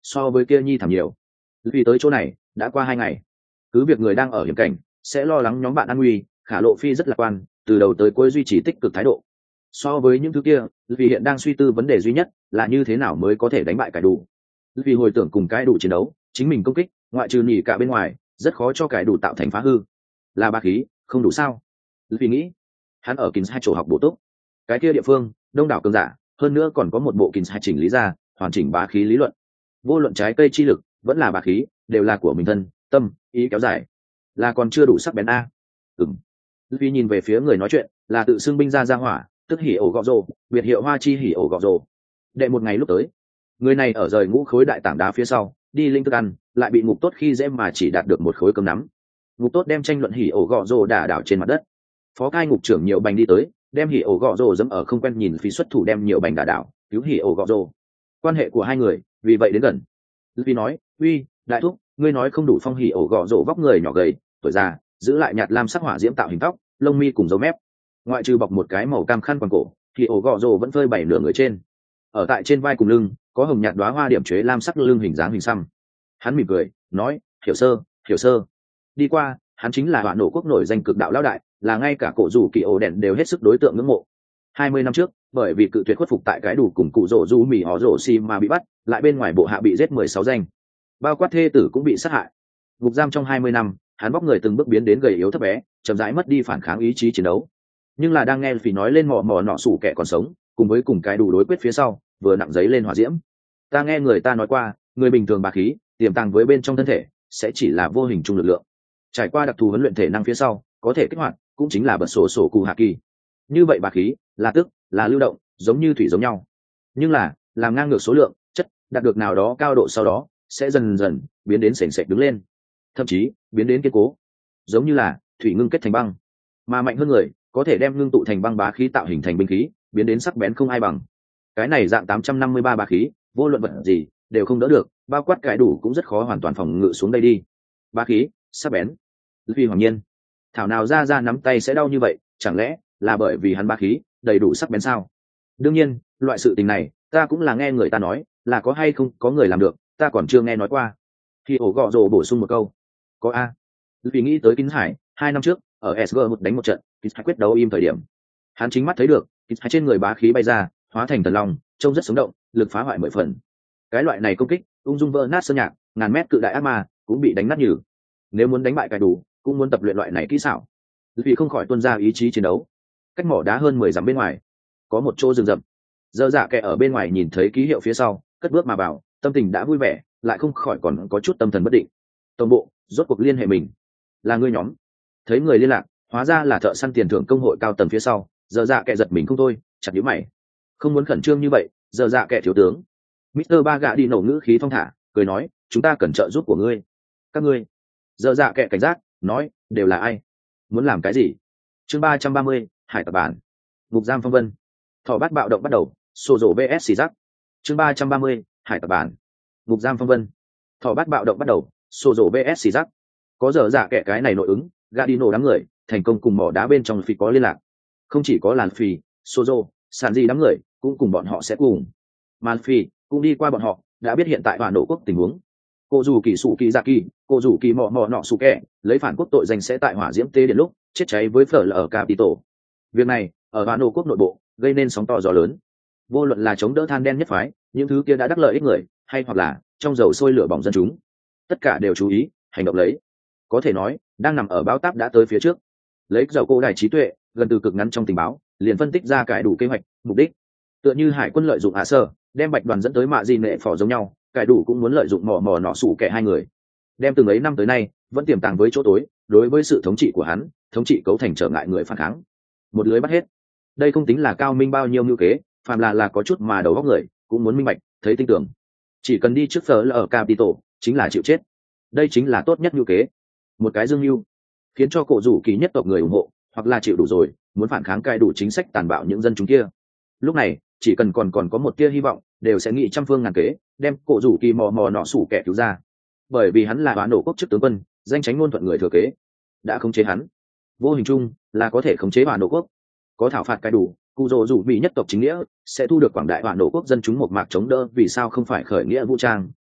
so với kia nhi thảm nhiều. Vì tới chỗ này đã qua hai ngày, cứ việc người đang ở hiểm cảnh sẽ lo lắng nhóm bạn an nguy, Khả Lộ Phi rất lạc quan, từ đầu tới cuối duy trì tích cực thái độ. So với những thứ kia, vì hiện đang suy tư vấn đề duy nhất là như thế nào mới có thể đánh bại cải đủ. Vì hồi tưởng cùng cái đủ chiến đấu, chính mình công kích ngoại trừ nhỉ cả bên ngoài rất khó cho cải đủ tạo thành phá hư. Là ba khí không đủ sao? Vì nghĩ hắn ở Kins hai chỗ học bổ túc, cái kia địa phương đông đảo cường giả, hơn nữa còn có một bộ Kins hai chỉnh lý ra hoàn chỉnh bá khí lý luận. Vô luận trái cây chi lực vẫn là bá khí, đều là của mình thân tâm ý kéo dài, là còn chưa đủ sắc bén a. Ừm. Vì nhìn về phía người nói chuyện là tự xưng binh ra ra hỏa, tức hỉ ổ gọ rồ, biệt hiệu hoa chi hỉ ổ gọ rồ. Đệ một ngày lúc tới, người này ở rời ngũ khối đại tảng đá phía sau đi linh thức ăn, lại bị ngục tốt khi dễ mà chỉ đạt được một khối cơm nắm. Ngục tốt đem tranh luận hỉ ổ gọ rồ đả đảo trên mặt đất. Phó cai ngục trưởng nhiều bành đi tới, đem hỉ ổ gọ rồ dẫm ở không quen nhìn phí xuất thủ đem nhiều bành đả đảo, cứu hỉ ổ gọ rồ. Quan hệ của hai người vì vậy đến gần. Vì nói, uy đại thúc, ngươi nói không đủ phong hỉ ổ gọ rồ vóc người nhỏ gầy, tuổi già, giữ lại nhạt lam sắc hỏa diễm tạo hình tóc, lông mi cùng dấu mép, ngoại trừ bọc một cái màu cam khăn quàng cổ thì ổ gọ rồ vẫn phơi bảy nửa người trên. Ở tại trên vai cùng lưng có hồng nhạt đóa hoa điểm chế lam sắc lưng hình dáng hình xăm. Hắn mỉm cười nói, hiểu sơ hiểu sơ. Đi qua, hắn chính là Hoạn Nổ quốc nổi danh cực đạo lão đại, là ngay cả cổ rủ kỳ ổ đèn đều hết sức đối tượng ngưỡng mộ. Hai mươi năm trước, bởi vì cự tuyệt khuất phục tại cái đủ cùng cụ rổ du mì họ rổ xi mà bị bắt, lại bên ngoài bộ hạ bị giết mười sáu danh, bao quát thê tử cũng bị sát hại. Ngục giam trong hai mươi năm, hắn bóc người từng bước biến đến gầy yếu thấp bé, chậm rãi mất đi phản kháng ý chí chiến đấu. Nhưng là đang nghe phì nói lên mò mò nọ sủ kẻ còn sống, cùng với cùng cái đủ đối quyết phía sau, vừa nặng giấy lên hỏa diễm. Ta nghe người ta nói qua, người bình thường bá khí tiềm tàng với bên trong thân thể sẽ chỉ là vô hình trung lực lượng, trải qua đặc thù huấn luyện thể năng phía sau có thể kích hoạt, cũng chính là bật sổ sổ cụ hạ kỳ. Như vậy bá khí là tức là lưu động, giống như thủy giống nhau, nhưng là làm ngang ngược số lượng chất, đạt được nào đó cao độ sau đó sẽ dần dần biến đến sền sệt đứng lên, thậm chí biến đến kiên cố, giống như là thủy ngưng kết thành băng. Mà mạnh hơn người có thể đem ngưng tụ thành băng bá khí tạo hình thành binh khí, biến đến sắc bén không ai bằng. Cái này dạng tám trăm năm mươi ba bá khí, vô luận vật gì đều không đỡ được, bao quát cái đủ cũng rất khó hoàn toàn phòng ngự xuống đây đi. Bá khí sắc bén. Vì hoàng nhiên thảo nào ra ra nắm tay sẽ đau như vậy, chẳng lẽ là bởi vì hắn bá khí đầy đủ sắc bén sao? Đương nhiên, loại sự tình này ta cũng là nghe người ta nói, là có hay không có người làm được ta còn chưa nghe nói qua. Khi ổ gọ rồ bổ sung một câu, có a. Vì nghĩ tới Kính Hải hai năm trước ở ét giê một đánh một trận Kính Hải quyết đấu im thời điểm, hắn chính mắt thấy được Kính Hải trên người bá khí bay ra, hóa thành thần long, trông rất sống động, lực phá hoại mười phần. Cái loại này công kích ung dung vỡ nát sơn nhạc, ngàn mét cự đại ác ma cũng bị đánh nát nhừ. Nếu muốn đánh bại cải đủ, cũng muốn tập luyện loại này kỹ xảo. Vì không khỏi tuôn ra ý chí chiến đấu. Cách mỏ đá hơn mười dặm bên ngoài có một chỗ rừng rậm. Dơ dạ kẻ ở bên ngoài nhìn thấy ký hiệu phía sau, cất bước mà vào, tâm tình đã vui vẻ, lại không khỏi còn có chút tâm thần bất định. Tổng bộ rốt cuộc liên hệ mình, là ngươi nhóm. Thấy người liên lạc hóa ra là thợ săn tiền thưởng công hội cao tầng phía sau, dơ dạ kẻ giật mình không thôi, chặt nhíu mày. Không muốn khẩn trương như vậy, dơ dạ kẻ thiếu tướng. mít tơ Ba gạ đi nổ ngữ khí thong thả, cười nói, chúng ta cần trợ giúp của ngươi. Các ngươi? Dơ dạ kẻ cảnh giác nói, đều là ai, muốn làm cái gì? Chương ba trăm ba mươi, hải tặc bản. Ngục giam phong vân. Thỏ bát bạo động bắt đầu, xô rổ vs xì rắc. Chương ba trăm ba mươi, hải tặc bản. Ngục giam phong vân. Thỏ bát bạo động bắt đầu, xô rổ vs xì rắc. Có dở dạ kẻ cái này nội ứng, gạ đi nổ đám người thành công cùng mỏ đá bên trong phi có liên lạc. Không chỉ có làn phi, xô rổ, sàn gì đám người cũng cùng bọn họ sẽ cùng. Mà phi cũng đi qua bọn họ, đã biết hiện tại Hoạn Nổ quốc tình huống. Cô dù kỳ sụ kỳ dạ kỳ, cô dù kỳ mò mò nọ sụ kẹ lấy phản quốc tội danh sẽ tại hỏa diễm tế điện lúc chết cháy với phở là ở Capitol. Việc này ở Hoạn Nổ quốc nội bộ gây nên sóng to gió lớn. Vô luận là chống đỡ than đen nhất phái, những thứ kia đã đắc lợi ích người, hay hoặc là trong dầu sôi lửa bỏng dân chúng, tất cả đều chú ý hành động lấy. Có thể nói đang nằm ở báo táp đã tới phía trước. Lấy dầu cô đài trí tuệ gần từ cực ngắn trong tình báo liền phân tích ra cái đủ kế hoạch mục đích. Tựa như hải quân lợi dụng hạ sơ đem bạch đoàn dẫn tới mạ di nệ phò giống nhau, cải đủ cũng muốn lợi dụng mò mò nọ sủ kẻ hai người, đem từng ấy năm tới nay vẫn tiềm tàng với chỗ tối, đối với sự thống trị của hắn thống trị cấu thành trở ngại người phản kháng, một lưới bắt hết. Đây không tính là cao minh bao nhiêu mưu kế, phàm là là có chút mà đầu óc người cũng muốn minh bạch thấy tin tưởng, chỉ cần đi trước phở là ở Capitol chính là chịu chết. Đây chính là tốt nhất mưu kế, một cái dương mưu khiến cho cổ rủ kỳ nhất tộc người ủng hộ, hoặc là chịu đủ rồi muốn phản kháng cai đủ chính sách tàn bạo những dân chúng kia. Lúc này chỉ cần còn còn có một tia hy vọng, đều sẽ nghĩ trăm phương ngàn kế đem cổ rủ kỳ mò mò nọ sủ kẻ cứu ra, bởi vì hắn là Hoạn Nổ quốc chức tướng quân, danh chánh ngôn thuận người thừa kế, đã khống chế hắn, vô hình chung là có thể khống chế Hoạn Nổ quốc. Có thảo phạt cái đủ, cụ rồ rủ bị nhất tộc chính nghĩa sẽ thu được quảng đại Hoạn Nổ quốc dân chúng một mạc chống đỡ, vì sao không phải khởi nghĩa vũ trang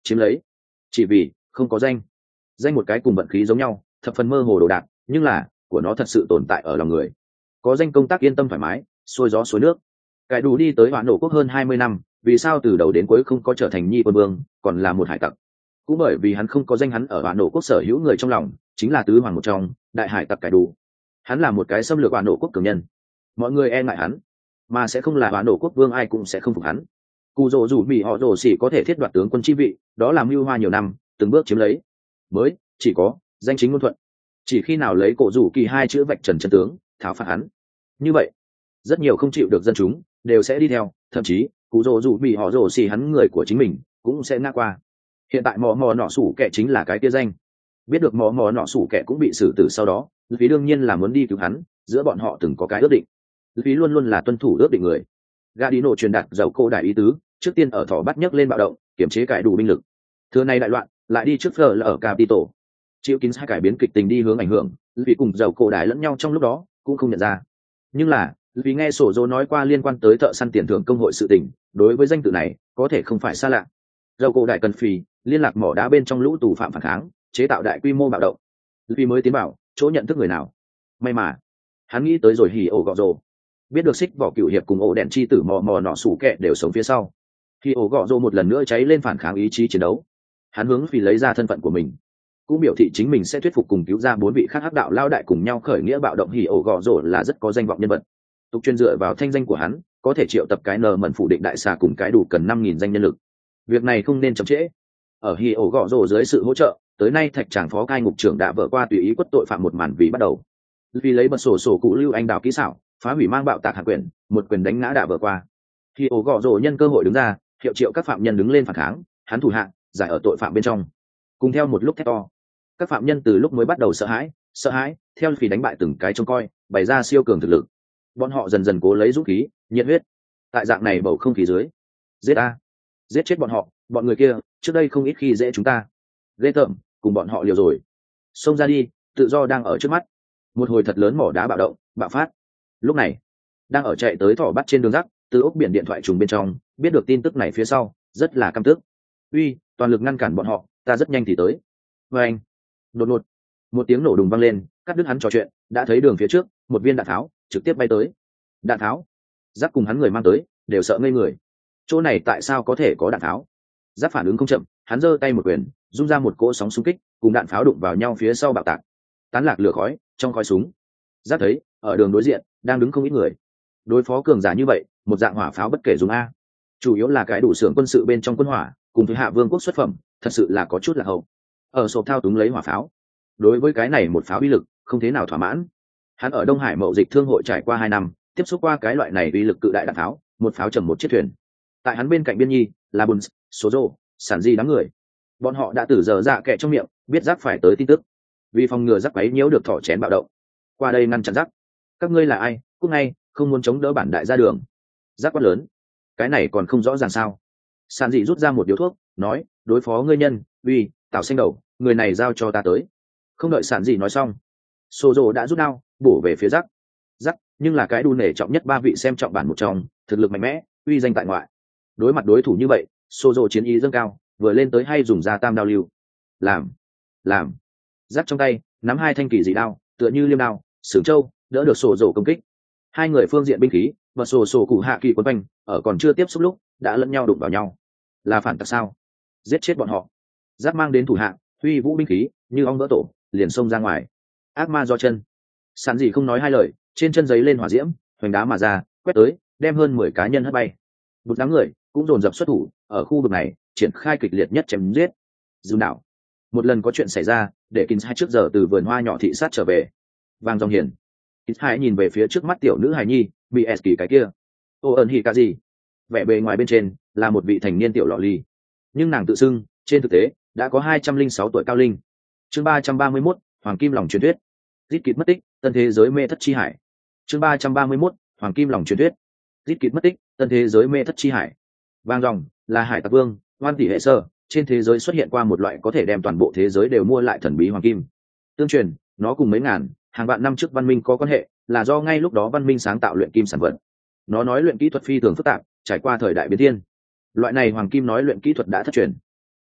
chiếm lấy, chỉ vì không có danh. Danh một cái cùng vận khí giống nhau, thập phần mơ hồ đồ đạc, nhưng là của nó thật sự tồn tại ở lòng người. Có danh công tác yên tâm thoải mái, xuôi gió suối nước. Cải đủ đi tới Hoạn Nổ quốc hơn hai mươi năm, vì sao từ đầu đến cuối không có trở thành nhi quân vương, còn là một hải tặc? Cũng bởi vì hắn không có danh, hắn ở Hoạn Nổ quốc sở hữu người trong lòng chính là tứ hoàng một trong, đại hải tặc Cải đủ. Hắn là một cái xâm lược Hoạn Nổ quốc cường nhân, mọi người e ngại hắn, mà sẽ không là Hoạn Nổ quốc vương ai cũng sẽ không phục hắn. Cù Dỗ Dù Mì họ Dỗ Xỉ có thể thiết đoạt tướng quân chi vị, đó là mưu hoa nhiều năm, từng bước chiếm lấy, mới chỉ có danh chính ngôn thuận. Chỉ khi nào lấy Cổ Rủ Kỳ hai chữ vạch trần chân tướng, tháo phạt hắn, như vậy rất nhiều không chịu được dân chúng đều sẽ đi theo, thậm chí Cù Dỗ Dù Mì họ Dỗ Xỉ hắn người của chính mình cũng sẽ ngã qua. Hiện tại mò mò nọ sủ kẻ chính là cái tia danh. Biết được mò mò nọ sủ kẻ cũng bị xử tử sau đó, vì đương nhiên là muốn đi cứu hắn, giữa bọn họ từng có cái ước định. Vì luôn luôn là tuân thủ ước định người. Gadino truyền đạt dầu cô đại ý tứ, trước tiên ở thỏ bắt nhấc lên bạo động, kiểm chế cải đủ binh lực. Thừa này đại loạn, lại đi trước phở là ở Capitol. Chịu kín hai cải biến kịch tình đi hướng ảnh hưởng, vì cùng dầu cô đại lẫn nhau trong lúc đó cũng không nhận ra. Nhưng là, vì nghe sổ dô nói qua liên quan tới thợ săn tiền thưởng công hội sự tình, đối với danh tự này có thể không phải xa lạ. Dầu cô đại cần phì liên lạc mỏ đá bên trong lũ tù phạm phản kháng, chế tạo đại quy mô bạo động. Vì mới tiến bảo, chỗ nhận thức người nào? May mà, hắn nghĩ tới rồi hỉ ổ gọ rồ. Biết được xích vỏ cựu hiệp cùng ổ đèn chi tử mò mò nọ sủ kẹ đều sống phía sau, khi ổ gọ rồ một lần nữa cháy lên phản kháng ý chí chiến đấu. Hắn hướng vì lấy ra thân phận của mình, cũng biểu thị chính mình sẽ thuyết phục cùng cứu ra bốn vị khác hắc đạo lao đại cùng nhau khởi nghĩa bạo động. Hỉ ổ gọ rồ là rất có danh vọng nhân vật, tục chuyên dựa vào thanh danh của hắn có thể triệu tập cái nờ mẩn phủ định đại xà cùng cái đủ cần năm nghìn danh nhân lực. Việc này không nên chậm trễ. Ở hỉ ổ gọ rồ dưới sự hỗ trợ, tới nay thạch tràng phó cai ngục trưởng đã vỡ qua tùy ý quất tội phạm một màn vì bắt đầu. Vì lấy bật sổ sổ cụ lưu anh đào kỹ xảo phá hủy mang bạo tạc hạ quyền, một quyền đánh ngã đã vỡ qua. Khi ổ gọ rồ nhân cơ hội đứng ra hiệu triệu các phạm nhân đứng lên phản kháng, hắn thủ hạ giải ở tội phạm bên trong cùng theo một lúc thét to. Các phạm nhân từ lúc mới bắt đầu sợ hãi sợ hãi theo phì đánh bại từng cái trông coi, bày ra siêu cường thực lực. Bọn họ dần dần cố lấy dũng khí nhiệt huyết. Tại dạng này bầu không khí dưới, giết a giết chết bọn họ, bọn người kia trước đây không ít khi dễ chúng ta, ghê tởm, cùng bọn họ liều rồi. Xông ra đi, tự do đang ở trước mắt. Một hồi thật lớn mỏ đá bạo động bạo phát. Lúc này đang ở chạy tới thỏ bắt trên đường rác, từ ốc biển điện thoại trùng bên trong biết được tin tức này phía sau rất là căm tức. Uy, toàn lực ngăn cản bọn họ, ta rất nhanh thì tới. Và anh đột ngột một tiếng nổ đùng vang lên, cắt đứt hắn trò chuyện. Đã thấy đường phía trước một viên đạn tháo trực tiếp bay tới. Đạn tháo? Rác cùng hắn người mang tới đều sợ ngây người. Chỗ này tại sao có thể có đạn tháo? Rác phản ứng không chậm, hắn giơ tay một quyền rung ra một cỗ sóng xung kích, cùng đạn pháo đụng vào nhau phía sau bạo tạc, tán lạc lửa khói trong khói súng. Rác thấy ở đường đối diện đang đứng không ít người. Đối phó cường giả như vậy, một dạng hỏa pháo bất kể dùng a, chủ yếu là cái đủ xưởng quân sự bên trong quân hỏa cùng với hạ vương quốc xuất phẩm, thật sự là có chút là hậu. Ở sộp thao túng lấy hỏa pháo, đối với cái này một pháo uy lực không thế nào thỏa mãn. Hắn ở Đông Hải mậu dịch thương hội trải qua hai năm, tiếp xúc qua cái loại này uy lực cự đại đạn pháo, một pháo chầm một chiếc thuyền. Tại hắn bên cạnh biên nhi là bùn số rô sản di đám người, bọn họ đã từ giờ dạ kệ trong miệng biết rác phải tới tin tức, vì phòng ngừa rác quấy nhiễu được thỏ chén bạo động, qua đây ngăn chặn rác. Các ngươi là ai? Cúc ngay, không muốn chống đỡ bản đại ra đường. Rác quát lớn. Cái này còn không rõ ràng sao? Sản dị rút ra một điếu thuốc nói, đối phó ngươi nhân uy tảo xanh đầu, người này giao cho ta tới. Không đợi sản dị nói xong, sô rô đã rút đao bổ về phía rác. Rác nhưng là cái đu nể trọng nhất ba vị xem trọng bản một trong, thực lực mạnh mẽ, uy danh tại ngoại. Đối mặt đối thủ như vậy, sô rô chiến ý dâng cao, vừa lên tới hay dùng ra tam đao lưu. Làm, làm. Rác trong tay nắm hai thanh kỳ dị đao, tựa như liêm đao, sừng châu, đỡ được sổ rổ công kích. Hai người phương diện binh khí và sổ sổ cụ hạ kỳ quấn quanh, ở còn chưa tiếp xúc lúc đã lẫn nhau đụng vào nhau. Là phản tặc sao? Giết chết bọn họ. Giáp mang đến thủ hạ huy vũ binh khí như ong vỡ tổ, liền xông ra ngoài. Ác ma do chân. Sản gì không nói hai lời, trên chân giấy lên hỏa diễm, hoành đá mà ra, quét tới, đem hơn mười cá nhân hất bay. Một đám người cũng dồn dập xuất thủ, ở khu vực này triển khai kịch liệt nhất chém giết. Dừng đảo. Một lần có chuyện xảy ra, để Kins hai trước giờ từ vườn hoa nhỏ thị sát trở về. Vàng dòng hiền. Kins hai nhìn về phía trước mắt tiểu nữ hài nhi, bị s kỳ cái kia. Ô ơn hỉ cả gì? Vẻ bề ngoài bên trên là một vị thành niên tiểu lọ ly, nhưng nàng tự xưng trên thực tế đã có hai trăm linh sáu tuổi cao linh. Chương ba trăm ba mươi mốt, Hoàng Kim lòng truyền thuyết. Rít kịt mất tích, tân thế giới mê thất chi hải. Chương ba trăm ba mươi mốt, Hoàng Kim lòng truyền thuyết. Rít kịt mất tích, tân thế giới mê thất chi hải. Vàng ròng là hải tặc vương, hoan tỷ hệ sơ, trên thế giới xuất hiện qua một loại có thể đem toàn bộ thế giới đều mua lại thần bí hoàng kim. Tương truyền, nó cùng mấy ngàn, hàng vạn năm trước văn minh có quan hệ, là do ngay lúc đó văn minh sáng tạo luyện kim sản vật. Nó nói luyện kỹ thuật phi thường phức tạp, trải qua thời đại biến thiên. Loại này hoàng kim nói luyện kỹ thuật đã thất truyền.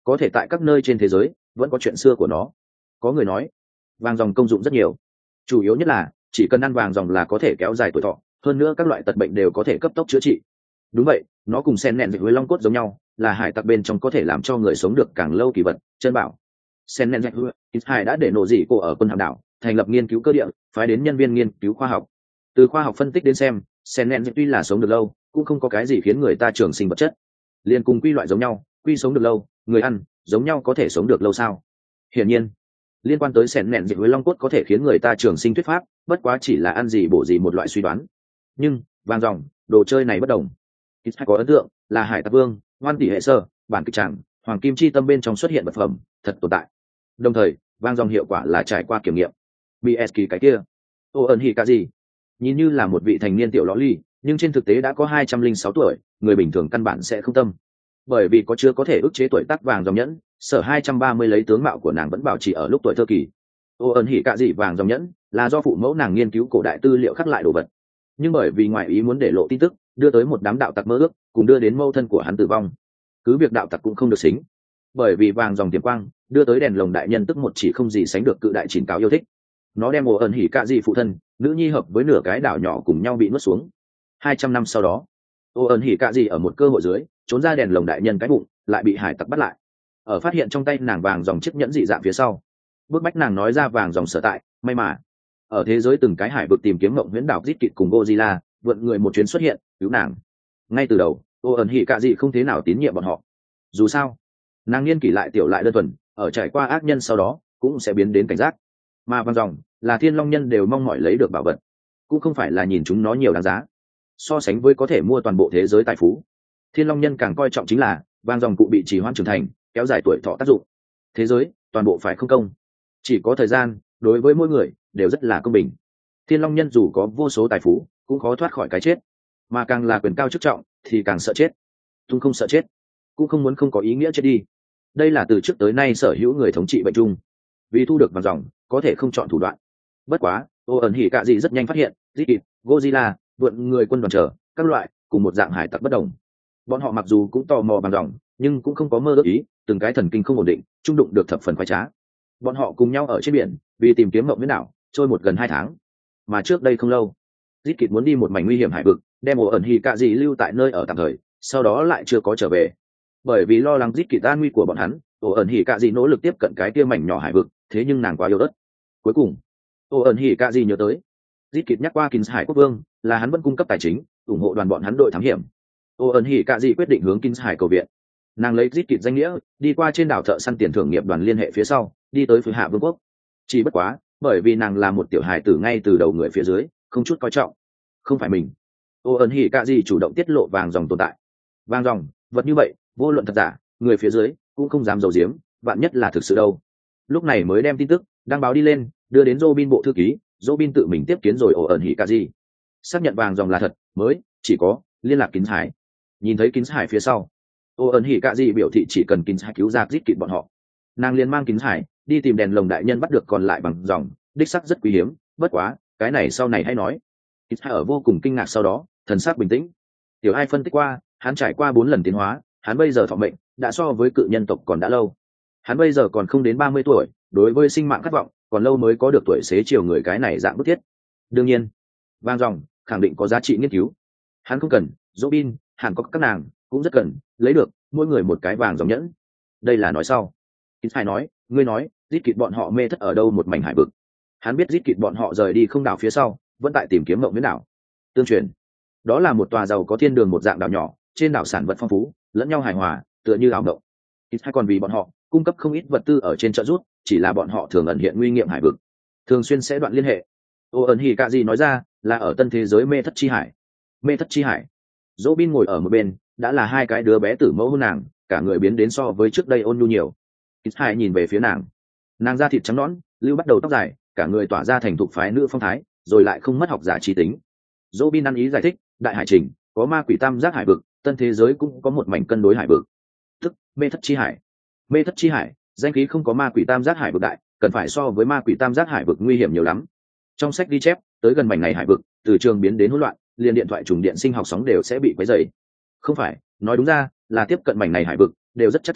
có thể tại các nơi trên thế giới vẫn có chuyện xưa của nó. Có người nói vàng dòng công dụng rất nhiều, chủ yếu nhất là chỉ cần ăn vàng dòng là có thể kéo dài tuổi thọ, hơn nữa các loại tật bệnh đều có thể cấp tốc chữa trị. Đúng vậy, nó cùng sen nẹn với long cốt giống nhau, là hải tặc bên trong có thể làm cho người sống được càng lâu kỳ vật. Chân bảo sen nẹn hải đã để nổ dị cổ ở quân hạm đảo thành lập nghiên cứu cơ địa, phái đến nhân viên nghiên cứu khoa học. Từ khoa học phân tích đến xem, sen nẹn tuy là sống được lâu cũng không có cái gì khiến người ta trường sinh vật chất, liền cùng quy loại giống nhau, quy sống được lâu, người ăn giống nhau có thể sống được lâu sao? Hiển nhiên liên quan tới sẹn nẹn dịch với long cốt có thể khiến người ta trường sinh thuyết pháp bất quá chỉ là ăn gì bổ gì một loại suy đoán. Nhưng vàng dòng đồ chơi này bất đồng. Ít có ấn tượng là hải tặc vương ngoan tỷ hệ sơ bản kịch tràng hoàng kim chi tâm bên trong xuất hiện vật phẩm thật tồn tại, đồng thời vàng dòng hiệu quả là trải qua kiểm nghiệm. bs kỳ cái kia ô ẩn hỉ cả gì nhìn như là một vị thành niên tiểu lõ ly, nhưng trên thực tế đã có hai trăm linh sáu tuổi, người bình thường căn bản sẽ không tâm, bởi vì có chưa có thể ức chế tuổi tác vàng dòng nhẫn. Sở hai trăm ba mươi lấy tướng mạo của nàng vẫn bảo trì ở lúc tuổi thơ kỳ. Ô ẩn hỉ cạ dị vàng dòng nhẫn là do phụ mẫu nàng nghiên cứu cổ đại tư liệu khắc lại đồ vật, nhưng bởi vì ngoại ý muốn để lộ tin tức, đưa tới một đám đạo tặc mơ ước, cùng đưa đến mâu thân của hắn tử vong. Cứ việc đạo tặc cũng không được xính, bởi vì vàng dòng tiềm quang đưa tới đèn lồng đại nhân tức một chỉ không gì sánh được cự đại chín cáo yêu thích. Nó đem ô ẩn hỉ cạ dị phụ thân nữ nhi hợp với nửa cái đảo nhỏ cùng nhau bị nuốt xuống. Hai trăm năm sau đó, ô ẩn hỉ cạ dị ở một cơ hội dưới trốn ra đèn lồng đại nhân cái bụng, lại bị hải tặc bắt lại. Ở phát hiện trong tay nàng vàng dòng chiếc nhẫn dị dạng phía sau, bước bách nàng nói ra vàng dòng sở tại. May mà ở thế giới từng cái hải vực tìm kiếm mộng huyễn đảo giết kịt cùng Godzilla vượn người một chuyến xuất hiện cứu nàng. Ngay từ đầu ô ẩn hỉ cạ dị không thế nào tín nhiệm bọn họ, dù sao nàng niên kỷ lại tiểu lại đơn thuần, ở trải qua ác nhân sau đó cũng sẽ biến đến cảnh giác. Mà vàng dòng là thiên long nhân đều mong mỏi lấy được bảo vật, cũng không phải là nhìn chúng nó nhiều đáng giá. So sánh với có thể mua toàn bộ thế giới tài phú, thiên long nhân càng coi trọng chính là vàng dòng cụ bị trì hoãn trưởng thành, kéo dài tuổi thọ tác dụng. Thế giới toàn bộ phải không công, chỉ có thời gian đối với mỗi người đều rất là công bình. Thiên long nhân dù có vô số tài phú cũng khó thoát khỏi cái chết, mà càng là quyền cao chức trọng thì càng sợ chết. Tung không sợ chết, cũng không muốn không có ý nghĩa chết đi. Đây là từ trước tới nay sở hữu người thống trị bệnh chung, vì thu được vàng dòng có thể không chọn thủ đoạn. Bất quá ô ẩn hỉ cạ dị rất nhanh phát hiện giết kịp Godzilla vượn người quân đoàn trở các loại cùng một dạng hải tặc bất đồng. Bọn họ mặc dù cũng tò mò vàng dòng, nhưng cũng không có mơ ước ý, từng cái thần kinh không ổn định, trung đụng được thập phần khoái trá. Bọn họ cùng nhau ở trên biển vì tìm kiếm mộng huyễn đảo trôi một gần hai tháng. Mà trước đây không lâu, Dít Kịt muốn đi một mảnh nguy hiểm hải vực, đem ổ ẩn hỉ cạ dị lưu tại nơi ở tạm thời, sau đó lại chưa có trở về. Bởi vì lo lắng Dít Kịt an nguy của bọn hắn, ổ ẩn hỉ cạ dị nỗ lực tiếp cận cái kia mảnh nhỏ hải vực, thế nhưng nàng quá yếu ớt. Cuối cùng ổ ẩn hỉ cạ dị nhớ tới Dít Kịt nhắc qua Kins Hải Quốc Vương, là hắn vẫn cung cấp tài chính ủng hộ đoàn bọn hắn đội thám hiểm. Ô ẩn hỉ cạ dị quyết định hướng Kins Hải cầu viện. Nàng lấy Dít Kịt danh nghĩa đi qua trên đảo thợ săn tiền thưởng nghiệp đoàn liên hệ phía sau, đi tới phía hạ vương quốc. Chỉ bất quá bởi vì nàng là một tiểu hài tử ngay từ đầu người phía dưới không chút coi trọng, không phải mình. Ô ẩn hỉ cạ dị chủ động tiết lộ vàng dòng tồn tại. Vàng dòng vật như vậy vô luận thật giả, người phía dưới cũng không dám giấu giếm, vạn nhất là thực sự đâu. Lúc này mới đem tin tức đăng báo đi lên, đưa đến Robin bộ thư ký. Robin tự mình tiếp kiến rồi ổ ẩn hỉ cạ dị, xác nhận vàng dòng là thật, mới chỉ có liên lạc Kins Hải. Nhìn thấy Kins Hải phía sau, ô ẩn hỉ cạ dị biểu thị chỉ cần Kins Hải cứu ra giết kịt bọn họ, nàng liền mang Kins Hải đi tìm đèn lồng đại nhân bắt được còn lại bằng dòng, đích sắc rất quý hiếm. Bất quá cái này sau này hay nói. Kins Hải ở vô cùng kinh ngạc sau đó thần sắc bình tĩnh. Tiểu ai phân tích qua, hắn trải qua bốn lần tiến hóa, hắn bây giờ thọ mệnh đã so với cự nhân tộc còn đã lâu. Hắn bây giờ còn không đến ba mươi tuổi, đối với sinh mạng khát vọng còn lâu mới có được tuổi xế chiều người cái này dạng bức thiết. Đương nhiên vàng dòng khẳng định có giá trị nghiên cứu. Hắn không cần Robin, hẳn có các nàng cũng rất cần lấy được mỗi người một cái vàng dòng nhẫn. Đây là nói sau. Kins Hải nói, ngươi nói giết kịt bọn họ mê thất ở đâu một mảnh hải vực. Hắn biết giết kịt bọn họ rời đi không đảo phía sau vẫn tại tìm kiếm mộng huyễn đảo. Tương truyền đó là một tòa giàu có thiên đường một dạng đảo nhỏ, trên đảo sản vật phong phú, lẫn nhau hài hòa, tựa như ảo động. Kins Hải còn vì bọn họ cung cấp không ít vật tư ở trên trợ rút, chỉ là bọn họ thường ẩn hiện nguy nghiệm hải vực, thường xuyên sẽ đoạn liên hệ. Ô ẩn hỉ cạ dị nói ra là ở tân thế giới mê thất chi hải. Mê thất chi hải. Robin ngồi ở một bên, đã là hai cái đứa bé tử mẫu hôn nàng, cả người biến đến so với trước đây ôn nhu nhiều. Kins Hải nhìn về phía nàng, nàng da thịt trắng nõn, lưu bắt đầu tóc dài, cả người tỏa ra thành thục phái nữ phong thái, rồi lại không mất học giả trí tính. Robin ăn ý giải thích, đại hải trình có ma quỷ tam giác hải vực, tân thế giới cũng có một mảnh cân đối hải vực, tức mê thất chi hải. Mê thất chi hải danh khí không có ma quỷ tam giác hải vực đại, cần phải so với ma quỷ tam giác hải vực nguy hiểm nhiều lắm. Trong sách ghi chép tới gần mảnh này hải vực, từ trường biến đến hỗn loạn, liền điện thoại trùng điện sinh học sóng đều sẽ bị quấy rầy. Không phải, nói đúng ra là tiếp cận mảnh này hải vực đều rất chắc trở,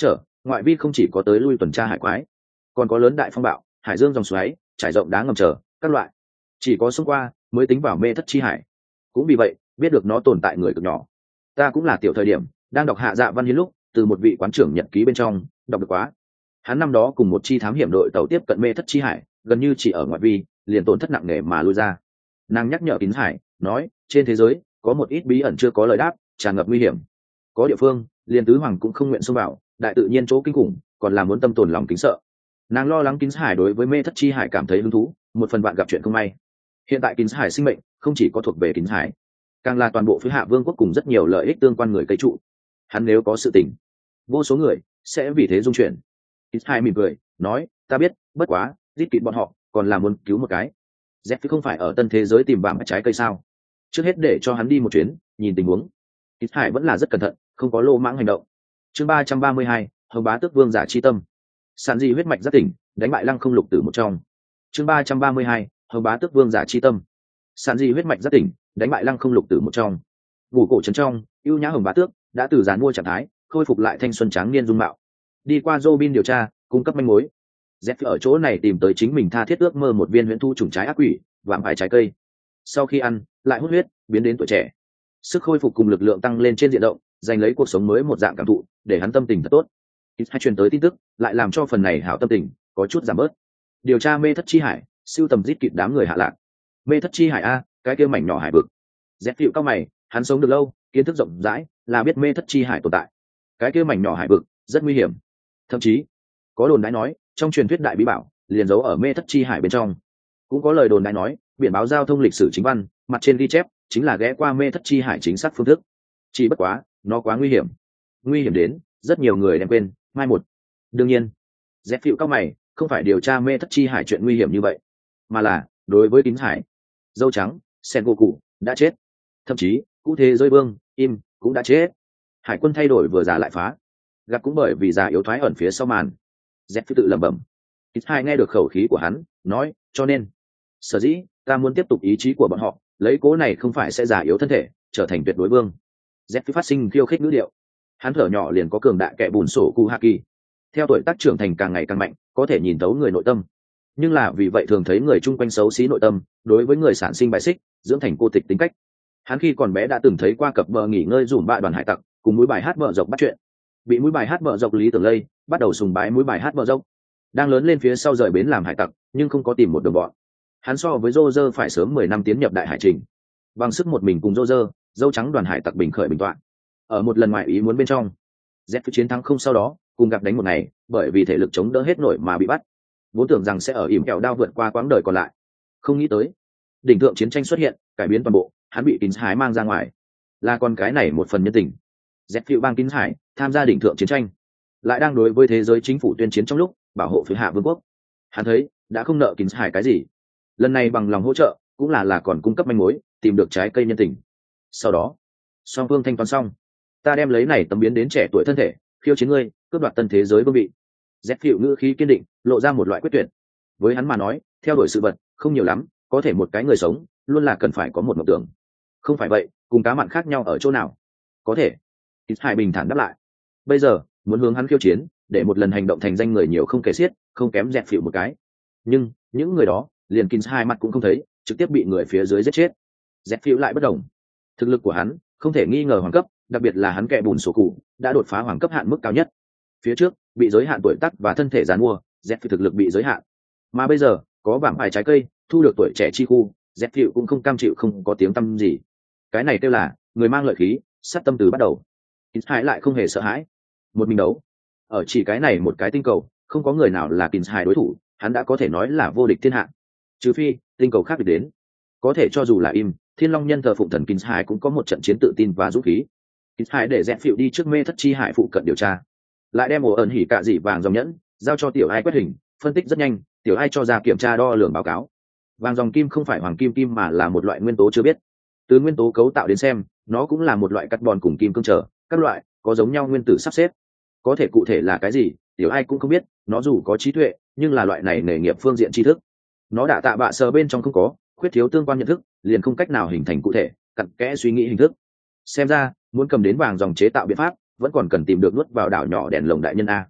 ngoại vi không chỉ có tới lui tuần tra hải quái, còn có lớn đại phong bạo, hải dương dòng xoáy, trải rộng đá ngầm chờ các loại, chỉ có xông qua mới tính vào mê thất chi hải. Cũng vì vậy biết được nó tồn tại người cực nhỏ. Ta cũng là tiểu thời điểm đang đọc Hạ Dạ Văn Hiến lúc từ một vị quán trưởng nhật ký bên trong đọc được quá, hắn năm đó cùng một chi thám hiểm đội tàu tiếp cận mê thất chi hải, gần như chỉ ở ngoại vi liền tổn thất nặng nề mà lui ra. Nàng nhắc nhở Kín Hải nói, trên thế giới có một ít bí ẩn chưa có lời đáp, tràn ngập nguy hiểm, có địa phương liền tứ hoàng cũng không nguyện xông vào, đại tự nhiên chỗ kinh khủng còn là muốn tâm tồn lòng kính sợ. Nàng lo lắng Kín Hải đối với mê thất chi hải cảm thấy hứng thú, một phần bạn gặp chuyện không may. Hiện tại Kín Hải sinh mệnh không chỉ có thuộc về Kín Hải, càng là toàn bộ phía Hạ Vương quốc cùng rất nhiều lợi ích tương quan người cây trụ. Hắn nếu có sự tình, vô số người sẽ vì thế dung chuyển. Kín Hải mỉm cười nói, ta biết, bất quá giết kịt bọn họ còn là muốn cứu một cái. Z không phải ở tân thế giới tìm vàng trái cây sao? Trước hết để cho hắn đi một chuyến, nhìn tình huống. Kín Hải vẫn là rất cẩn thận, không có lô mãng hành động. Chương ba trăm ba mươi hai, Hồng Bá Tước Vương giả chi tâm. Sản di huyết mạch giác tỉnh, đánh bại Lăng Không Lục Tử một trong. Chương ba trăm ba mươi hai, Hồng Bá Tước Vương giả chi tâm. Sản di huyết mạch giác tỉnh, đánh bại Lăng Không Lục Tử một trong. Ngủ cổ trấn trong, ưu nhã Hồng Bá Tước đã từ giàn mua trạng thái, khôi phục lại thanh xuân tráng niên dung mạo. Đi qua Robin điều tra, cung cấp manh mối. Z ở chỗ này tìm tới chính mình tha thiết ước mơ một viên huyễn thu trùng trái ác quỷ, vạm phải trái cây. Sau khi ăn, lại hút huyết, biến đến tuổi trẻ. Sức khôi phục cùng lực lượng tăng lên trên diện rộng, giành lấy cuộc sống mới một dạng cảm thụ, để hắn tâm tình thật tốt. Ít hay truyền tới tin tức, lại làm cho phần này hảo tâm tình có chút giảm bớt. Điều tra mê thất chi hải, siêu tầm giết kịp đám người hạ lạc. Mê thất chi hải a, cái kia mảnh nhỏ hải vực. Z phiu cao mày, hắn sống được lâu, kiến thức rộng rãi, là biết mê thất chi hải tồn tại. Cái kia mảnh nhỏ hải vực rất nguy hiểm, thậm chí có đồn đãi nói trong truyền thuyết đại bí bảo liền giấu ở mê thất chi hải bên trong. Cũng có lời đồn đãi nói biển báo giao thông lịch sử chính văn mặt trên ghi chép chính là ghé qua mê thất chi hải chính xác phương thức. Chỉ bất quá nó quá nguy hiểm, nguy hiểm đến rất nhiều người đem quên mai một. Đương nhiên Z phiu cao mày, không phải điều tra mê thất chi hải chuyện nguy hiểm như vậy, mà là đối với Kín Hải, dâu trắng Sengoku đã chết, thậm chí cụ thế giới vương im cũng đã chết. Hải quân thay đổi vừa già lại phá, gặp cũng bởi vì già yếu thoái ẩn phía sau màn. Z tự lẩm bẩm. Ít hai nghe được khẩu khí của hắn, nói, cho nên sở dĩ ta muốn tiếp tục ý chí của bọn họ, lấy cố này không phải sẽ già yếu thân thể trở thành tuyệt đối vương. Z phát sinh khiêu khích ngữ điệu, hắn thở nhỏ liền có cường đại kẻ bùn sổ cu haki, theo tuổi tác trưởng thành càng ngày càng mạnh, có thể nhìn thấu người nội tâm. Nhưng là vì vậy thường thấy người chung quanh xấu xí nội tâm, đối với người sản sinh bài xích, dưỡng thành cô tịch tính cách. Hắn khi còn bé đã từng thấy qua cặp bờ nghỉ ngơi dùm bạ đoàn hải tặc cùng mũi bài hát bờ dọc bắt chuyện, bị mũi bài hát bờ dọc lý tưởng lây, bắt đầu sùng bái mũi bài hát bờ dọc. Đang lớn lên phía sau rời bến làm hải tặc, nhưng không có tìm một đồng bọn. Hắn so với Roger phải sớm mười năm tiến nhập đại hải trình, bằng sức một mình cùng Roger, dâu trắng đoàn hải tặc bình khởi bình toạn. Ở một lần ngoại ý muốn bên trong, Z chiến thắng không sau đó, cùng gặp đánh một ngày, bởi vì thể lực chống đỡ hết nổi mà bị bắt. Vốn tưởng rằng sẽ ở ỉm kẹo đao vượt qua quãng đời còn lại, không nghĩ tới đỉnh thượng chiến tranh xuất hiện, cải biến toàn bộ. Hắn bị Kín Hải mang ra ngoài, là con cái này một phần nhân tình. Z phiu bang Kín Hải tham gia đỉnh thượng chiến tranh, lại đang đối với thế giới chính phủ tuyên chiến trong lúc bảo hộ phía Hạ Vương quốc. Hắn thấy đã không nợ Kín Hải cái gì, lần này bằng lòng hỗ trợ cũng là là còn cung cấp manh mối, tìm được trái cây nhân tình. Sau đó song phương thanh toán xong, ta đem lấy này tấm biến đến trẻ tuổi thân thể khiêu chiến ngươi, cướp đoạt tân thế giới vương vị. Z phiu ngữ khí kiên định, lộ ra một loại quyết tuyệt. Với hắn mà nói, theo đuổi sự vật không nhiều lắm, có thể một cái người sống luôn là cần phải có một mộng tưởng. Không phải vậy cùng cá mặn khác nhau ở chỗ nào? Có thể. Kín Hải bình thản đáp lại. Bây giờ muốn hướng hắn khiêu chiến, để một lần hành động thành danh người nhiều không kể xiết, không kém dẹp phịu một cái. Nhưng những người đó liền Kín Hải mặt cũng không thấy, trực tiếp bị người phía dưới giết chết. Dẹp phịu lại bất đồng, thực lực của hắn không thể nghi ngờ hoàng cấp, đặc biệt là hắn kẻ bùn sổ cụ đã đột phá hoàng cấp hạn mức cao nhất. Phía trước bị giới hạn tuổi tác và thân thể giàn mua, dẹp phịu thực lực bị giới hạn, mà bây giờ có vàng bài trái cây thu được tuổi trẻ chi khu, dẹp phịu cũng không cam chịu không có tiếng tăm gì. Cái này kêu là người mang lợi khí, sát tâm từ bắt đầu. Kín Hải lại không hề sợ hãi, một mình đấu ở chỉ cái này một cái tinh cầu, không có người nào là Kín Hải đối thủ, hắn đã có thể nói là vô địch thiên hạ. Trừ phi tinh cầu khác được đến, có thể cho dù là im Thiên Long nhân thờ phụng thần, Kín Hải cũng có một trận chiến tự tin và dũng khí. Kín Hải để dẹp phịu đi trước mê thất chi hải phụ cận điều tra, lại đem ổ ẩn hỉ cạ dị vàng dòng nhẫn giao cho tiểu ai quét hình phân tích rất nhanh, tiểu ai cho ra kiểm tra đo lường báo cáo. Vàng dòng kim không phải hoàng kim kim mà là một loại nguyên tố chưa biết. Từ nguyên tố cấu tạo đến xem, nó cũng là một loại carbon cùng kim cương trở các loại có giống nhau nguyên tử sắp xếp. Có thể cụ thể là cái gì, tiểu ai cũng không biết. Nó dù có trí tuệ, nhưng là loại này nghề nghiệp phương diện tri thức, nó đã tạ bạ sờ bên trong không có, khuyết thiếu tương quan nhận thức, liền không cách nào hình thành cụ thể cặn kẽ suy nghĩ hình thức. Xem ra muốn cầm đến vàng dòng chế tạo biện pháp, vẫn còn cần tìm được nuốt vào đảo nhỏ đèn lồng đại nhân a.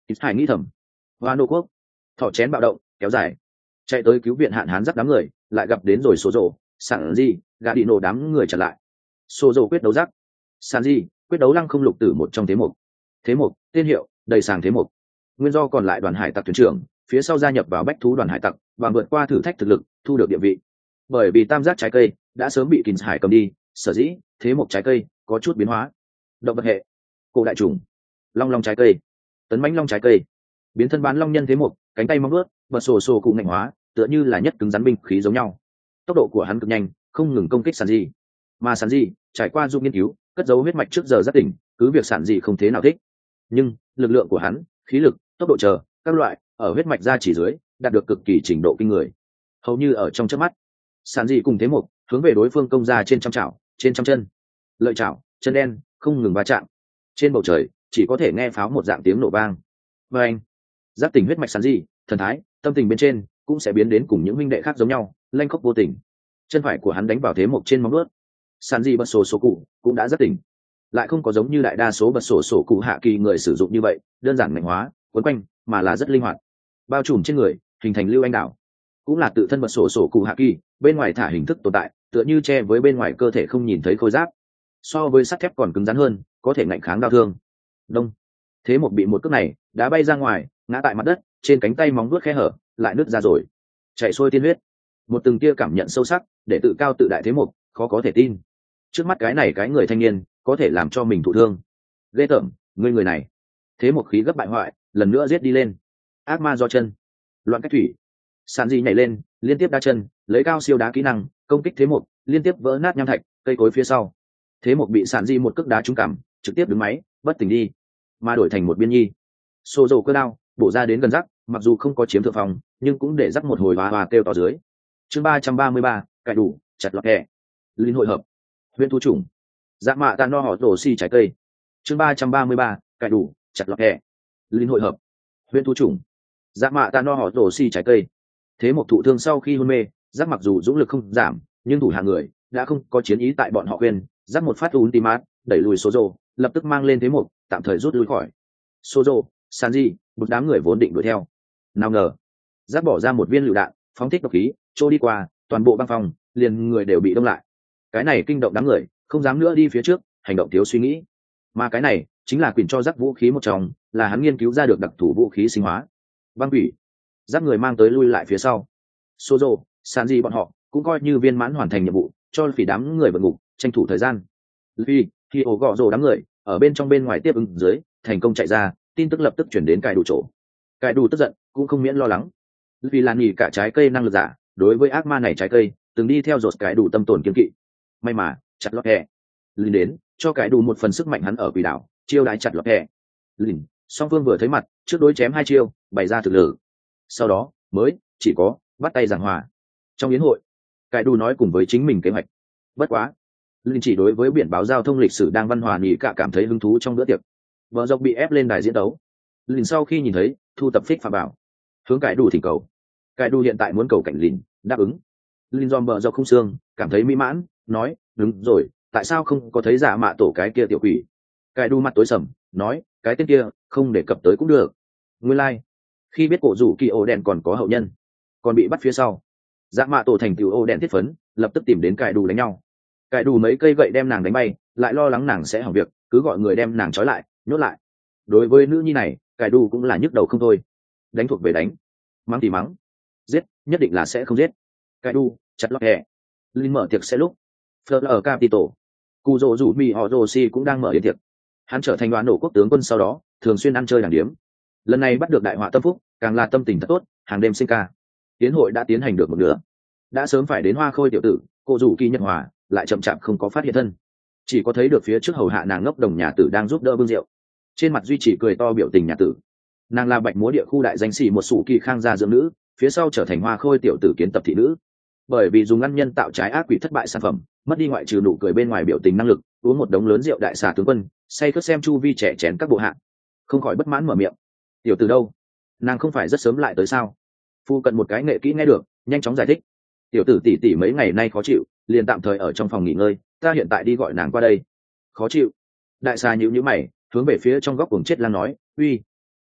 ít hải nghĩ thầm. Hoa nô quốc, thọ chén bạo động kéo dài, chạy tới cứu viện hạn hán giáp đám người, lại gặp đến rồi số rổ, sẵn gì, gã đi nổ đám người trở lại. Số rổ quyết đấu giáp, sẵn gì, quyết đấu lăng không lục tử một trong thế mục. Thế mục, tên hiệu, đầy sàng thế mục. Nguyên do còn lại đoàn hải tặc thuyền trưởng, phía sau gia nhập vào bách thú đoàn hải tặc và vượt qua thử thách thực lực, thu được địa vị. Bởi vì tam giác trái cây đã sớm bị Kình Hải cầm đi, sở dĩ thế mục trái cây có chút biến hóa. Động vật hệ, cổ đại trùng, long long trái cây, tấn mãnh long trái cây, biến thân bán long nhân thế mục, cánh tay móng vuốt, bật sổ sổ cụ ngạnh hóa, tựa như là nhất cứng rắn binh khí giống nhau. Tốc độ của hắn cực nhanh, không ngừng công kích sản gì. Mà sản gì trải qua dung nghiên cứu, cất giấu huyết mạch trước giờ rất tỉnh, cứ việc sản gì không thế nào thích, nhưng lực lượng của hắn, khí lực, tốc độ chờ các loại ở huyết mạch ra chỉ dưới đạt được cực kỳ trình độ kinh người, hầu như ở trong chớp mắt. Sản dị cùng thế mục hướng về đối phương công ra trên trăm chảo, trên trăm chân, lợi chảo, chân đen không ngừng va chạm. Trên bầu trời chỉ có thể nghe pháo một dạng tiếng nổ vang. Và anh giác tỉnh huyết mạch sản dị, thần thái, tâm tình bên trên cũng sẽ biến đến cùng những huynh đệ khác giống nhau, lanh khốc vô tình. Chân phải của hắn đánh vào thế mục trên móng vuốt. Sản dị bật sổ sổ cụ cũng đã giác tỉnh, lại không có giống như đại đa số bật sổ sổ cụ hạ kỳ người sử dụng như vậy đơn giản mạnh hóa quấn quanh, mà là rất linh hoạt, bao trùm trên người hình thành lưu anh đảo, cũng là tự thân bật sổ sổ cụ hạ kỳ bên ngoài thả hình thức tồn tại, tựa như che với bên ngoài cơ thể không nhìn thấy khôi giáp, so với sắt thép còn cứng rắn hơn, có thể ngạnh kháng đau thương. Đông, thế một bị một cước này đã bay ra ngoài, ngã tại mặt đất, trên cánh tay móng vuốt khe hở lại nứt ra rồi, chảy xuôi tiên huyết. Một từng tia cảm nhận sâu sắc để tự cao tự đại thế một khó có thể tin, trước mắt cái này cái người thanh niên có thể làm cho mình thụ thương. Ghê tởm, ngươi người này. Thế một khí gấp bại hoại lần nữa giết đi lên. Ác ma do chân, loạn cách thủy. Sàn di nhảy lên, liên tiếp đá chân, lấy cao siêu đá kỹ năng công kích thế một, liên tiếp vỡ nát nham thạch, cây cối phía sau. Thế một bị sàn di một cước đá trúng cằm, trực tiếp đứng máy bất tỉnh đi, mà đổi thành một biên nhi. Xô dầu cơ đao bổ ra đến gần rắc, mặc dù không có chiếm thượng phòng, nhưng cũng để rắc một hồi hòa hòa kêu to dưới. Chương ba trăm ba mươi ba, cải đủ chặt lọt hẹ. Linh hội hợp, huyện thu trùng, dạ mạ tan no họ rổ xi trái cây. Chương ba trăm ba mươi ba, cải đủ chặt lọt hẹ. Linh hội hợp, huyện thu trùng, dạ mạ tan no họ rổ xi trái cây. Thế một thụ thương sau khi hôn mê, giác mặc dù dũng lực không giảm, nhưng thủ hạ người đã không có chiến ý tại bọn họ khuyên, giác một phát ultimat đẩy lùi số rồ, lập tức mang lên thế một, tạm thời rút lui khỏi. Số rồ, Sanji, một đám người vốn định đuổi theo, nào ngờ giác bỏ ra một viên lựu đạn, phóng thích độc khí trôi đi qua, toàn bộ băng phòng liền người đều bị đông lại. Cái này kinh động đám người, không dám nữa đi phía trước, hành động thiếu suy nghĩ. Mà cái này chính là quyền cho giác vũ khí một trong, là hắn nghiên cứu ra được đặc thù vũ khí sinh hóa băng quỷ. Giác người mang tới lui lại phía sau. Sozo, Sanji bọn họ cũng coi như viên mãn hoàn thành nhiệm vụ, cho phỉ đám người vượt ngục tranh thủ thời gian. Vì khi ổ gọ rồ đám người ở bên trong bên ngoài tiếp ứng dưới thành công chạy ra, tin tức lập tức chuyển đến cài đủ chỗ. Cài đủ tức giận cũng không miễn lo lắng, vì là nghỉ cả trái cây năng lực giả, đối với ác ma này trái cây từng đi theo dột cài đủ tâm tồn kiên kỵ. May mà chặt lọt hẹ linh đến cho cài đủ một phần sức mạnh, hắn ở quỷ đảo chiêu đái chặt lọt hẹ linh. Song phương vừa thấy mặt trước đối chém hai chiêu, bày ra thực lực, sau đó mới chỉ có bắt tay giảng hòa. Trong yến hội, cài đủ nói cùng với chính mình kế hoạch. Bất quá linh chỉ đối với biển báo giao thông lịch sử đang văn hòa nghỉ cả cảm thấy hứng thú trong bữa tiệc. Vợ dọc bị ép lên đài diễn đấu, linh sau khi nhìn thấy thu tập phích phạm bảo, hướng cài đủ thỉnh cầu. Cài đủ hiện tại muốn cầu cảnh linh đáp ứng. Linh dòm bờ dọc không xương cảm thấy mỹ mãn, nói đúng rồi, tại sao không có thấy giả mạ tổ cái kia tiểu quỷ. Cài đủ mặt tối sầm, nói cái tên kia không đề cập tới cũng được. Nguyên lai like, khi biết cổ rủ kỳ ô đen còn có hậu nhân, còn bị bắt phía sau, dạ mạ tổ thành tiểu ô đen thiết phấn, lập tức tìm đến cài đủ đánh nhau. Cài đủ mấy cây gậy đem nàng đánh bay, lại lo lắng nàng sẽ hỏng việc, cứ gọi người đem nàng trói lại nhốt lại. Đối với nữ nhi này, cài đủ cũng là nhức đầu không thôi. Đánh thuộc về đánh, mắng thì mắng, giết nhất định là sẽ không giết. Cài đủ chặt lọt hẹ. Linh mở tiệc sẽ lúc Fleur ở Capitol, cụ rồ rủ mì họ rồ si cũng đang mở yến tiệc. Hắn trở thành đoàn nổ quốc tướng quân sau đó thường xuyên ăn chơi đàng điếm, lần này bắt được đại họa tâm phúc, càng là tâm tình thật tốt, hàng đêm sinh ca. Tiến hội đã tiến hành được một nửa, đã sớm phải đến hoa khôi tiểu tử cô rủ kỳ nhật hòa lại chậm chạp không có phát hiện thân, chỉ có thấy được phía trước hầu hạ nàng ngốc đồng nhà tử đang giúp đỡ bưng rượu, trên mặt duy trì cười to biểu tình nhà tử. Nàng là bạch múa địa khu đại danh sĩ một sủ kỳ khang gia dưỡng nữ, phía sau trở thành hoa khôi tiểu tử kiến tập thị nữ. Bởi vì dùng ngăn nhân tạo trái ác quỷ thất bại sản phẩm, mất đi ngoại trừ nụ cười bên ngoài biểu tình năng lực, uống một đống lớn rượu đại xà tướng quân, say khướt xem chu vi trẻ chén các bộ hạ, không khỏi bất mãn mở miệng. Tiểu từ đâu, nàng không phải rất sớm lại tới sao? Phu cận một cái nghệ kỹ nghe được, nhanh chóng giải thích. Tiểu tử tỷ tỷ mấy ngày nay khó chịu, liền tạm thời ở trong phòng nghỉ ngơi, ta hiện tại đi gọi nàng qua đây. Khó chịu? Đại xà nhíu nhíu mày, hướng về phía trong góc cuồng chết lang nói, uy,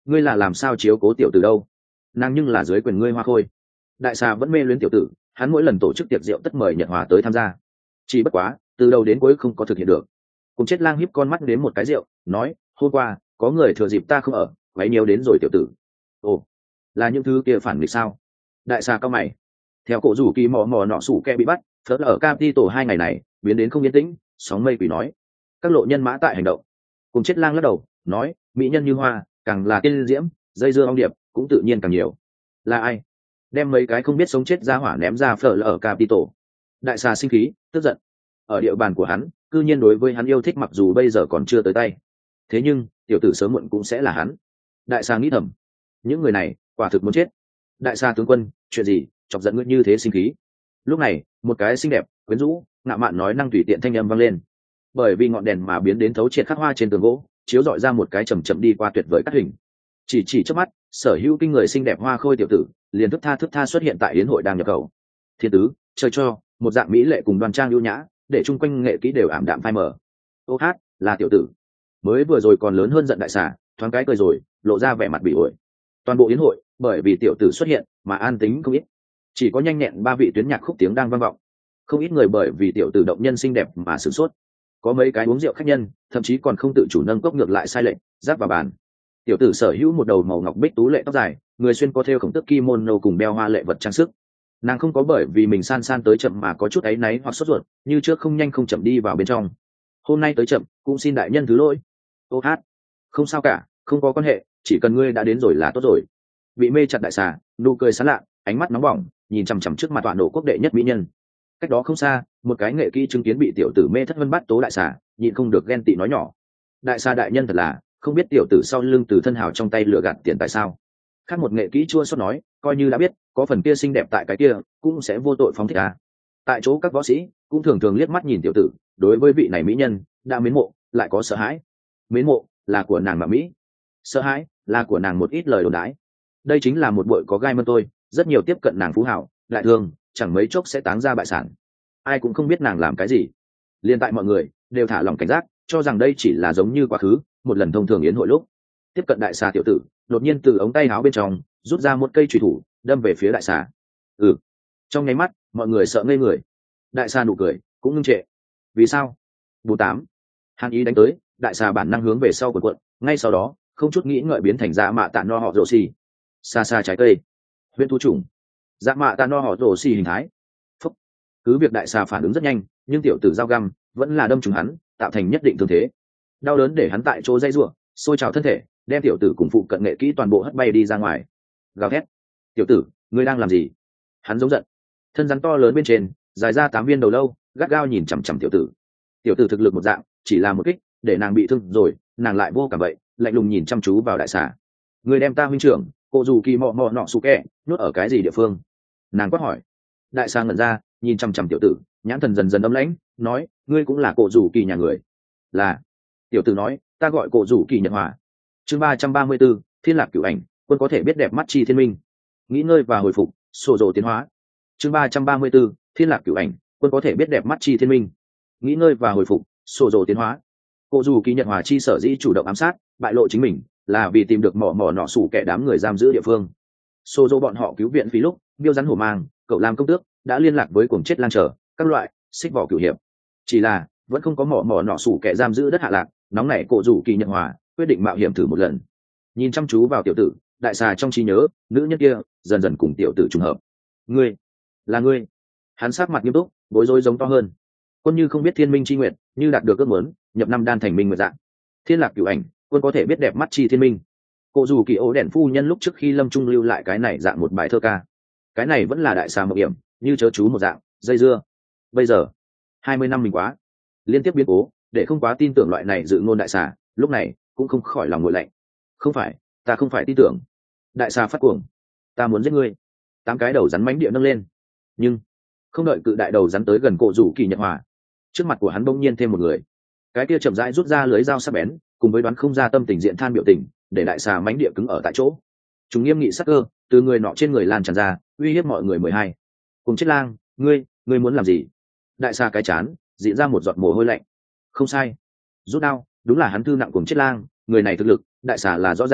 ngươi là làm sao chiếu cố tiểu tử đâu? Nàng nhưng là dưới quyền ngươi hoa khôi. Đại xà vẫn mê luyến tiểu tử, hắn mỗi lần tổ chức tiệc rượu tất mời Nhật Hòa tới tham gia, chỉ bất quá từ đầu đến cuối không có thực hiện được. Cùng chết lang híp con mắt đến một cái rượu, nói hôm qua có người thừa dịp ta không ở quấy nhiều đến rồi tiểu tử. Ồ, là những thứ kia phản nghịch sao? Đại xà cao mày. Theo cổ rủ kỳ mò mò nọ sủ kẹ bị bắt, phớt ở Capitol hai ngày này biến đến không yên tĩnh. Sóng mây quỷ nói các lộ nhân mã tại hành động. Cùng chết lang lắc đầu nói mỹ nhân như hoa, càng là tiên diễm, dây dưa ong điệp cũng tự nhiên càng nhiều. Là ai đem mấy cái không biết sống chết ra hỏa ném ra phở ở Capitol? Đại xà sinh khí tức giận. Ở địa bàn của hắn, cư nhiên đối với hắn yêu thích mặc dù bây giờ còn chưa tới tay, thế nhưng tiểu tử sớm muộn cũng sẽ là hắn. Đại xà nghĩ thầm, những người này quả thực muốn chết. Đại xà tướng quân, chuyện gì chọc giận ngươi như thế sinh khí? Lúc này một cái xinh đẹp quyến rũ ngạo mạn nói năng tùy tiện thanh âm vang lên, bởi vì ngọn đèn mà biến đến thấu triệt khắc hoa trên tường gỗ, chiếu dọi ra một cái chầm chậm đi qua tuyệt vời cắt hình. Chỉ chỉ trước mắt, sở hữu kinh người xinh đẹp hoa khôi tiểu tử liền thức tha thức tha xuất hiện tại yến hội đang nhập khẩu. Thiên tứ chơi cho một dạng mỹ lệ cùng đoan trang ưu nhã, để chung quanh nghệ kỹ đều ảm đạm phai mờ. Ô hát là tiểu tử, mới vừa rồi còn lớn hơn giận đại xà, thoáng cái cười rồi lộ ra vẻ mặt bị ổi. Toàn bộ yến hội bởi vì tiểu tử xuất hiện mà an tính không ít, chỉ có nhanh nhẹn ba vị tuyến nhạc khúc tiếng đang vang vọng. Không ít người bởi vì tiểu tử động nhân xinh đẹp mà sửng sốt, có mấy cái uống rượu khách nhân thậm chí còn không tự chủ nâng cốc ngược lại sai lệch giáp vào bàn. Tiểu tử sở hữu một đầu màu ngọc bích tú lệ tóc dài, người xuyên có thêu khổng tước kimono cùng đeo hoa lệ vật trang sức. Nàng không có bởi vì mình san san tới chậm mà có chút áy náy hoặc sốt ruột, như trước không nhanh không chậm đi vào bên trong. Hôm nay tới chậm cũng xin đại nhân thứ lỗi. Ô hát không sao cả, không có quan hệ, chỉ cần ngươi đã đến rồi là tốt rồi. Bị mê chặt đại xà nụ cười sán lạ, ánh mắt nóng bỏng nhìn chằm chằm trước mặt tọa nổ quốc đệ nhất mỹ nhân. Cách đó không xa, một cái nghệ kỹ chứng kiến bị tiểu tử mê thất vân bắt tố đại xà nhịn không được ghen tị nói nhỏ, đại xà đại nhân thật là không biết tiểu tử sau lưng từ thân hào trong tay lừa gạt tiền tại sao. Khác một nghệ kỹ chua xót nói, coi như đã biết có phần kia xinh đẹp tại cái kia cũng sẽ vô tội phóng thích à. Tại chỗ các võ sĩ cũng thường thường liếc mắt nhìn tiểu tử, đối với vị này mỹ nhân đã mến mộ lại có sợ hãi. Mến mộ là của nàng mà mỹ, sợ hãi là của nàng một ít lời đồn đãi. Đây chính là một bội có gai mân tôi, rất nhiều tiếp cận nàng phú hảo lại thường chẳng mấy chốc sẽ táng ra bại sản. Ai cũng không biết nàng làm cái gì, liên tại mọi người đều thả lòng cảnh giác, cho rằng đây chỉ là giống như quá khứ một lần thông thường yến hội lúc. Tiếp cận đại xà tiểu tử đột nhiên từ ống tay áo bên trong rút ra một cây chùy thủ đâm về phía đại xà. Ừ, trong nháy mắt mọi người sợ ngây người. Đại xà nụ cười cũng ngưng trệ. Vì sao? Bù tám hàn ý đánh tới, đại xà bản năng hướng về sau quần quận, ngay sau đó không chút nghĩ ngợi biến thành dạ mạ tạ no họ rổ xì. Xa xa trái cây huyện thu trùng dạ mạ tạ no họ rổ xì hình thái. Phúc. Cứ việc đại xà phản ứng rất nhanh, nhưng tiểu tử dao găm vẫn là đâm trúng hắn, tạo thành nhất định thương thế. Đau đớn để hắn tại chỗ dây rủa, sôi trào thân thể, đem tiểu tử cùng phụ cận nghệ kỹ toàn bộ hất bay đi ra ngoài. Gào thét, tiểu tử ngươi đang làm gì? Hắn giống giận, thân rắn to lớn bên trên dài ra tám viên đầu lâu gắt gao nhìn chằm chằm tiểu tử. Tiểu tử thực lực một dạng, chỉ là một kích để nàng bị thương rồi, nàng lại vô cảm vậy lạnh lùng nhìn chăm chú vào đại xà. Người đem ta huynh trưởng cô dù kỳ mò mò nọ sụ kẹ nuốt ở cái gì địa phương? Nàng quát hỏi. Đại xà ngẩn ra nhìn chằm chằm tiểu tử, nhãn thần dần dần âm lãnh, nói ngươi cũng là cô dù kỳ nhà người? Là. Tiểu tử nói, ta gọi cô dù kỳ Nhật Hòa. Chương ba trăm ba mươi 34, thiên lạc cửu ảnh, quân có thể biết đẹp mắt chi thiên minh. Nghĩ ngơi và hồi phục, sổ dồ tiến hóa. Chương ba trăm ba mươi 34, thiên lạc cửu ảnh, quân có thể biết đẹp mắt chi thiên minh. Nghĩ ngơi và hồi phục, sổ dồ tiến hóa. Cô dù kỳ Nhật Hòa chi sở dĩ chủ động ám sát, bại lộ chính mình, là vì tìm được mỏ mỏ nọ sủ kẻ đám người giam giữ địa phương. Sổ dồ bọn họ cứu viện phí lúc, miêu rắn hổ mang, cậu làm công tước đã liên lạc với cuồng chết lan trở các loại xích vỏ cửu hiệp, chỉ là vẫn không có mỏ mỏ nọ sủ kẻ giam giữ đất hạ lạc. Nóng nảy cô dù kỳ Nhật Hòa quyết định mạo hiểm thử một lần. Nhìn chăm chú vào tiểu tử, đại xà trong trí nhớ nữ nhân kia dần dần cùng tiểu tử trùng hợp. Ngươi là ngươi? Hắn sát mặt nghiêm túc, bối rối giống to hơn. Quân như không biết thiên minh chi nguyện, như đạt được ước muốn nhập năm đan thành minh nguyện dạng. Thiên lạc cửu ảnh, quân có thể biết đẹp mắt chi thiên minh. Cô dù kỳ ố đèn phu nhân lúc trước khi lâm trung lưu lại cái này dạng một bài thơ ca. Cái này vẫn là đại xà mộng hiểm, như chớ chú một dạng dây dưa. Bây giờ hai mươi năm mình quá liên tiếp biến cố, để không quá tin tưởng loại này dự ngôn đại xà, lúc này cũng không khỏi lòng nguội lạnh. Không phải, ta không phải tin tưởng. Đại xà phát cuồng, ta muốn giết ngươi. Tám cái đầu rắn mánh địa nâng lên, nhưng không đợi cự đại đầu rắn tới gần cổ rủ kỳ Nhật Hòa, trước mặt của hắn bỗng nhiên thêm một người. Cái kia chậm rãi rút ra lưới dao sắc bén, cùng với đoán không ra tâm tình diện than biểu tình, để đại xà mánh địa cứng ở tại chỗ. Chúng nghiêm nghị sắc cơ từ người nọ trên người lan tràn ra, uy hiếp mọi người. Mười hai cùng chết lang, ngươi ngươi muốn làm gì? Đại xà cái chán diễn ra một giọt mồ hôi lạnh. Không sai, rút đao, đúng là hắn thư nặng cùng chết lang. Người này thực lực đại xà là rõ ràng,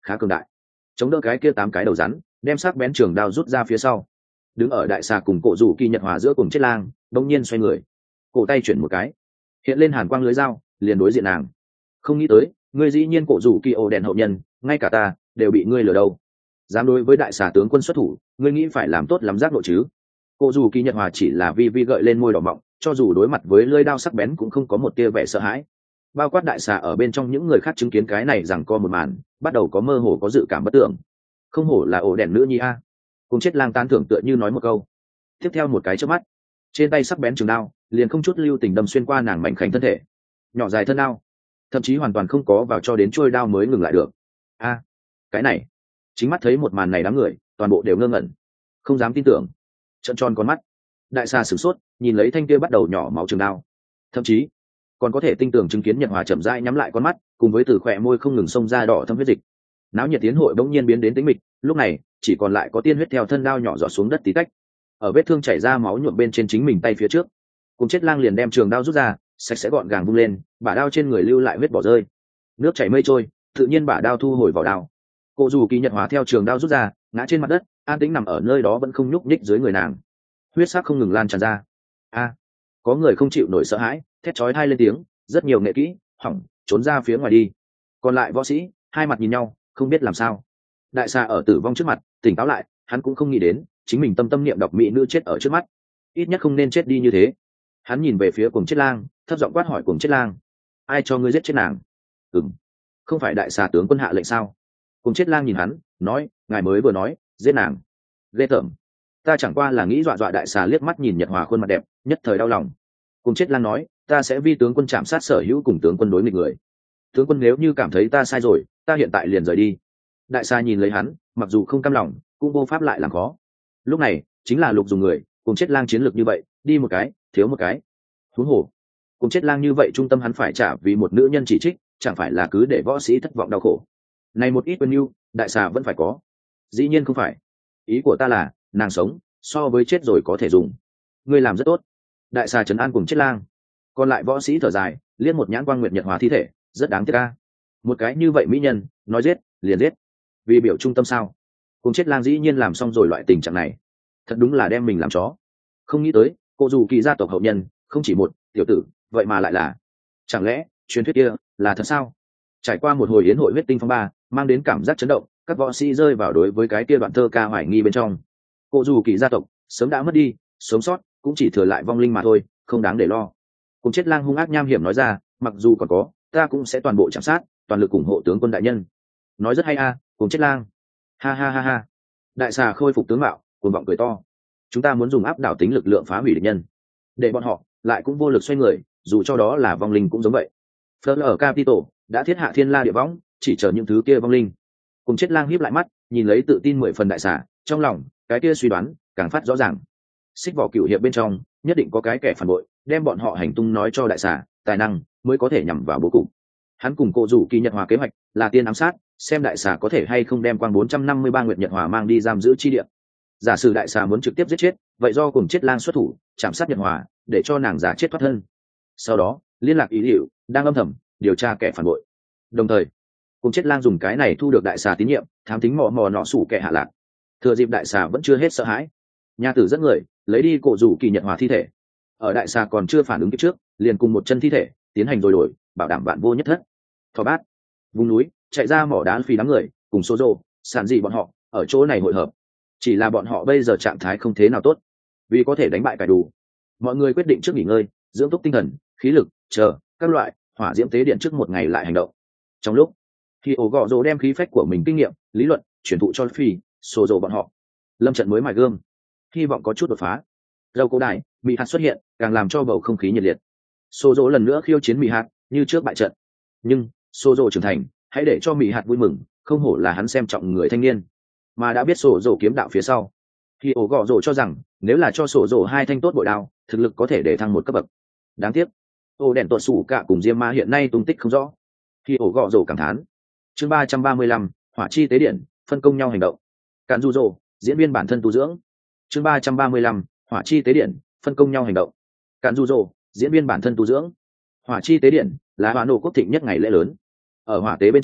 khá cường đại, chống đỡ cái kia tám cái đầu rắn, đem sắc bén trường đao rút ra phía sau. Đứng ở đại xà cùng cổ rủ kỳ nhật hòa giữa cùng chết lang, đông nhiên xoay người, cổ tay chuyển một cái, hiện lên hàn quang lưới dao, liền đối diện nàng. Không nghĩ tới, ngươi dĩ nhiên cổ rủ kỳ ổ đèn hậu nhân, ngay cả ta đều bị ngươi lừa đâu. Dám đối với đại xà tướng quân xuất thủ, ngươi nghĩ phải làm tốt lắm giác nội chứ? Cổ rủ kỳ nhật hòa chỉ là vi vi gợi lên môi đỏ mọng, cho dù đối mặt với lưỡi đao sắc bén cũng không có một tia vẻ sợ hãi. Bao quát đại xà ở bên trong những người khác chứng kiến cái này rằng co một màn, bắt đầu có mơ hồ có dự cảm bất tưởng. Không hổ là ổ đèn nữ nhi a. Cùng chết lang tán thưởng tựa như nói một câu. Tiếp theo một cái chớp mắt, trên tay sắc bén trường đao liền không chút lưu tình đâm xuyên qua nàng mảnh khảnh thân thể, nhỏ dài thân đao, thậm chí hoàn toàn không có vào cho đến trôi đao mới ngừng lại được. A, cái này, chính mắt thấy một màn này đám người toàn bộ đều ngơ ngẩn, không dám tin tưởng, trợn tròn con mắt. Đại xà sửng sốt, nhìn lấy thanh kia bắt đầu nhỏ máu trường đao, thậm chí còn có thể tinh tường chứng kiến Nhật Hòa chậm rãi nhắm lại con mắt, cùng với từ khỏe môi không ngừng xông ra đỏ thâm huyết dịch. Náo nhiệt tiến hội bỗng nhiên biến đến tĩnh mịch, lúc này chỉ còn lại có tiên huyết theo thân đao nhỏ giọt xuống đất tí tách. Ở vết thương chảy ra máu nhuộm bên trên chính mình tay phía trước, cùng chết lang liền đem trường đao rút ra, sạch sẽ gọn gàng vung lên, bả đao trên người lưu lại huyết bỏ rơi. Nước chảy mây trôi, tự nhiên bả đao thu hồi vào đao. Cô dù kỳ Nhật Hòa theo trường đao rút ra, ngã trên mặt đất, an tĩnh nằm ở nơi đó vẫn không nhúc nhích dưới người nàng. Huyết sắc không ngừng lan tràn ra. A, có người không chịu nổi sợ hãi, thét chói tai lên tiếng, rất nhiều nghệ kỹ hỏng, trốn ra phía ngoài đi. Còn lại võ sĩ hai mặt nhìn nhau, không biết làm sao. Đại xà ở tử vong trước mặt tỉnh táo lại, hắn cũng không nghĩ đến chính mình tâm tâm niệm đọc mỹ nữ chết ở trước mắt, ít nhất không nên chết đi như thế. Hắn nhìn về phía Cuồng Chết Lang, thấp giọng quát hỏi Cuồng Chết Lang, ai cho ngươi giết chết nàng? Ừm, không phải đại xà tướng quân hạ lệnh sao? Cuồng Chết Lang nhìn hắn, nói, ngài mới vừa nói giết nàng. Ghê tởm, ta chẳng qua là nghĩ dọa dọa. Đại xà liếc mắt nhìn Nhật Hòa khuôn mặt đẹp, nhất thời đau lòng. Cuồng Chết Lang nói, ta sẽ vi tướng quân chạm sát sở hữu cùng tướng quân đối nghịch người. Tướng quân nếu như cảm thấy ta sai rồi, ta hiện tại liền rời đi. Đại xà nhìn lấy hắn, mặc dù không cam lòng, cũng vô pháp lại làm khó. Lúc này chính là lục dùng người, Cuồng Chết Lang chiến lược như vậy, đi một cái thiếu một cái. Huống hồ Cuồng Chết Lang như vậy trung tâm hắn phải trả vì một nữ nhân chỉ trích, chẳng phải là cứ để võ sĩ thất vọng đau khổ. Này một ít quân nhu, đại xà vẫn phải có. Dĩ nhiên không phải, ý của ta là nàng sống so với chết rồi có thể dùng. Ngươi làm rất tốt. Đại xà trấn an Cuồng Chết Lang. Còn lại võ sĩ thở dài, liếc một nhãn quang Nguyệt Nhật Hòa thi thể, rất đáng tiếc ca. Một cái như vậy mỹ nhân, nói giết liền giết, vì biểu trung tâm sao? Cuồng Chết Lang dĩ nhiên làm xong rồi loại tình trạng này, thật đúng là đem mình làm chó. Không nghĩ tới cô dù kỳ gia tộc hậu nhân không chỉ một tiểu tử, vậy mà lại là, chẳng lẽ truyền thuyết kia là thật sao? Trải qua một hồi yến hội huyết tinh phong ba, mang đến cảm giác chấn động, các võ sĩ rơi vào đối với cái kia đoạn thơ ca hoài nghi bên trong. Cô dù kỳ gia tộc sớm đã mất đi, sống sót cũng chỉ thừa lại vong linh mà thôi, không đáng để lo. Cuồng Chết Lang hung ác nham hiểm nói ra, mặc dù còn có, ta cũng sẽ toàn bộ chạm sát, toàn lực ủng hộ tướng quân đại nhân. Nói rất hay a, à, Cuồng Chết Lang. Ha ha ha ha. Đại xà khôi phục tướng mạo, cuồng vọng cười to. Chúng ta muốn dùng áp đảo tính lực lượng phá hủy địch nhân, để bọn họ lại cũng vô lực xoay người, dù cho đó là vong linh cũng giống vậy. Fleur ở Capitol đã thiết hạ thiên la địa võng, chỉ chờ những thứ kia vong linh. Cuồng Chết Lang híp lại mắt, nhìn lấy tự tin mười phần đại xà, trong lòng cái kia suy đoán càng phát rõ ràng. Xích vỏ cửu hiệp bên trong nhất định có cái kẻ phản bội, đem bọn họ hành tung nói cho đại xà, tài năng mới có thể nhằm vào bố cục. Hắn cùng cô rủ kỳ Nhật Hòa kế hoạch là tiên ám sát, xem đại xà có thể hay không đem quang bốn trăm năm mươi ba Nguyệt Nhật Hòa mang đi giam giữ chi địa. Giả sử đại xà muốn trực tiếp giết chết, vậy do Cuồng Chết Lang xuất thủ chạm sát Nhật Hòa, để cho nàng giả chết thoát thân. Sau đó liên lạc ý liệu đang âm thầm điều tra kẻ phản bội, đồng thời Cuồng Chết Lang dùng cái này thu được đại xà tín nhiệm, thám tính mò mò nọ sủ kẻ hạ lạc. Thừa dịp đại xà vẫn chưa hết sợ hãi, nhà tử dẫn người lấy đi cổ rủ kỳ Nhật Hòa thi thể. Ở đại xà còn chưa phản ứng kịp trước, liền cùng một chân thi thể tiến hành rồi đổi, bảo đảm vạn vô nhất thất. Thỏ bát vùng núi chạy ra mỏ đá phi đám người cùng số rô sản dị bọn họ ở chỗ này hội hợp. Chỉ là bọn họ bây giờ trạng thái không thế nào tốt, vì có thể đánh bại cải đủ, mọi người quyết định trước nghỉ ngơi, dưỡng túc tinh thần, khí lực, chờ các loại hỏa diễm tế điện trước một ngày lại hành động. Trong lúc khi ổ gọ rồ đem khí phách của mình kinh nghiệm lý luận truyền thụ cho phi số rô bọn họ, lâm trận mới mài gương, hy vọng có chút đột phá. Dầu cổ đại bị hạt xuất hiện càng làm cho bầu không khí nhiệt liệt. Số rô lần nữa khiêu chiến mỹ hạt như trước bại trận, nhưng số rô trưởng thành, hãy để cho mỹ hạt vui mừng, không hổ là hắn xem trọng người thanh niên mà đã biết sổ rổ kiếm đạo phía sau. Khi ổ gọ rổ cho rằng nếu là cho sổ rổ hai thanh tốt bội đao, thực lực có thể để thăng một cấp bậc. Đáng tiếc ô đèn tuột sủ cả cùng diêm ma hiện nay tung tích không rõ. Khi ổ gọ rổ cảm thán. Chương ba trăm ba mươi lăm, hỏa chi tế điện, phân công nhau hành động. Cản du rổ diễn viên bản thân tu dưỡng. Chương ba trăm ba mươi lăm, hỏa chi tế điện, phân công nhau hành động. Cản du rổ diễn viên bản thân tu dưỡng. Hỏa chi tế điện là hỏa nổ quốc thịnh nhất ngày lễ lớn. Ở hỏa tế bên trong,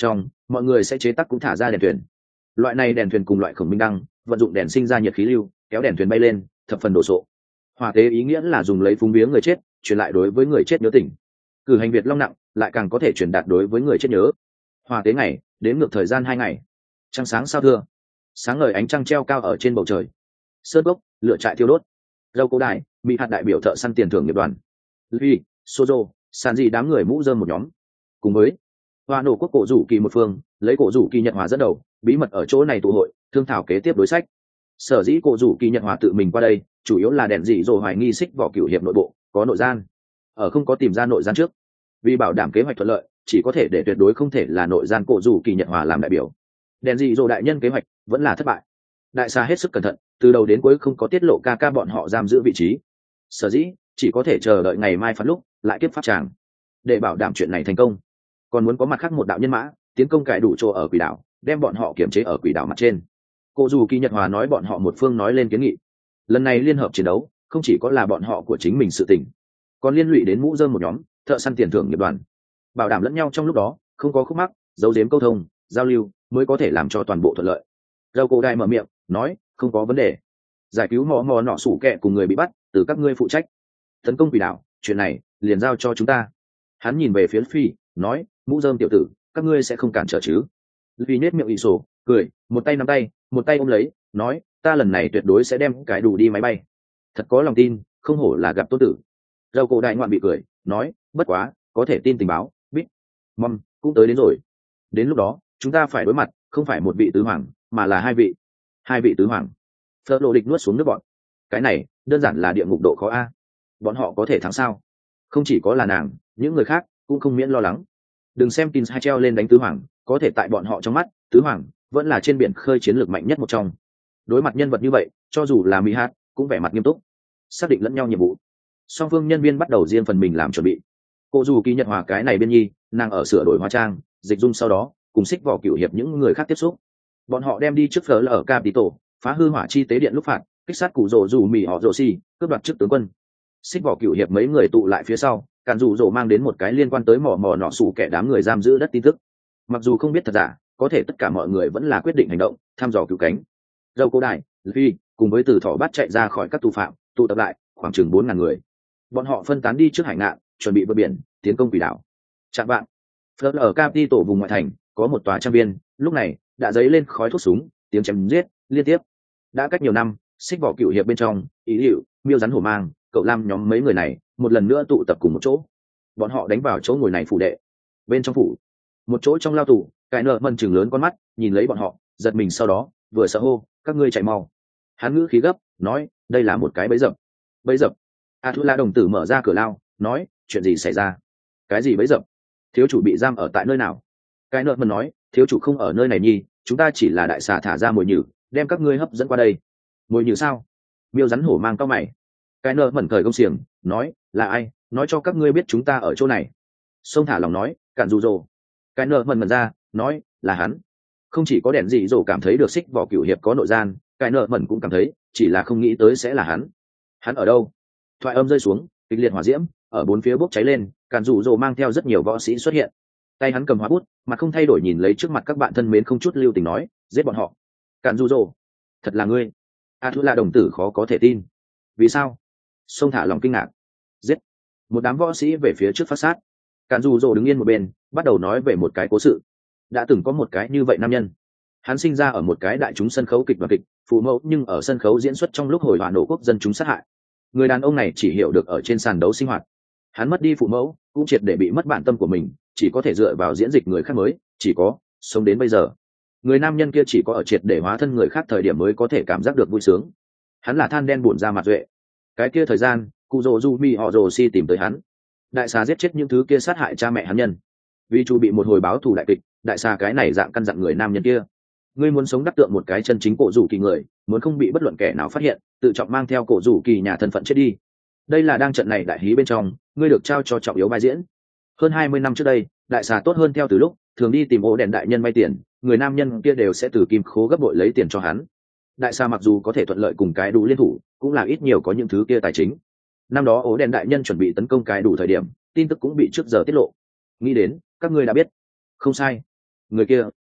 mọi người sẽ chế tác cũng thả ra đèn thuyền. Loại này đèn thuyền cùng loại khổng minh đăng vận dụng đèn sinh ra nhiệt khí lưu, kéo đèn thuyền bay lên, thập phần đồ sộ. Hỏa tế ý nghĩa là dùng lấy phúng viếng người chết, truyền lại đối với người chết nhớ tình. Cử hành Việt long nặng lại càng có thể truyền đạt đối với người chết nhớ. Hỏa tế ngày đến ngược thời gian hai ngày. Trăng sáng sao thưa, sáng ngời ánh trăng treo cao ở trên bầu trời. Sơn gốc lửa trại thiêu đốt. Dâu cố đài mỹ hạt đại biểu thợ săn tiền thưởng nghiệp đoàn. Luy, Sozo, sàn gì đám người mũ rơm một nhóm. Cùng với hoa nổ quốc cổ rủ kỳ một phương, lấy cổ rủ kỳ Nhật Hòa dẫn đầu, bí mật ở chỗ này tụ hội, thương thảo kế tiếp đối sách. Sở dĩ cổ rủ kỳ Nhật Hòa tự mình qua đây, chủ yếu là đèn dị rồi hoài nghi xích vỏ cửu hiệp nội bộ có nội gian. Ở không có tìm ra nội gian trước, vì bảo đảm kế hoạch thuận lợi, chỉ có thể để tuyệt đối không thể là nội gian cổ rủ kỳ Nhật Hòa làm đại biểu. Đèn dị rồi đại nhân kế hoạch vẫn là thất bại. Đại xa hết sức cẩn thận, từ đầu đến cuối không có tiết lộ ca ca bọn họ giam giữ vị trí. Sở dĩ chỉ có thể chờ đợi ngày mai phạt lúc lại kiếp pháp tràng, để bảo đảm chuyện này thành công. Còn muốn có mặt khác một đạo nhân mã tiến công cải đủ chỗ ở quỷ đảo, đem bọn họ kiểm chế ở quỷ đảo mặt trên. Cô dù kỳ Nhật Hòa nói bọn họ một phương nói lên kiến nghị. Lần này liên hợp chiến đấu không chỉ có là bọn họ của chính mình sự tình, còn liên lụy đến mũ rơm một nhóm thợ săn tiền thưởng nghiệp đoàn, bảo đảm lẫn nhau trong lúc đó không có khúc mắc, giấu giếm câu thông giao lưu mới có thể làm cho toàn bộ thuận lợi. Dâu cổ đại mở miệng nói không có vấn đề, giải cứu mò mò nọ sủ kẹ cùng người bị bắt từ các ngươi phụ trách, tấn công quỷ đảo chuyện này liền giao cho chúng ta. Hắn nhìn về phía Phi nói mũ rơm tiểu tử, các ngươi sẽ không cản trở chứ? Vì nết miệng ị sổ cười, một tay nắm tay một tay ôm lấy nói ta lần này tuyệt đối sẽ đem cái đủ đi máy bay. Thật có lòng tin, không hổ là gặp tốt tử. Dâu cổ đại ngoạn bị cười nói bất quá có thể tin tình báo bít mom cũng tới đến rồi, đến lúc đó chúng ta phải đối mặt không phải một vị tứ hoàng mà là hai vị hai vị tứ hoàng. Phớt lộ địch nuốt xuống nước bọn, cái này đơn giản là địa ngục độ khó a. Bọn họ có thể thắng sao? Không chỉ có là nàng, những người khác cũng không miễn lo lắng. Đừng xem tin hai treo lên đánh tứ hoàng, có thể tại bọn họ trong mắt tứ hoàng vẫn là trên biển khơi chiến lược mạnh nhất một trong. Đối mặt nhân vật như vậy, cho dù là mỹ hát cũng vẻ mặt nghiêm túc, xác định lẫn nhau nhiệm vụ. Song phương nhân viên bắt đầu riêng phần mình làm chuẩn bị. Cô dù kỳ Nhật Hòa cái này bên nhi, nàng ở sửa đổi hóa trang dịch dung, sau đó cùng xích vỏ cửu hiệp những người khác tiếp xúc. Bọn họ đem đi trước phở ở Capitol, phá hư hỏa chi tế điện lúc phạt, kích sát cụ rồ dù mì họ rồ xì, cướp đoạt chức tướng quân. Xích vỏ cửu hiệp mấy người tụ lại phía sau, cản dù rồ mang đến một cái liên quan tới mỏ mỏ nọ sủ kẻ đám người giam giữ đất tin tức. Mặc dù không biết thật giả, có thể tất cả mọi người vẫn là quyết định hành động, thăm dò cứu cánh. Dâu cô đài, Phi cùng với từ thỏ bát chạy ra khỏi các tù phạm, tụ tập lại khoảng chừng bốn ngàn người. Bọn họ phân tán đi trước hải ngạn, chuẩn bị vượt biển tiến công quỷ đảo. Chạm vạn, Phớt ở Capitol vùng ngoại thành có một tòa trang viên, lúc này đã dấy lên khói thuốc súng, tiếng chém giết liên tiếp. Đã cách nhiều năm, xích vỏ cửu hiệp bên trong ý liệu miêu rắn hổ mang cậu lam nhóm mấy người này một lần nữa tụ tập cùng một chỗ. Bọn họ đánh vào chỗ ngồi này phủ đệ. Bên trong phủ, một chỗ trong lao tù, cái nợ mần chừng lớn con mắt nhìn lấy bọn họ, giật mình, sau đó vừa sợ hô các ngươi chạy mau. Hắn ngữ khí gấp nói đây là một cái bẫy dập. Bẫy dập? A Thu La đồng tử mở ra cửa lao nói chuyện gì xảy ra? Cái gì bẫy dập? Thiếu chủ bị giam ở tại nơi nào? Cái nợ mần nói thiếu chủ không ở nơi này nhi, chúng ta chỉ là đại xà thả ra mồi nhử, đem các ngươi hấp dẫn qua đây. Mồi nhử sao? Miêu rắn hổ mang cao mày. Cái nợ mẩn thời công xiềng nói là ai nói cho các ngươi biết chúng ta ở chỗ này? Sông thả lòng nói cản dù rồ. Cái nợ mẩn mẩn ra nói là hắn. Không chỉ có đèn dị dỗ cảm thấy được xích vỏ cửu hiệp có nội gian, cái nợ mẩn cũng cảm thấy, chỉ là không nghĩ tới sẽ là hắn. Hắn ở đâu? Thoại âm rơi xuống, kịch liệt hỏa diễm ở bốn phía bốc cháy lên, cản dù dỗ mang theo rất nhiều võ sĩ xuất hiện. Tay hắn cầm hóa bút, mặt không thay đổi nhìn lấy trước mặt các bạn thân mến, không chút lưu tình nói giết bọn họ. Cản dù dỗ, thật là ngươi? A Thu La đồng tử khó có thể tin. Vì sao? Sông thả lòng kinh ngạc. Giết. Một đám võ sĩ về phía trước phát sát. Cản dù dỗ đứng yên một bên, bắt đầu nói về một cái cố sự. Đã từng có một cái như vậy nam nhân, hắn sinh ra ở một cái đại chúng sân khấu kịch và kịch phụ mẫu, nhưng ở sân khấu diễn xuất trong lúc hồi hỏa nổ quốc dân chúng sát hại. Người đàn ông này chỉ hiểu được ở trên sàn đấu sinh hoạt. Hắn mất đi phụ mẫu, cũng triệt để bị mất bản tâm của mình, chỉ có thể dựa vào diễn dịch người khác mới chỉ có sống đến bây giờ. Người nam nhân kia chỉ có ở triệt để hóa thân người khác thời điểm mới có thể cảm giác được vui sướng. Hắn là than đen buồn ra mặt duệ. Cái kia thời gian cụ rồ du mi họ rồ si tìm tới hắn, đại xà giết chết những thứ kia sát hại cha mẹ hắn nhân. Vì chu bị một hồi báo thù đại kịch, đại xà cái này dạng căn dặn người nam nhân kia, ngươi muốn sống đắc tượng một cái chân chính cổ rủ kỳ người, muốn không bị bất luận kẻ nào phát hiện, tự trọng mang theo cổ rủ kỳ nhà thân phận chết đi. Đây là đang trận này đại hí bên trong, ngươi được trao cho trọng yếu vai diễn. Hơn hai mươi năm trước đây, đại xà tốt hơn theo từ lúc thường đi tìm ô đèn đại nhân vay tiền, người nam nhân kia đều sẽ từ kim khố gấp bội lấy tiền cho hắn. Đại xà mặc dù có thể thuận lợi cùng cái đủ liên thủ, cũng là ít nhiều có những thứ kia tài chính. Năm đó ố đèn đại nhân chuẩn bị tấn công cái đủ thời điểm, tin tức cũng bị trước giờ tiết lộ. Nghĩ đến các ngươi đã biết. Không sai, người kia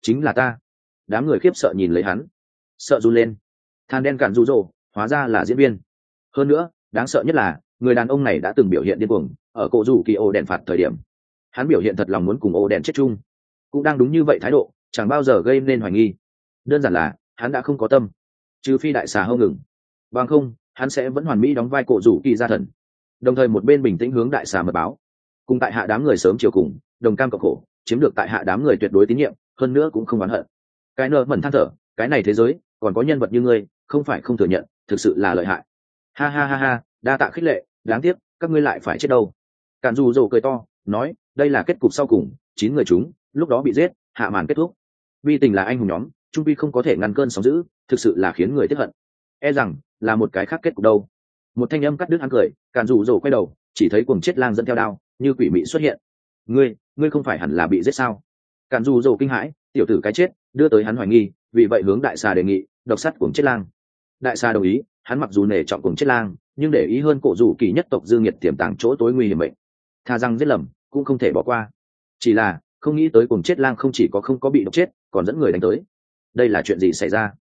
chính là ta. Đám người khiếp sợ nhìn lấy hắn, sợ run lên. Than đen cản rụ rỗ hóa ra là diễn viên. Hơn nữa đáng sợ nhất là người đàn ông này đã từng biểu hiện điên cuồng ở cổ rủ kỳ ô đèn phạt thời điểm. Hắn biểu hiện thật lòng muốn cùng ô đèn chết chung, cũng đang đúng như vậy thái độ chẳng bao giờ gây nên hoài nghi. Đơn giản là hắn đã không có tâm, trừ phi đại xà hâu ngừng, bằng không hắn sẽ vẫn hoàn mỹ đóng vai cổ rủ kỳ gia thần. Đồng thời một bên bình tĩnh hướng đại xà mật báo, cùng tại hạ đám người sớm chiều cùng đồng cam cộng khổ, chiếm được tại hạ đám người tuyệt đối tín nhiệm, hơn nữa cũng không oán hận. Cái nợ mẩn than thở, cái này thế giới còn có nhân vật như ngươi, không phải không thừa nhận, thực sự là lợi hại. Ha ha ha ha, đa tạ khích lệ, đáng tiếc các ngươi lại phải chết đâu. Cản dù rồ cười to nói, đây là kết cục sau cùng, chín người chúng lúc đó bị giết, hạ màn kết thúc. Vi tình là anh hùng nhóm, trung vi không có thể ngăn cơn sóng dữ, thực sự là khiến người tiếc hận. E rằng là một cái khác kết cục đâu. Một thanh âm cắt đứt hắn cười, Cản dù rồ quay đầu chỉ thấy cuồng chết lang dẫn theo đao như quỷ mị xuất hiện. Ngươi, ngươi không phải hẳn là bị giết sao? Cản dù rồ kinh hãi, tiểu tử cái chết đưa tới hắn hoài nghi, vì vậy hướng đại xà đề nghị độc sát cuồng chết lang. Đại xà đồng ý, hắn mặc dù nể trọng cuồng chết lang, nhưng để ý hơn cổ rủ kỳ nhất tộc dương nhiệt tiềm tàng chỗ tối nguy hiểm mệnh, tha rằng giết lầm cũng không thể bỏ qua. Chỉ là không nghĩ tới cuồng chết lang không chỉ có không có bị độc chết, còn dẫn người đánh tới. Đây là chuyện gì xảy ra?